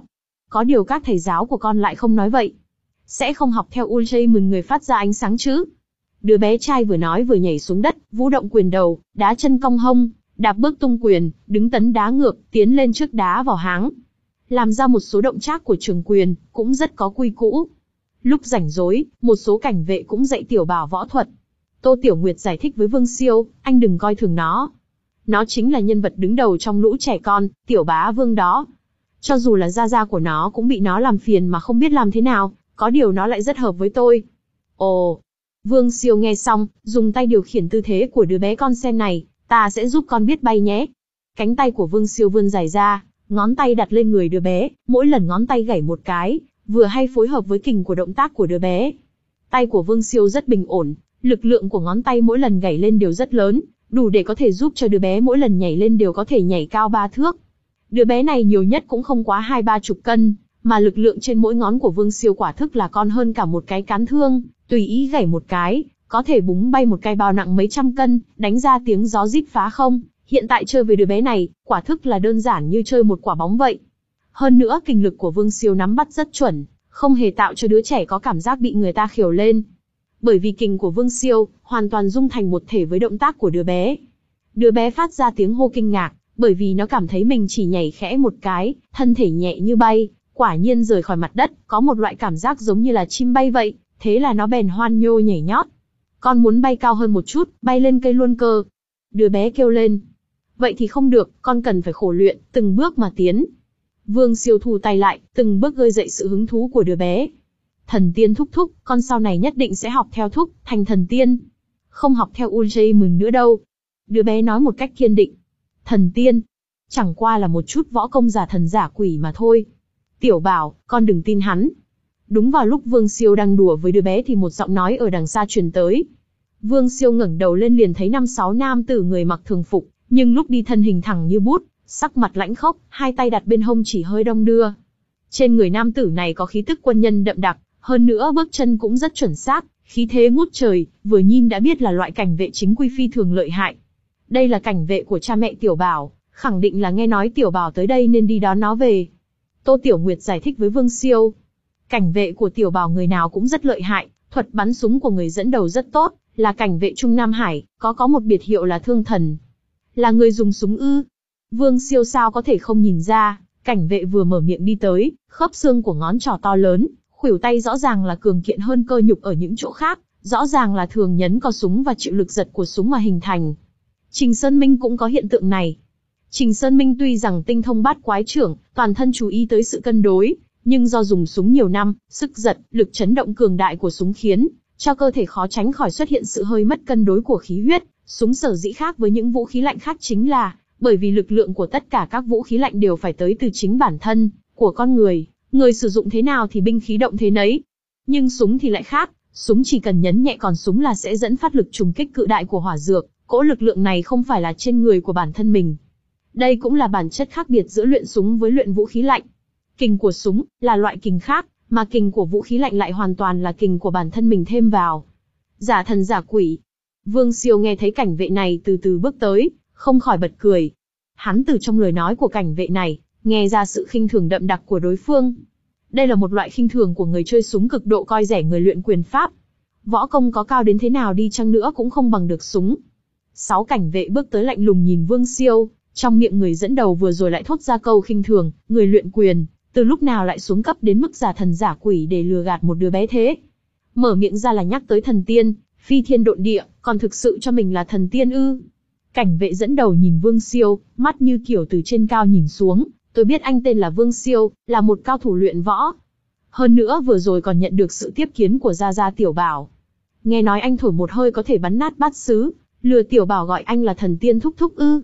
có điều các thầy giáo của con lại không nói vậy. Sẽ không học theo Ultraman người phát ra ánh sáng chứ? Đứa bé trai vừa nói vừa nhảy xuống đất, vũ động quyền đầu, đá chân cong hông, đạp bước tung quyền, đứng tấn đá ngược, tiến lên trước đá vào háng. Làm ra một số động tác của trường quyền, cũng rất có quy cũ. Lúc rảnh rỗi, một số cảnh vệ cũng dạy Tiểu Bảo võ thuật. Tô Tiểu Nguyệt giải thích với Vương Siêu, anh đừng coi thường nó. Nó chính là nhân vật đứng đầu trong lũ trẻ con, Tiểu Bá Vương đó. Cho dù là gia gia của nó cũng bị nó làm phiền mà không biết làm thế nào, có điều nó lại rất hợp với tôi. Ồ! Vương Siêu nghe xong, dùng tay điều khiển tư thế của đứa bé con xem này, ta sẽ giúp con biết bay nhé. Cánh tay của Vương Siêu vươn dài ra, ngón tay đặt lên người đứa bé, mỗi lần ngón tay gảy một cái, vừa hay phối hợp với kình của động tác của đứa bé. Tay của Vương Siêu rất bình ổn, lực lượng của ngón tay mỗi lần gảy lên đều rất lớn, đủ để có thể giúp cho đứa bé mỗi lần nhảy lên đều có thể nhảy cao ba thước. Đứa bé này nhiều nhất cũng không quá hai ba chục cân, mà lực lượng trên mỗi ngón của Vương Siêu quả thức là con hơn cả một cái cán thương, tùy ý gảy một cái, có thể búng bay một cái bao nặng mấy trăm cân, đánh ra tiếng gió rít phá không. Hiện tại chơi với đứa bé này, quả thức là đơn giản như chơi một quả bóng vậy. Hơn nữa kình lực của Vương Siêu nắm bắt rất chuẩn, không hề tạo cho đứa trẻ có cảm giác bị người ta khiêu lên. Bởi vì kình của Vương Siêu hoàn toàn dung thành một thể với động tác của đứa bé. Đứa bé phát ra tiếng hô kinh ngạc, bởi vì nó cảm thấy mình chỉ nhảy khẽ một cái, thân thể nhẹ như bay, quả nhiên rời khỏi mặt đất, có một loại cảm giác giống như là chim bay vậy, thế là nó bèn hoan nhô nhảy nhót. Con muốn bay cao hơn một chút, bay lên cây luôn cơ. Đứa bé kêu lên. Vậy thì không được, con cần phải khổ luyện, từng bước mà tiến. Vương Siêu thu tay lại, từng bước gợi dậy sự hứng thú của đứa bé. Thần tiên thúc thúc, con sau này nhất định sẽ học theo thúc, thành thần tiên. Không học theo Ultraman nữa đâu. Đứa bé nói một cách kiên định. Thần tiên, chẳng qua là một chút võ công giả thần giả quỷ mà thôi. Tiểu Bảo, con đừng tin hắn. Đúng vào lúc Vương Siêu đang đùa với đứa bé thì một giọng nói ở đằng xa truyền tới. Vương Siêu ngẩng đầu lên liền thấy năm sáu nam tử người mặc thường phục, nhưng lúc đi thân hình thẳng như bút, sắc mặt lãnh khốc, hai tay đặt bên hông chỉ hơi đong đưa. Trên người nam tử này có khí tức quân nhân đậm đặc, hơn nữa bước chân cũng rất chuẩn xác, khí thế ngút trời, vừa nhìn đã biết là loại cảnh vệ chính quy phi thường lợi hại. Đây là cảnh vệ của cha mẹ Tiểu Bảo, khẳng định là nghe nói Tiểu Bảo tới đây nên đi đón nó về. Tô Tiểu Nguyệt giải thích với Vương Siêu. Cảnh vệ của Tiểu Bảo người nào cũng rất lợi hại, thuật bắn súng của người dẫn đầu rất tốt, là cảnh vệ Trung Nam Hải, có có một biệt hiệu là Thương Thần. Là người dùng súng ư? Vương Siêu sao có thể không nhìn ra, cảnh vệ vừa mở miệng đi tới, khớp xương của ngón trỏ to lớn, khuỷu tay rõ ràng là cường kiện hơn cơ nhục ở những chỗ khác, rõ ràng là thường nhấn co súng và chịu lực giật của súng mà hình thành. Trình Sơn Minh cũng có hiện tượng này. Trình Sơn Minh tuy rằng tinh thông bát quái trưởng, toàn thân chú ý tới sự cân đối, nhưng do dùng súng nhiều năm, sức giật, lực chấn động cường đại của súng khiến cho cơ thể khó tránh khỏi xuất hiện sự hơi mất cân đối của khí huyết. Súng sở dĩ khác với những vũ khí lạnh khác chính là bởi vì lực lượng của tất cả các vũ khí lạnh đều phải tới từ chính bản thân của con người, người sử dụng thế nào thì binh khí động thế nấy. Nhưng súng thì lại khác, súng chỉ cần nhấn nhẹ còn súng là sẽ dẫn phát lực trùng kích cự đại của hỏa dược, cỗ lực lượng này không phải là trên người của bản thân mình. Đây cũng là bản chất khác biệt giữa luyện súng với luyện vũ khí lạnh. Kình của súng là loại kình khác, mà kình của vũ khí lạnh lại hoàn toàn là kình của bản thân mình thêm vào. Giả thần giả quỷ. Vương Siêu nghe thấy cảnh vệ này từ từ bước tới, không khỏi bật cười. Hắn từ trong lời nói của cảnh vệ này, nghe ra sự khinh thường đậm đặc của đối phương. Đây là một loại khinh thường của người chơi súng cực độ coi rẻ người luyện quyền pháp. Võ công có cao đến thế nào đi chăng nữa cũng không bằng được súng. Sáu cảnh vệ bước tới lạnh lùng nhìn Vương Siêu, trong miệng người dẫn đầu vừa rồi lại thốt ra câu khinh thường, người luyện quyền, từ lúc nào lại xuống cấp đến mức giả thần giả quỷ để lừa gạt một đứa bé thế. Mở miệng ra là nhắc tới thần tiên, phi thiên độn địa, còn thực sự cho mình là thần tiên ư? Cảnh vệ dẫn đầu nhìn Vương Siêu, mắt như kiểu từ trên cao nhìn xuống, tôi biết anh tên là Vương Siêu, là một cao thủ luyện võ. Hơn nữa vừa rồi còn nhận được sự tiếp kiến của Gia Gia Tiểu Bảo. Nghe nói anh thổi một hơi có thể bắn nát bát sứ, lừa Tiểu Bảo gọi anh là thần tiên thúc thúc ư?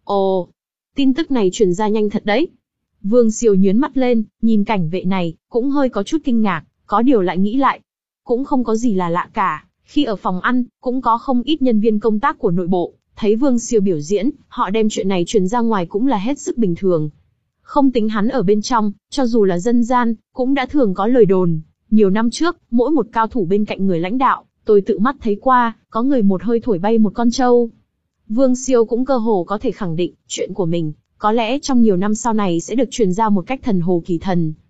Ồ, tin tức này truyền ra nhanh thật đấy. Vương Siêu nhướng mắt lên, nhìn cảnh vệ này, cũng hơi có chút kinh ngạc, có điều lại nghĩ lại. Cũng không có gì là lạ cả, khi ở phòng ăn, cũng có không ít nhân viên công tác của nội bộ, thấy Vương Siêu biểu diễn, họ đem chuyện này truyền ra ngoài cũng là hết sức bình thường. Không tính hắn ở bên trong, cho dù là dân gian, cũng đã thường có lời đồn. Nhiều năm trước, mỗi một cao thủ bên cạnh người lãnh đạo, tôi tự mắt thấy qua, có người một hơi thổi bay một con trâu. Vương Siêu cũng cơ hồ có thể khẳng định, chuyện của mình, có lẽ trong nhiều năm sau này sẽ được truyền ra một cách thần hồ kỳ thần.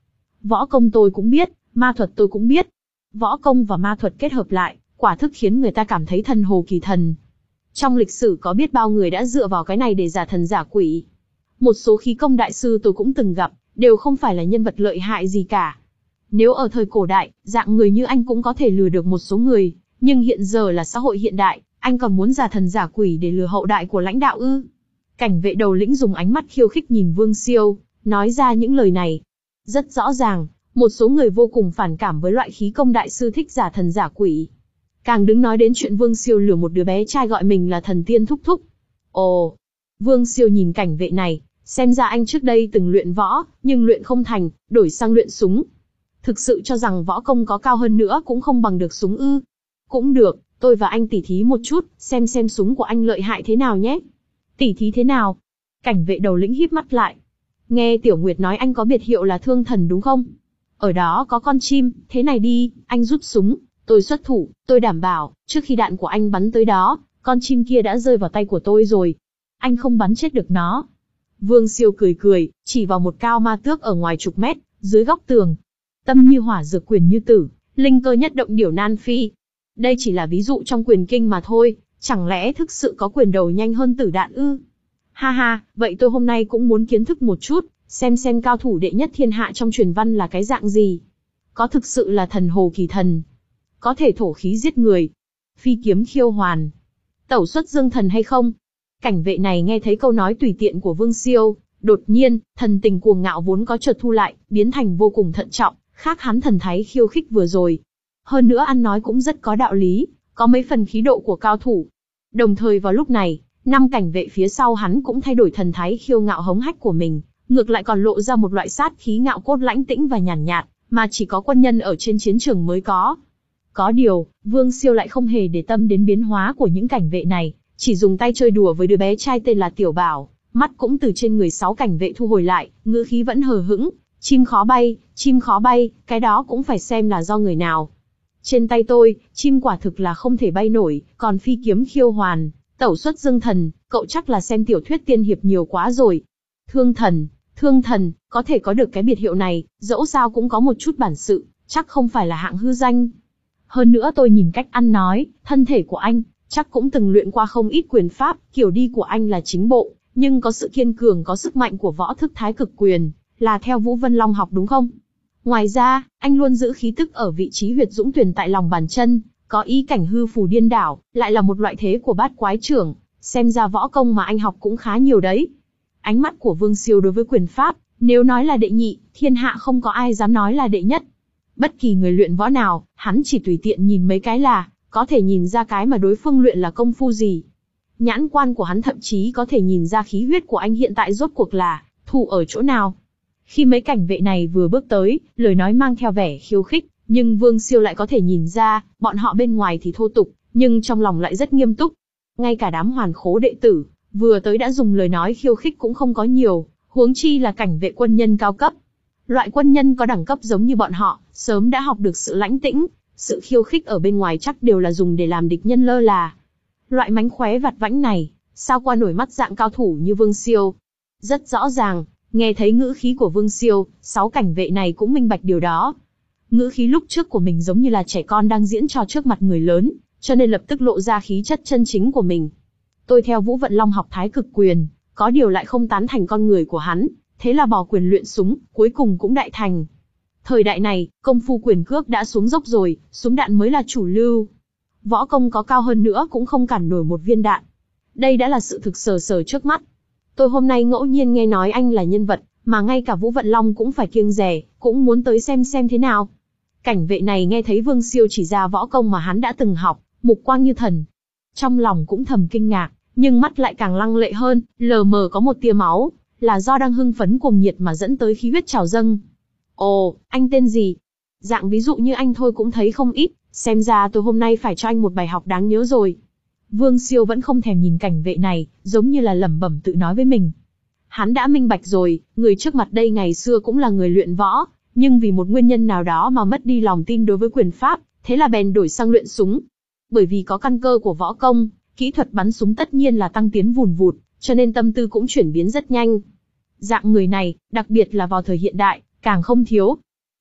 Võ công tôi cũng biết, ma thuật tôi cũng biết. Võ công và ma thuật kết hợp lại, quả thực khiến người ta cảm thấy thần hồ kỳ thần. Trong lịch sử có biết bao người đã dựa vào cái này để giả thần giả quỷ. Một số khí công đại sư tôi cũng từng gặp, đều không phải là nhân vật lợi hại gì cả. Nếu ở thời cổ đại, dạng người như anh cũng có thể lừa được một số người, nhưng hiện giờ là xã hội hiện đại, anh còn muốn giả thần giả quỷ để lừa hậu đại của lãnh đạo ư? Cảnh vệ đầu lĩnh dùng ánh mắt khiêu khích nhìn Vương Siêu, nói ra những lời này. Rất rõ ràng, một số người vô cùng phản cảm với loại khí công đại sư thích giả thần giả quỷ. Càng đừng nói đến chuyện Vương Siêu lừa một đứa bé trai gọi mình là thần tiên thúc thúc. Ồ, Vương Siêu nhìn cảnh vệ này, xem ra anh trước đây từng luyện võ, nhưng luyện không thành, đổi sang luyện súng. Thực sự cho rằng võ công có cao hơn nữa cũng không bằng được súng ư? Cũng được, tôi và anh tỉ thí một chút, xem xem súng của anh lợi hại thế nào nhé. Tỉ thí thế nào? Cảnh vệ đầu lĩnh híp mắt lại. Nghe Tiểu Nguyệt nói anh có biệt hiệu là Thương Thần đúng không? Ở đó có con chim, thế này đi, anh rút súng, tôi xuất thủ, tôi đảm bảo, trước khi đạn của anh bắn tới đó, con chim kia đã rơi vào tay của tôi rồi. Anh không bắn chết được nó. Vương Siêu cười cười, chỉ vào một cao ma tước ở ngoài chục mét, dưới góc tường. Tâm như hỏa dược quyền như tử, linh cơ nhất động điểu nan phi. Đây chỉ là ví dụ trong quyền kinh mà thôi, chẳng lẽ thực sự có quyền đầu nhanh hơn tử đạn ư? Ha ha, vậy tôi hôm nay cũng muốn kiến thức một chút, xem xem cao thủ đệ nhất thiên hạ trong truyền văn là cái dạng gì. Có thực sự là thần hồ kỳ thần, có thể thổ khí giết người, phi kiếm khiêu hoàn, tẩu xuất dương thần hay không? Cảnh vệ này nghe thấy câu nói tùy tiện của Vương Siêu, đột nhiên, thần tình cuồng ngạo vốn có chợt thu lại, biến thành vô cùng thận trọng, khác hắn thần thái khiêu khích vừa rồi. Hơn nữa ăn nói cũng rất có đạo lý, có mấy phần khí độ của cao thủ. Đồng thời vào lúc này, năm cảnh vệ phía sau hắn cũng thay đổi thần thái khiêu ngạo hống hách của mình, ngược lại còn lộ ra một loại sát khí ngạo cốt lãnh tĩnh và nhàn nhạt, nhạt, mà chỉ có quân nhân ở trên chiến trường mới có. Có điều, Vương Siêu lại không hề để tâm đến biến hóa của những cảnh vệ này, chỉ dùng tay chơi đùa với đứa bé trai tên là Tiểu Bảo, mắt cũng từ trên người sáu cảnh vệ thu hồi lại, ngữ khí vẫn hờ hững, chim khó bay, chim khó bay, cái đó cũng phải xem là do người nào. Trên tay tôi, chim quả thực là không thể bay nổi, còn phi kiếm khiêu hoàn, tẩu xuất dương thần, cậu chắc là xem tiểu thuyết tiên hiệp nhiều quá rồi. Thương thần, thương thần, có thể có được cái biệt hiệu này, dẫu sao cũng có một chút bản sự, chắc không phải là hạng hư danh. Hơn nữa tôi nhìn cách ăn nói, thân thể của anh, chắc cũng từng luyện qua không ít quyền pháp, kiểu đi của anh là chính bộ, nhưng có sự kiên cường có sức mạnh của võ thức thái cực quyền, là theo Vũ Vân Long học đúng không? Ngoài ra, anh luôn giữ khí tức ở vị trí huyệt dũng tuyển tại lòng bàn chân, có ý cảnh hư phù điên đảo, lại là một loại thế của bát quái trưởng, xem ra võ công mà anh học cũng khá nhiều đấy. Ánh mắt của Vương Siêu đối với quyền pháp, nếu nói là đệ nhị, thiên hạ không có ai dám nói là đệ nhất. Bất kỳ người luyện võ nào, hắn chỉ tùy tiện nhìn mấy cái là, có thể nhìn ra cái mà đối phương luyện là công phu gì. Nhãn quan của hắn thậm chí có thể nhìn ra khí huyết của anh hiện tại rốt cuộc là, thủ ở chỗ nào. Khi mấy cảnh vệ này vừa bước tới, lời nói mang theo vẻ khiêu khích, nhưng Vương Siêu lại có thể nhìn ra, bọn họ bên ngoài thì thô tục, nhưng trong lòng lại rất nghiêm túc. Ngay cả đám hoàn khố đệ tử, vừa tới đã dùng lời nói khiêu khích cũng không có nhiều, huống chi là cảnh vệ quân nhân cao cấp. Loại quân nhân có đẳng cấp giống như bọn họ, sớm đã học được sự lãnh tĩnh, sự khiêu khích ở bên ngoài chắc đều là dùng để làm địch nhân lơ là. Loại mánh khóe vặt vãnh này, sao qua nổi mắt dạng cao thủ như Vương Siêu. Rất rõ ràng, nghe thấy ngữ khí của Vương Siêu, sáu cảnh vệ này cũng minh bạch điều đó. Ngữ khí lúc trước của mình giống như là trẻ con đang diễn trò trước mặt người lớn, cho nên lập tức lộ ra khí chất chân chính của mình. Tôi theo Vũ Vận Long học thái cực quyền, có điều lại không tán thành con người của hắn, thế là bỏ quyền luyện súng, cuối cùng cũng đại thành. Thời đại này, công phu quyền cước đã xuống dốc rồi, súng đạn mới là chủ lưu. Võ công có cao hơn nữa cũng không cản nổi một viên đạn. Đây đã là sự thực sờ sờ trước mắt. Tôi hôm nay ngẫu nhiên nghe nói anh là nhân vật, mà ngay cả Vũ Vận Long cũng phải kiêng dè, cũng muốn tới xem xem thế nào. Cảnh vệ này nghe thấy Vương Siêu chỉ ra võ công mà hắn đã từng học, mục quang như thần. Trong lòng cũng thầm kinh ngạc, nhưng mắt lại càng lăng lệ hơn, lờ mờ có một tia máu, là do đang hưng phấn cuồng nhiệt mà dẫn tới khí huyết trào dâng. Ồ, anh tên gì? Dạng ví dụ như anh thôi cũng thấy không ít, xem ra tôi hôm nay phải cho anh một bài học đáng nhớ rồi. Vương Siêu vẫn không thèm nhìn cảnh vệ này, giống như là lẩm bẩm tự nói với mình. Hắn đã minh bạch rồi, người trước mặt đây ngày xưa cũng là người luyện võ, nhưng vì một nguyên nhân nào đó mà mất đi lòng tin đối với quyền pháp, thế là bèn đổi sang luyện súng. Bởi vì có căn cơ của võ công, kỹ thuật bắn súng tất nhiên là tăng tiến vùn vụt, cho nên tâm tư cũng chuyển biến rất nhanh. Dạng người này, đặc biệt là vào thời hiện đại, càng không thiếu.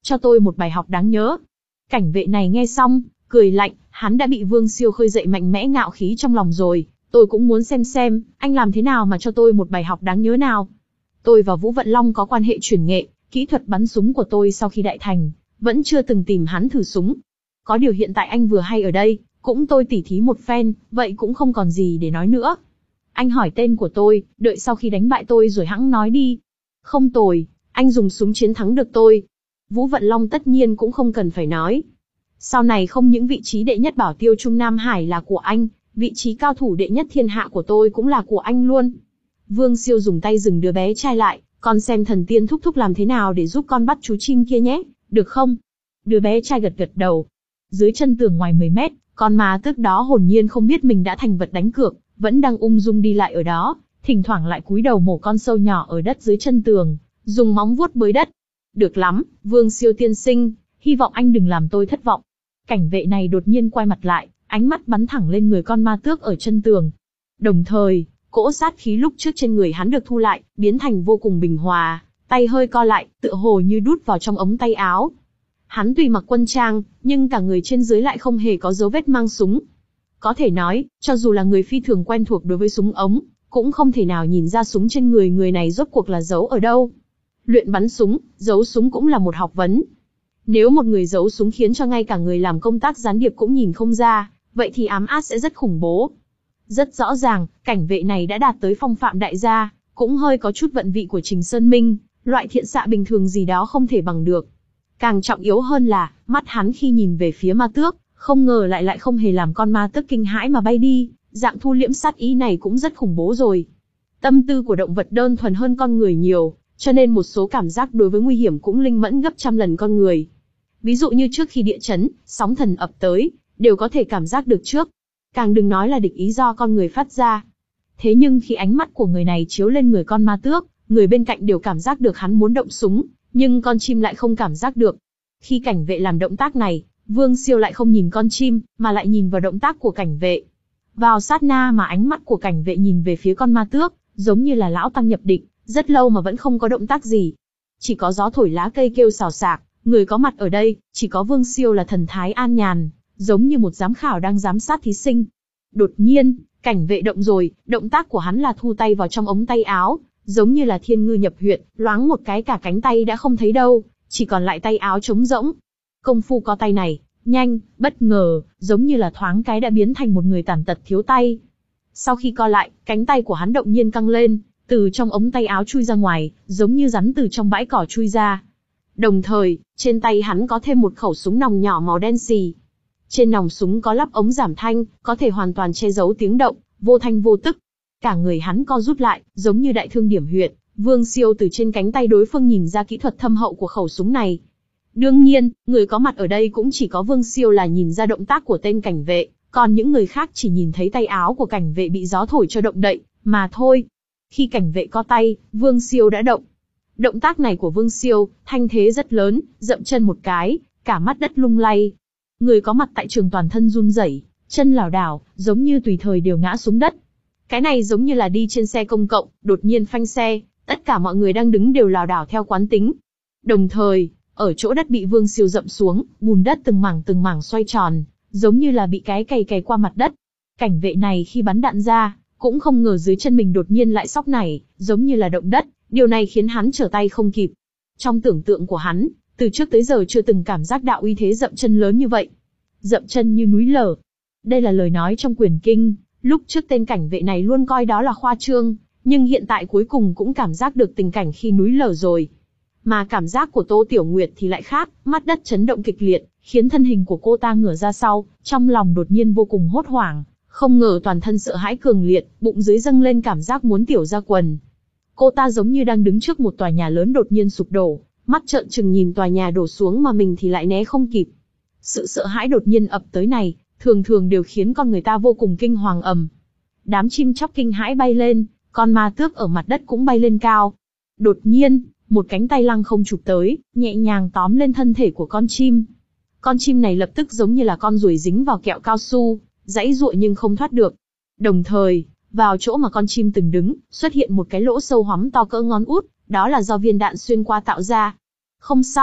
cho tôi một bài học đáng nhớ. Cảnh vệ này nghe xong, cười lạnh, hắn đã bị Vương Siêu khơi dậy mạnh mẽ ngạo khí trong lòng rồi, tôi cũng muốn xem xem, anh làm thế nào mà cho tôi một bài học đáng nhớ nào. Tôi và Vũ Vận Long có quan hệ truyền nghệ, kỹ thuật bắn súng của tôi sau khi đại thành, vẫn chưa từng tìm hắn thử súng. Có điều hiện tại anh vừa hay ở đây, cũng tôi tỉ thí một phen, vậy cũng không còn gì để nói nữa. Anh hỏi tên của tôi, đợi sau khi đánh bại tôi rồi hẵng nói đi. Không tồi, anh dùng súng chiến thắng được tôi. Vũ Vận Long tất nhiên cũng không cần phải nói. Sau này không những vị trí đệ nhất bảo tiêu Trung Nam Hải là của anh, vị trí cao thủ đệ nhất thiên hạ của tôi cũng là của anh luôn. Vương Siêu dùng tay dừng đứa bé trai lại, con xem thần tiên thúc thúc làm thế nào để giúp con bắt chú chim kia nhé, được không? Đứa bé trai gật gật đầu. Dưới chân tường ngoài mười mét, con ma tước đó hồn nhiên không biết mình đã thành vật đánh cược, vẫn đang ung dung đi lại ở đó, thỉnh thoảng lại cúi đầu mổ con sâu nhỏ ở đất dưới chân tường, dùng móng vuốt bới đất. Được lắm, Vương Siêu tiên sinh, hy vọng anh đừng làm tôi thất vọng. Cảnh vệ này đột nhiên quay mặt lại, ánh mắt bắn thẳng lên người con ma tước ở chân tường. Đồng thời, cỗ sát khí lúc trước trên người hắn được thu lại, biến thành vô cùng bình hòa, tay hơi co lại, tựa hồ như đút vào trong ống tay áo. Hắn tuy mặc quân trang, nhưng cả người trên dưới lại không hề có dấu vết mang súng. Có thể nói, cho dù là người phi thường quen thuộc đối với súng ống, cũng không thể nào nhìn ra súng trên người người này rốt cuộc là giấu ở đâu. Luyện bắn súng, giấu súng cũng là một học vấn. Nếu một người giấu súng khiến cho ngay cả người làm công tác gián điệp cũng nhìn không ra, vậy thì ám át sẽ rất khủng bố. Rất rõ ràng, cảnh vệ này đã đạt tới phong phạm đại gia, cũng hơi có chút vận vị của Trình Sơn Minh, loại thiện xạ bình thường gì đó không thể bằng được. Càng trọng yếu hơn là, mắt hắn khi nhìn về phía ma tước, không ngờ lại lại không hề làm con ma tước kinh hãi mà bay đi, dạng thu liễm sát ý này cũng rất khủng bố rồi. Tâm tư của động vật đơn thuần hơn con người nhiều, cho nên một số cảm giác đối với nguy hiểm cũng linh mẫn gấp trăm lần con người. Ví dụ như trước khi địa chấn, sóng thần ập tới, đều có thể cảm giác được trước. Càng đừng nói là địch ý do con người phát ra. Thế nhưng khi ánh mắt của người này chiếu lên người con ma tước, người bên cạnh đều cảm giác được hắn muốn động súng, nhưng con chim lại không cảm giác được. Khi cảnh vệ làm động tác này, Vương Siêu lại không nhìn con chim, mà lại nhìn vào động tác của cảnh vệ. Vào sát na mà ánh mắt của cảnh vệ nhìn về phía con ma tước, giống như là lão tăng nhập định, rất lâu mà vẫn không có động tác gì. Chỉ có gió thổi lá cây kêu xào xạc, người có mặt ở đây, chỉ có Vương Siêu là thần thái an nhàn, giống như một giám khảo đang giám sát thí sinh. Đột nhiên, cảnh vệ động rồi, động tác của hắn là thu tay vào trong ống tay áo, giống như là thiên ngư nhập huyệt, loáng một cái cả cánh tay đã không thấy đâu, chỉ còn lại tay áo trống rỗng. Công phu co tay này, nhanh, bất ngờ, giống như là thoáng cái đã biến thành một người tàn tật thiếu tay. Sau khi co lại, cánh tay của hắn động nhiên căng lên, từ trong ống tay áo chui ra ngoài, giống như rắn từ trong bãi cỏ chui ra. Đồng thời, trên tay hắn có thêm một khẩu súng nòng nhỏ màu đen xì. Trên nòng súng có lắp ống giảm thanh, có thể hoàn toàn che giấu tiếng động, vô thanh vô tức. Cả người hắn co rút lại, giống như đại thương điểm huyệt. Vương Siêu từ trên cánh tay đối phương nhìn ra kỹ thuật thâm hậu của khẩu súng này. Đương nhiên, người có mặt ở đây cũng chỉ có Vương Siêu là nhìn ra động tác của tên cảnh vệ, còn những người khác chỉ nhìn thấy tay áo của cảnh vệ bị gió thổi cho động đậy, mà thôi. Khi cảnh vệ co tay, Vương Siêu đã động. Động tác này của Vương Siêu, thanh thế rất lớn, dậm chân một cái, cả mắt đất lung lay. Người có mặt tại trường toàn thân run rẩy, chân lảo đảo, giống như tùy thời đều ngã xuống đất. Cái này giống như là đi trên xe công cộng, đột nhiên phanh xe, tất cả mọi người đang đứng đều lảo đảo theo quán tính. Đồng thời, ở chỗ đất bị Vương Siêu dậm xuống, bùn đất từng mảng từng mảng xoay tròn, giống như là bị cái cày cày qua mặt đất. Cảnh vệ này khi bắn đạn ra, cũng không ngờ dưới chân mình đột nhiên lại sóc nảy, giống như là động đất, điều này khiến hắn trở tay không kịp. Trong tưởng tượng của hắn, từ trước tới giờ chưa từng cảm giác đạo uy thế dậm chân lớn như vậy. Dậm chân như núi lở. Đây là lời nói trong quyền kinh, lúc trước tên cảnh vệ này luôn coi đó là khoa trương, nhưng hiện tại cuối cùng cũng cảm giác được tình cảnh khi núi lở rồi. Mà cảm giác của Tô Tiểu Nguyệt thì lại khác, mắt đất chấn động kịch liệt, khiến thân hình của cô ta ngửa ra sau, trong lòng đột nhiên vô cùng hốt hoảng, không ngờ toàn thân sợ hãi cường liệt, bụng dưới dâng lên cảm giác muốn tiểu ra quần. Cô ta giống như đang đứng trước một tòa nhà lớn đột nhiên sụp đổ, mắt trợn trừng nhìn tòa nhà đổ xuống mà mình thì lại né không kịp. Sự sợ hãi đột nhiên ập tới này, thường thường đều khiến con người ta vô cùng kinh hoàng ầm. Đám chim chóc kinh hãi bay lên, con ma tước ở mặt đất cũng bay lên cao. Đột nhiên, một cánh tay lăng không chụp tới, nhẹ nhàng tóm lên thân thể của con chim. Con chim này lập tức giống như là con ruồi dính vào kẹo cao su, giãy giụa nhưng không thoát được. Đồng thời, vào chỗ mà con chim từng đứng, xuất hiện một cái lỗ sâu hoắm to cỡ ngón út, đó là do viên đạn xuyên qua tạo ra. Không xong,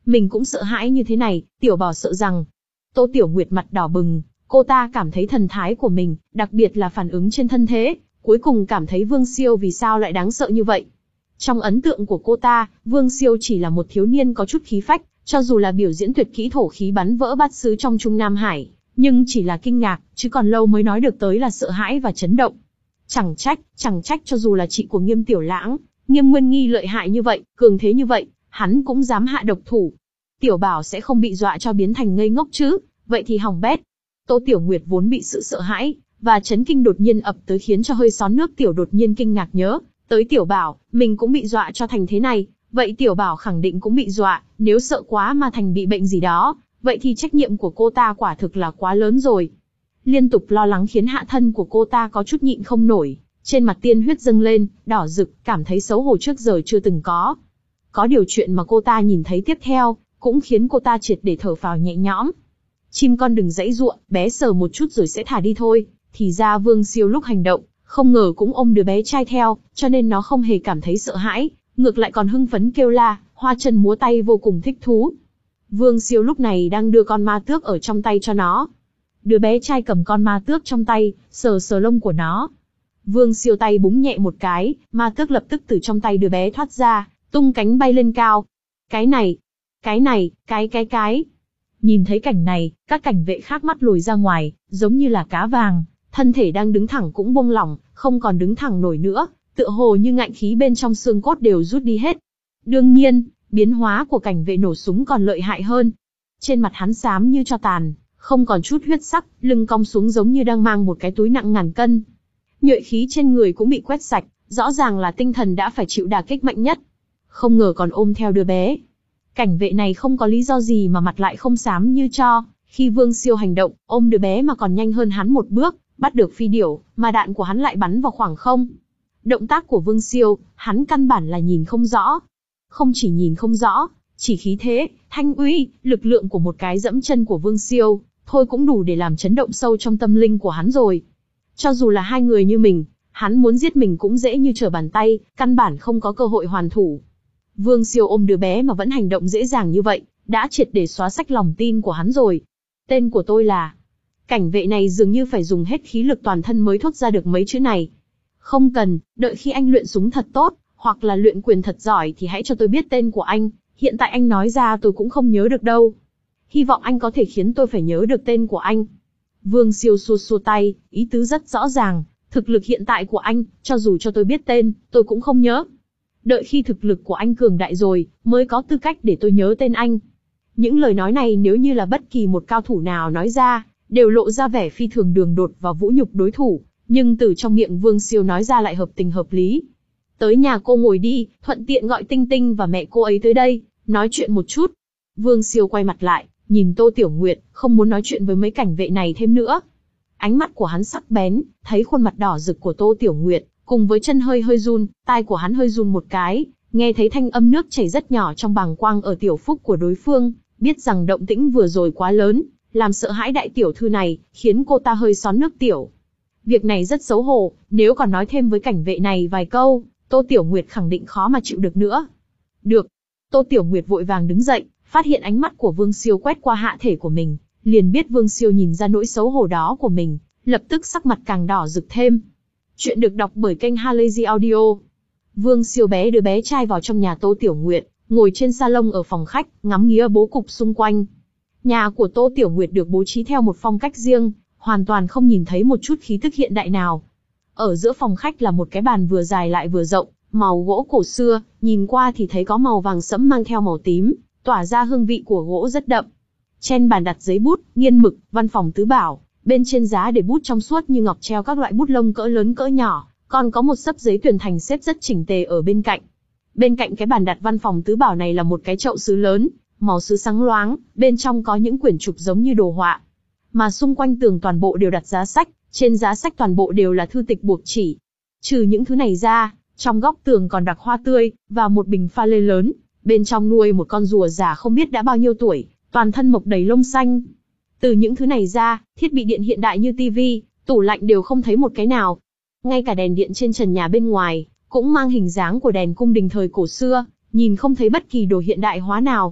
Mình cũng sợ hãi như thế này, Tiểu Bảo sợ rằng. Tô Tiểu Nguyệt mặt đỏ bừng, cô ta cảm thấy thần thái của mình, đặc biệt là phản ứng trên thân thế, cuối cùng cảm thấy Vương Siêu vì sao lại đáng sợ như vậy. Trong ấn tượng của cô ta, Vương Siêu chỉ là một thiếu niên có chút khí phách, cho dù là biểu diễn tuyệt kỹ thổ khí bắn vỡ bát sứ trong Trung Nam Hải, nhưng chỉ là kinh ngạc, chứ còn lâu mới nói được tới là sợ hãi và chấn động. Chẳng trách, chẳng trách cho dù là chị của Nghiêm Tiểu Lãng, Nghiêm Nguyên Nghi lợi hại như vậy, cường thế như vậy, hắn cũng dám hạ độc thủ. Tiểu Bảo sẽ không bị dọa cho biến thành ngây ngốc chứ, vậy thì hỏng bét. Tô Tiểu Nguyệt vốn bị sự sợ hãi và chấn kinh đột nhiên ập tới khiến cho hơi xón nước tiểu đột nhiên kinh ngạc nhớ tới Tiểu Bảo, mình cũng bị dọa cho thành thế này, vậy Tiểu Bảo khẳng định cũng bị dọa, nếu sợ quá mà thành bị bệnh gì đó, vậy thì trách nhiệm của cô ta quả thực là quá lớn rồi. Liên tục lo lắng khiến hạ thân của cô ta có chút nhịn không nổi, trên mặt tiên huyết dâng lên, đỏ rực, cảm thấy xấu hổ trước giờ chưa từng có. Có điều chuyện mà cô ta nhìn thấy tiếp theo, cũng khiến cô ta triệt để thở phào nhẹ nhõm. Chim con đừng giãy giụa, bé sờ một chút rồi sẽ thả đi thôi. Thì ra Vương Siêu lúc hành động, không ngờ cũng ôm đứa bé trai theo, cho nên nó không hề cảm thấy sợ hãi, ngược lại còn hưng phấn kêu la, hoa chân múa tay vô cùng thích thú. Vương Siêu lúc này đang đưa con ma tước ở trong tay cho nó. Đứa bé trai cầm con ma tước trong tay, sờ sờ lông của nó. Vương Siêu tay búng nhẹ một cái, ma tước lập tức từ trong tay đứa bé thoát ra, tung cánh bay lên cao. Cái này, cái này, cái cái cái. Nhìn thấy cảnh này, các cảnh vệ khác mắt lồi ra ngoài, giống như là cá vàng, thân thể đang đứng thẳng cũng buông lỏng, không còn đứng thẳng nổi nữa, tựa hồ như ngạnh khí bên trong xương cốt đều rút đi hết. Đương nhiên, biến hóa của cảnh vệ nổ súng còn lợi hại hơn. Trên mặt hắn xám như tro tàn, không còn chút huyết sắc, lưng cong xuống giống như đang mang một cái túi nặng ngàn cân. Nhuệ khí trên người cũng bị quét sạch, rõ ràng là tinh thần đã phải chịu đả kích mạnh nhất. Không ngờ còn ôm theo đứa bé. Cảnh vệ này không có lý do gì mà mặt lại không xám như tro, khi Vương Siêu hành động, ôm đứa bé mà còn nhanh hơn hắn một bước, bắt được phi điểu, mà đạn của hắn lại bắn vào khoảng không. Động tác của Vương Siêu, hắn căn bản là nhìn không rõ. Không chỉ nhìn không rõ, chỉ khí thế, thanh uy, lực lượng của một cái dẫm chân của Vương Siêu, thôi cũng đủ để làm chấn động sâu trong tâm linh của hắn rồi. Cho dù là hai người như mình, hắn muốn giết mình cũng dễ như trở bàn tay, căn bản không có cơ hội hoàn thủ. Vương Siêu ôm đứa bé mà vẫn hành động dễ dàng như vậy, đã triệt để xóa sạch lòng tin của hắn rồi. Tên của tôi là... Cảnh vệ này dường như phải dùng hết khí lực toàn thân mới thốt ra được mấy chữ này. Không cần, đợi khi anh luyện súng thật tốt, hoặc là luyện quyền thật giỏi thì hãy cho tôi biết tên của anh, hiện tại anh nói ra tôi cũng không nhớ được đâu. Hy vọng anh có thể khiến tôi phải nhớ được tên của anh. Vương Siêu xua xua tay, ý tứ rất rõ ràng, thực lực hiện tại của anh, cho dù cho tôi biết tên, tôi cũng không nhớ. Đợi khi thực lực của anh cường đại rồi, mới có tư cách để tôi nhớ tên anh. Những lời nói này nếu như là bất kỳ một cao thủ nào nói ra, đều lộ ra vẻ phi thường đường đột và vũ nhục đối thủ, nhưng từ trong miệng Vương Siêu nói ra lại hợp tình hợp lý. Tới nhà cô ngồi đi, thuận tiện gọi Tinh Tinh và mẹ cô ấy tới đây, nói chuyện một chút. Vương Siêu quay mặt lại, nhìn Tô Tiểu Nguyệt, không muốn nói chuyện với mấy cảnh vệ này thêm nữa. Ánh mắt của hắn sắc bén, thấy khuôn mặt đỏ rực của Tô Tiểu Nguyệt, cùng với chân hơi hơi run, tai của hắn hơi run một cái, nghe thấy thanh âm nước chảy rất nhỏ trong bàng quang ở tiểu phúc của đối phương, biết rằng động tĩnh vừa rồi quá lớn, làm sợ hãi đại tiểu thư này, khiến cô ta hơi xón nước tiểu. Việc này rất xấu hổ, nếu còn nói thêm với cảnh vệ này vài câu, Tô Tiểu Nguyệt khẳng định khó mà chịu được nữa. Được. Tô Tiểu Nguyệt vội vàng đứng dậy, phát hiện ánh mắt của Vương Siêu quét qua hạ thể của mình, liền biết Vương Siêu nhìn ra nỗi xấu hổ đó của mình, lập tức sắc mặt càng đỏ rực thêm. Chuyện được đọc bởi kênh Halazy Audio. Vương Siêu bé đưa bé trai vào trong nhà Tô Tiểu Nguyệt, ngồi trên salon ở phòng khách, ngắm nghía bố cục xung quanh. Nhà của Tô Tiểu Nguyệt được bố trí theo một phong cách riêng, hoàn toàn không nhìn thấy một chút khí tức hiện đại nào. Ở giữa phòng khách là một cái bàn vừa dài lại vừa rộng, màu gỗ cổ xưa, nhìn qua thì thấy có màu vàng sẫm mang theo màu tím, tỏa ra hương vị của gỗ rất đậm. Trên bàn đặt giấy bút, nghiên mực, văn phòng tứ bảo, bên trên giá để bút trong suốt như ngọc treo các loại bút lông cỡ lớn cỡ nhỏ, còn có một xấp giấy tuyển thành xếp rất chỉnh tề ở bên cạnh. Bên cạnh cái bàn đặt văn phòng tứ bảo này là một cái chậu sứ lớn, màu sứ sáng loáng, bên trong có những quyển trục giống như đồ họa. Mà xung quanh tường toàn bộ đều đặt giá sách, trên giá sách toàn bộ đều là thư tịch buộc chỉ. Trừ những thứ này ra, trong góc tường còn đặt hoa tươi, và một bình pha lê lớn, bên trong nuôi một con rùa già không biết đã bao nhiêu tuổi, toàn thân mọc đầy lông xanh. Từ những thứ này ra, thiết bị điện hiện đại như tivi, tủ lạnh đều không thấy một cái nào. Ngay cả đèn điện trên trần nhà bên ngoài, cũng mang hình dáng của đèn cung đình thời cổ xưa, nhìn không thấy bất kỳ đồ hiện đại hóa nào.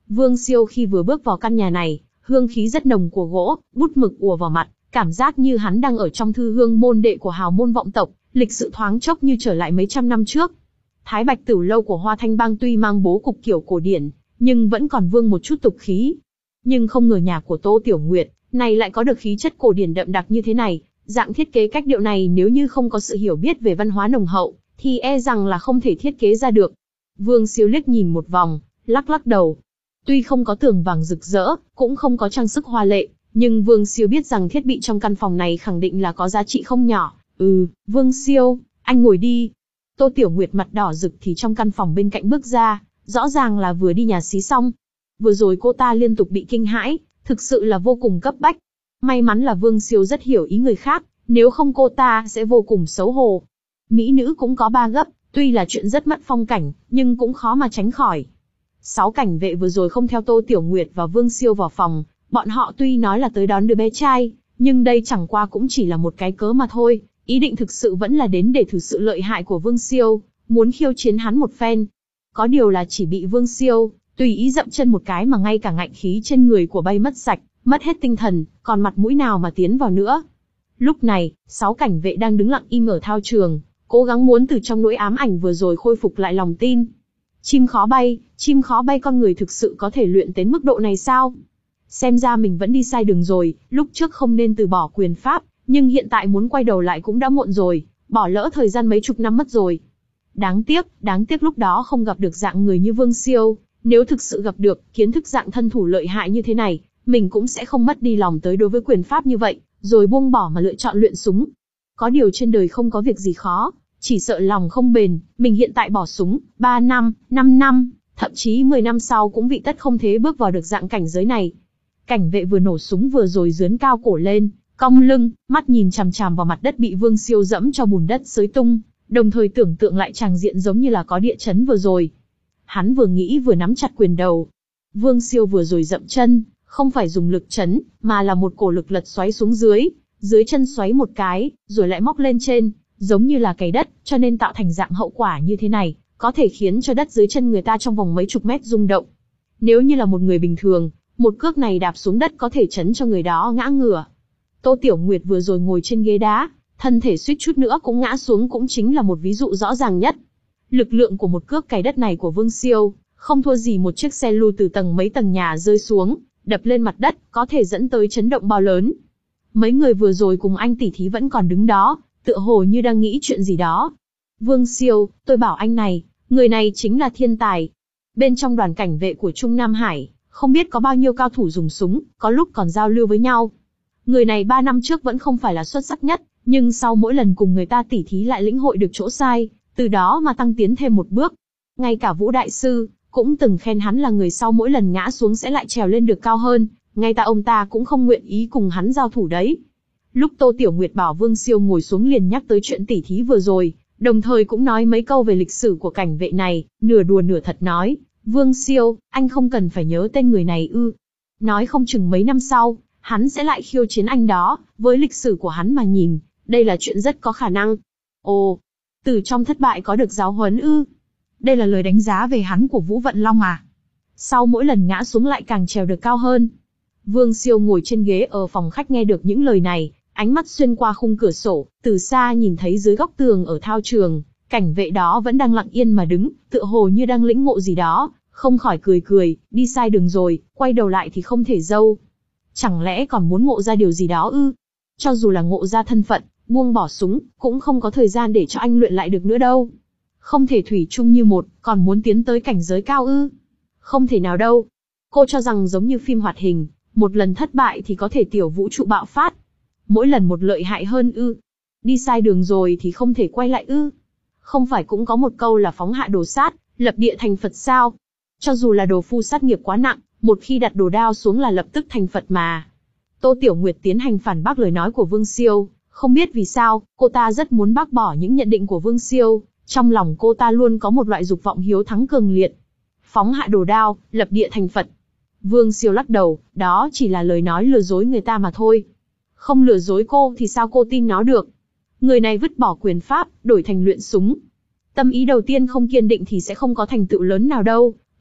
Vương Siêu khi vừa bước vào căn nhà này, hương khí rất nồng của gỗ, bút mực ùa vào mặt, cảm giác như hắn đang ở trong thư hương môn đệ của hào môn vọng tộc, lịch sự thoáng chốc như trở lại mấy trăm năm trước. Thái Bạch Tửu lâu của Hoa Thanh Bang tuy mang bố cục kiểu cổ điển, nhưng vẫn còn vương một chút tục khí. Nhưng không ngờ nhà của Tô Tiểu Nguyệt này lại có được khí chất cổ điển đậm đặc như thế này. Dạng thiết kế cách điệu này nếu như không có sự hiểu biết về văn hóa nồng hậu, thì e rằng là không thể thiết kế ra được. Vương Siêu liếc nhìn một vòng, lắc lắc đầu. Tuy không có tường vàng rực rỡ, cũng không có trang sức hoa lệ, nhưng Vương Siêu biết rằng thiết bị trong căn phòng này khẳng định là có giá trị không nhỏ. Ừ, Vương Siêu, anh ngồi đi. Tô Tiểu Nguyệt mặt đỏ rực thì trong căn phòng bên cạnh bước ra, rõ ràng là vừa đi nhà xí xong. Vừa rồi cô ta liên tục bị kinh hãi, thực sự là vô cùng cấp bách. May mắn là Vương Siêu rất hiểu ý người khác, nếu không cô ta sẽ vô cùng xấu hổ. Mỹ nữ cũng có ba gấp, tuy là chuyện rất mất phong cảnh, nhưng cũng khó mà tránh khỏi. Sáu cảnh vệ vừa rồi không theo Tô Tiểu Nguyệt và Vương Siêu vào phòng, bọn họ tuy nói là tới đón đứa bé trai, nhưng đây chẳng qua cũng chỉ là một cái cớ mà thôi, ý định thực sự vẫn là đến để thử sự lợi hại của Vương Siêu, muốn khiêu chiến hắn một phen. Có điều là chỉ bị Vương Siêu tùy ý dậm chân một cái mà ngay cả ngạnh khí trên người của bay mất sạch, mất hết tinh thần, còn mặt mũi nào mà tiến vào nữa. Lúc này, sáu cảnh vệ đang đứng lặng im ở thao trường, cố gắng muốn từ trong nỗi ám ảnh vừa rồi khôi phục lại lòng tin. Chim khó bay, chim khó bay, con người thực sự có thể luyện đến mức độ này sao? Xem ra mình vẫn đi sai đường rồi, lúc trước không nên từ bỏ quyền pháp, nhưng hiện tại muốn quay đầu lại cũng đã muộn rồi, bỏ lỡ thời gian mấy chục năm mất rồi. Đáng tiếc, đáng tiếc lúc đó không gặp được dạng người như Vương Siêu, nếu thực sự gặp được, kiến thức dạng thân thủ lợi hại như thế này, mình cũng sẽ không mất đi lòng tới đối với quyền pháp như vậy, rồi buông bỏ mà lựa chọn luyện súng. Có điều trên đời không có việc gì khó, chỉ sợ lòng không bền, mình hiện tại bỏ súng, ba năm, năm năm, thậm chí mười năm sau cũng vị tất không thể bước vào được dạng cảnh giới này. Cảnh vệ vừa nổ súng vừa rồi giớn cao cổ lên, cong lưng, mắt nhìn chằm chằm vào mặt đất bị Vương Siêu dẫm cho bùn đất xới tung, đồng thời tưởng tượng lại tràng diện giống như là có địa chấn vừa rồi. Hắn vừa nghĩ vừa nắm chặt quyền đầu. Vương Siêu vừa rồi dậm chân, không phải dùng lực chấn, mà là một cổ lực lật xoáy xuống dưới, dưới chân xoáy một cái, rồi lại móc lên trên, giống như là cày đất, cho nên tạo thành dạng hậu quả như thế này, có thể khiến cho đất dưới chân người ta trong vòng mấy chục mét rung động. Nếu như là một người bình thường, một cước này đạp xuống đất có thể chấn cho người đó ngã ngửa. Tô Tiểu Nguyệt vừa rồi ngồi trên ghế đá, thân thể suýt chút nữa cũng ngã xuống, cũng chính là một ví dụ rõ ràng nhất. Lực lượng của một cước cày đất này của Vương Siêu, không thua gì một chiếc xe lu từ tầng mấy tầng nhà rơi xuống, đập lên mặt đất, có thể dẫn tới chấn động bao lớn. Mấy người vừa rồi cùng anh tỉ thí vẫn còn đứng đó, tựa hồ như đang nghĩ chuyện gì đó. Vương Siêu, tôi bảo anh này, người này chính là thiên tài. Bên trong đoàn cảnh vệ của Trung Nam Hải, không biết có bao nhiêu cao thủ dùng súng, có lúc còn giao lưu với nhau. Người này ba năm trước vẫn không phải là xuất sắc nhất, nhưng sau mỗi lần cùng người ta tỉ thí lại lĩnh hội được chỗ sai, từ đó mà tăng tiến thêm một bước. Ngay cả Vũ Đại Sư cũng từng khen hắn là người sau mỗi lần ngã xuống sẽ lại trèo lên được cao hơn, ngay ta ông ta cũng không nguyện ý cùng hắn giao thủ đấy. Lúc Tô Tiểu Nguyệt bảo Vương Siêu ngồi xuống liền nhắc tới chuyện tỉ thí vừa rồi, đồng thời cũng nói mấy câu về lịch sử của cảnh vệ này, nửa đùa nửa thật nói, Vương Siêu, anh không cần phải nhớ tên người này ư. Nói không chừng mấy năm sau, hắn sẽ lại khiêu chiến anh đó, với lịch sử của hắn mà nhìn, đây là chuyện rất có khả năng. Ồ, từ trong thất bại có được giáo huấn ư? Đây là lời đánh giá về hắn của Vũ Vận Long à? Sau mỗi lần ngã xuống lại càng trèo được cao hơn. Vương Siêu ngồi trên ghế ở phòng khách nghe được những lời này, ánh mắt xuyên qua khung cửa sổ, từ xa nhìn thấy dưới góc tường ở thao trường, cảnh vệ đó vẫn đang lặng yên mà đứng, tựa hồ như đang lĩnh ngộ gì đó, không khỏi cười cười, đi sai đường rồi, quay đầu lại thì không thể dâu. Chẳng lẽ còn muốn ngộ ra điều gì đó ư? Cho dù là ngộ ra thân phận, buông bỏ súng, cũng không có thời gian để cho anh luyện lại được nữa đâu. Không thể thủy chung như một, còn muốn tiến tới cảnh giới cao ư? Không thể nào đâu. Cô cho rằng giống như phim hoạt hình, một lần thất bại thì có thể tiểu vũ trụ bạo phát. Mỗi lần một lợi hại hơn ư? Đi sai đường rồi thì không thể quay lại ư? Không phải cũng có một câu là phóng hạ đồ sát, lập địa thành Phật sao? Cho dù là đồ phu sát nghiệp quá nặng, một khi đặt đồ đao xuống là lập tức thành Phật mà. Tô Tiểu Nguyệt tiến hành phản bác lời nói của Vương Siêu, không biết vì sao, cô ta rất muốn bác bỏ những nhận định của Vương Siêu, trong lòng cô ta luôn có một loại dục vọng hiếu thắng cường liệt. Phóng hạ đồ đao, lập địa thành Phật. Vương Siêu lắc đầu, đó chỉ là lời nói lừa dối người ta mà thôi. Không lừa dối cô thì sao cô tin nó được? Người này vứt bỏ quyền pháp, đổi thành luyện súng. Tâm ý đầu tiên không kiên định thì sẽ không có thành tựu lớn nào đâu,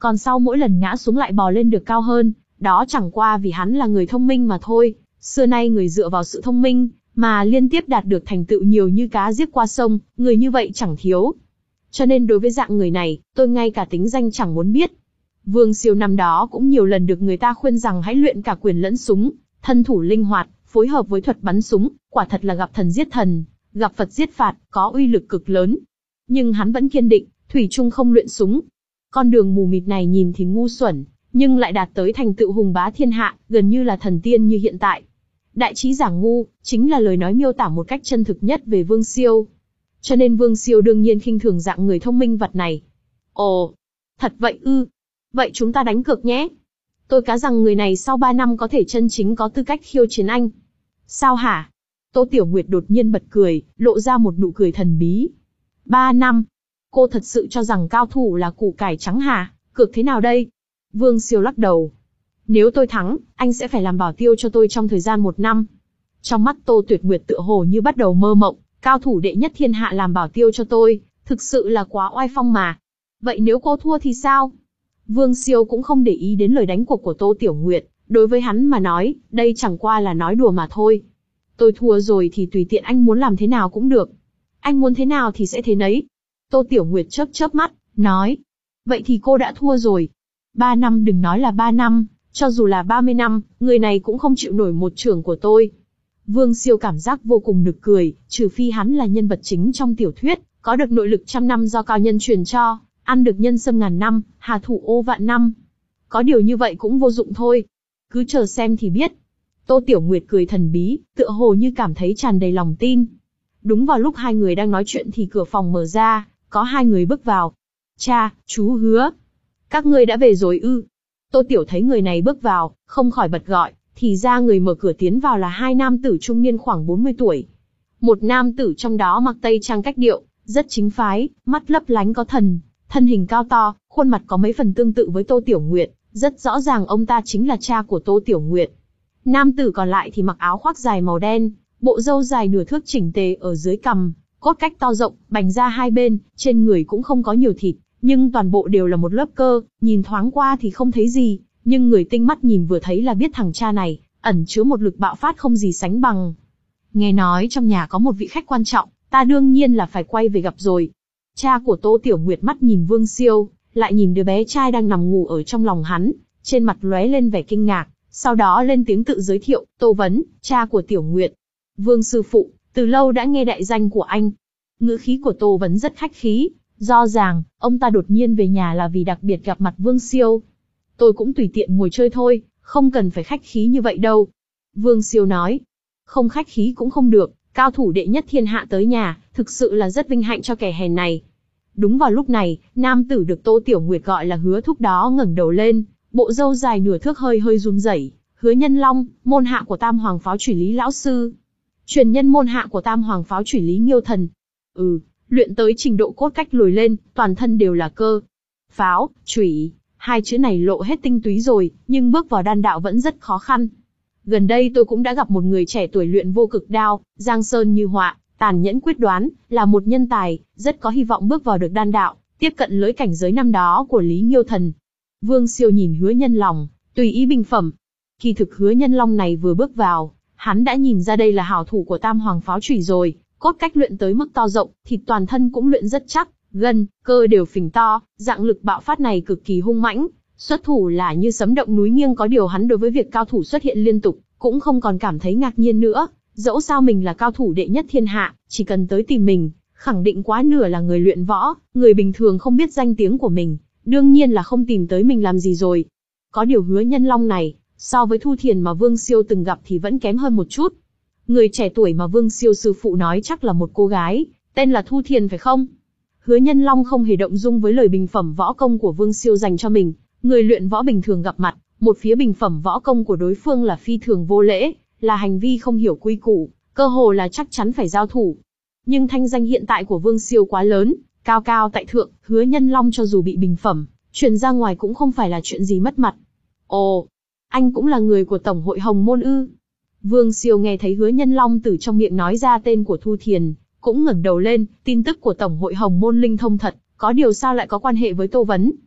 còn sau mỗi lần ngã xuống lại bò lên được cao hơn, đó chẳng qua vì hắn là người thông minh mà thôi. Xưa nay người dựa vào sự thông minh, mà liên tiếp đạt được thành tựu nhiều như cá giết qua sông, người như vậy chẳng thiếu. Cho nên đối với dạng người này, tôi ngay cả tính danh chẳng muốn biết. Vương Siêu năm đó cũng nhiều lần được người ta khuyên rằng hãy luyện cả quyền lẫn súng, thân thủ linh hoạt, phối hợp với thuật bắn súng, quả thật là gặp thần giết thần, gặp Phật giết Phạt, có uy lực cực lớn. Nhưng hắn vẫn kiên định, thủy chung không luyện súng. Con đường mù mịt này nhìn thì ngu xuẩn, nhưng lại đạt tới thành tựu hùng bá thiên hạ, gần như là thần tiên như hiện tại. Đại trí giả ngu, chính là lời nói miêu tả một cách chân thực nhất về Vương Siêu. Cho nên Vương Siêu đương nhiên khinh thường dạng người thông minh vật này. Ồ, thật vậy ư? Vậy chúng ta đánh cược nhé. Tôi cá rằng người này sau ba năm có thể chân chính có tư cách khiêu chiến anh. Sao hả? Tô Tiểu Nguyệt đột nhiên bật cười, lộ ra một nụ cười thần bí. Ba năm? Cô thật sự cho rằng cao thủ là củ cải trắng hả? Cược thế nào đây? Vương Siêu lắc đầu. Nếu tôi thắng, anh sẽ phải làm bảo tiêu cho tôi trong thời gian một năm. Trong mắt Tô Tuyệt Nguyệt tựa hồ như bắt đầu mơ mộng, cao thủ đệ nhất thiên hạ làm bảo tiêu cho tôi, thực sự là quá oai phong mà. Vậy nếu cô thua thì sao? Vương Siêu cũng không để ý đến lời đánh cuộc của Tô Tiểu Nguyệt, đối với hắn mà nói, đây chẳng qua là nói đùa mà thôi. Tôi thua rồi thì tùy tiện anh muốn làm thế nào cũng được. Anh muốn thế nào thì sẽ thế nấy. Tô Tiểu Nguyệt chớp chớp mắt, nói. Vậy thì cô đã thua rồi. Ba năm đừng nói là ba năm, cho dù là ba mươi năm, người này cũng không chịu nổi một chưởng của tôi. Vương Siêu cảm giác vô cùng nực cười, trừ phi hắn là nhân vật chính trong tiểu thuyết, có được nội lực trăm năm do cao nhân truyền cho, ăn được nhân sâm ngàn năm, hà thủ ô vạn năm. Có điều như vậy cũng vô dụng thôi. Cứ chờ xem thì biết. Tô Tiểu Nguyệt cười thần bí, tựa hồ như cảm thấy tràn đầy lòng tin. Đúng vào lúc hai người đang nói chuyện thì cửa phòng mở ra, có hai người bước vào. Cha, chú Hứa. Các ngươi đã về rồi ư? Tô Tiểu thấy người này bước vào, không khỏi bật gọi, thì ra người mở cửa tiến vào là hai nam tử trung niên khoảng bốn mươi tuổi. Một nam tử trong đó mặc tây trang cách điệu, rất chính phái, mắt lấp lánh có thần, thân hình cao to, khuôn mặt có mấy phần tương tự với Tô Tiểu Nguyệt, rất rõ ràng ông ta chính là cha của Tô Tiểu Nguyệt. Nam tử còn lại thì mặc áo khoác dài màu đen, bộ râu dài nửa thước chỉnh tề ở dưới cằm, cốt cách to rộng, bành ra hai bên, trên người cũng không có nhiều thịt, nhưng toàn bộ đều là một lớp cơ, nhìn thoáng qua thì không thấy gì, nhưng người tinh mắt nhìn vừa thấy là biết thằng cha này, ẩn chứa một lực bạo phát không gì sánh bằng. Nghe nói trong nhà có một vị khách quan trọng, ta đương nhiên là phải quay về gặp rồi. Cha của Tô Tiểu Nguyệt mắt nhìn Vương Siêu, lại nhìn đứa bé trai đang nằm ngủ ở trong lòng hắn, trên mặt lóe lên vẻ kinh ngạc, sau đó lên tiếng tự giới thiệu, Tô Vấn, cha của Tiểu Nguyệt. Vương sư phụ, từ lâu đã nghe đại danh của anh. Ngữ khí của Tô Vấn rất khách khí, rõ ràng, ông ta đột nhiên về nhà là vì đặc biệt gặp mặt Vương Siêu. Tôi cũng tùy tiện ngồi chơi thôi, không cần phải khách khí như vậy đâu. Vương Siêu nói, không khách khí cũng không được, cao thủ đệ nhất thiên hạ tới nhà, thực sự là rất vinh hạnh cho kẻ hèn này. Đúng vào lúc này, nam tử được Tô Tiểu Nguyệt gọi là Hứa Thúc đó ngẩng đầu lên, bộ râu dài nửa thước hơi hơi run rẩy. Hứa Nhân Long, môn hạ của Tam Hoàng Pháo Chủy Lý lão sư. Truyền nhân môn hạ của Tam Hoàng Pháo Chủy Lý Nghiêu Thần. Ừ, luyện tới trình độ cốt cách lồi lên, toàn thân đều là cơ. Pháo, chủy, hai chữ này lộ hết tinh túy rồi, nhưng bước vào đan đạo vẫn rất khó khăn. Gần đây tôi cũng đã gặp một người trẻ tuổi luyện vô cực đao, giang sơn như họa, tàn nhẫn quyết đoán, là một nhân tài, rất có hy vọng bước vào được đan đạo, tiếp cận lưỡi cảnh giới năm đó của Lý Nghiêu Thần. Vương Siêu nhìn Hứa Nhân Long, tùy ý bình phẩm. Kỳ thực Hứa Nhân Long này vừa bước vào, hắn đã nhìn ra đây là hảo thủ của Tam Hoàng Pháo Chủy rồi, cốt cách luyện tới mức to rộng, thịt toàn thân cũng luyện rất chắc, gân, cơ đều phình to, dạng lực bạo phát này cực kỳ hung mãnh, xuất thủ là như sấm động núi nghiêng. Có điều hắn đối với việc cao thủ xuất hiện liên tục, cũng không còn cảm thấy ngạc nhiên nữa, dẫu sao mình là cao thủ đệ nhất thiên hạ, chỉ cần tới tìm mình, khẳng định quá nửa là người luyện võ, người bình thường không biết danh tiếng của mình, đương nhiên là không tìm tới mình làm gì rồi. Có điều Hứa Nhân Long này, so với Thu Thiền mà Vương Siêu từng gặp thì vẫn kém hơn một chút. Người trẻ tuổi mà Vương Siêu sư phụ nói chắc là một cô gái, tên là Thu Thiền phải không? Hứa Nhân Long không hề động dung với lời bình phẩm võ công của Vương Siêu dành cho mình. Người luyện võ bình thường gặp mặt, một phía bình phẩm võ công của đối phương là phi thường vô lễ, là hành vi không hiểu quy củ, cơ hồ là chắc chắn phải giao thủ. Nhưng thanh danh hiện tại của Vương Siêu quá lớn, cao cao tại thượng, Hứa Nhân Long cho dù bị bình phẩm, truyền ra ngoài cũng không phải là chuyện gì mất mặt. Ồ, anh cũng là người của Tổng hội Hồng Môn ư? Vương Siêu nghe thấy Hứa Nhân Long từ trong miệng nói ra tên của Thu Thiền, cũng ngẩng đầu lên, tin tức của Tổng hội Hồng Môn linh thông thật, có điều sao lại có quan hệ với Tô Vấn?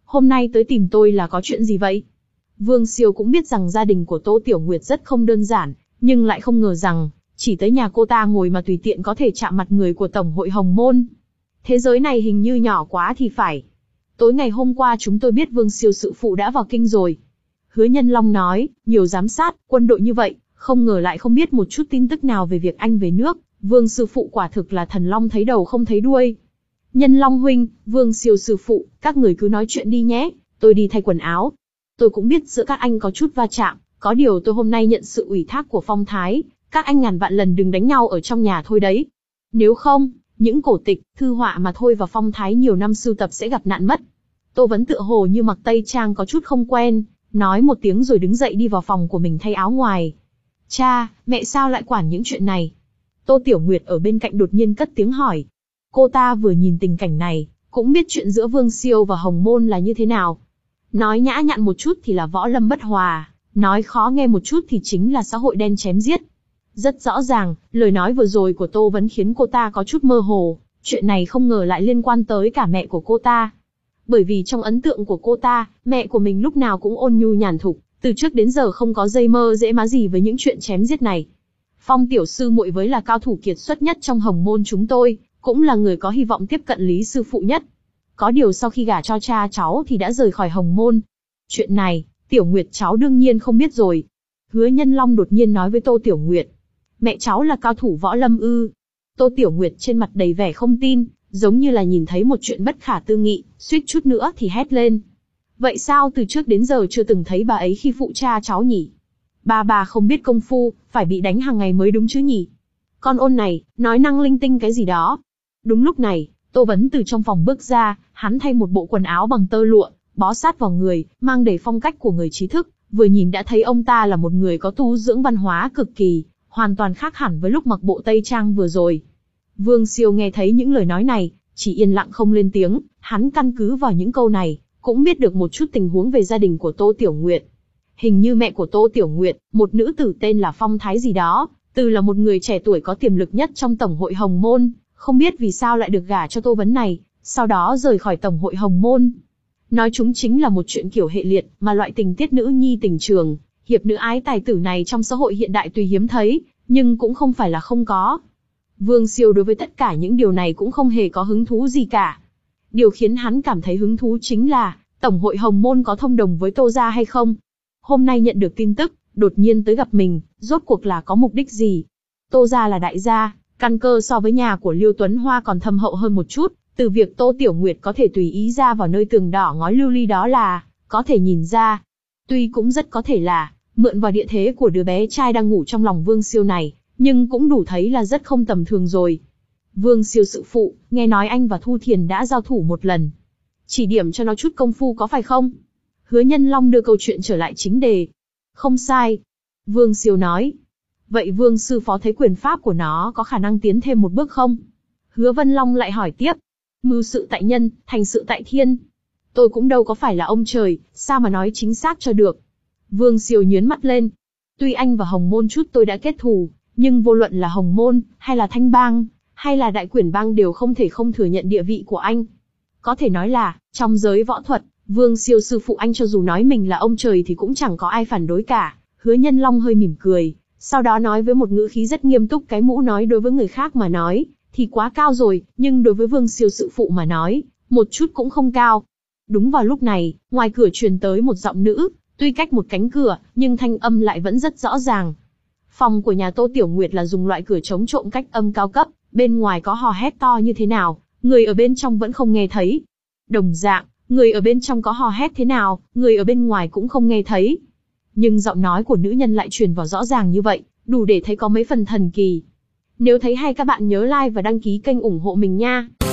hôm nay tới tìm tôi là có chuyện gì vậy? Vương Siêu cũng biết rằng gia đình của Tô Tiểu Nguyệt rất không đơn giản, nhưng lại không ngờ rằng, chỉ tới nhà cô ta ngồi mà tùy tiện có thể chạm mặt người của Tổng hội Hồng Môn. Thế giới này hình như nhỏ quá thì phải. Tối ngày hôm qua chúng tôi biết Vương Siêu sự phụ đã vào kinh rồi. Hứa Nhân Long nói, nhiều giám sát, quân đội như vậy, không ngờ lại không biết một chút tin tức nào về việc anh về nước. Vương sư phụ quả thực là thần long thấy đầu không thấy đuôi. Nhân Long huynh, Vương Siêu sư phụ, các người cứ nói chuyện đi nhé, tôi đi thay quần áo. Tôi cũng biết giữa các anh có chút va chạm, có điều tôi hôm nay nhận sự ủy thác của Phong Thái, các anh ngàn vạn lần đừng đánh nhau ở trong nhà thôi đấy. Nếu không, những cổ tịch, thư họa mà Thôi và Phong Thái nhiều năm sưu tập sẽ gặp nạn mất. Tô Vấn tựa hồ như mặc tây trang có chút không quen, nói một tiếng rồi đứng dậy đi vào phòng của mình thay áo ngoài. Cha, mẹ sao lại quản những chuyện này? Tô Tiểu Nguyệt ở bên cạnh đột nhiên cất tiếng hỏi. Cô ta vừa nhìn tình cảnh này, cũng biết chuyện giữa Vương Siêu và Hồng Môn là như thế nào. Nói nhã nhặn một chút thì là võ lâm bất hòa, nói khó nghe một chút thì chính là xã hội đen chém giết. Rất rõ ràng, lời nói vừa rồi của Tô Vấn khiến cô ta có chút mơ hồ, chuyện này không ngờ lại liên quan tới cả mẹ của cô ta. Bởi vì trong ấn tượng của cô ta, mẹ của mình lúc nào cũng ôn nhu nhàn thục, từ trước đến giờ không có dây mơ dễ má gì với những chuyện chém giết này. Phong tiểu sư muội với là cao thủ kiệt xuất nhất trong Hồng Môn chúng tôi, cũng là người có hy vọng tiếp cận Lý sư phụ nhất. Có điều sau khi gả cho cha cháu thì đã rời khỏi Hồng Môn. Chuyện này, Tiểu Nguyệt cháu đương nhiên không biết rồi. Hứa Nhân Long đột nhiên nói với Tô Tiểu Nguyệt. Mẹ cháu là cao thủ võ lâm ư? Tô Tiểu Nguyệt trên mặt đầy vẻ không tin, giống như là nhìn thấy một chuyện bất khả tư nghị, suýt chút nữa thì hét lên. Vậy sao từ trước đến giờ chưa từng thấy bà ấy khi phụ cha cháu nhỉ? Bà bà không biết công phu, phải bị đánh hàng ngày mới đúng chứ nhỉ? Con ôn này, nói năng linh tinh cái gì đó. Đúng lúc này, Tô Vấn từ trong phòng bước ra, hắn thay một bộ quần áo bằng tơ lụa, bó sát vào người, mang đầy phong cách của người trí thức, vừa nhìn đã thấy ông ta là một người có tu dưỡng văn hóa cực kỳ, hoàn toàn khác hẳn với lúc mặc bộ tây trang vừa rồi. Vương Siêu nghe thấy những lời nói này, chỉ yên lặng không lên tiếng, hắn căn cứ vào những câu này, cũng biết được một chút tình huống về gia đình của Tô Tiểu Nguyệt. Hình như mẹ của Tô Tiểu Nguyệt, một nữ tử tên là Phong Thái gì đó, từ là một người trẻ tuổi có tiềm lực nhất trong Tổng hội Hồng Môn, không biết vì sao lại được gả cho Tô Vấn này, sau đó rời khỏi Tổng hội Hồng Môn. Nói chúng chính là một chuyện kiểu hệ liệt, mà loại tình tiết nữ nhi tình trường, hiệp nữ ái tài tử này trong xã hội hiện đại tuy hiếm thấy, nhưng cũng không phải là không có. Vương Siêu đối với tất cả những điều này cũng không hề có hứng thú gì cả. Điều khiến hắn cảm thấy hứng thú chính là, Tổng hội Hồng Môn có thông đồng với Tô gia hay không? Hôm nay nhận được tin tức, đột nhiên tới gặp mình, rốt cuộc là có mục đích gì? Tô gia là đại gia, căn cơ so với nhà của Liêu Tuấn Hoa còn thâm hậu hơn một chút, từ việc Tô Tiểu Nguyệt có thể tùy ý ra vào nơi tường đỏ ngói lưu ly đó là, có thể nhìn ra. Tuy cũng rất có thể là, mượn vào địa thế của đứa bé trai đang ngủ trong lòng Vương Siêu này, nhưng cũng đủ thấy là rất không tầm thường rồi. Vương Siêu sự phụ, nghe nói anh và Thu Thiền đã giao thủ một lần. Chỉ điểm cho nó chút công phu có phải không? Hứa Nhân Long đưa câu chuyện trở lại chính đề. Không sai. Vương Siêu nói. Vậy Vương sư phó thấy quyền pháp của nó có khả năng tiến thêm một bước không? Hứa Vân Long lại hỏi tiếp. Mưu sự tại nhân, thành sự tại thiên. Tôi cũng đâu có phải là ông trời, sao mà nói chính xác cho được. Vương Siêu nhướng mắt lên. Tuy anh và Hồng Môn chút tôi đã kết thù, nhưng vô luận là Hồng Môn, hay là Thanh Bang, hay là Đại Quyển Bang đều không thể không thừa nhận địa vị của anh. Có thể nói là, trong giới võ thuật, Vương Siêu sư phụ anh cho dù nói mình là ông trời thì cũng chẳng có ai phản đối cả. Hứa Nhân Long hơi mỉm cười, sau đó nói với một ngữ khí rất nghiêm túc, cái mũ nói đối với người khác mà nói, thì quá cao rồi, nhưng đối với Vương Siêu sư phụ mà nói, một chút cũng không cao. Đúng vào lúc này, ngoài cửa truyền tới một giọng nữ, tuy cách một cánh cửa, nhưng thanh âm lại vẫn rất rõ ràng. Phòng của nhà Tô Tiểu Nguyệt là dùng loại cửa chống trộm cách âm cao cấp, bên ngoài có hò hét to như thế nào, người ở bên trong vẫn không nghe thấy. Đồng dạng, người ở bên trong có hò hét thế nào, người ở bên ngoài cũng không nghe thấy. Nhưng giọng nói của nữ nhân lại truyền vào rõ ràng như vậy, đủ để thấy có mấy phần thần kỳ. Nếu thấy hay các bạn nhớ like và đăng ký kênh ủng hộ mình nha.